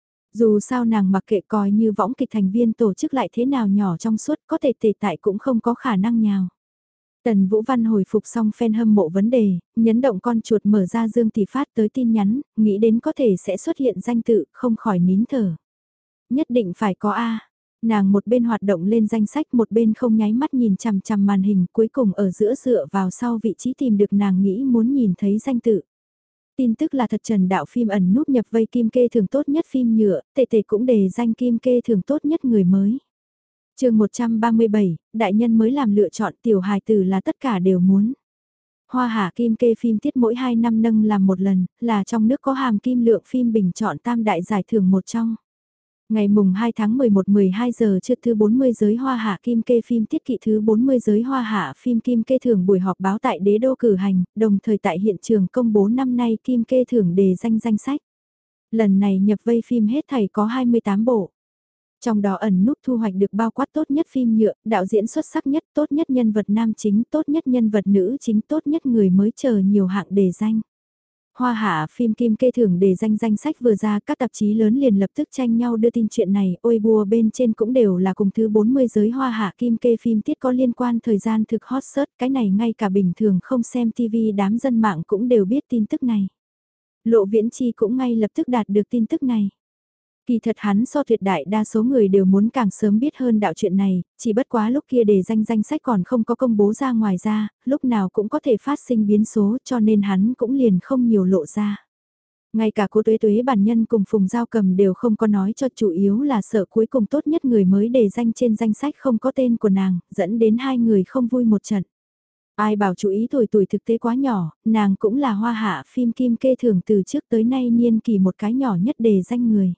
Dù sao nàng mặc kệ coi như võng kịch thành viên tổ chức lại thế nào nhỏ trong suốt có thể tề tại cũng không có khả năng nhào. Tần Vũ Văn hồi phục xong fan hâm mộ vấn đề, nhấn động con chuột mở ra Dương Tỷ phát tới tin nhắn, nghĩ đến có thể sẽ xuất hiện danh tự, không khỏi nín thở. Nhất định phải có A. Nàng một bên hoạt động lên danh sách một bên không nháy mắt nhìn chằm chằm màn hình cuối cùng ở giữa dựa vào sau vị trí tìm được nàng nghĩ muốn nhìn thấy danh tự. Tin tức là thật Trần Đạo phim ẩn núp nhập vây kim kê thường tốt nhất phim nhựa, tề tề cũng đề danh kim kê thường tốt nhất người mới. Chương 137, đại nhân mới làm lựa chọn tiểu hài tử là tất cả đều muốn. Hoa Hạ Kim kê phim tiết mỗi 2 năm nâng làm một lần, là trong nước có hàm kim lượng phim bình chọn tam đại giải thưởng một trong. Ngày mùng 2 tháng 11 12 giờ trưa thứ 40 giới Hoa Hạ Kim kê phim tiết kỵ thứ 40 giới Hoa Hạ phim Kim kê thưởng buổi họp báo tại Đế Đô cử hành, đồng thời tại hiện trường công bố năm nay Kim kê thưởng đề danh sách. Lần này nhập vây phim hết thảy có 28 bộ. Trong đó ẩn núp thu hoạch được bao quát tốt nhất phim nhựa, đạo diễn xuất sắc nhất, tốt nhất nhân vật nam chính, tốt nhất nhân vật nữ chính, tốt nhất người mới chờ nhiều hạng đề danh. Hoa Hạ phim Kim kê thưởng đề danh sách vừa ra, các tạp chí lớn liền lập tức tranh nhau đưa tin chuyện này, ôi bùa bên trên cũng đều là cùng thứ 40 giới Hoa Hạ Kim kê phim tiết có liên quan thời gian thực hot search, cái này ngay cả bình thường không xem TV đám dân mạng cũng đều biết tin tức này. Lộ Viễn Chi cũng ngay lập tức đạt được tin tức này. Kỳ thật hắn so tuyệt đại đa số người đều muốn càng sớm biết hơn đạo chuyện này, chỉ bất quá lúc kia đề danh sách còn không có công bố ra ngoài ra, lúc nào cũng có thể phát sinh biến số cho nên hắn cũng liền không nhiều lộ ra. Ngay cả cô Tuế Tuế bản nhân cùng Phùng Giao Cầm đều không có nói cho, chủ yếu là sợ cuối cùng tốt nhất người mới đề danh trên danh sách không có tên của nàng, dẫn đến hai người không vui một trận. Ai bảo chú ý tuổi tuổi thực tế quá nhỏ, nàng cũng là hoa hạ phim kim kê thưởng từ trước tới nay niên kỳ một cái nhỏ nhất đề danh người.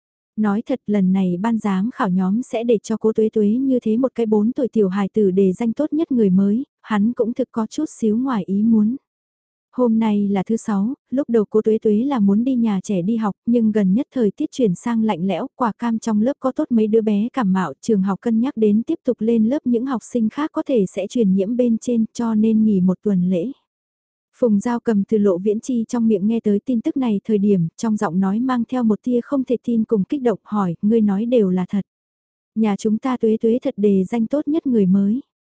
Nói thật lần này ban giám khảo nhóm sẽ để cho cô Tuế Tuế như thế một cái 4 tuổi tiểu hài tử đề danh tốt nhất người mới, hắn cũng thực có chút xíu ngoài ý muốn. Hôm nay là thứ 6, lúc đầu cô Tuế Tuế là muốn đi nhà trẻ đi học, nhưng gần nhất thời tiết chuyển sang lạnh lẽo, quả cam trong lớp có tốt mấy đứa bé cảm mạo, trường học cân nhắc đến tiếp tục lên lớp những học sinh khác có thể sẽ truyền nhiễm bên trên, cho nên nghỉ một tuần lễ. Phùng Giao Cầm từ Lộ Viễn Chi trong miệng nghe tới tin tức này thời điểm, trong giọng nói mang theo một tia không thể tin cùng kích động hỏi, ngươi nói đều là thật. Nhà chúng ta Tuế Tuế thật đề danh tốt nhất người mới.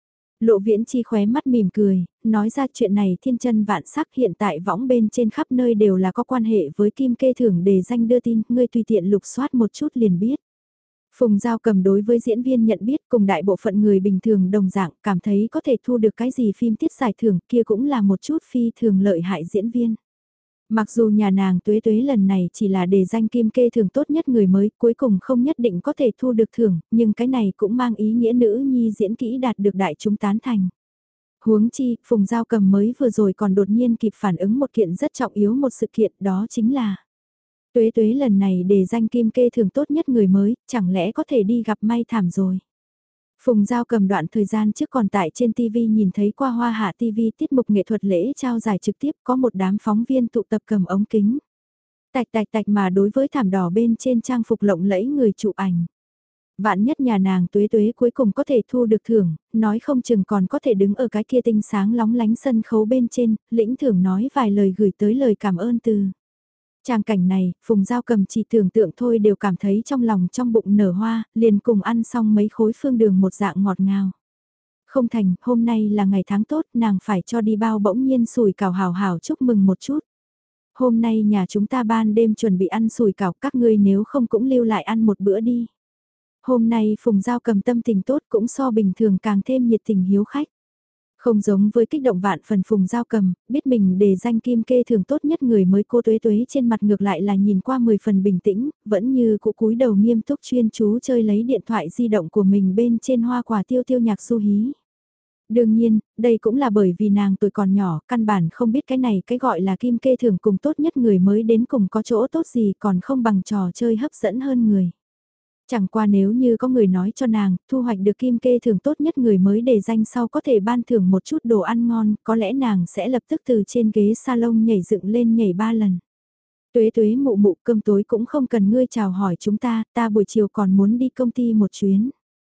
Lộ Viễn Chi khóe mắt mỉm cười, nói ra chuyện này thiên chân vạn sắc, hiện tại võng bên trên khắp nơi đều là có quan hệ với kim kê thưởng đề danh đưa tin, ngươi tùy tiện lục soát một chút liền biết. Phùng Giao Cầm đối với diễn viên nhận biết cùng đại bộ phận người bình thường đồng dạng, cảm thấy có thể thu được cái gì phim tiết giải thưởng kia cũng là một chút phi thường lợi hại diễn viên. Mặc dù nhà nàng Tuế Tuế lần này chỉ là đề danh kim kê thưởng tốt nhất người mới, cuối cùng không nhất định có thể thu được thưởng, nhưng cái này cũng mang ý nghĩa nữ nhi diễn kỹ đạt được đại chúng tán thành. Huống chi, Phùng Giao Cầm mới vừa rồi còn đột nhiên kịp phản ứng một kiện rất trọng yếu một sự kiện, đó chính là Tuế Tuế lần này đề danh kim kê thưởng tốt nhất người mới, chẳng lẽ có thể đi gặp may thảm rồi. Phùng Giao Cầm đoạn thời gian trước còn tại trên TV nhìn thấy qua Hoa Hạ TV tiết mục nghệ thuật lễ trao giải trực tiếp có một đám phóng viên tụ tập cầm ống kính. Tạch tạch tạch mà đối với thảm đỏ bên trên trang phục lộng lẫy người chụp ảnh. Vạn nhất nhà nàng Tuế Tuế cuối cùng có thể thu được thưởng, nói không chừng còn có thể đứng ở cái kia tinh sáng lóng lánh sân khấu bên trên, lĩnh thưởng nói vài lời gửi tới lời cảm ơn từ. Trang cảnh này, Phùng Giao Cầm chỉ tưởng tượng thôi đều cảm thấy trong lòng trong bụng nở hoa, liền cùng ăn xong mấy khối phương đường một dạng ngọt ngào. Không thành, hôm nay là ngày tháng tốt, nàng phải cho đi bao bỗng nhiên sủi cảo hào hào chúc mừng một chút. Hôm nay nhà chúng ta ban đêm chuẩn bị ăn sủi cảo, các ngươi nếu không cũng lưu lại ăn một bữa đi. Hôm nay Phùng Giao Cầm tâm tình tốt cũng so bình thường càng thêm nhiệt tình hiếu khách. Không giống với kích động vạn phần Phùng Giao Cầm, biết mình đề danh kim kê thưởng tốt nhất người mới cô Tuế Tuế trên mặt ngược lại là nhìn qua 10 phần bình tĩnh, vẫn như cụ cúi đầu nghiêm túc chuyên chú chơi lấy điện thoại di động của mình bên trên hoa quả tiêu tiêu nhạc du hí. Đương nhiên, đây cũng là bởi vì nàng tuổi còn nhỏ, căn bản không biết cái này cái gọi là kim kê thưởng cùng tốt nhất người mới đến cùng có chỗ tốt gì còn không bằng trò chơi hấp dẫn hơn người. Chẳng qua nếu như có người nói cho nàng, thu hoạch được kim kê thưởng tốt nhất người mới đề danh sau có thể ban thưởng một chút đồ ăn ngon, có lẽ nàng sẽ lập tức từ trên ghế salon nhảy dựng lên nhảy 3 lần. Tuế Tuế mụ mụ cơm tối cũng không cần ngươi chào hỏi chúng ta buổi chiều còn muốn đi công ty một chuyến.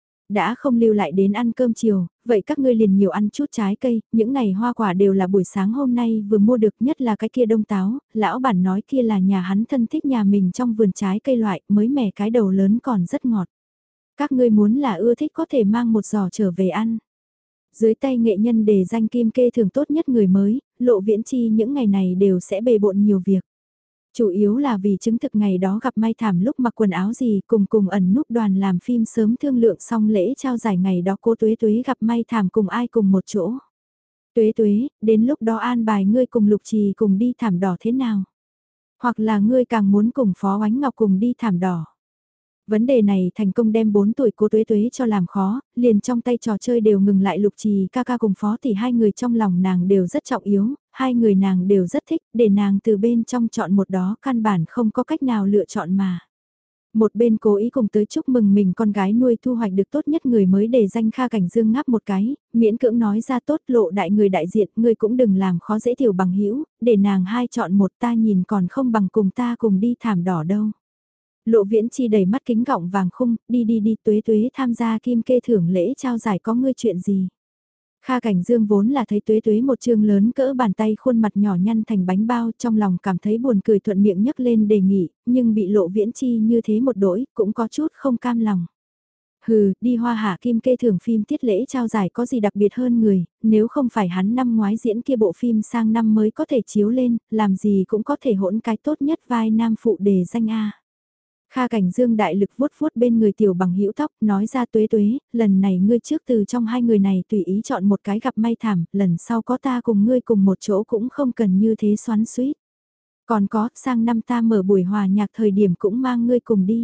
Đã không lưu lại đến ăn cơm chiều, vậy các ngươi liền nhiều ăn chút trái cây, những này hoa quả đều là buổi sáng hôm nay vừa mua được, nhất là cái kia đông táo, lão bản nói kia là nhà hắn thân thích nhà mình trong vườn trái cây loại, mới mẻ cái đầu lớn còn rất ngọt. Các ngươi muốn là ưa thích có thể mang một giò trở về ăn. Dưới tay nghệ nhân đề danh kim kê thưởng tốt nhất người mới, Lộ Viễn Chi những ngày này đều sẽ bề bộn nhiều việc. Chủ yếu là vì chứng thực ngày đó gặp may thảm lúc mặc quần áo gì cùng ẩn núp đoàn làm phim sớm thương lượng xong lễ trao giải ngày đó cô Tuế Tuế gặp may thảm cùng ai cùng một chỗ. Tuế Tuế, đến lúc đó an bài ngươi cùng Lục Trì cùng đi thảm đỏ thế nào? Hoặc là ngươi càng muốn cùng Phó Oánh Ngọc cùng đi thảm đỏ? Vấn đề này thành công đem 4 tuổi cô Tuế Tuế cho làm khó, liền trong tay trò chơi đều ngừng lại. Lục Trì ca ca cùng Phó thì hai người trong lòng nàng đều rất trọng yếu, hai người nàng đều rất thích, để nàng từ bên trong chọn một đó căn bản không có cách nào lựa chọn mà. Một bên cố ý cùng tới chúc mừng mình con gái nuôi thu hoạch được tốt nhất người mới đề danh Kha Cảnh Dương ngáp một cái, miễn cưỡng nói ra tốt Lộ đại người đại diện, ngươi cũng đừng làm khó dễ tiểu bằng hữu để nàng hai chọn một, ta nhìn còn không bằng cùng ta cùng đi thảm đỏ đâu. Lộ Viễn Chi đầy mắt kính gọng vàng khung, đi Tuế Tuế tham gia kim kê thưởng lễ trao giải có ngươi chuyện gì. Kha Cảnh Dương vốn là thấy Tuế Tuế một trương lớn cỡ bàn tay khuôn mặt nhỏ nhăn thành bánh bao, trong lòng cảm thấy buồn cười thuận miệng nhấc lên đề nghị, nhưng bị Lộ Viễn Chi như thế một đỗi, cũng có chút không cam lòng. Hừ, đi Hoa Hạ kim kê thưởng phim tiết lễ trao giải có gì đặc biệt hơn người, nếu không phải hắn năm ngoái diễn kia bộ phim sang năm mới có thể chiếu lên, làm gì cũng có thể hỗn cái tốt nhất vai nam phụ đề danh A. Kha Cảnh Dương đại lực vuốt vuốt bên người tiểu bằng hữu tóc, nói ra Tuế Tuế, lần này ngươi trước từ trong hai người này tùy ý chọn một cái gặp may thảm, lần sau có ta cùng ngươi cùng một chỗ cũng không cần như thế xoắn xuýt. Còn có, sang năm ta mở buổi hòa nhạc thời điểm cũng mang ngươi cùng đi.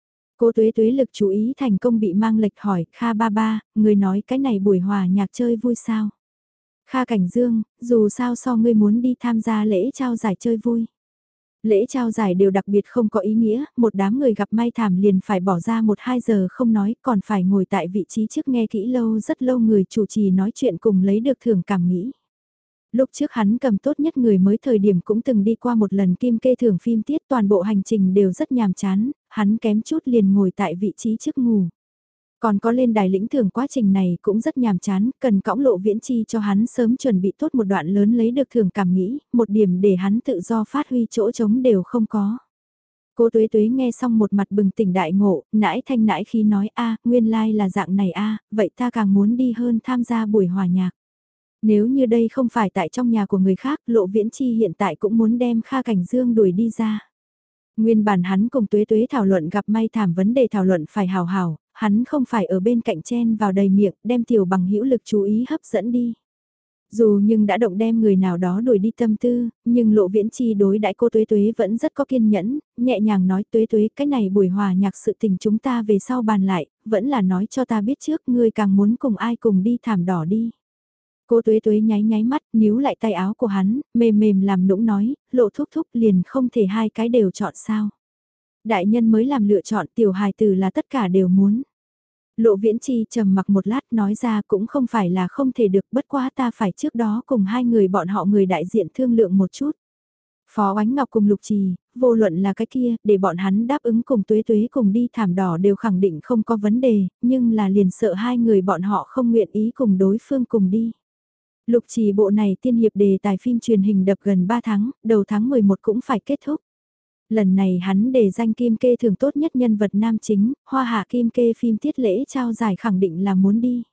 Cô Tuế Tuế lực chú ý thành công bị mang lệch hỏi, Kha ba ba, người nói cái này buổi hòa nhạc chơi vui sao? Kha Cảnh Dương, dù sao so ngươi muốn đi tham gia lễ trao giải chơi vui. Lễ trao giải đều đặc biệt không có ý nghĩa, một đám người gặp may thảm liền phải bỏ ra 1-2 giờ không nói, còn phải ngồi tại vị trí trước nghe kỹ lâu rất lâu người chủ trì nói chuyện cùng lấy được thưởng cảm nghĩ. Lúc trước hắn cầm tốt nhất người mới thời điểm cũng từng đi qua một lần kim kê thưởng phim tiết, toàn bộ hành trình đều rất nhàm chán, hắn kém chút liền ngồi tại vị trí trước ngủ. Còn có lên đài lĩnh thưởng quá trình này cũng rất nhàm chán, cần cõng Lộ Viễn Chi cho hắn sớm chuẩn bị tốt một đoạn lớn lấy được thưởng cảm nghĩ, một điểm để hắn tự do phát huy chỗ trống đều không có. Cô Tuế Tuế nghe xong một mặt bừng tỉnh đại ngộ, nãi thanh nãi khi nói a nguyên lai là dạng này a vậy ta càng muốn đi hơn tham gia buổi hòa nhạc. Nếu như đây không phải tại trong nhà của người khác, Lộ Viễn Chi hiện tại cũng muốn đem Kha Cảnh Dương đuổi đi ra. Nguyên bản hắn cùng Tuế Tuế thảo luận gặp may thảm vấn đề thảo luận phải hào hào, hắn không phải ở bên cạnh chen vào đầy miệng, đem tiểu bằng hữu lực chú ý hấp dẫn đi. Dù nhưng đã động đem người nào đó đuổi đi tâm tư, nhưng Lộ Viễn Chi đối đãi cô Tuế Tuế vẫn rất có kiên nhẫn, nhẹ nhàng nói Tuế Tuế cái này buổi hòa nhạc sự tình chúng ta về sau bàn lại, vẫn là nói cho ta biết trước ngươi càng muốn cùng ai cùng đi thảm đỏ đi. Cô Tuế Tuế nháy nháy mắt, níu lại tay áo của hắn, mềm mềm làm nũng nói, Lộ thúc thúc liền không thể hai cái đều chọn sao. Đại nhân mới làm lựa chọn tiểu hài tử là tất cả đều muốn. Lộ Viễn Chi trầm mặc một lát nói ra cũng không phải là không thể được bất quá ta phải trước đó cùng hai người bọn họ người đại diện thương lượng một chút. Phó Oánh Ngọc cùng Lục Trì, vô luận là cái kia, để bọn hắn đáp ứng cùng Tuế Tuế cùng đi thảm đỏ đều khẳng định không có vấn đề, nhưng là liền sợ hai người bọn họ không nguyện ý cùng đối phương cùng đi. Lục Trì bộ này tiên hiệp đề tài phim truyền hình đập gần 3 tháng, đầu tháng 11 cũng phải kết thúc. Lần này hắn đề danh Kim Kê thưởng tốt nhất nhân vật nam chính, Hoa Hạ Kim Kê phim tiết lễ trao giải khẳng định là muốn đi.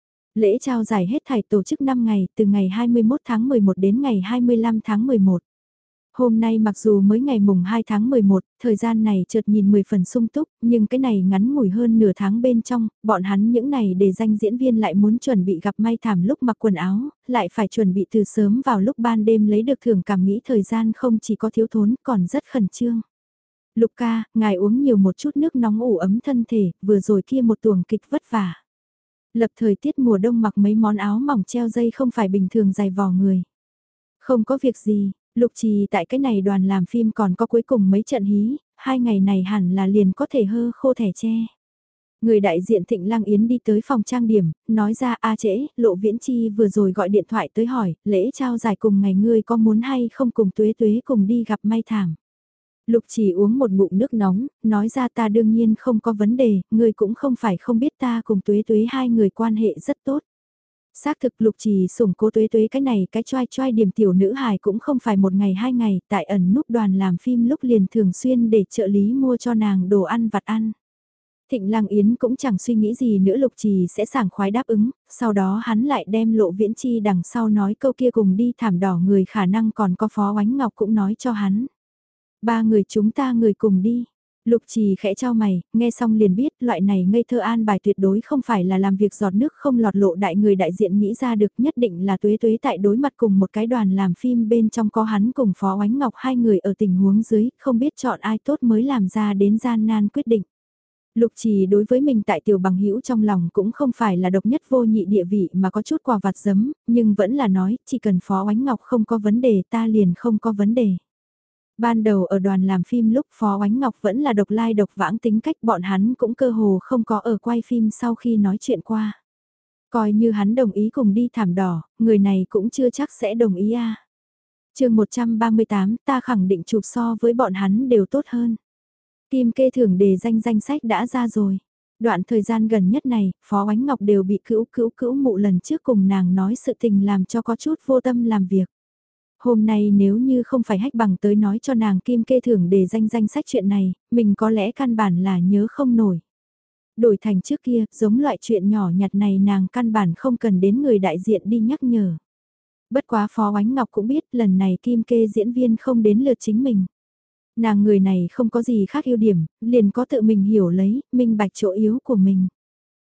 Lễ trao giải hết thảy tổ chức 5 ngày, từ ngày 21 tháng 11 đến ngày 25 tháng 11. Hôm nay mặc dù mới ngày mùng 2 tháng 11, thời gian này chợt nhìn 10 phần sung túc, nhưng cái này ngắn ngủi hơn nửa tháng bên trong, bọn hắn những này để danh diễn viên lại muốn chuẩn bị gặp may thảm lúc mặc quần áo, lại phải chuẩn bị từ sớm vào lúc ban đêm lấy được thưởng cảm nghĩ thời gian không chỉ có thiếu thốn còn rất khẩn trương. Lục ca, ngài uống nhiều một chút nước nóng ủ ấm thân thể, vừa rồi kia một tuồng kịch vất vả. Lập thời tiết mùa đông mặc mấy món áo mỏng treo dây không phải bình thường dày vò người. Không có việc gì, Lục Trì tại cái này đoàn làm phim còn có cuối cùng mấy trận hí, 2 ngày này hẳn là liền có thể hơ khô thẻ tre. Người đại diện Thịnh Lăng Yến đi tới phòng trang điểm, nói ra a trễ, Lộ Viễn Chi vừa rồi gọi điện thoại tới hỏi, lễ trao giải cùng ngày ngươi có muốn hay không cùng Tuế Tuế cùng đi gặp may thảm. Lục Trì uống một ngụm nước nóng, nói ra ta đương nhiên không có vấn đề, ngươi cũng không phải không biết ta cùng Tuế Tuế hai người quan hệ rất tốt. Xác thực Lục Trì sủng cô Tuế Tuế cái này cái choai choai điểm tiểu nữ hài cũng không phải một ngày hai ngày, tại ẩn núp đoàn làm phim lúc liền thường xuyên để trợ lý mua cho nàng đồ ăn vặt ăn. Thịnh Lăng Yến cũng chẳng suy nghĩ gì nữa Lục Trì sẽ sảng khoái đáp ứng, sau đó hắn lại đem Lộ Viễn Chi đằng sau nói câu kia cùng đi thảm đỏ người khả năng còn có Phó Oánh Ngọc cũng nói cho hắn. Ba người chúng ta người cùng đi. Lục Trì khẽ trao mày, nghe xong liền biết loại này ngây thơ an bài tuyệt đối không phải là làm việc giọt nước không lọt lộ đại người đại diện nghĩ ra được nhất định là Tuế Tuế tại đối mặt cùng một cái đoàn làm phim bên trong có hắn cùng Phó Oánh Ngọc hai người ở tình huống dưới, không biết chọn ai tốt mới làm ra đến gian nan quyết định. Lục Trì đối với mình tại tiểu bằng hữu trong lòng cũng không phải là độc nhất vô nhị địa vị mà có chút quà vặt giấm, nhưng vẫn là nói chỉ cần Phó Oánh Ngọc không có vấn đề ta liền không có vấn đề. Ban đầu ở đoàn làm phim lúc Phó Oánh Ngọc vẫn là độc lai độc vãng tính cách bọn hắn cũng cơ hồ không có ở quay phim sau khi nói chuyện qua. Coi như hắn đồng ý cùng đi thảm đỏ, người này cũng chưa chắc sẽ đồng ý a. Chương 138 ta khẳng định chụp so với bọn hắn đều tốt hơn. Kim kê thưởng đề danh danh sách đã ra rồi. Đoạn thời gian gần nhất này, Phó Oánh Ngọc đều bị cữu mụ lần trước cùng nàng nói sự tình làm cho có chút vô tâm làm việc. Hôm nay nếu như không phải Hách Bằng tới nói cho nàng Kim kê thưởng đề danh danh sách chuyện này, mình có lẽ căn bản là nhớ không nổi. Đổi thành trước kia, giống loại chuyện nhỏ nhặt này nàng căn bản không cần đến người đại diện đi nhắc nhở. Bất quá Phó Oánh Ngọc cũng biết lần này Kim kê diễn viên không đến lượt chính mình. Nàng người này không có gì khác ưu điểm, liền có tự mình hiểu lấy, minh bạch chỗ yếu của mình.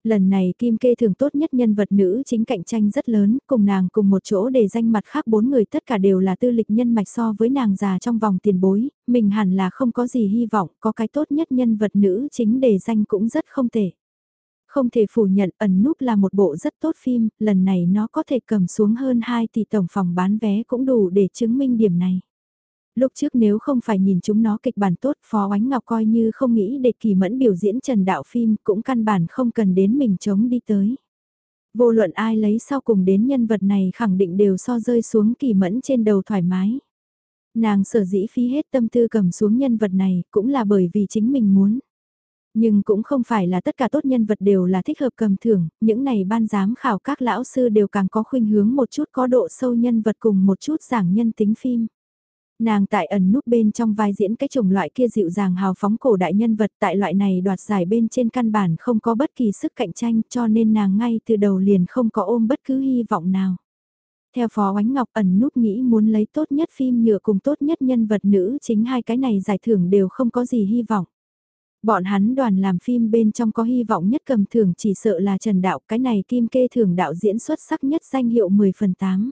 Lần này Kim Kê thường tốt nhất nhân vật nữ chính cạnh tranh rất lớn, cùng nàng cùng một chỗ để danh mặt khác 4 người tất cả đều là tư lịch nhân mạch so với nàng già trong vòng tiền bối, mình hẳn là không có gì hy vọng, có cái tốt nhất nhân vật nữ chính để danh cũng rất không tệ. Không thể phủ nhận ẩn núp là một bộ rất tốt phim, lần này nó có thể cầm xuống hơn 2 tỷ tổng phòng bán vé cũng đủ để chứng minh điểm này. Lúc trước nếu không phải nhìn chúng nó kịch bản tốt, Phó Oánh Ngọc coi như không nghĩ để Kỳ Mẫn biểu diễn Trần Đạo phim cũng căn bản không cần đến mình chống đi tới. Vô luận ai lấy sau cùng đến nhân vật này khẳng định đều so rơi xuống Kỳ Mẫn trên đầu thoải mái. Nàng sở dĩ phí hết tâm tư cầm xuống nhân vật này cũng là bởi vì chính mình muốn. Nhưng cũng không phải là tất cả tốt nhân vật đều là thích hợp cầm thưởng, những này ban giám khảo các lão sư đều càng có khuynh hướng một chút có độ sâu nhân vật cùng một chút giảng nhân tính phim. Nàng tại ẩn núp bên trong vai diễn cái chủng loại kia dịu dàng hào phóng cổ đại nhân vật tại loại này đoạt giải bên trên căn bản không có bất kỳ sức cạnh tranh cho nên nàng ngay từ đầu liền không có ôm bất cứ hy vọng nào. Theo Phó Oánh Ngọc ẩn núp nghĩ muốn lấy tốt nhất phim nhựa cùng tốt nhất nhân vật nữ chính hai cái này giải thưởng đều không có gì hy vọng. Bọn hắn đoàn làm phim bên trong có hy vọng nhất cầm thưởng chỉ sợ là Trần Đạo, cái này Kim Kê thưởng đạo diễn xuất sắc nhất danh hiệu 10/8.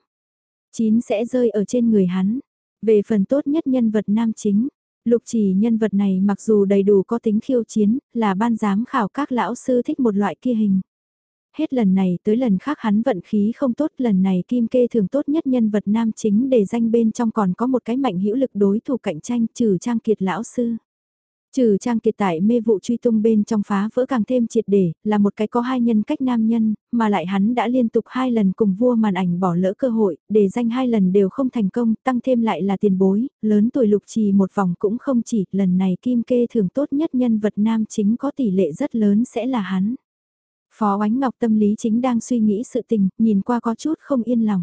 9 sẽ rơi ở trên người hắn. Về phần tốt nhất nhân vật nam chính, Lục Chỉ nhân vật này mặc dù đầy đủ có tính khiêu chiến, là ban giám khảo các lão sư thích một loại kia hình. Hết lần này tới lần khác hắn vận khí không tốt, lần này Kim Kê thường tốt nhất nhân vật nam chính để danh bên trong còn có một cái mạnh hữu lực đối thủ cạnh tranh trừ Trang Kiệt lão sư. Trừ Trang Kiệt tại mê vụ truy tung bên trong phá vỡ càng thêm triệt để, là một cái có hai nhân cách nam nhân, mà lại hắn đã liên tục 2 lần cùng vua màn ảnh bỏ lỡ cơ hội, để danh 2 lần đều không thành công, tăng thêm lại là tiền bối, lớn tuổi Lục Trì một vòng cũng không chỉ, lần này Kim Kê thưởng tốt nhất nhân vật nam chính có tỷ lệ rất lớn sẽ là hắn. Phó Oánh Ngọc tâm lý chính đang suy nghĩ sự tình, nhìn qua có chút không yên lòng.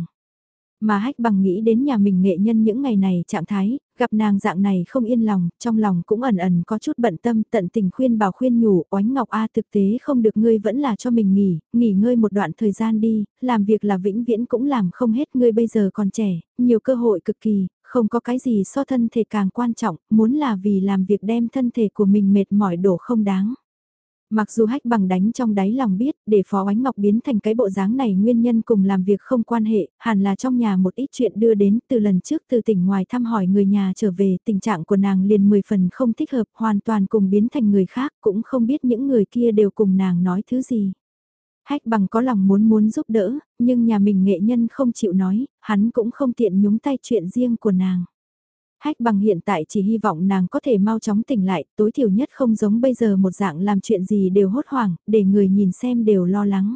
Mà Hách Bằng nghĩ đến nhà mình nghệ nhân những ngày này trạng thái, gặp nàng dạng này không yên lòng, trong lòng cũng ẩn ẩn có chút bận tâm tận tình khuyên bảo khuyên nhủ Oánh Ngọc A thực tế không được ngươi vẫn là cho mình nghỉ ngơi một đoạn thời gian đi, làm việc là vĩnh viễn cũng làm không hết ngươi bây giờ còn trẻ, nhiều cơ hội cực kỳ, không có cái gì so thân thể càng quan trọng, muốn là vì làm việc đem thân thể của mình mệt mỏi đổ không đáng. Mặc dù Hách Bằng đánh trong đáy lòng biết, để Phó Oánh Ngọc biến thành cái bộ dáng này nguyên nhân cùng làm việc không quan hệ, hẳn là trong nhà một ít chuyện đưa đến từ lần trước từ tỉnh ngoài thăm hỏi người nhà trở về, tình trạng của nàng liền 10 phần không thích hợp, hoàn toàn cùng biến thành người khác, cũng không biết những người kia đều cùng nàng nói thứ gì. Hách Bằng có lòng muốn giúp đỡ, nhưng nhà mình nghệ nhân không chịu nói, hắn cũng không tiện nhúng tay chuyện riêng của nàng. Hách Bằng hiện tại chỉ hy vọng nàng có thể mau chóng tỉnh lại, tối thiểu nhất không giống bây giờ một dạng làm chuyện gì đều hốt hoảng, để người nhìn xem đều lo lắng.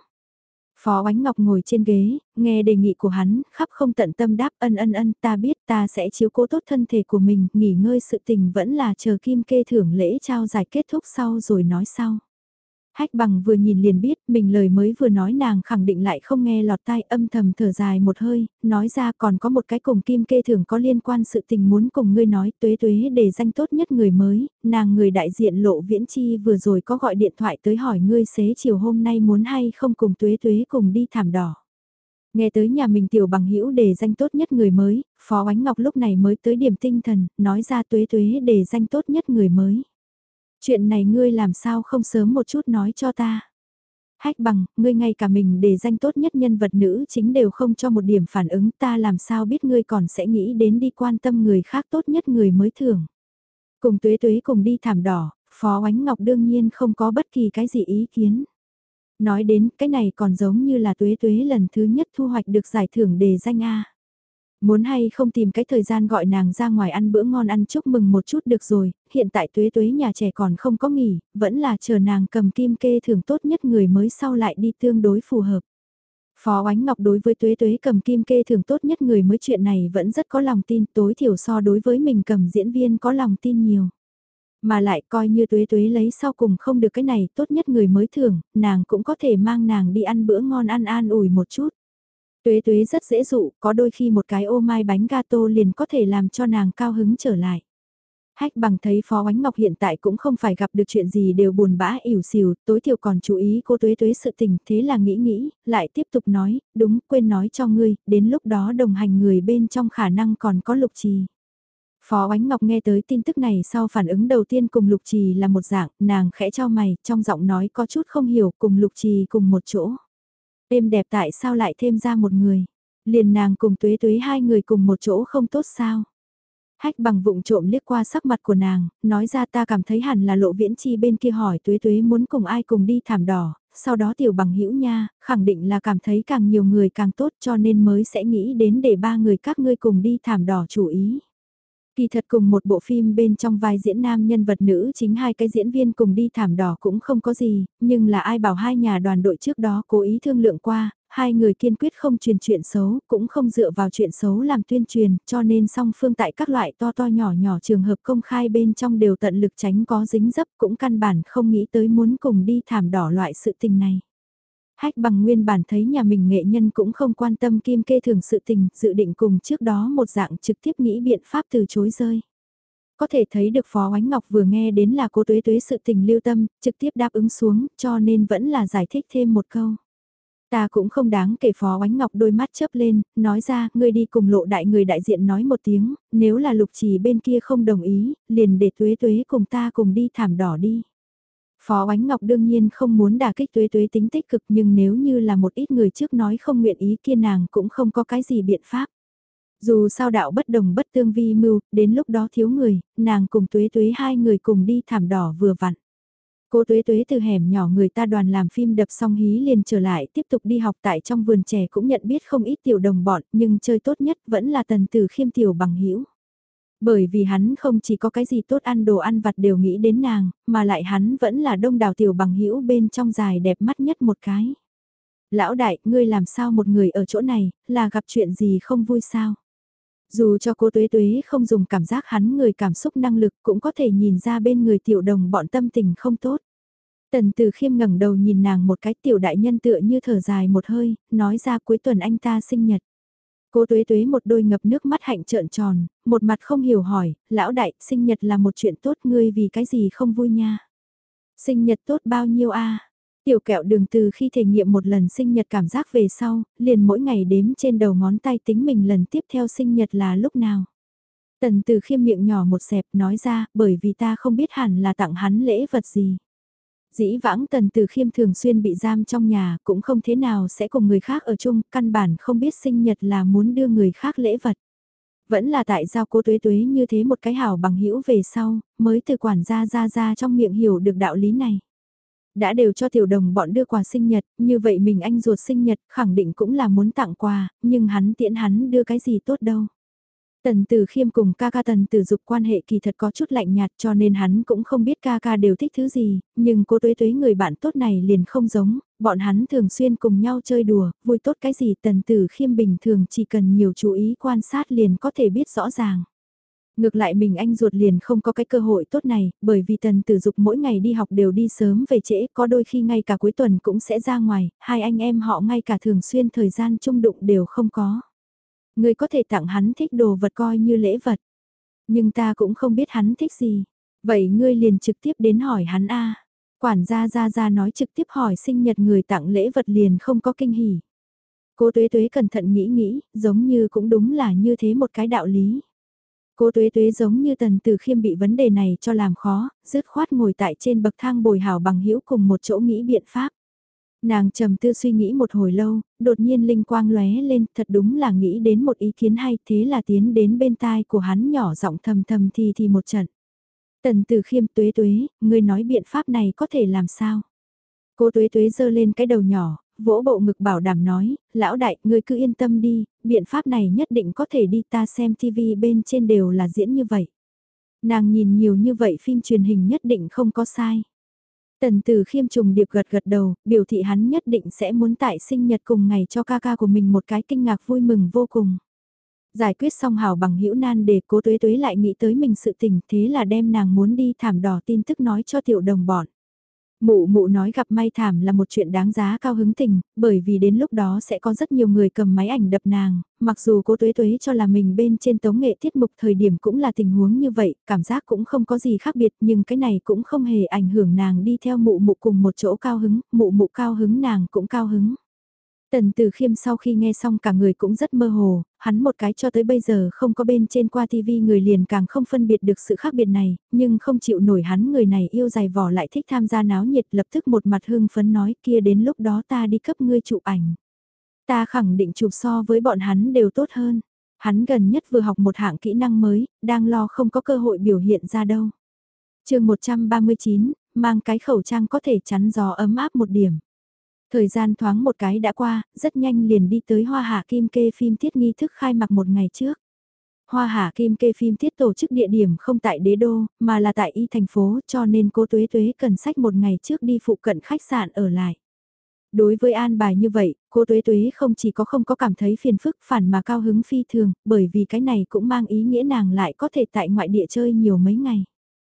Phó Oánh Ngọc ngồi trên ghế, nghe đề nghị của hắn, khắp không tận tâm đáp ân ta biết ta sẽ chiếu cố tốt thân thể của mình, nghỉ ngơi sự tình vẫn là chờ Kim Kê thưởng lễ trao giải kết thúc sau rồi nói sau. Hách Bằng vừa nhìn liền biết mình lời mới vừa nói nàng khẳng định lại không nghe lọt tai âm thầm thở dài một hơi, nói ra còn có một cái cùng Kim Kê thưởng có liên quan sự tình muốn cùng ngươi nói tuế để danh tốt nhất người mới, nàng người đại diện Lộ Viễn Chi vừa rồi có gọi điện thoại tới hỏi ngươi xế chiều hôm nay muốn hay không cùng tuế cùng đi thảm đỏ. Nghe tới nhà mình tiểu bằng hữu để danh tốt nhất người mới, Phó Oánh Ngọc lúc này mới tới điểm tinh thần, nói ra tuế để danh tốt nhất người mới. Chuyện này ngươi làm sao không sớm một chút nói cho ta. Hách Bằng, ngươi ngay cả mình để danh tốt nhất nhân vật nữ chính đều không cho một điểm phản ứng ta làm sao biết ngươi còn sẽ nghĩ đến đi quan tâm người khác tốt nhất người mới thưởng. Cùng tuế cùng đi thảm đỏ, Phó Oánh Ngọc đương nhiên không có bất kỳ cái gì ý kiến. Nói đến cái này còn giống như là tuế lần thứ nhất thu hoạch được giải thưởng đề danh A. Muốn hay không tìm cái thời gian gọi nàng ra ngoài ăn bữa ngon ăn chúc mừng một chút được rồi, hiện tại tuế nhà trẻ còn không có nghỉ, vẫn là chờ nàng cầm Kim Kê thưởng tốt nhất người mới sau lại đi tương đối phù hợp. Phó Oánh Ngọc đối với tuế cầm Kim Kê thưởng tốt nhất người mới chuyện này vẫn rất có lòng tin, tối thiểu so đối với mình cầm diễn viên có lòng tin nhiều. Mà lại coi như tuế lấy sau cùng không được cái này tốt nhất người mới thưởng, nàng cũng có thể mang nàng đi ăn bữa ngon ăn an ủi một chút. Tuế rất dễ dụ, có đôi khi một cái ô mai bánh gato liền có thể làm cho nàng cao hứng trở lại. Hách Bằng thấy Phó Oánh Ngọc hiện tại cũng không phải gặp được chuyện gì đều buồn bã ỉu xìu, tối thiểu còn chú ý cô tuế sự tình, thế là nghĩ, lại tiếp tục nói, đúng, quên nói cho ngươi, đến lúc đó đồng hành người bên trong khả năng còn có Lục Trì. Phó Oánh Ngọc nghe tới tin tức này sau phản ứng đầu tiên cùng Lục Trì là một dạng, nàng khẽ cho mày, trong giọng nói có chút không hiểu cùng Lục Trì cùng một chỗ. Êm đẹp tại sao lại thêm ra một người, liền nàng cùng Tuế Tuế hai người cùng một chỗ không tốt sao? Hách bằng vụng trộm liếc qua sắc mặt của nàng, nói ra ta cảm thấy hẳn là Lộ Viễn Chi bên kia hỏi Tuế Tuế muốn cùng ai cùng đi thảm đỏ, sau đó tiểu bằng hữu nha, khẳng định là cảm thấy càng nhiều người càng tốt cho nên mới sẽ nghĩ đến để ba người các ngươi cùng đi thảm đỏ chủ ý. Kỳ thật cùng một bộ phim bên trong vai diễn nam nhân vật nữ chính hai cái diễn viên cùng đi thảm đỏ cũng không có gì, nhưng là ai bảo hai nhà đoàn đội trước đó cố ý thương lượng qua, hai người kiên quyết không truyền chuyện xấu, cũng không dựa vào chuyện xấu làm tuyên truyền, cho nên song phương tại các loại to to nhỏ nhỏ trường hợp công khai bên trong đều tận lực tránh có dính dấp, cũng căn bản không nghĩ tới muốn cùng đi thảm đỏ loại sự tình này. Hách bằng nguyên bản thấy nhà mình nghệ nhân cũng không quan tâm kim kê thường sự tình, dự định cùng trước đó một dạng trực tiếp nghĩ biện pháp từ chối rơi. Có thể thấy được Phó Oánh Ngọc vừa nghe đến là cô Tuế Tuế sự tình lưu tâm, trực tiếp đáp ứng xuống, cho nên vẫn là giải thích thêm một câu. Ta cũng không đáng kể. Phó Oánh Ngọc đôi mắt chớp lên, nói ra, ngươi đi cùng Lộ đại người đại diện nói một tiếng, nếu là Lục Trì bên kia không đồng ý, liền để Tuế Tuế cùng ta cùng đi thảm đỏ đi. Phó Oánh Ngọc đương nhiên không muốn đả kích Tuế Tuế tính tích cực, nhưng nếu như là một ít người trước nói không nguyện ý kia nàng cũng không có cái gì biện pháp. Dù sao đạo bất đồng bất tương vi mưu, đến lúc đó thiếu người, nàng cùng Tuế Tuế hai người cùng đi thảm đỏ vừa vặn. Cô Tuế Tuế từ hẻm nhỏ người ta đoàn làm phim đập xong hí liền trở lại tiếp tục đi học tại trong vườn trẻ cũng nhận biết không ít tiểu đồng bọn, nhưng chơi tốt nhất vẫn là Tần Tử Khiêm tiểu bằng hữu. Bởi vì hắn không chỉ có cái gì tốt ăn đồ ăn vặt đều nghĩ đến nàng, mà lại hắn vẫn là đông đảo tiểu bằng hữu bên trong dài đẹp mắt nhất một cái. Lão đại, ngươi làm sao một người ở chỗ này, là gặp chuyện gì không vui sao? Dù cho cô Tuế Tuế không dùng cảm giác hắn người cảm xúc năng lực cũng có thể nhìn ra bên người tiểu đồng bọn tâm tình không tốt. Tần Từ Khiêm ngẩng đầu nhìn nàng một cái, tiểu đại nhân tựa như thở dài một hơi, nói ra cuối tuần anh ta sinh nhật. Cô Tuế Tuế một đôi ngập nước mắt hạnh trợn tròn, một mặt không hiểu hỏi, lão đại, sinh nhật là một chuyện tốt, ngươi vì cái gì không vui nha? Sinh nhật tốt bao nhiêu a? Tiểu kẹo đường từ khi thể nghiệm một lần sinh nhật cảm giác về sau, liền mỗi ngày đếm trên đầu ngón tay tính mình lần tiếp theo sinh nhật là lúc nào. Tần Từ Khiêm miệng nhỏ một xẹp nói ra, bởi vì ta không biết hẳn là tặng hắn lễ vật gì. Dĩ vãng Tần Từ Khiêm thường xuyên bị giam trong nhà, cũng không thế nào sẽ cùng người khác ở chung, căn bản không biết sinh nhật là muốn đưa người khác lễ vật. Vẫn là tại sao cô Tuế Tuế như thế một cái hảo bằng hữu về sau, mới từ quản gia ra trong miệng hiểu được đạo lý này. Đã đều cho tiểu đồng bọn đưa quà sinh nhật, như vậy mình anh ruột sinh nhật khẳng định cũng là muốn tặng quà, nhưng hắn tiễn hắn đưa cái gì tốt đâu. Tần Tử Khiêm cùng ca ca Tần Tử Dục quan hệ kỳ thật có chút lạnh nhạt cho nên hắn cũng không biết ca ca đều thích thứ gì, nhưng cô Tuế Tuế người bạn tốt này liền không giống, bọn hắn thường xuyên cùng nhau chơi đùa, vui tốt cái gì Tần Tử Khiêm bình thường chỉ cần nhiều chú ý quan sát liền có thể biết rõ ràng. Ngược lại mình anh ruột liền không có cái cơ hội tốt này, bởi vì Tần Tử Dục mỗi ngày đi học đều đi sớm về trễ, có đôi khi ngay cả cuối tuần cũng sẽ ra ngoài, hai anh em họ ngay cả thường xuyên thời gian chung đụng đều không có. Ngươi có thể tặng hắn thích đồ vật coi như lễ vật, nhưng ta cũng không biết hắn thích gì. Vậy ngươi liền trực tiếp đến hỏi hắn a. Quản gia ra nói trực tiếp hỏi sinh nhật người tặng lễ vật liền không có kinh hỉ. Cô Tuế Tuế cẩn thận nghĩ, giống như cũng đúng là như thế một cái đạo lý. Cô Tuế Tuế giống như Tần Tử Khiêm bị vấn đề này cho làm khó, dứt khoát ngồi tại trên bậc thang bồi hảo bằng hữu cùng một chỗ nghĩ biện pháp. Nàng trầm tư suy nghĩ một hồi lâu, đột nhiên linh quang lóe lên, thật đúng là nghĩ đến một ý kiến hay, thế là tiến đến bên tai của hắn nhỏ giọng thầm thầm thì một trận. Tần Tử Khiêm, Tuế Tuế, ngươi nói biện pháp này có thể làm sao? Cô Tuế Tuế giơ lên cái đầu nhỏ, vỗ bộ ngực bảo đảm nói, lão đại, ngươi cứ yên tâm đi, biện pháp này nhất định có thể đi, ta xem tivi bên trên đều là diễn như vậy. Nàng nhìn nhiều như vậy phim truyền hình nhất định không có sai. Tần Tử Khiêm trùng điệp gật gật đầu, biểu thị hắn nhất định sẽ muốn tại sinh nhật cùng ngày cho ca ca của mình một cái kinh ngạc vui mừng vô cùng. Giải quyết xong hảo bằng hữu nan để Cố Tuế Tuế lại nghĩ tới mình sự tình, thế là đem nàng muốn đi thảm đỏ tin tức nói cho tiểu đồng bọn. Mụ mụ nói gặp may thảm là một chuyện đáng giá cao hứng tình, bởi vì đến lúc đó sẽ có rất nhiều người cầm máy ảnh đập nàng, mặc dù Cố Tuế Tuế cho là mình bên trên tống nghệ tiết mục thời điểm cũng là tình huống như vậy, cảm giác cũng không có gì khác biệt, nhưng cái này cũng không hề ảnh hưởng nàng đi theo mụ mụ cùng một chỗ cao hứng, mụ mụ cao hứng nàng cũng cao hứng. Tần Tử Khiêm sau khi nghe xong cả người cũng rất mơ hồ, hắn một cái cho tới bây giờ không có bên trên qua TV người liền càng không phân biệt được sự khác biệt này, nhưng không chịu nổi hắn người này yêu dày vò lại thích tham gia náo nhiệt lập tức một mặt hưng phấn nói kia đến lúc đó ta đi cấp ngươi chụp ảnh. Ta khẳng định chụp so với bọn hắn đều tốt hơn. Hắn gần nhất vừa học một hạng kỹ năng mới, đang lo không có cơ hội biểu hiện ra đâu. Chương 139, mang cái khẩu trang có thể chắn gió ấm áp một điểm. Thời gian thoáng một cái đã qua, rất nhanh liền đi tới Hoa Hạ Kim Kê phim tiết nghi thức khai mạc một ngày trước. Hoa Hạ Kim Kê phim tiết tổ chức địa điểm không tại Đế Đô, mà là tại Y thành phố cho nên cô Tuế Tuế cần sách một ngày trước đi phụ cận khách sạn ở lại. Đối với an bài như vậy, cô Tuế Tuế không chỉ có không có cảm thấy phiền phức phản mà cao hứng phi thường, bởi vì cái này cũng mang ý nghĩa nàng lại có thể tại ngoại địa chơi nhiều mấy ngày.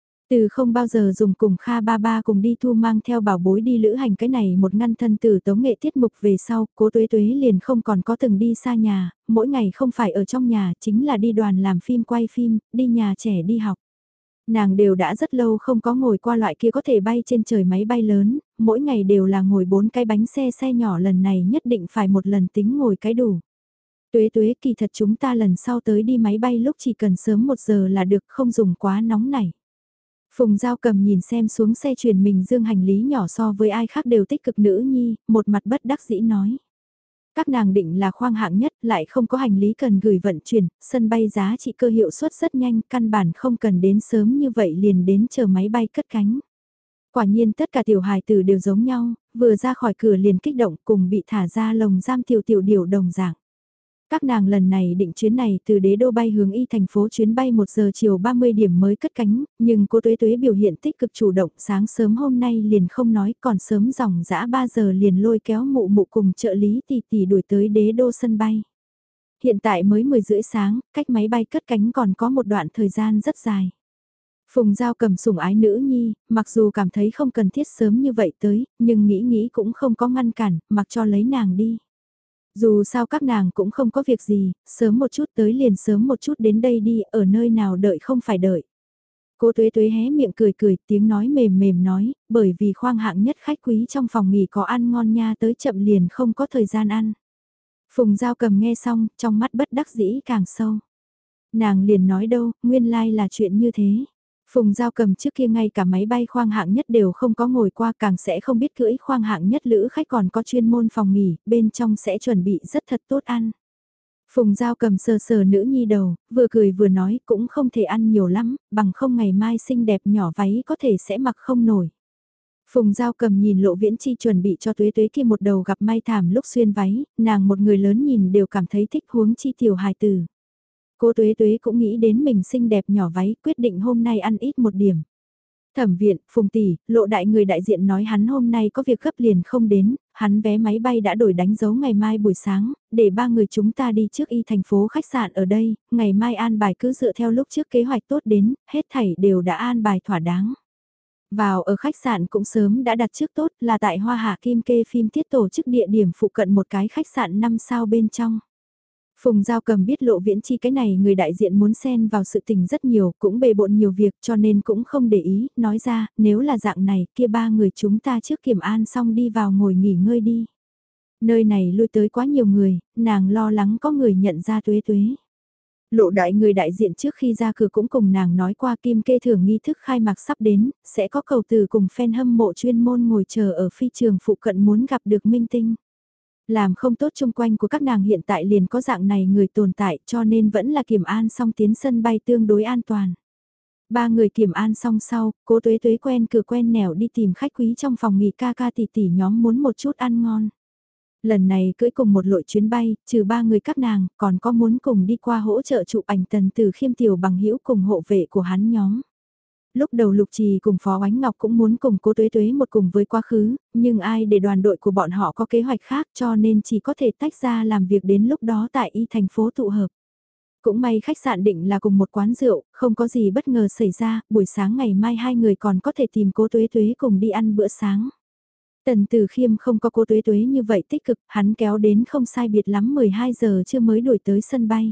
Từ không bao giờ dùng cùng Kha ba ba cùng đi thu mang theo bảo bối đi lữ hành cái này một ngăn thân từ tống nghệ tiết mục về sau, cố Tuế Tuế liền không còn có từng đi xa nhà, mỗi ngày không phải ở trong nhà, chính là đi đoàn làm phim quay phim, đi nhà trẻ đi học. Nàng đều đã rất lâu không có ngồi qua loại kia có thể bay trên trời máy bay lớn, mỗi ngày đều là ngồi 4 cái bánh xe xe nhỏ lần này nhất định phải một lần tính ngồi cái đủ. Tuế Tuế kỳ thật chúng ta lần sau tới đi máy bay lúc chỉ cần sớm 1 giờ là được không dùng quá nóng này. Phùng Giao Cầm nhìn xem xuống xe truyền mình dương hành lý nhỏ so với ai khác đều tích cực nữ nhi, một mặt bất đắc dĩ nói. Các nàng định là khoang hạng nhất lại không có hành lý cần gửi vận chuyển, sân bay giá trị cơ hiệu suất rất nhanh, căn bản không cần đến sớm như vậy liền đến chờ máy bay cất cánh. Quả nhiên tất cả tiểu hài tử đều giống nhau, vừa ra khỏi cửa liền kích động cùng bị thả ra lồng giam tiểu tiểu điều đồng dạng. Các nàng lần này định chuyến này từ Đế Đô bay hướng Y thành phố chuyến bay 1 giờ chiều 30 điểm mới cất cánh, nhưng cô Tuế Tuế biểu hiện tích cực chủ động sáng sớm hôm nay liền không nói còn sớm dòng dã 3 giờ liền lôi kéo mụ mụ cùng trợ lý tỷ tỷ đuổi tới Đế Đô sân bay. Hiện tại mới 10 rưỡi sáng, cách máy bay cất cánh còn có một đoạn thời gian rất dài. Phùng Giao Cầm sủng ái nữ nhi, mặc dù cảm thấy không cần thiết sớm như vậy tới, nhưng nghĩ nghĩ cũng không có ngăn cản, mặc cho lấy nàng đi. Dù sao các nàng cũng không có việc gì, sớm một chút tới liền sớm một chút đến đây đi, ở nơi nào đợi không phải đợi. Cô Tuế Tuế hé miệng cười cười, tiếng nói mềm mềm nói, bởi vì khoang hạng nhất khách quý trong phòng nghỉ có ăn ngon nha tới chậm liền không có thời gian ăn. Phùng Giao Cầm nghe xong, trong mắt bất đắc dĩ càng sâu. Nàng liền nói đâu, nguyên lai là chuyện như thế. Phùng Giao Cầm trước kia ngay cả máy bay khoang hạng nhất đều không có ngồi qua càng sẽ không biết cưỡi khoang hạng nhất lữ khách còn có chuyên môn phòng nghỉ, bên trong sẽ chuẩn bị rất thật tốt ăn. Phùng Giao Cầm sờ sờ nữ nhi đầu, vừa cười vừa nói cũng không thể ăn nhiều lắm, bằng không ngày mai xinh đẹp nhỏ váy có thể sẽ mặc không nổi. Phùng Giao Cầm nhìn Lộ Viễn Chi chuẩn bị cho Tuế Tuế kia một đầu gặp may thảm lúc xuyên váy, nàng một người lớn nhìn đều cảm thấy thích huống chi tiểu hài tử. Cô Tuế Tuế cũng nghĩ đến mình xinh đẹp nhỏ váy, quyết định hôm nay ăn ít một điểm. Thẩm viện, Phùng tỷ, Lộ đại người đại diện nói hắn hôm nay có việc gấp liền không đến, hắn vé máy bay đã đổi đánh dấu ngày mai buổi sáng, để 3 người chúng ta đi trước Y thành phố khách sạn ở đây, ngày mai an bài cứ dựa theo lúc trước kế hoạch tốt đến, hết thảy đều đã an bài thỏa đáng. Vào ở khách sạn cũng sớm đã đặt trước tốt là tại Hoa Hạ Kim Kê phim tiết tổ chức địa điểm phụ cận một cái khách sạn 5 sao bên trong. Phùng Giao Cầm biết Lộ Viễn Chi cái này người đại diện muốn xen vào sự tình rất nhiều, cũng bề bộn nhiều việc cho nên cũng không để ý, nói ra, nếu là dạng này, kia 3 người chúng ta trước kiểm an xong đi vào ngồi nghỉ ngơi đi. Nơi này lui tới quá nhiều người, nàng lo lắng có người nhận ra Tuế Tuế. Lộ đại người đại diện trước khi ra cửa cũng cùng nàng nói qua Kim Kê thưởng nghi thức khai mạc sắp đến, sẽ có cầu từ cùng fan hâm mộ chuyên môn ngồi chờ ở phi trường phụ cận muốn gặp được minh tinh. Làm không tốt chung quanh của các nàng hiện tại liền có dạng này người tồn tại cho nên vẫn là kiểm an xong tiến sân bay tương đối an toàn. 3 người kiểm an xong sau, cố Tuế Tuế quen cửa quen nẻo đi tìm khách quý trong phòng nghỉ ca ca tỷ tỷ nhóm muốn một chút ăn ngon. Lần này cưỡi cùng một lội chuyến bay, trừ 3 người các nàng, còn có muốn cùng đi qua hỗ trợ chụp ảnh Tần Từ Khiêm tiểu bằng hữu cùng hộ vệ của hắn nhóm. Lúc đầu Lục Trì cùng Phó Oánh Ngọc cũng muốn cùng Cố Tuế Tuế một cùng với quá khứ, nhưng ai để đoàn đội của bọn họ có kế hoạch khác cho nên chỉ có thể tách ra làm việc đến lúc đó tại Y thành phố tụ hợp. Cũng may khách sạn định là cùng một quán rượu, không có gì bất ngờ xảy ra, buổi sáng ngày mai 2 người còn có thể tìm Cố Tuế Tuế cùng đi ăn bữa sáng. Tần Từ Khiêm không có Cố Tuế Tuế như vậy tích cực, hắn kéo đến không sai biệt lắm 12 giờ chưa mới đuổi tới sân bay.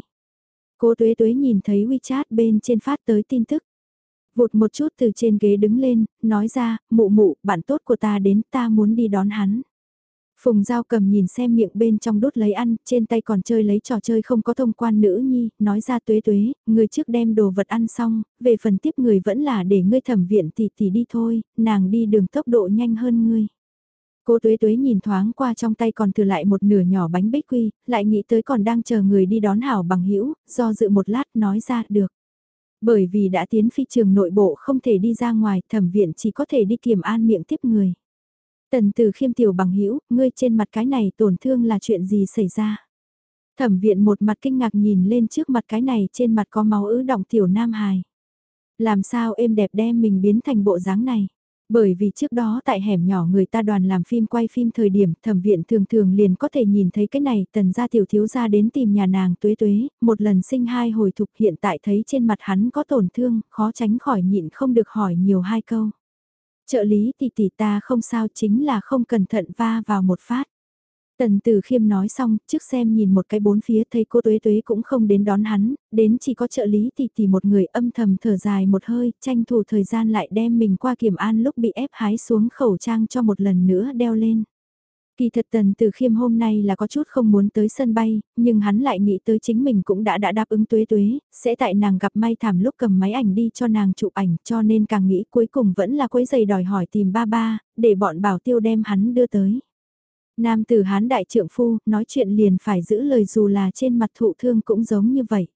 Cố Tuế Tuế nhìn thấy WeChat bên trên phát tới tin tức. Vụt một chút từ trên ghế đứng lên, nói ra, mụ mụ, bạn tốt của ta đến, ta muốn đi đón hắn. Phùng Giao Cầm nhìn xem miệng bên trong đút lấy ăn, trên tay còn chơi lấy trò chơi không có thông quan nữ nhi, nói ra Tuế Tuế, người trước đem đồ vật ăn xong, về phần tiếp người vẫn là để ngươi Thẩm Viện tỷ tỷ đi thôi, nàng đi đường tốc độ nhanh hơn ngươi. Cô Tuế Tuế nhìn thoáng qua trong tay còn thừa lại một nửa nhỏ bánh bích quy, lại nghĩ tới còn đang chờ người đi đón hảo bằng hữu, do dự một lát nói ra được. Bởi vì đã tiến phi trường nội bộ không thể đi ra ngoài, Thẩm Viện chỉ có thể đi kiểm an miệng tiếp người. Tần Từ Khiêm tiểu bằng hữu, ngươi trên mặt cái này tổn thương là chuyện gì xảy ra? Thẩm Viện một mặt kinh ngạc nhìn lên trước mặt cái này trên mặt có máu ứ đọng tiểu nam hài. Làm sao êm đẹp đem mình biến thành bộ dáng này? Bởi vì trước đó tại hẻm nhỏ người ta đoàn làm phim quay phim thời điểm Thẩm Viện thường thường liền có thể nhìn thấy cái này, Tần gia tiểu thiếu gia đến tìm nhà nàng Tuế Tuế, một lần sinh hai hồi thục, hiện tại thấy trên mặt hắn có tổn thương, khó tránh khỏi nhịn không được hỏi nhiều hai câu. Trợ lý tỷ tỷ ta không sao, chính là không cẩn thận va vào một phát. Tần Từ Khiêm nói xong, trước xem nhìn một cái bốn phía thấy cô Tuế Tuế cũng không đến đón hắn, đến chỉ có trợ lý tỷ tỷ một người, âm thầm thở dài một hơi, tranh thủ thời gian lại đem mình qua kiểm an lúc bị ép hái xuống khẩu trang cho một lần nữa đeo lên. Kỳ thật Tần Từ Khiêm hôm nay là có chút không muốn tới sân bay, nhưng hắn lại nghĩ tới chính mình cũng đã đáp ứng Tuế Tuế, sẽ tại nàng gặp may thảm lúc cầm máy ảnh đi cho nàng chụp ảnh, cho nên càng nghĩ cuối cùng vẫn là quấy giày đòi hỏi tìm ba ba, để bọn bảo tiêu đem hắn đưa tới. Nam tử Hán đại trượng phu, nói chuyện liền phải giữ lời dù là trên mặt thụ thương cũng giống như vậy.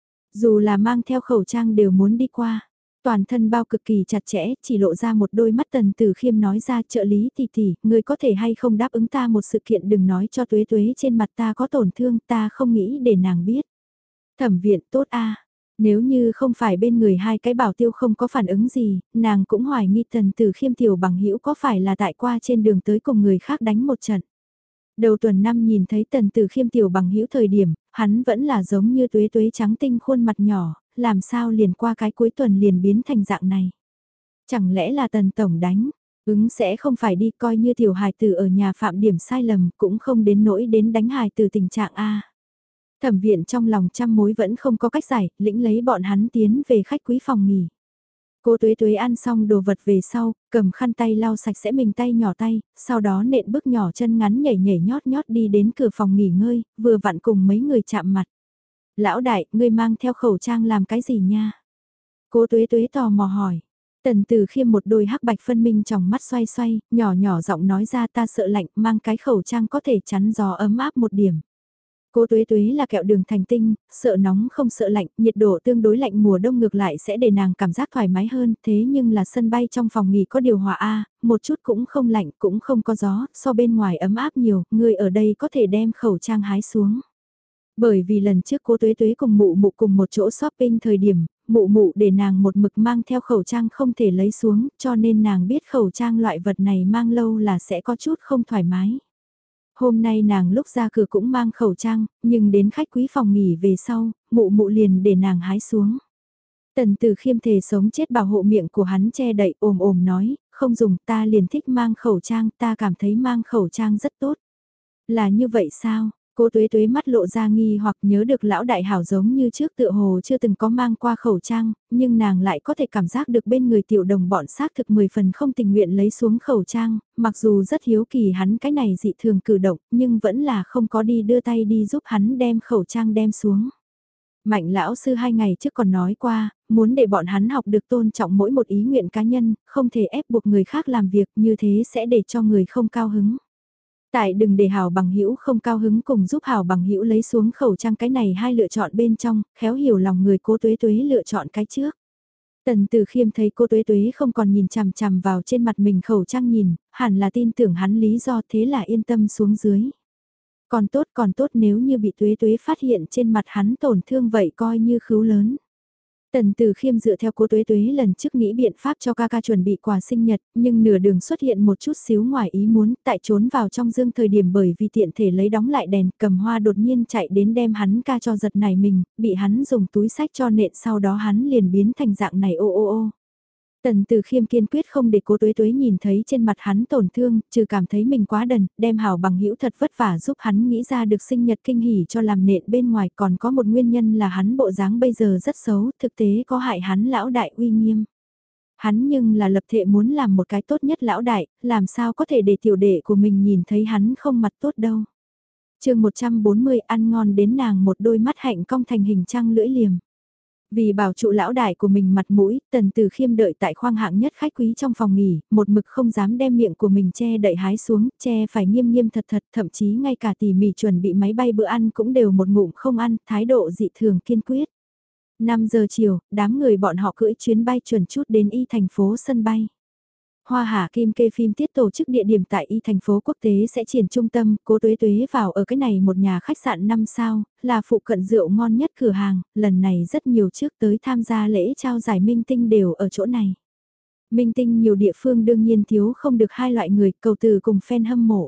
Dù là mang theo khẩu trang đều muốn đi qua. Toàn thân bao cực kỳ chặt chẽ, chỉ lộ ra một đôi mắt. Tần Tử Khiêm nói ra, trợ lý tỷ tỷ, người có thể hay không đáp ứng ta một sự kiện, đừng nói cho Tuế Tuế trên mặt ta có tổn thương, ta không nghĩ để nàng biết. Thẩm Viện tốt a. Nếu như không phải bên người hai cái bảo tiêu không có phản ứng gì, nàng cũng hoài nghi Tần Tử Khiêm tiểu bằng hữu có phải là tại qua trên đường tới cùng người khác đánh một trận. Đầu tuần năm nhìn thấy Tần Tử Khiêm tiểu bằng hữu thời điểm, hắn vẫn là giống như Tuế Tuế trắng tinh khuôn mặt nhỏ, làm sao liền qua cái cuối tuần liền biến thành dạng này. Chẳng lẽ là Tần Tổng đánh, ứng sẽ không phải đi, coi như tiểu hài tử ở nhà phạm điểm sai lầm cũng không đến nỗi đến đánh hài tử tình trạng A. Thẩm Viện trong lòng trăm mối vẫn không có cách giải, lĩnh lấy bọn hắn tiến về khách quý phòng nghỉ. Cô Tuế Tuế ăn xong đồ vật về sau, cầm khăn tay lau sạch sẽ mình tay nhỏ tay, sau đó nện bước nhỏ chân ngắn nhảy nhảy nhót nhót đi đến cửa phòng nghỉ ngơi, vừa vặn cùng mấy người chạm mặt. Lão đại, ngươi mang theo khẩu trang làm cái gì nha? Cô Tuế Tuế tò mò hỏi. Tần Từ Khiêm một đôi hắc bạch phân minh trong mắt xoay xoay, nhỏ nhỏ giọng nói ra, ta sợ lạnh, mang cái khẩu trang có thể chắn gió ấm áp một điểm. Cô Tuế Tuế là kẹo đường thành tinh, sợ nóng không sợ lạnh, nhiệt độ tương đối lạnh mùa đông ngược lại sẽ để nàng cảm giác thoải mái hơn, thế nhưng là sân bay trong phòng nghỉ có điều hòa A, một chút cũng không lạnh cũng không có gió, so bên ngoài ấm áp nhiều, người ở đây có thể đem khẩu trang hái xuống. Bởi vì lần trước cô Tuế Tuế cùng mụ mụ cùng một chỗ shopping thời điểm, mụ mụ để nàng một mực mang theo khẩu trang không thể lấy xuống, cho nên nàng biết khẩu trang loại vật này mang lâu là sẽ có chút không thoải mái. Hôm nay nàng lúc ra cửa cũng mang khẩu trang, nhưng đến khách quý phòng nghỉ về sau, mụ mụ liền để nàng hái xuống. Tần Từ Khiêm thề sống chết bảo hộ miệng của hắn che đậy ồm ồm nói, không dùng, ta liền thích mang khẩu trang, ta cảm thấy mang khẩu trang rất tốt. Là như vậy sao? Cô Tuế Tuế mắt lộ ra nghi hoặc nhớ được lão đại hảo giống như trước tựa hồ chưa từng có mang qua khẩu trang, nhưng nàng lại có thể cảm giác được bên người tiểu đồng bọn xác thực 10 phần không tình nguyện lấy xuống khẩu trang, mặc dù rất hiếu kỳ hắn cái này dị thường cử động, nhưng vẫn là không có đi đưa tay đi giúp hắn đem khẩu trang đem xuống. Mạnh lão sư 2 ngày trước còn nói qua, muốn để bọn hắn học được tôn trọng mỗi một ý nguyện cá nhân, không thể ép buộc người khác làm việc, như thế sẽ để cho người không cao hứng. Tại đừng để Hảo Bằng Hữu không cao hứng cùng giúp Hảo Bằng Hữu lấy xuống khẩu trang, cái này hai lựa chọn bên trong, khéo hiểu lòng người cô Tuế Tuế lựa chọn cái trước. Tần Từ Khiêm thấy cô Tuế Tuế không còn nhìn chằm chằm vào trên mặt mình khẩu trang nhìn, hẳn là tin tưởng hắn lý do, thế là yên tâm xuống dưới. Còn tốt nếu như bị Tuế Tuế phát hiện trên mặt hắn tổn thương vậy coi như khứu lớn. Tần Từ Khiêm dựa theo cô Tuế Tuế lần trước nghĩ biện pháp cho ca ca chuẩn bị quà sinh nhật, nhưng nửa đường xuất hiện một chút xíu ngoài ý muốn, tại trốn vào trong dương thời điểm bởi vì tiện thể lấy đóng lại đèn, cầm hoa đột nhiên chạy đến đem hắn ca cho giật nảy mình, bị hắn dùng túi sách cho nện, sau đó hắn liền biến thành dạng này ô ô ô. Tần Từ Khiêm kiên quyết không để cô Tuế Tuế nhìn thấy trên mặt hắn tổn thương, trừ cảm thấy mình quá đần, đem Hảo Bằng Hữu thật vất vả giúp hắn nghĩ ra được sinh nhật kinh hỉ cho làm nện bên ngoài, còn có một nguyên nhân là hắn bộ dáng bây giờ rất xấu, thực tế có hại hắn lão đại uy nghiêm. Hắn nhưng là lập thệ muốn làm một cái tốt nhất lão đại, làm sao có thể để tiểu đệ của mình nhìn thấy hắn không mặt tốt đâu. chương 140 ăn ngon đến nàng một đôi mắt hạnh cong thành hình trăng lưỡi liềm. Vì bảo trụ lão đại của mình mặt mũi, Tần Từ Khiêm đợi tại khoang hạng nhất khách quý trong phòng nghỉ, một mực không dám đem miệng của mình che đậy hái xuống, che phải nghiêm nghiêm thật thật, thậm chí ngay cả tỉ mỉ chuẩn bị máy bay bữa ăn cũng đều một ngụm không ăn, thái độ dị thường kiên quyết. 5 giờ chiều, đám người bọn họ cưỡi chuyến bay chuẩn chút đến Y thành phố sân bay. Hoa Hà Kim Kê phim tiết tổ chức địa điểm tại Y thành phố quốc tế sẽ triển trung tâm, Cố Tuế Tuế vào ở cái này một nhà khách sạn 5 sao, là phụ cận rượu ngon nhất cửa hàng, lần này rất nhiều trước tới tham gia lễ trao giải minh tinh đều ở chỗ này. Minh tinh nhiều địa phương đương nhiên thiếu không được hai loại người, cầu từ cùng fan hâm mộ.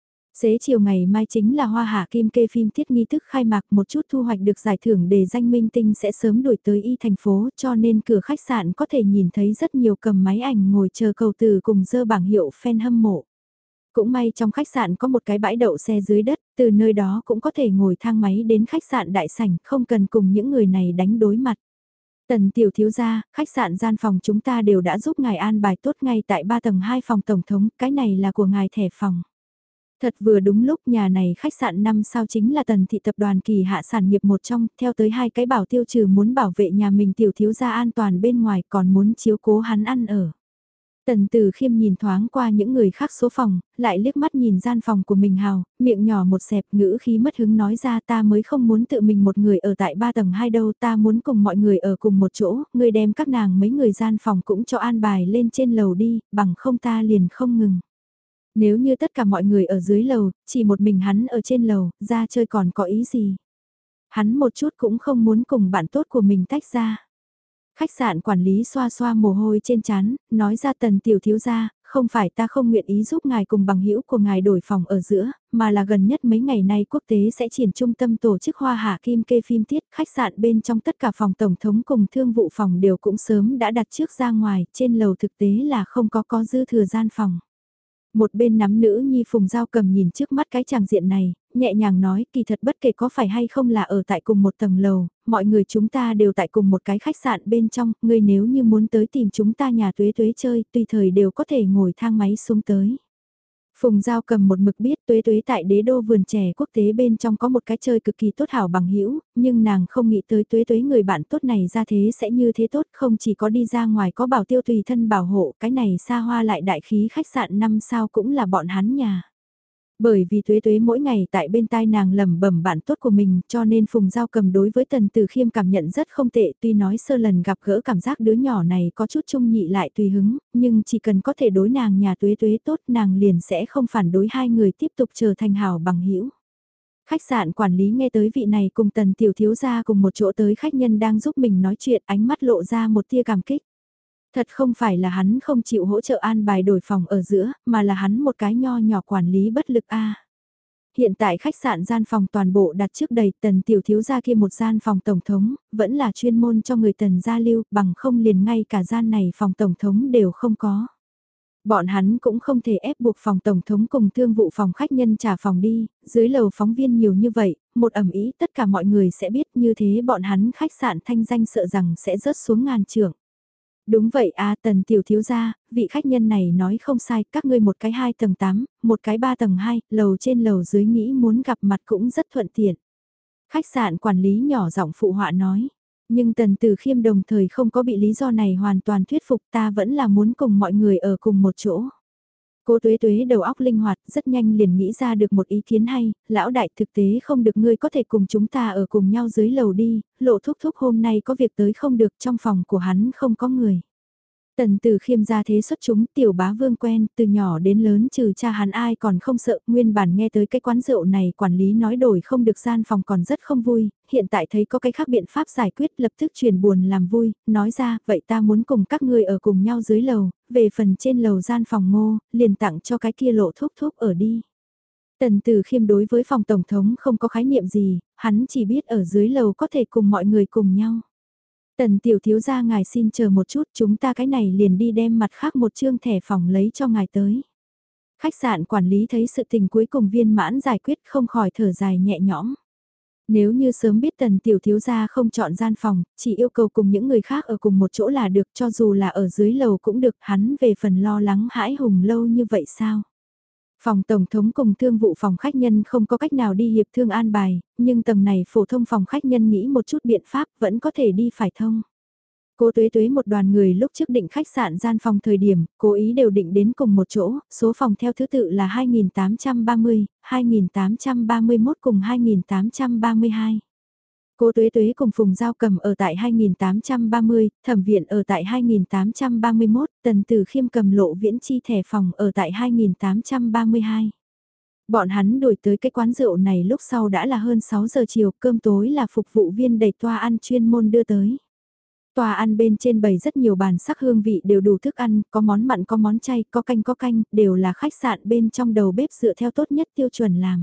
Xế chiều ngày mai chính là Hoa Hạ Kim Kê phim tiết nghi thức khai mạc, một chút thu hoạch được giải thưởng để danh minh tinh sẽ sớm đuổi tới Y thành phố, cho nên cửa khách sạn có thể nhìn thấy rất nhiều cầm máy ảnh ngồi chờ cầu từ cùng dơ bảng hiệu fan hâm mộ. Cũng may trong khách sạn có một cái bãi đậu xe dưới đất, từ nơi đó cũng có thể ngồi thang máy đến khách sạn đại sảnh, không cần cùng những người này đánh đối mặt. Tần tiểu thiếu gia, khách sạn gian phòng chúng ta đều đã giúp ngài an bài tốt ngay tại 3 tầng 2 phòng tổng thống, cái này là của ngài thẻ phòng. Thật vừa đúng lúc nhà này khách sạn 5 sao chính là Tần thị tập đoàn kỳ hạ sản nghiệp một trong, theo tới hai cái bảo tiêu trừ muốn bảo vệ nhà mình tiểu thiếu gia an toàn bên ngoài còn muốn chiếu cố hắn ăn ở. Tần Từ Khiêm nhìn thoáng qua những người khác số phòng, lại liếc mắt nhìn gian phòng của mình hào, miệng nhỏ một xẹp ngữ khí mất hứng nói ra ta mới không muốn tự mình một người ở tại 3 tầng 2 đâu, ta muốn cùng mọi người ở cùng một chỗ, người đem các nàng mấy người gian phòng cũng cho an bài lên trên lầu đi, bằng không ta liền không ngừng. Nếu như tất cả mọi người ở dưới lầu, chỉ một mình hắn ở trên lầu, ra chơi còn có ý gì? Hắn một chút cũng không muốn cùng bạn tốt của mình tách ra. Khách sạn quản lý xoa xoa mồ hôi trên trán, nói ra Tần tiểu thiếu gia, không phải ta không nguyện ý giúp ngài cùng bằng hữu của ngài đổi phòng ở giữa, mà là gần nhất mấy ngày nay quốc tế sẽ triển trung tâm tổ chức Hoa Hạ Kim Kê phim tiết, khách sạn bên trong tất cả phòng tổng thống cùng thương vụ phòng đều cũng sớm đã đặt trước ra ngoài, trên lầu thực tế là không có dư thừa gian phòng. Một bên nắm nữ nhi Phùng Giao Cầm nhìn trước mắt cái tràng diện này, nhẹ nhàng nói kỳ thật bất kể có phải hay không là ở tại cùng một tầng lầu, mọi người chúng ta đều tại cùng một cái khách sạn bên trong, ngươi nếu như muốn tới tìm chúng ta nhà Tuế Tuế chơi, tùy thời đều có thể ngồi thang máy xuống tới. Phùng Giao Cầm một mực biết Tuế Tuế tại đế đô vườn trẻ quốc tế bên trong có một cái chơi cực kỳ tốt hảo bằng hữu, nhưng nàng không nghĩ tới Tuế Tuế người bạn tốt này ra thế sẽ như thế tốt, không chỉ có đi ra ngoài có bảo tiêu tùy thân bảo hộ, cái này xa hoa lại đại khí khách sạn 5 sao cũng là bọn hắn nhà. Bởi vì Tuế Tuế mỗi ngày tại bên tai nàng lẩm bẩm bạn tốt của mình, cho nên Phùng Giao Cầm đối với Tần Từ Khiêm cảm nhận rất không tệ, tuy nói sơ lần gặp gỡ cảm giác đứa nhỏ này có chút chung nhị lại tùy hứng, nhưng chỉ cần có thể đối nàng nhà Tuế Tuế tốt, nàng liền sẽ không phản đối hai người tiếp tục trở thành hảo bằng hữu. Khách sạn quản lý nghe tới vị này cùng Tần tiểu thiếu gia cùng một chỗ tới khách nhân đang giúp mình nói chuyện, ánh mắt lộ ra một tia cảm kích. Thật không phải là hắn không chịu hỗ trợ an bài đổi phòng ở giữa, mà là hắn một cái nho nhỏ quản lý bất lực a. Hiện tại khách sạn gian phòng toàn bộ đặt trước đầy Tần tiểu thiếu gia kia một gian phòng tổng thống, vẫn là chuyên môn cho người Tần gia lưu, bằng không liền ngay cả gian này phòng tổng thống đều không có. Bọn hắn cũng không thể ép buộc phòng tổng thống cùng thương vụ phòng khách nhân trả phòng đi, dưới lầu phóng viên nhiều như vậy, một ẩm ý tất cả mọi người sẽ biết như thế bọn hắn khách sạn thanh danh sợ rằng sẽ rớt xuống ngàn trượng. Đúng vậy à Tần tiểu thiếu gia, vị khách nhân này nói không sai, các ngươi một cái 2 tầng 8, một cái 3 tầng 2, lầu trên lầu dưới nghĩ muốn gặp mặt cũng rất thuận tiện. Khách sạn quản lý nhỏ giọng phụ họa nói, nhưng Tần Từ Khiêm đồng thời không có bị lý do này hoàn toàn thuyết phục ta vẫn là muốn cùng mọi người ở cùng một chỗ. Cô Tuế Tuế đầu óc linh hoạt, rất nhanh liền nghĩ ra được một ý kiến hay, lão đại thực tế không được ngươi có thể cùng chúng ta ở cùng nhau dưới lầu đi, Lộ thúc thúc hôm nay có việc tới không được trong phòng của hắn không có người. Tần Từ Khiêm ra thế xuất chúng, tiểu bá vương quen, từ nhỏ đến lớn trừ cha hắn ai còn không sợ, nguyên bản nghe tới cái quán rượu này quản lý nói đổi không được gian phòng còn rất không vui, hiện tại thấy có cái khác biện pháp giải quyết lập tức chuyển buồn làm vui, nói ra, vậy ta muốn cùng các ngươi ở cùng nhau dưới lầu, về phần trên lầu gian phòng ngô, liền tặng cho cái kia Lộ thúc thúc ở đi. Tần Từ Khiêm đối với phòng tổng thống không có khái niệm gì, hắn chỉ biết ở dưới lầu có thể cùng mọi người cùng nhau. Tần tiểu thiếu gia ngài xin chờ một chút chúng ta cái này liền đi đem mặt khác một chương thẻ phòng lấy cho ngài tới. Khách sạn quản lý thấy sự tình cuối cùng viên mãn giải quyết không khỏi thở dài nhẹ nhõm. Nếu như sớm biết tần tiểu thiếu gia không chọn gian phòng, chỉ yêu cầu cùng những người khác ở cùng một chỗ là được, cho dù là ở dưới lầu cũng được, hắn về phần lo lắng hãi hùng lâu như vậy sao? Phòng tổng thống cùng thương vụ phòng khách nhân không có cách nào đi hiệp thương an bài, nhưng tầng này phổ thông phòng khách nhân nghĩ một chút biện pháp vẫn có thể đi phải thông. Cô Tuế Tuế một đoàn người lúc trước định khách sạn gian phòng thời điểm, cố ý đều định đến cùng một chỗ, số phòng theo thứ tự là 2830, 2831 cùng 2832. Cô Tuế Tuế cùng Phùng Giao Cầm ở tại 2830, Thẩm Viện ở tại 2831, Tần Tử Khiêm cầm Lộ Viễn Chi thẻ phòng ở tại 2832. Bọn hắn đuổi tới cái quán rượu này lúc sau đã là hơn 6 giờ chiều, cơm tối là phục vụ viên đầy toa ăn chuyên môn đưa tới. Tòa ăn bên trên bày rất nhiều bàn sắc hương vị đều đủ thức ăn, có món mặn có món chay, có canh, đều là khách sạn bên trong đầu bếp dựa theo tốt nhất tiêu chuẩn làm.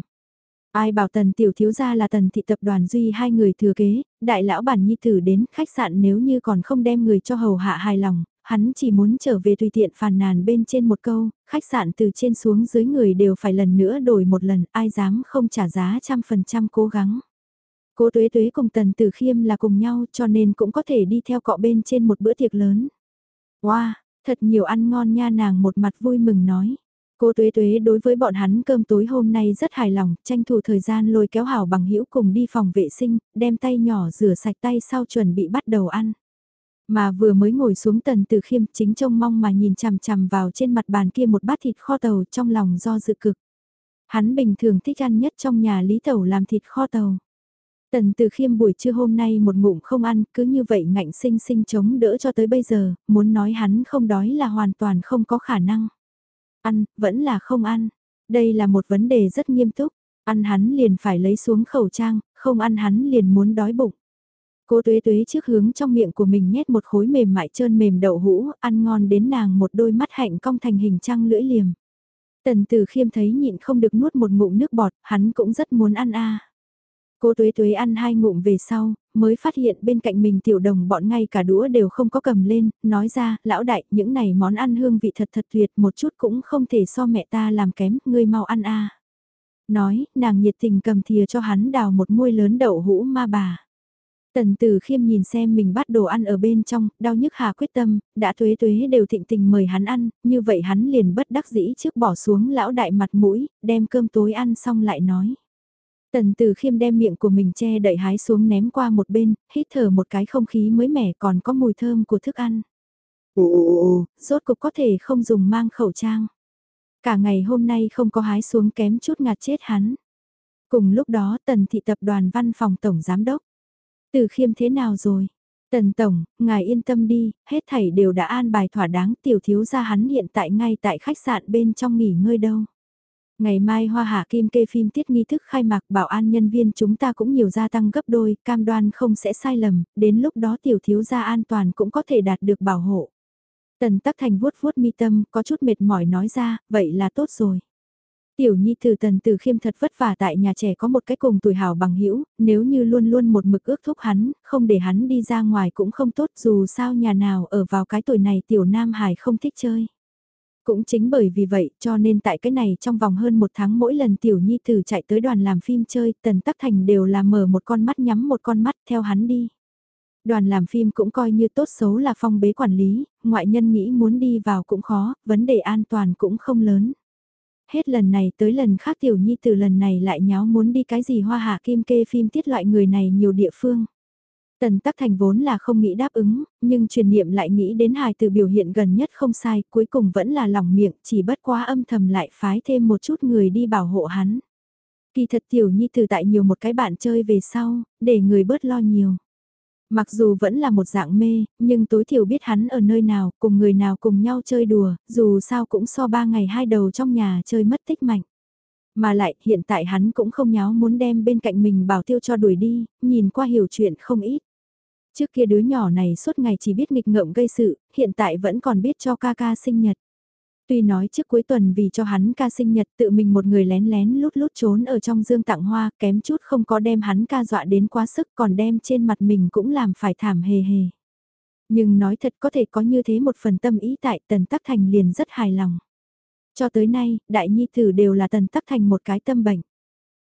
Ai bảo Tần tiểu thiếu gia là Tần thị tập đoàn duy hai người thừa kế, đại lão bản nhi tử đến khách sạn nếu như còn không đem người cho hầu hạ hài lòng, hắn chỉ muốn trở về tùy tiện phàn nàn bên trên một câu, khách sạn từ trên xuống dưới người đều phải lần nữa đổi một lần, ai dám không trả giá 100% cố gắng. Cô Tuế Tuế cùng Tần Tử Khiêm là cùng nhau cho nên cũng có thể đi theo cọ bên trên một bữa tiệc lớn. Wow, thật nhiều ăn ngon nha, nàng một mặt vui mừng nói. Cô Tuế Tuế đối với bọn hắn cơm tối hôm nay rất hài lòng, tranh thủ thời gian lôi kéo hảo bằng hữu cùng đi phòng vệ sinh, đem tay nhỏ rửa sạch tay sau chuẩn bị bắt đầu ăn. Mà vừa mới ngồi xuống Tần Tử Khiêm chính trông mong mà nhìn chằm chằm vào trên mặt bàn kia một bát thịt kho tàu trong lòng do dự cực. Hắn bình thường thích ăn nhất trong nhà Lý Tẩu làm thịt kho tàu. Tần Từ Khiêm buổi trưa hôm nay một ngụm không ăn, cứ như vậy ngạnh sinh sinh chống đỡ cho tới bây giờ, muốn nói hắn không đói là hoàn toàn không có khả năng. Ăn, vẫn là không ăn. Đây là một vấn đề rất nghiêm túc. Ăn hắn liền phải lấy xuống khẩu trang, không ăn hắn liền muốn đói bụng. Cô Tuế Tuế trước hướng trong miệng của mình nhét một khối mềm mại trơn mềm đậu hũ, ăn ngon đến nàng một đôi mắt hạnh cong thành hình trăng lưỡi liềm. Tần Từ Khiêm thấy nhịn không được nuốt một ngụm nước bọt, hắn cũng rất muốn ăn a. Cô Tuế Tuế ăn hai ngụm về sau, mới phát hiện bên cạnh mình tiểu đồng bọn ngay cả đũa đều không có cầm lên, nói ra, lão đại, những này món ăn hương vị thật thật tuyệt, một chút cũng không thể so mẹ ta làm kém, ngươi mau ăn a. Nói, nàng nhiệt tình cầm thìa cho hắn đào một muôi lớn đậu hũ ma bà. Tần Tử Khiêm nhìn xem mình bắt đồ ăn ở bên trong, đau nhức hà quyết tâm, đã Tuế Tuế đều thịnh tình mời hắn ăn, như vậy hắn liền bất đắc dĩ trước bỏ xuống lão đại mặt mũi, đem cơm tối ăn xong lại nói. Tần Tử Khiêm đem miệng của mình che đậy hái xuống ném qua một bên, hít thở một cái không khí mới mẻ còn có mùi thơm của thức ăn. Ồ, rốt cục có thể không dùng mang khẩu trang. Cả ngày hôm nay không có hái xuống kém chút ngạt chết hắn. Cùng lúc đó Tần thị tập đoàn văn phòng tổng giám đốc. Tử Khiêm thế nào rồi? Tần tổng, ngài yên tâm đi, hết thảy đều đã an bài thỏa đáng, tiểu thiếu gia hắn hiện tại ngay tại khách sạn bên trong nghỉ ngơi đâu. Ngày mai Hoa Hạ Kim kê phim tiết nghi thức khai mạc, bảo an nhân viên chúng ta cũng nhiều gia tăng gấp đôi, cam đoan không sẽ sai lầm, đến lúc đó tiểu thiếu gia an toàn cũng có thể đạt được bảo hộ. Tần Tắc Thành vuốt vuốt mi tâm, có chút mệt mỏi nói ra, vậy là tốt rồi. Tiểu nhi tử Tần Tử Khiêm thật vất vả tại nhà trẻ có một cái cùng tuổi hảo bằng hữu, nếu như luôn luôn một mực ước thúc hắn, không để hắn đi ra ngoài cũng không tốt, dù sao nhà nào ở vào cái tuổi này tiểu Nam Hải không thích chơi. Cũng chính bởi vì vậy cho nên tại cái này trong vòng hơn một tháng mỗi lần tiểu nhi tử chạy tới đoàn làm phim chơi, Tần Tắc Thành đều là mở một con mắt nhắm một con mắt theo hắn đi. Đoàn làm phim cũng coi như tốt xấu là phong bế quản lý, ngoại nhân nghĩ muốn đi vào cũng khó, vấn đề an toàn cũng không lớn. Hết lần này tới lần khác tiểu nhi từ lần này lại nháo muốn đi cái gì Hoa Hạ Kim kê phim tiết loại người này nhiều địa phương. Tần Tắc Thành vốn là không nghĩ đáp ứng, nhưng truyền niệm lại nghĩ đến hài từ biểu hiện gần nhất không sai, cuối cùng vẫn là lòng miệng, chỉ bất quá âm thầm lại phái thêm một chút người đi bảo hộ hắn. Kỳ thật tiểu nhi từ tại nhiều một cái bạn chơi về sau, để người bớt lo nhiều. Mặc dù vẫn là một dạng mê, nhưng tối thiểu biết hắn ở nơi nào, cùng người nào cùng nhau chơi đùa, dù sao cũng so 3 ngày 2 đầu trong nhà chơi mất tích mạnh. Mà lại, hiện tại hắn cũng không nháo muốn đem bên cạnh mình bảo tiêu cho đuổi đi, nhìn qua hiểu chuyện không ít. Trước kia đứa nhỏ này suốt ngày chỉ biết nghịch ngợm gây sự, hiện tại vẫn còn biết cho ca ca sinh nhật. Tuy nói trước cuối tuần vì cho hắn ca sinh nhật tự mình một người lén lén lút lút trốn ở trong dương tặng hoa, kém chút không có đem hắn ca dọa đến quá sức còn đem trên mặt mình cũng làm phải thảm hề hề. Nhưng nói thật có thể có như thế một phần tâm ý tại Tần Tắc Thành liền rất hài lòng. Cho tới nay, đại nhi tử đều là Tần Tắc Thành một cái tâm bệnh.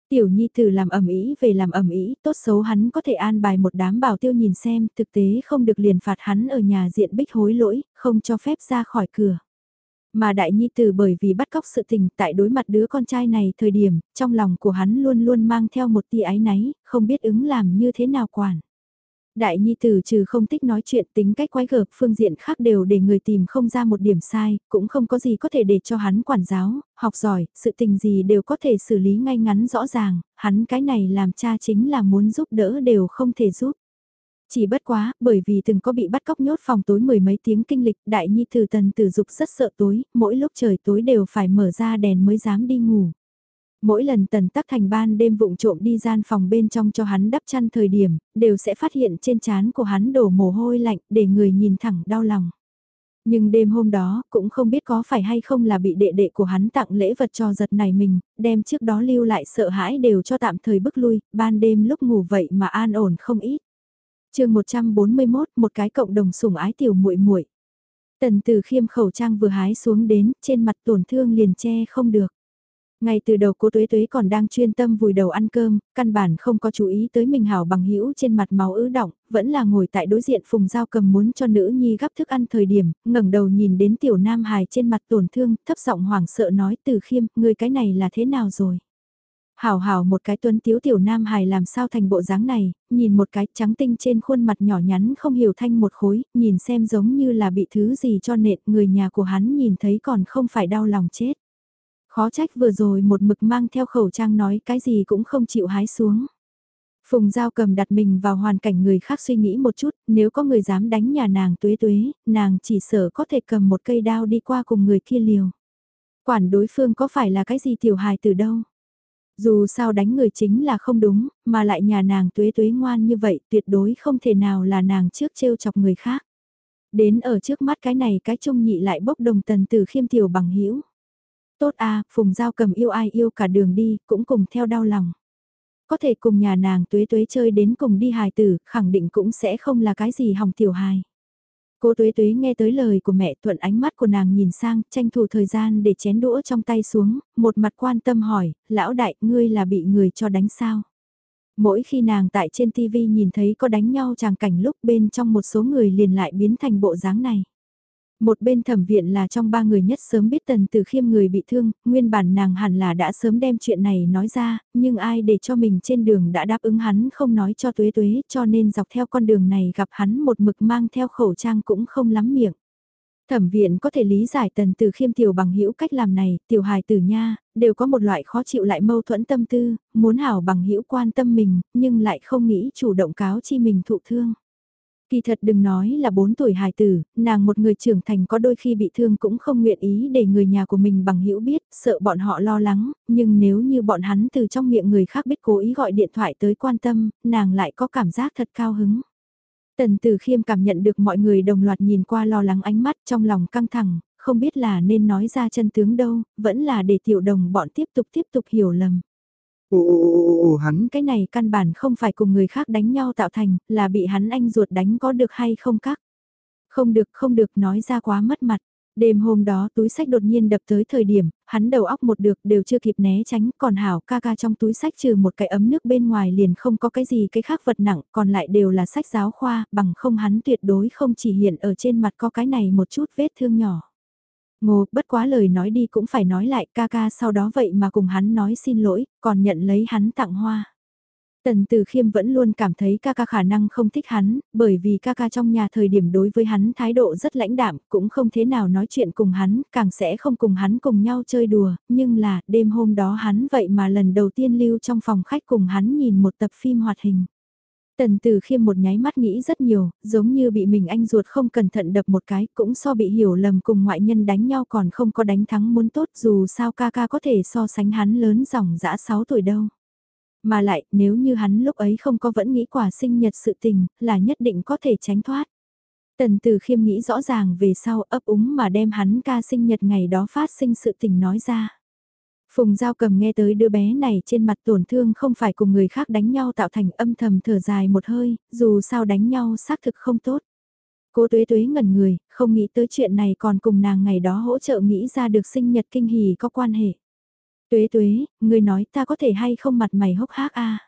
Tiểu nhi tử làm ầm ĩ về làm ầm ĩ, tốt xấu hắn có thể an bài một đám bảo tiêu nhìn xem, thực tế không được liền phạt hắn ở nhà diện bích hối lỗi, không cho phép ra khỏi cửa. Mà đại nhi tử bởi vì bắt cóc sự tình tại đối mặt đứa con trai này thời điểm, trong lòng của hắn luôn luôn mang theo một tia áy náy, không biết ứng làm như thế nào quản. Đại nhi tử trừ không thích nói chuyện tính cách quái gở, phương diện khác đều để người tìm không ra một điểm sai, cũng không có gì có thể để cho hắn quản giáo, học giỏi, sự tình gì đều có thể xử lý ngay ngắn rõ ràng, hắn cái này làm cha chính là muốn giúp đỡ đều không thể giúp. Chỉ bất quá, bởi vì từng có bị bắt cóc nhốt phòng tối mười mấy tiếng kinh lịch, đại nhi tử Tần Tử Dục rất sợ tối, mỗi lúc trời tối đều phải mở ra đèn mới dám đi ngủ. Mỗi lần Tần Tắc Thành ban đêm vụng trộm đi gian phòng bên trong cho hắn đắp chăn thời điểm, đều sẽ phát hiện trên trán của hắn đổ mồ hôi lạnh để người nhìn thẳng đau lòng. Nhưng đêm hôm đó, cũng không biết có phải hay không là bị đệ đệ của hắn tặng lễ vật cho giật này mình, đem trước đó lưu lại sợ hãi đều cho tạm thời bức lui, ban đêm lúc ngủ vậy mà an ổn không ít. Chương 141, một cái cộng đồng sủng ái tiểu muội muội. Tần Tử Khiêm khẩu trang vừa hái xuống đến, trên mặt tổn thương liền che không được. Ngay từ đầu cô Tuế Tuế còn đang chuyên tâm vùi đầu ăn cơm, căn bản không có chú ý tới mình hảo bằng hữu trên mặt máu ứ động, vẫn là ngồi tại đối diện Phùng Giao Cầm muốn cho nữ nhi gắp thức ăn thời điểm, ngẩng đầu nhìn đến tiểu nam hài trên mặt tổn thương, thấp giọng hoảng sợ nói Tử Khiêm, người cái này là thế nào rồi? Hảo hảo một cái tuấn tiếu tiểu nam hài làm sao thành bộ dáng này, nhìn một cái trắng tinh trên khuôn mặt nhỏ nhắn không hiểu thanh một khối, nhìn xem giống như là bị thứ gì cho nện, người nhà của hắn nhìn thấy còn không phải đau lòng chết. Khó trách vừa rồi một mực mang theo khẩu trang nói cái gì cũng không chịu hái xuống. Phùng Giao Cầm đặt mình vào hoàn cảnh người khác suy nghĩ một chút, nếu có người dám đánh nhà nàng Tuế Tuế, nàng chỉ sợ có thể cầm một cây đao đi qua cùng người kia liều. Quản đối phương có phải là cái gì tiểu hài từ đâu. Dù sao đánh người chính là không đúng, mà lại nhà nàng Tuế Tuế ngoan như vậy tuyệt đối không thể nào là nàng trước trêu chọc người khác. Đến ở trước mắt cái này cái trung nhị lại bốc đồng Tần Tử Khiêm tiểu bằng hữu. Tốt a, Phùng Giao Cầm yêu ai yêu cả đường đi, cũng cùng theo đau lòng. Có thể cùng nhà nàng Tuế Tuế chơi đến cùng đi hài tử, khẳng định cũng sẽ không là cái gì hỏng tiểu hài. Cô Tuế Tuế nghe tới lời của mẹ, thuận ánh mắt của nàng nhìn sang, tranh thủ thời gian để chén đũa trong tay xuống, một mặt quan tâm hỏi, lão đại, ngươi là bị người cho đánh sao? Mỗi khi nàng tại trên TV nhìn thấy có đánh nhau tràng cảnh lúc bên trong một số người liền lại biến thành bộ dáng này. Một bên thẩm viện là trong ba người nhất sớm biết Tần Tử Khiêm người bị thương, nguyên bản nàng hẳn là đã sớm đem chuyện này nói ra, nhưng ai để cho mình trên đường đã đáp ứng hắn không nói cho Tuế Tuế, cho nên dọc theo con đường này gặp hắn một mực mang theo khẩu trang cũng không lắm miệng. Thẩm viện có thể lý giải Tần Tử Khiêm tiểu bằng hữu cách làm này, tiểu hài tử nha, đều có một loại khó chịu lại mâu thuẫn tâm tư, muốn hảo bằng hữu quan tâm mình, nhưng lại không nghĩ chủ động cáo chi mình thụ thương. Kỳ thật đừng nói là 4 tuổi hài tử, nàng một người trưởng thành có đôi khi bị thương cũng không nguyện ý để người nhà của mình bằng hữu biết, sợ bọn họ lo lắng, nhưng nếu như bọn hắn từ trong miệng người khác biết cố ý gọi điện thoại tới quan tâm, nàng lại có cảm giác thật cao hứng. Tần Tử Khiêm cảm nhận được mọi người đồng loạt nhìn qua lo lắng ánh mắt trong lòng căng thẳng, không biết là nên nói ra chân tướng đâu, vẫn là để tiểu đồng bọn tiếp tục hiểu lầm. Ồ, hắn Cái này căn bản không phải cùng người khác đánh nhau tạo thành, là bị hắn anh ruột đánh có được hay không các. Không được nói ra quá mất mặt. Đêm hôm đó túi sách đột nhiên đập tới thời điểm, hắn đầu óc một được đều chưa kịp né tránh, còn hảo ca ca trong túi sách trừ một cái ấm nước bên ngoài liền không có cái gì cái khác vật nặng, còn lại đều là sách giáo khoa, bằng không hắn tuyệt đối không chỉ hiện ở trên mặt có cái này một chút vết thương nhỏ. Ngô, bất quá lời nói đi cũng phải nói lại ca ca sau đó vậy mà cùng hắn nói xin lỗi, còn nhận lấy hắn tặng hoa. Tần Tử Khiêm vẫn luôn cảm thấy ca ca khả năng không thích hắn, bởi vì ca ca trong nhà thời điểm đối với hắn thái độ rất lãnh đạm, cũng không thế nào nói chuyện cùng hắn, càng sẽ không cùng hắn cùng nhau chơi đùa, nhưng là đêm hôm đó hắn vậy mà lần đầu tiên lưu trong phòng khách cùng hắn nhìn một tập phim hoạt hình. Tần Tử Khiêm một nháy mắt nghĩ rất nhiều, giống như bị mình anh ruột không cẩn thận đập một cái, cũng so bị hiểu lầm cùng ngoại nhân đánh nhau còn không có đánh thắng muốn tốt dù sao ca ca có thể so sánh hắn lớn dòng dã 6 tuổi đâu. Mà lại, nếu như hắn lúc ấy không có vẫn nghĩ quả sinh nhật sự tình, là nhất định có thể tránh thoát. Tần Tử Khiêm nghĩ rõ ràng về sau ấp úng mà đem hắn ca sinh nhật ngày đó phát sinh sự tình nói ra. Phùng Giao Cầm nghe tới đứa bé này trên mặt tổn thương không phải cùng người khác đánh nhau tạo thành âm thầm thở dài một hơi, dù sao đánh nhau xác thực không tốt. Cô Tuế Tuế ngẩn người, không nghĩ tới chuyện này còn cùng nàng ngày đó hỗ trợ nghĩ ra được sinh nhật kinh hỉ có quan hệ. Tuế tuế, ngươi nói ta có thể hay không mặt mày hốc hác a?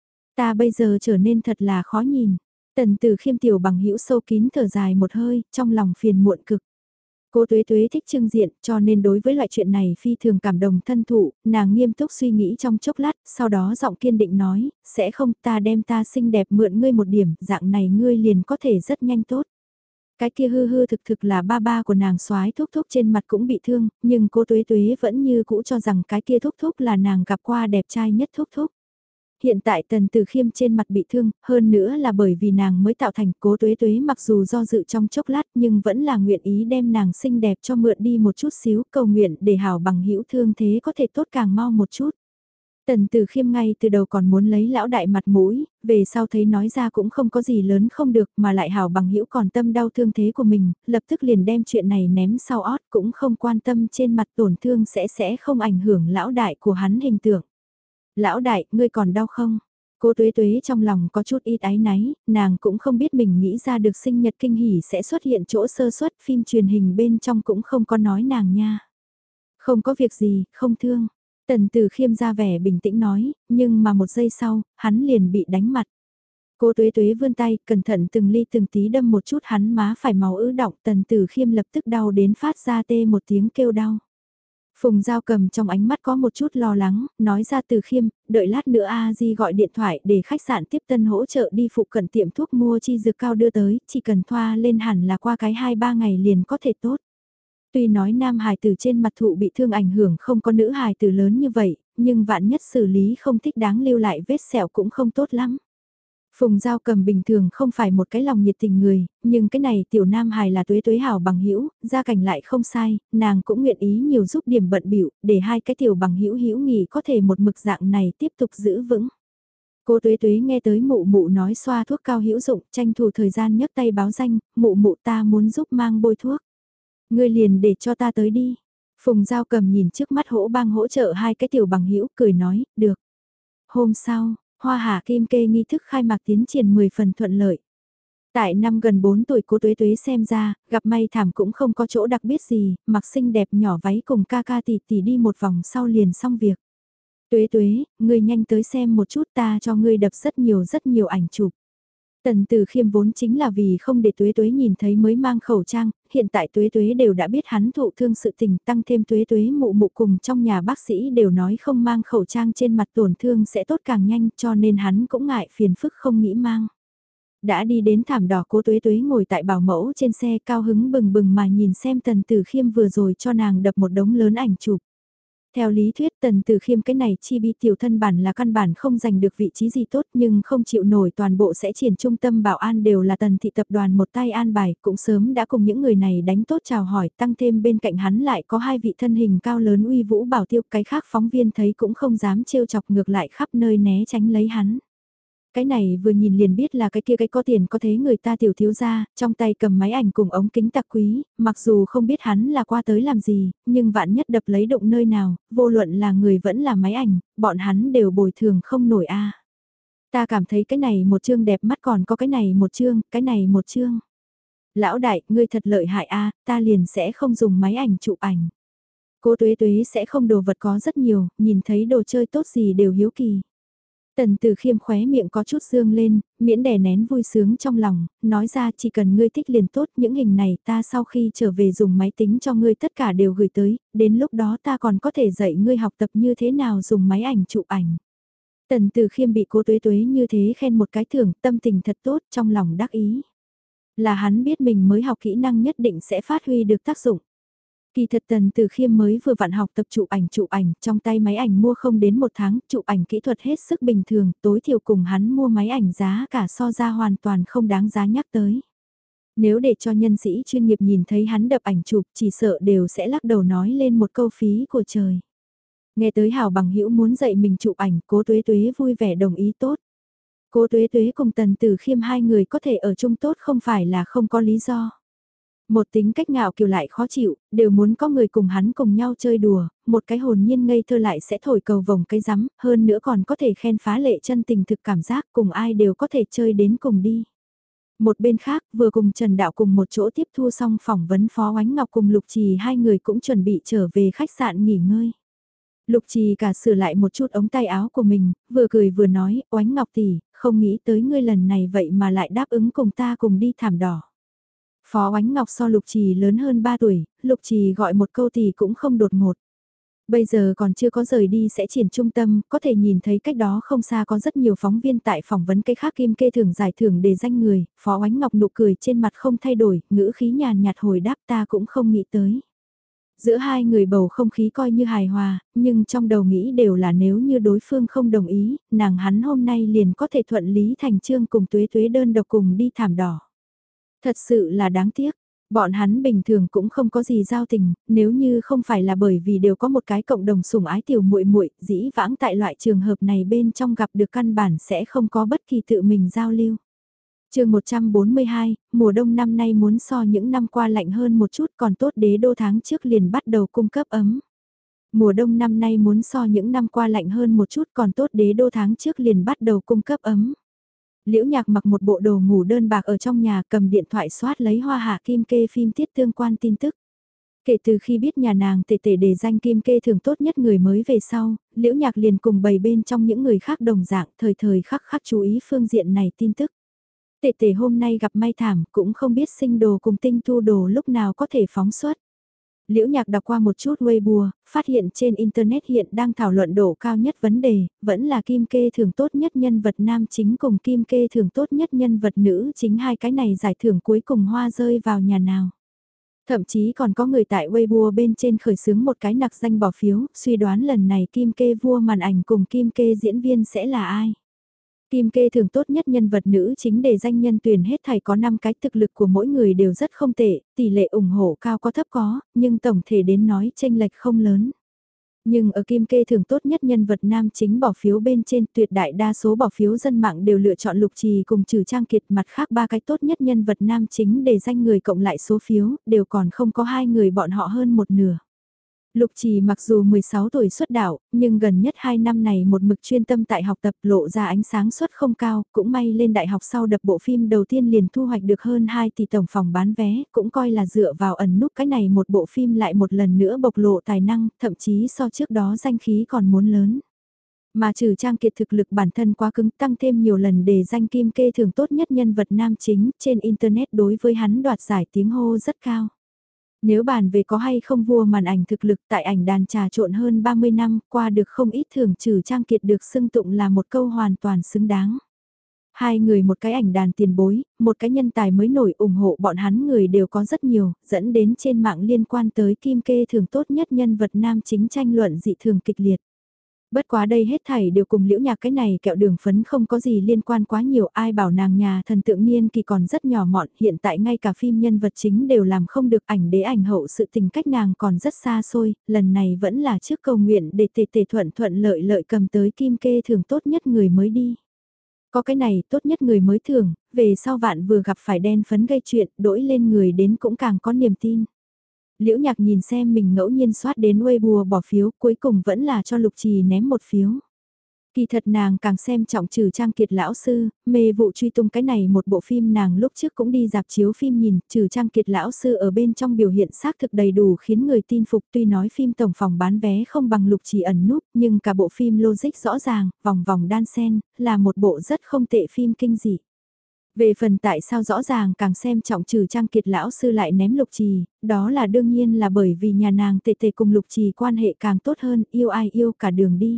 Ta bây giờ trở nên thật là khó nhìn. Tần Tử Khiêm tiểu bằng hữu sâu kín thở dài một hơi, trong lòng phiền muộn cực. Cô Tuế Tuế thích trưng diện, cho nên đối với loại chuyện này phi thường cảm động thân thụ, nàng nghiêm túc suy nghĩ trong chốc lát, sau đó giọng kiên định nói, sẽ không, ta đem ta xinh đẹp mượn ngươi một điểm, dạng này ngươi liền có thể rất nhanh tốt. Cái kia hư hư thực thực là ba ba của nàng soái thúc thúc trên mặt cũng bị thương, nhưng cô Tuế Tuế vẫn như cũ cho rằng cái kia thúc thúc là nàng gặp qua đẹp trai nhất thúc thúc. Hiện tại Tần Tử Khiêm trên mặt bị thương, hơn nữa là bởi vì nàng mới tạo thành Cố Tuế Tuế mặc dù do dự trong chốc lát nhưng vẫn là nguyện ý đem nàng xinh đẹp cho mượn đi một chút xíu, cầu nguyện để hảo bằng hữu thương thế có thể tốt càng mau một chút. Tần Tử Khiêm ngay từ đầu còn muốn lấy lão đại mặt mũi, về sau thấy nói ra cũng không có gì lớn không được mà lại hảo bằng hữu còn tâm đau thương thế của mình, lập tức liền đem chuyện này ném sau ót cũng không quan tâm trên mặt tổn thương sẽ không ảnh hưởng lão đại của hắn hình tượng. Lão đại, ngươi còn đau không? Cô Tuế Tuế trong lòng có chút ít áy náy, nàng cũng không biết mình nghĩ ra được sinh nhật kinh hỉ sẽ xuất hiện chỗ sơ suất, phim truyền hình bên trong cũng không có nói nàng nha. Không có việc gì, không thương. Tần Tử Khiêm ra vẻ bình tĩnh nói, nhưng mà một giây sau, hắn liền bị đánh mặt. Cô Tuế Tuế vươn tay, cẩn thận từng ly từng tí đâm một chút hắn má phải máu ứ đọng, Tần Tử Khiêm lập tức đau đến phát ra tê một tiếng kêu đau. Phùng Giao Cầm trong ánh mắt có một chút lo lắng, nói ra Từ Khiêm, đợi lát nữa A Di gọi điện thoại để khách sạn tiếp tân hỗ trợ đi phụ cận tiệm thuốc mua chi dược cao đưa tới, chỉ cần thoa lên hẳn là qua cái 2-3 ngày liền có thể tốt. Tuy nói nam hài tử trên mặt thụ bị thương ảnh hưởng không có nữ hài tử lớn như vậy, nhưng vạn nhất xử lý không thích đáng lưu lại vết sẹo cũng không tốt lắm. Phùng Giao Cầm bình thường không phải một cái lòng nhiệt tình người, nhưng cái này tiểu nam hài là Tuế Tuế hảo bằng hữu, gia cảnh lại không sai, nàng cũng nguyện ý nhiều giúp điểm bận bịu để hai cái tiểu bằng hữu hữu nghị có thể một mực dạng này tiếp tục giữ vững. Cô Tuế Tuế nghe tới mụ mụ nói xoa thuốc cao hữu dụng, tranh thủ thời gian nhấc tay báo danh, mụ mụ ta muốn giúp mang bôi thuốc. Ngươi liền để cho ta tới đi. Phùng Giao Cầm nhìn trước mắt hỗ bang hỗ trợ hai cái tiểu bằng hữu cười nói, được. Hôm sau, Hoa Hạ Kim Kê nghi thức khai mạc tiến triển 10 phần thuận lợi. Tại năm gần 4 tuổi cô Tuế Tuế xem ra, gặp may thảm cũng không có chỗ đặc biệt gì, mặc xinh đẹp nhỏ váy cùng ca ca tỷ tỷ đi một vòng sau liền xong việc. Tuế Tuế, ngươi nhanh tới xem một chút ta cho ngươi đập rất nhiều ảnh chụp. Tần Tử Khiêm vốn chính là vì không để Tuế Tuế nhìn thấy mới mang khẩu trang, hiện tại Tuế Tuế đều đã biết hắn thụ thương sự tình, tăng thêm Tuế Tuế mụ mụ cùng trong nhà bác sĩ đều nói không mang khẩu trang trên mặt tổn thương sẽ tốt càng nhanh cho nên hắn cũng ngại phiền phức không nghĩ mang. Đã đi đến thảm đỏ cô Tuế Tuế ngồi tại bảo mẫu trên xe cao hứng bừng bừng mà nhìn xem Tần Tử Khiêm vừa rồi cho nàng đập một đống lớn ảnh chụp. Theo lý thuyết Tần Tử Khiêm cái này chi bi tiểu thân bản là căn bản không giành được vị trí gì tốt nhưng không chịu nổi toàn bộ sẽ triển trung tâm bảo an đều là Tần thị tập đoàn một tay an bài cũng sớm đã cùng những người này đánh tốt chào hỏi tăng thêm bên cạnh hắn lại có hai vị thân hình cao lớn uy vũ bảo tiêu cái khác phóng viên thấy cũng không dám trêu chọc ngược lại khắp nơi né tránh lấy hắn. Cái này vừa nhìn liền biết là cái kia cái có tiền có thế người ta tiểu thiếu gia, trong tay cầm máy ảnh cùng ống kính tặc quý, mặc dù không biết hắn là qua tới làm gì, nhưng vạn nhất đập lấy động nơi nào, vô luận là người vẫn là máy ảnh, bọn hắn đều bồi thường không nổi a. Ta cảm thấy cái này một chương đẹp mắt còn có cái này một chương, cái này một chương. Lão đại, ngươi thật lợi hại a, ta liền sẽ không dùng máy ảnh chụp ảnh. Cô Tuế Tuế sẽ không đồ vật có rất nhiều, nhìn thấy đồ chơi tốt gì đều hiếu kỳ. Tần Tử Khiêm khóe miệng có chút dương lên, miễn đè nén vui sướng trong lòng, nói ra chỉ cần ngươi thích liền tốt những hình này ta sau khi trở về dùng máy tính cho ngươi tất cả đều gửi tới, đến lúc đó ta còn có thể dạy ngươi học tập như thế nào dùng máy ảnh chụp ảnh. Tần Tử Khiêm bị cô Tuế Tuế như thế khen một cái thưởng, tâm tình thật tốt trong lòng đắc ý. Là hắn biết mình mới học kỹ năng nhất định sẽ phát huy được tác dụng. Kỳ thật Tần Tử Khiêm mới vừa vặn học tập chụp ảnh, trong tay máy ảnh mua không đến một tháng, chụp ảnh kỹ thuật hết sức bình thường, tối thiểu cùng hắn mua máy ảnh giá cả so ra hoàn toàn không đáng giá nhắc tới. Nếu để cho nhân sĩ chuyên nghiệp nhìn thấy hắn đập ảnh chụp chỉ sợ đều sẽ lắc đầu nói lên một câu phí của trời. Nghe tới hảo bằng hữu muốn dạy mình chụp ảnh, Cố Tuế Tuế vui vẻ đồng ý tốt. Cố Tuế Tuế cùng Tần Tử Khiêm hai người có thể ở chung tốt không phải là không có lý do. Một tính cách ngạo kiều lại khó chịu, đều muốn có người cùng hắn cùng nhau chơi đùa, một cái hồn nhiên ngây thơ lại sẽ thổi cầu vồng cái rắm, hơn nữa còn có thể khen phá lệ chân tình thực cảm giác cùng ai đều có thể chơi đến cùng đi. Một bên khác, vừa cùng Trần Đạo cùng một chỗ tiếp thu xong phỏng vấn Phó Oánh Ngọc cùng Lục Trì hai người cũng chuẩn bị trở về khách sạn nghỉ ngơi. Lục Trì cả sửa lại một chút ống tay áo của mình, vừa cười vừa nói, Oánh Ngọc tỷ, không nghĩ tới ngươi lần này vậy mà lại đáp ứng cùng ta cùng đi thảm đỏ. Phó Oánh Ngọc so Lục Trì lớn hơn 3 tuổi, Lục Trì gọi một câu thì cũng không đột ngột. Bây giờ còn chưa có rời đi sẽ triển trung tâm, có thể nhìn thấy cách đó không xa có rất nhiều phóng viên tại phỏng vấn cái khác kim kê thưởng giải thưởng để danh người, Phó Oánh Ngọc nụ cười trên mặt không thay đổi, ngữ khí nhàn nhạt hồi đáp ta cũng không nghĩ tới. Giữa hai người bầu không khí coi như hài hòa, nhưng trong đầu nghĩ đều là nếu như đối phương không đồng ý, nàng hắn hôm nay liền có thể thuận lý thành trương cùng Tuế Tuế đơn độc cùng đi thảm đỏ. Thật sự là đáng tiếc. Bọn hắn bình thường cũng không có gì giao tình, nếu như không phải là bởi vì đều có một cái cộng đồng sủng ái tiểu muội muội, dĩ vãng tại loại trường hợp này bên trong gặp được căn bản sẽ không có bất kỳ tự mình giao lưu. Chương 142, mùa đông năm nay muốn so những năm qua lạnh hơn một chút, còn tốt đế đô tháng trước liền bắt đầu cung cấp ấm. Mùa đông năm nay muốn so những năm qua lạnh hơn một chút, còn tốt đế đô tháng trước liền bắt đầu cung cấp ấm. Liễu Nhạc mặc một bộ đồ ngủ đơn bạc ở trong nhà, cầm điện thoại soát lấy Hoa Hạ Kim Kê phim tiết tương quan tin tức. Kể từ khi biết nhà nàng tệ tệ đề danh Kim Kê thưởng tốt nhất người mới về sau, Liễu Nhạc liền cùng bầy bên trong những người khác đồng dạng, thời thời khắc khắc chú ý phương diện này tin tức. Tệ tệ hôm nay gặp may thảm, cũng không biết sinh đồ cùng tinh tu đồ lúc nào có thể phóng xuất. Liễu Nhạc đọc qua một chút Weibo, phát hiện trên Internet hiện đang thảo luận độ cao nhất vấn đề, vẫn là Kim Kê thưởng tốt nhất nhân vật nam chính cùng Kim Kê thưởng tốt nhất nhân vật nữ chính, hai cái này giải thưởng cuối cùng hoa rơi vào nhà nào. Thậm chí còn có người tại Weibo bên trên khởi xướng một cái nặc danh bỏ phiếu, suy đoán lần này Kim Kê vua màn ảnh cùng Kim Kê diễn viên sẽ là ai. Kim Kê thường tốt nhất nhân vật nữ chính để danh nhân tuyển hết thảy có 5 cái, thực lực của mỗi người đều rất không tệ, tỷ lệ ủng hộ cao có thấp có, nhưng tổng thể đến nói chênh lệch không lớn. Nhưng ở Kim Kê thường tốt nhất nhân vật nam chính bỏ phiếu bên trên, tuyệt đại đa số bỏ phiếu dân mạng đều lựa chọn Lục Trì cùng Trừ Trang Kiệt, mặt khác 3 cái tốt nhất nhân vật nam chính để danh người cộng lại số phiếu, đều còn không có 2 người bọn họ hơn một nửa. Lục Trì mặc dù 16 tuổi xuất đạo, nhưng gần nhất 2 năm này một mực chuyên tâm tại học tập, lộ ra ánh sáng suất không cao, cũng may lên đại học sau đập bộ phim đầu tiên liền thu hoạch được hơn 2 tỷ tổng phòng bán vé, cũng coi là dựa vào ẩn núp cái này một bộ phim lại một lần nữa bộc lộ tài năng, thậm chí so trước đó danh khí còn muốn lớn. Mà Trừ Trang Kiệt thực lực bản thân quá cứng, tăng thêm nhiều lần để danh Kim Kê thưởng tốt nhất nhân vật nam chính, trên Internet đối với hắn đoạt giải tiếng hô rất cao. Nếu bàn về có hay không vua màn ảnh thực lực, tại ảnh đàn trà trộn hơn 30 năm, qua được không ít thưởng, Trừ Trang Kiệt được xưng tụng là một câu hoàn toàn xứng đáng. Hai người một cái ảnh đàn tiền bối, một cái nhân tài mới nổi, ủng hộ bọn hắn người đều có rất nhiều, dẫn đến trên mạng liên quan tới Kim Kê thưởng tốt nhất nhân vật nam chính tranh luận dị thường kịch liệt. Bất quá đây hết thảy đều cùng Liễu Nhạc cái này kẹo đường phấn không có gì liên quan quá nhiều, ai bảo nàng nhà thần tượng niên kỳ còn rất nhỏ mọn, hiện tại ngay cả phim nhân vật chính đều làm không được, ảnh đế ảnh hậu sự tình cách nàng còn rất xa xôi, lần này vẫn là trước cầu nguyện để tề tề thuận thuận lợi lợi cầm tới Kim Kê thưởng tốt nhất người mới đi. Có cái này tốt nhất người mới thưởng, về sau vạn vừa gặp phải đen phấn gây chuyện, đổi lên người đến cũng càng có niềm tin. Liễu Nhạc nhìn xem mình ngẫu nhiên soát đến Weibo bỏ phiếu, cuối cùng vẫn là cho Lục Trì ném một phiếu. Kỳ thật nàng càng xem trọng Trừ Trang Kiệt lão sư, mê vụ truy tung cái này một bộ phim nàng lúc trước cũng đi dạp chiếu phim nhìn, Trừ Trang Kiệt lão sư ở bên trong biểu hiện xác thực đầy đủ khiến người tin phục, tuy nói phim tổng phòng bán vé không bằng Lục Trì ẩn núp, nhưng cả bộ phim logic rõ ràng, vòng vòng đan xen, là một bộ rất không tệ phim kinh dị. Về phần tại sao rõ ràng càng xem trọng Trừ Trang Kiệt lão sư lại ném Lục Trì, đó là đương nhiên là bởi vì nhà nàng tệ tệ cùng Lục Trì quan hệ càng tốt hơn, yêu ai yêu cả đường đi.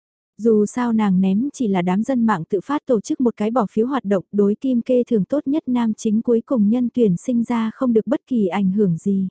Dù sao nàng ném chỉ là đám dân mạng tự phát tổ chức một cái bỏ phiếu hoạt động, đối Kim Kê thưởng tốt nhất nam chính cuối cùng nhân tuyển sinh ra không được bất kỳ ảnh hưởng gì.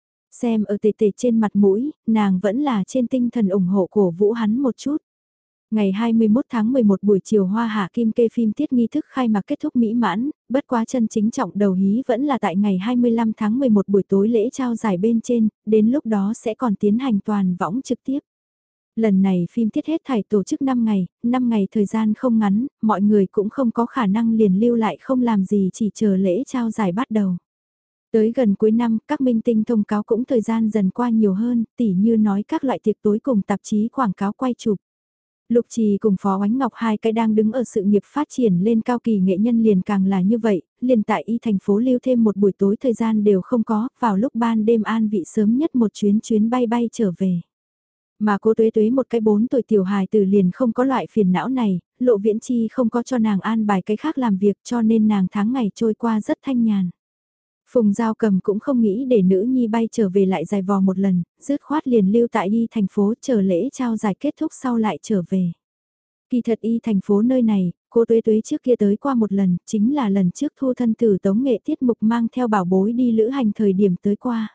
Xem ở tệ tệ trên mặt mũi, nàng vẫn là trên tinh thần ủng hộ cổ vũ hắn một chút. Ngày 21 tháng 11 buổi chiều Hoa Hạ Kim Kê phim tiết nghi thức khai mạc kết thúc mỹ mãn, bất quá chân chính trọng đầu hí vẫn là tại ngày 25 tháng 11 buổi tối lễ trao giải bên trên, đến lúc đó sẽ còn tiến hành toàn võng trực tiếp. Lần này phim tiết hết thảy tổ chức 5 ngày thời gian không ngắn, mọi người cũng không có khả năng liền lưu lại không làm gì chỉ chờ lễ trao giải bắt đầu. Tới gần cuối năm, các minh tinh thông cáo cũng thời gian dần qua nhiều hơn, tỉ như nói các loại tiệc tối cùng tạp chí quảng cáo quay chụp. Lục Trì cùng Phó Oánh Ngọc hai cái đang đứng ở sự nghiệp phát triển lên cao kỳ nghệ nhân liền càng là như vậy, liền tại y thành phố lưu thêm một buổi tối thời gian đều không có, vào lúc ban đêm an vị sớm nhất một chuyến bay bay trở về. Mà Cố Tuế Tuế một cái 4 tuổi tiểu hài tử liền không có loại phiền não này, Lộ Viễn Chi không có cho nàng an bài cái khác làm việc cho nên nàng tháng ngày trôi qua rất thanh nhàn. Phùng Giao Cầm cũng không nghĩ để nữ nhi bay trở về lại dài vò một lần, dứt khoát liền lưu tại Y thành phố chờ lễ trao giải kết thúc sau lại trở về. Kỳ thật Y thành phố nơi này, cô Tuế Tuế trước kia tới qua một lần, chính là lần trước Thu thân tử tống nghệ tiết mục mang theo bảo bối đi lữ hành thời điểm tới qua.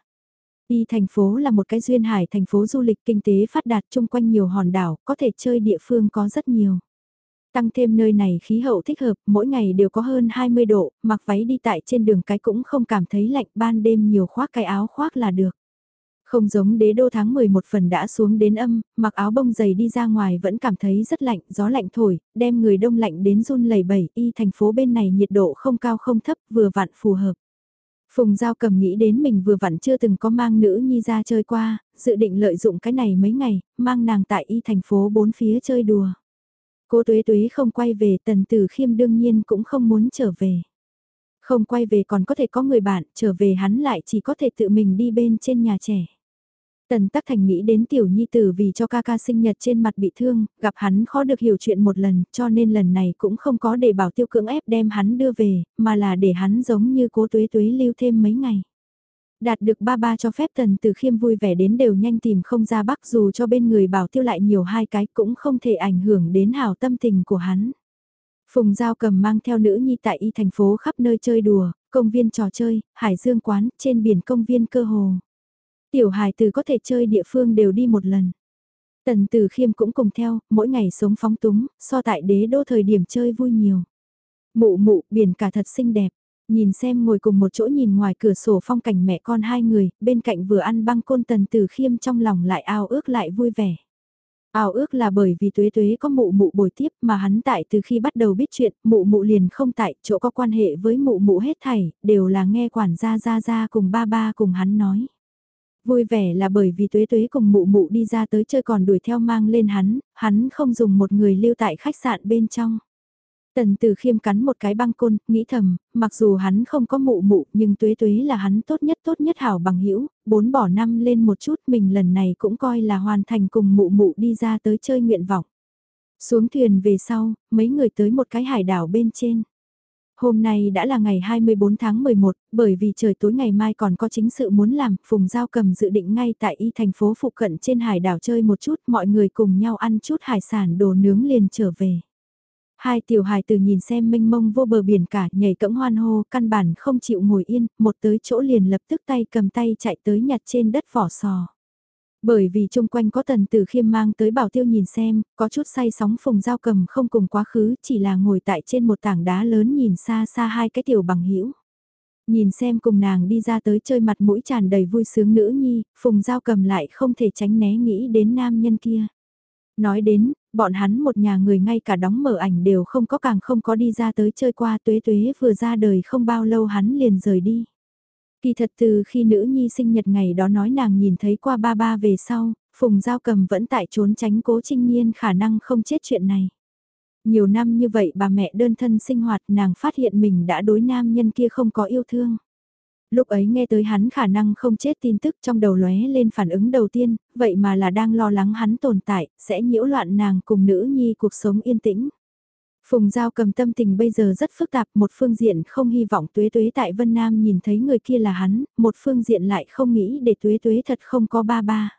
Y thành phố là một cái duyên hải thành phố du lịch kinh tế phát đạt chung quanh nhiều hòn đảo, có thể chơi địa phương có rất nhiều. Tăng thêm nơi này khí hậu thích hợp, mỗi ngày đều có hơn 20 độ, mặc váy đi tại trên đường cái cũng không cảm thấy lạnh, ban đêm nhiều khoác cái áo khoác là được. Không giống đế đô tháng 11 phần đã xuống đến âm, mặc áo bông dày đi ra ngoài vẫn cảm thấy rất lạnh, gió lạnh thổi, đem người đông lạnh đến run lẩy bẩy, Y thành phố bên này nhiệt độ không cao không thấp, vừa vặn phù hợp. Phùng Giao Cầm nghĩ đến mình vừa vặn chưa từng có mang nữ nhi ra chơi qua, dự định lợi dụng cái này mấy ngày, mang nàng tại Y thành phố bốn phía chơi đùa. Cô Tuế Tuế không quay về, Tần Tử Khiêm đương nhiên cũng không muốn trở về. Không quay về còn có thể có người bạn, trở về hắn lại chỉ có thể tự mình đi bên trên nhà trẻ. Tần Tắc Thành nghĩ đến tiểu nhi tử vì cho ca ca sinh nhật trên mặt bị thương, gặp hắn khó được hiểu chuyện một lần, cho nên lần này cũng không có để Bảo Tiêu cưỡng ép đem hắn đưa về, mà là để hắn giống như Cố Tuế Tuế lưu thêm mấy ngày. Đạt được ba ba cho phép Tần Tử Khiêm vui vẻ đến đều nhanh tìm không ra bắc, dù cho bên người Bảo Tiêu lại nhiều hai cái cũng không thể ảnh hưởng đến hảo tâm tình của hắn. Phùng Giao Cầm mang theo nữ nhi tại Y thành phố khắp nơi chơi đùa, công viên trò chơi, hải dương quán, trên biển công viên cơ hồ. Tiểu hài tử có thể chơi địa phương đều đi một lần. Tần Tử Khiêm cũng cùng theo, mỗi ngày sống phóng túng, so tại đế đô thời điểm chơi vui nhiều. Mụ mụ, biển cả thật xinh đẹp. Nhìn xem ngồi cùng một chỗ nhìn ngoài cửa sổ phong cảnh mẹ con hai người, bên cạnh vừa ăn băng côn Tần Tử Khiêm trong lòng lại ao ước lại vui vẻ. Ao ước là bởi vì Tuế Tuế có mụ mụ bồi tiếp mà hắn tại từ khi bắt đầu biết chuyện, mụ mụ liền không tại, chỗ có quan hệ với mụ mụ hết thảy, đều là nghe quản gia cùng ba ba cùng hắn nói. Vui vẻ là bởi vì Tuế Tuế cùng mụ mụ đi ra tới chơi còn đuổi theo mang lên hắn không dùng một người lưu tại khách sạn bên trong. Tần Tử Khiêm cắn một cái băng côn, nghĩ thầm, mặc dù hắn không có mụ mụ nhưng Tuế Tuế là hắn tốt nhất hảo bằng hữu 4 bỏ 5 lên một chút mình lần này cũng coi là hoàn thành cùng mụ mụ đi ra tới chơi nguyện vọng. Xuống thuyền về sau, mấy người tới một cái hải đảo bên trên. Hôm nay đã là ngày 24 tháng 11, bởi vì trời tối ngày mai còn có chính sự muốn làm, Phùng Giao Cầm dự định ngay tại Y thành phố phụ cận trên hải đảo chơi một chút, mọi người cùng nhau ăn chút hải sản đồ nướng liền trở về. Hai tiểu hài từ nhìn xem mênh mông vô bờ biển cả, nhảy cẫng hoan hô, căn bản không chịu ngồi yên, một tới chỗ liền lập tức tay cầm tay chạy tới nhặt trên đất vỏ sò. Bởi vì chung quanh có Tần Tử Khiêm mang tới Bảo Tiêu nhìn xem, có chút say sóng Phùng Giao Cầm không cùng quá khứ, chỉ là ngồi tại trên một tảng đá lớn nhìn xa xa hai cái tiểu bằng hữu. Nhìn xem cùng nàng đi ra tới chơi mặt mũi tràn đầy vui sướng nữ nhi, Phùng Giao Cầm lại không thể tránh né nghĩ đến nam nhân kia. Nói đến, bọn hắn một nhà người ngay cả đóng mở ảnh đều không có càng không có đi ra tới chơi qua Tuế Tuế vừa ra đời không bao lâu hắn liền rời đi. Kỳ thật từ khi nữ nhi sinh nhật ngày đó nói nàng nhìn thấy qua ba ba về sau, Phùng Giao Cầm vẫn tại trốn tránh Cố Trinh Nhiên khả năng không chết chuyện này. Nhiều năm như vậy bà mẹ đơn thân sinh hoạt nàng phát hiện mình đã đối nam nhân kia không có yêu thương. Lúc ấy nghe tới hắn khả năng không chết tin tức trong đầu lóe lên phản ứng đầu tiên, vậy mà là đang lo lắng hắn tồn tại, sẽ nhiễu loạn nàng cùng nữ nhi cuộc sống yên tĩnh. Phùng Giao Cầm tâm tình bây giờ rất phức tạp, một phương diện không hy vọng Tuế Tuế tại Vân Nam nhìn thấy người kia là hắn, một phương diện lại không nghĩ để Tuế Tuế thật không có ba ba.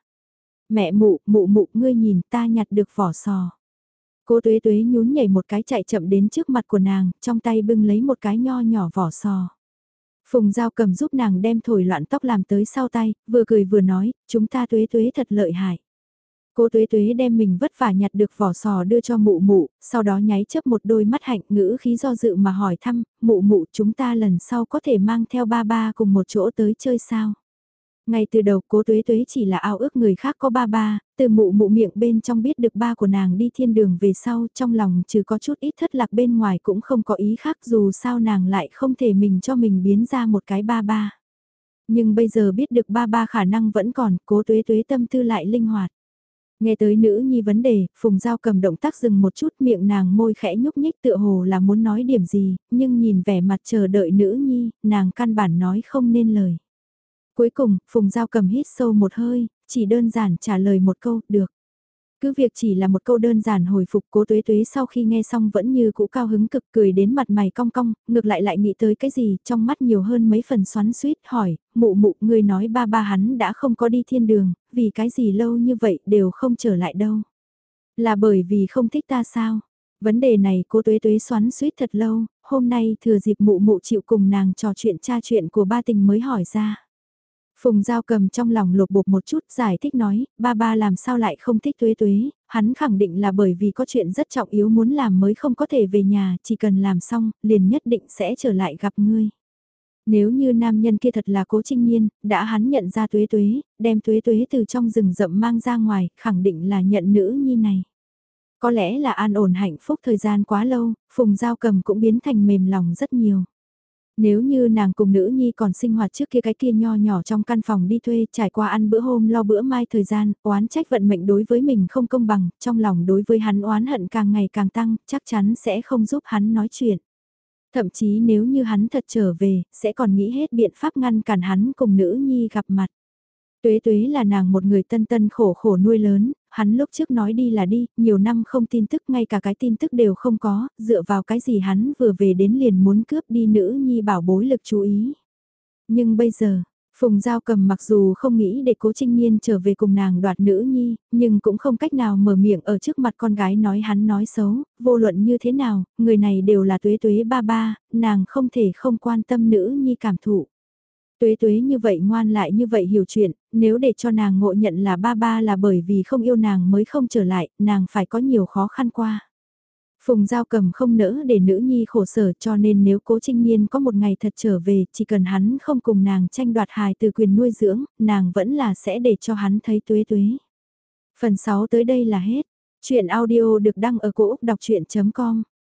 Mẹ mụ, ngươi nhìn ta nhặt được vỏ sò. Cô Tuế Tuế nhún nhảy một cái chạy chậm đến trước mặt của nàng, trong tay bưng lấy một cái nho nhỏ vỏ sò. Phùng Giao Cầm giúp nàng đem thổi loạn tóc làm tới sau tay, vừa cười vừa nói, chúng ta Tuế Tuế thật lợi hại. Cô Tuế Tuế đem mình vất vả nhặt được vỏ sò đưa cho mụ mụ, sau đó nháy chớp một đôi mắt hạnh ngữ khí do dự mà hỏi thăm, mụ mụ chúng ta lần sau có thể mang theo ba ba cùng một chỗ tới chơi sao? Ngay từ đầu Cố Tuế Tuế chỉ là ao ước người khác có ba ba, từ mụ mụ miệng bên trong biết được ba của nàng đi thiên đường về sau trong lòng trừ có chút ít thất lạc bên ngoài cũng không có ý khác dù sao nàng lại không thể mình cho mình biến ra một cái ba ba. Nhưng bây giờ biết được ba ba khả năng vẫn còn, Cố Tuế Tuế tâm tư lại linh hoạt. Nghe tới nữ nhi vấn đề, Phùng Giao Cầm động tác dừng một chút miệng nàng môi khẽ nhúc nhích tựa hồ là muốn nói điểm gì, nhưng nhìn vẻ mặt chờ đợi nữ nhi, nàng căn bản nói không nên lời. Cuối cùng, Phùng Giao Cầm hít sâu một hơi, chỉ đơn giản trả lời một câu, được. Cứ việc chỉ là một câu đơn giản hồi phục, Cố Tuế Tuế sau khi nghe xong vẫn như cũ cao hứng cực, cười đến mặt mày cong cong, ngược lại nghĩ tới cái gì, trong mắt nhiều hơn mấy phần xoắn xuýt, hỏi, mụ mụ, ngươi nói ba ba hắn đã không có đi thiên đường, vì cái gì lâu như vậy đều không trở lại đâu. Là bởi vì không thích ta sao? Vấn đề này Cố Tuế Tuế xoắn xuýt thật lâu, hôm nay thừa dịp mụ mụ chịu cùng nàng trò chuyện tra chuyện của ba tình mới hỏi ra. Phùng Giao Cầm trong lòng lột bột một chút, giải thích nói, ba ba làm sao lại không thích Tuế Tuế, hắn khẳng định là bởi vì có chuyện rất trọng yếu muốn làm mới không có thể về nhà, chỉ cần làm xong, liền nhất định sẽ trở lại gặp ngươi. Nếu như nam nhân kia thật là Cố Trinh Nhiên, đã hắn nhận ra Tuế Tuế, đem Tuế Tuế từ trong rừng rậm mang ra ngoài, khẳng định là nhận nữ nhi này. Có lẽ là an ổn hạnh phúc thời gian quá lâu, Phùng Giao Cầm cũng biến thành mềm lòng rất nhiều. Nếu như nàng cùng nữ nhi còn sinh hoạt trước kia cái kia nho nhỏ trong căn phòng đi thuê, trải qua ăn bữa hôm lo bữa mai thời gian, oán trách vận mệnh đối với mình không công bằng, trong lòng đối với hắn oán hận càng ngày càng tăng, chắc chắn sẽ không giúp hắn nói chuyện. Thậm chí nếu như hắn thật trở về, sẽ còn nghĩ hết biện pháp ngăn cản hắn cùng nữ nhi gặp mặt. Tuế Tuế là nàng một người tân tân khổ khổ nuôi lớn, hắn lúc trước nói đi là đi, nhiều năm không tin tức, ngay cả cái tin tức đều không có, dựa vào cái gì hắn vừa về đến liền muốn cướp đi nữ nhi bảo bối lực chú ý. Nhưng bây giờ, Phùng Giao Cầm mặc dù không nghĩ để Cố Trinh Nhiên trở về cùng nàng đoạt nữ nhi, nhưng cũng không cách nào mở miệng ở trước mặt con gái nói hắn nói xấu, vô luận như thế nào, người này đều là Tuế Tuế ba ba, nàng không thể không quan tâm nữ nhi cảm thụ. Tuế Tuế như vậy ngoan lại như vậy hiểu chuyện, nếu để cho nàng ngộ nhận là ba ba là bởi vì không yêu nàng mới không trở lại, nàng phải có nhiều khó khăn qua. Phùng Giao Cầm không nỡ để nữ nhi khổ sở, cho nên nếu Cố Trinh Nhiên có một ngày thật trở về, chỉ cần hắn không cùng nàng tranh đoạt hài từ quyền nuôi dưỡng, nàng vẫn là sẽ để cho hắn thấy Tuế Tuế. Phần 6 tới đây là hết. Chuyện audio được đăng ở cổ Úc đọc chuyện.com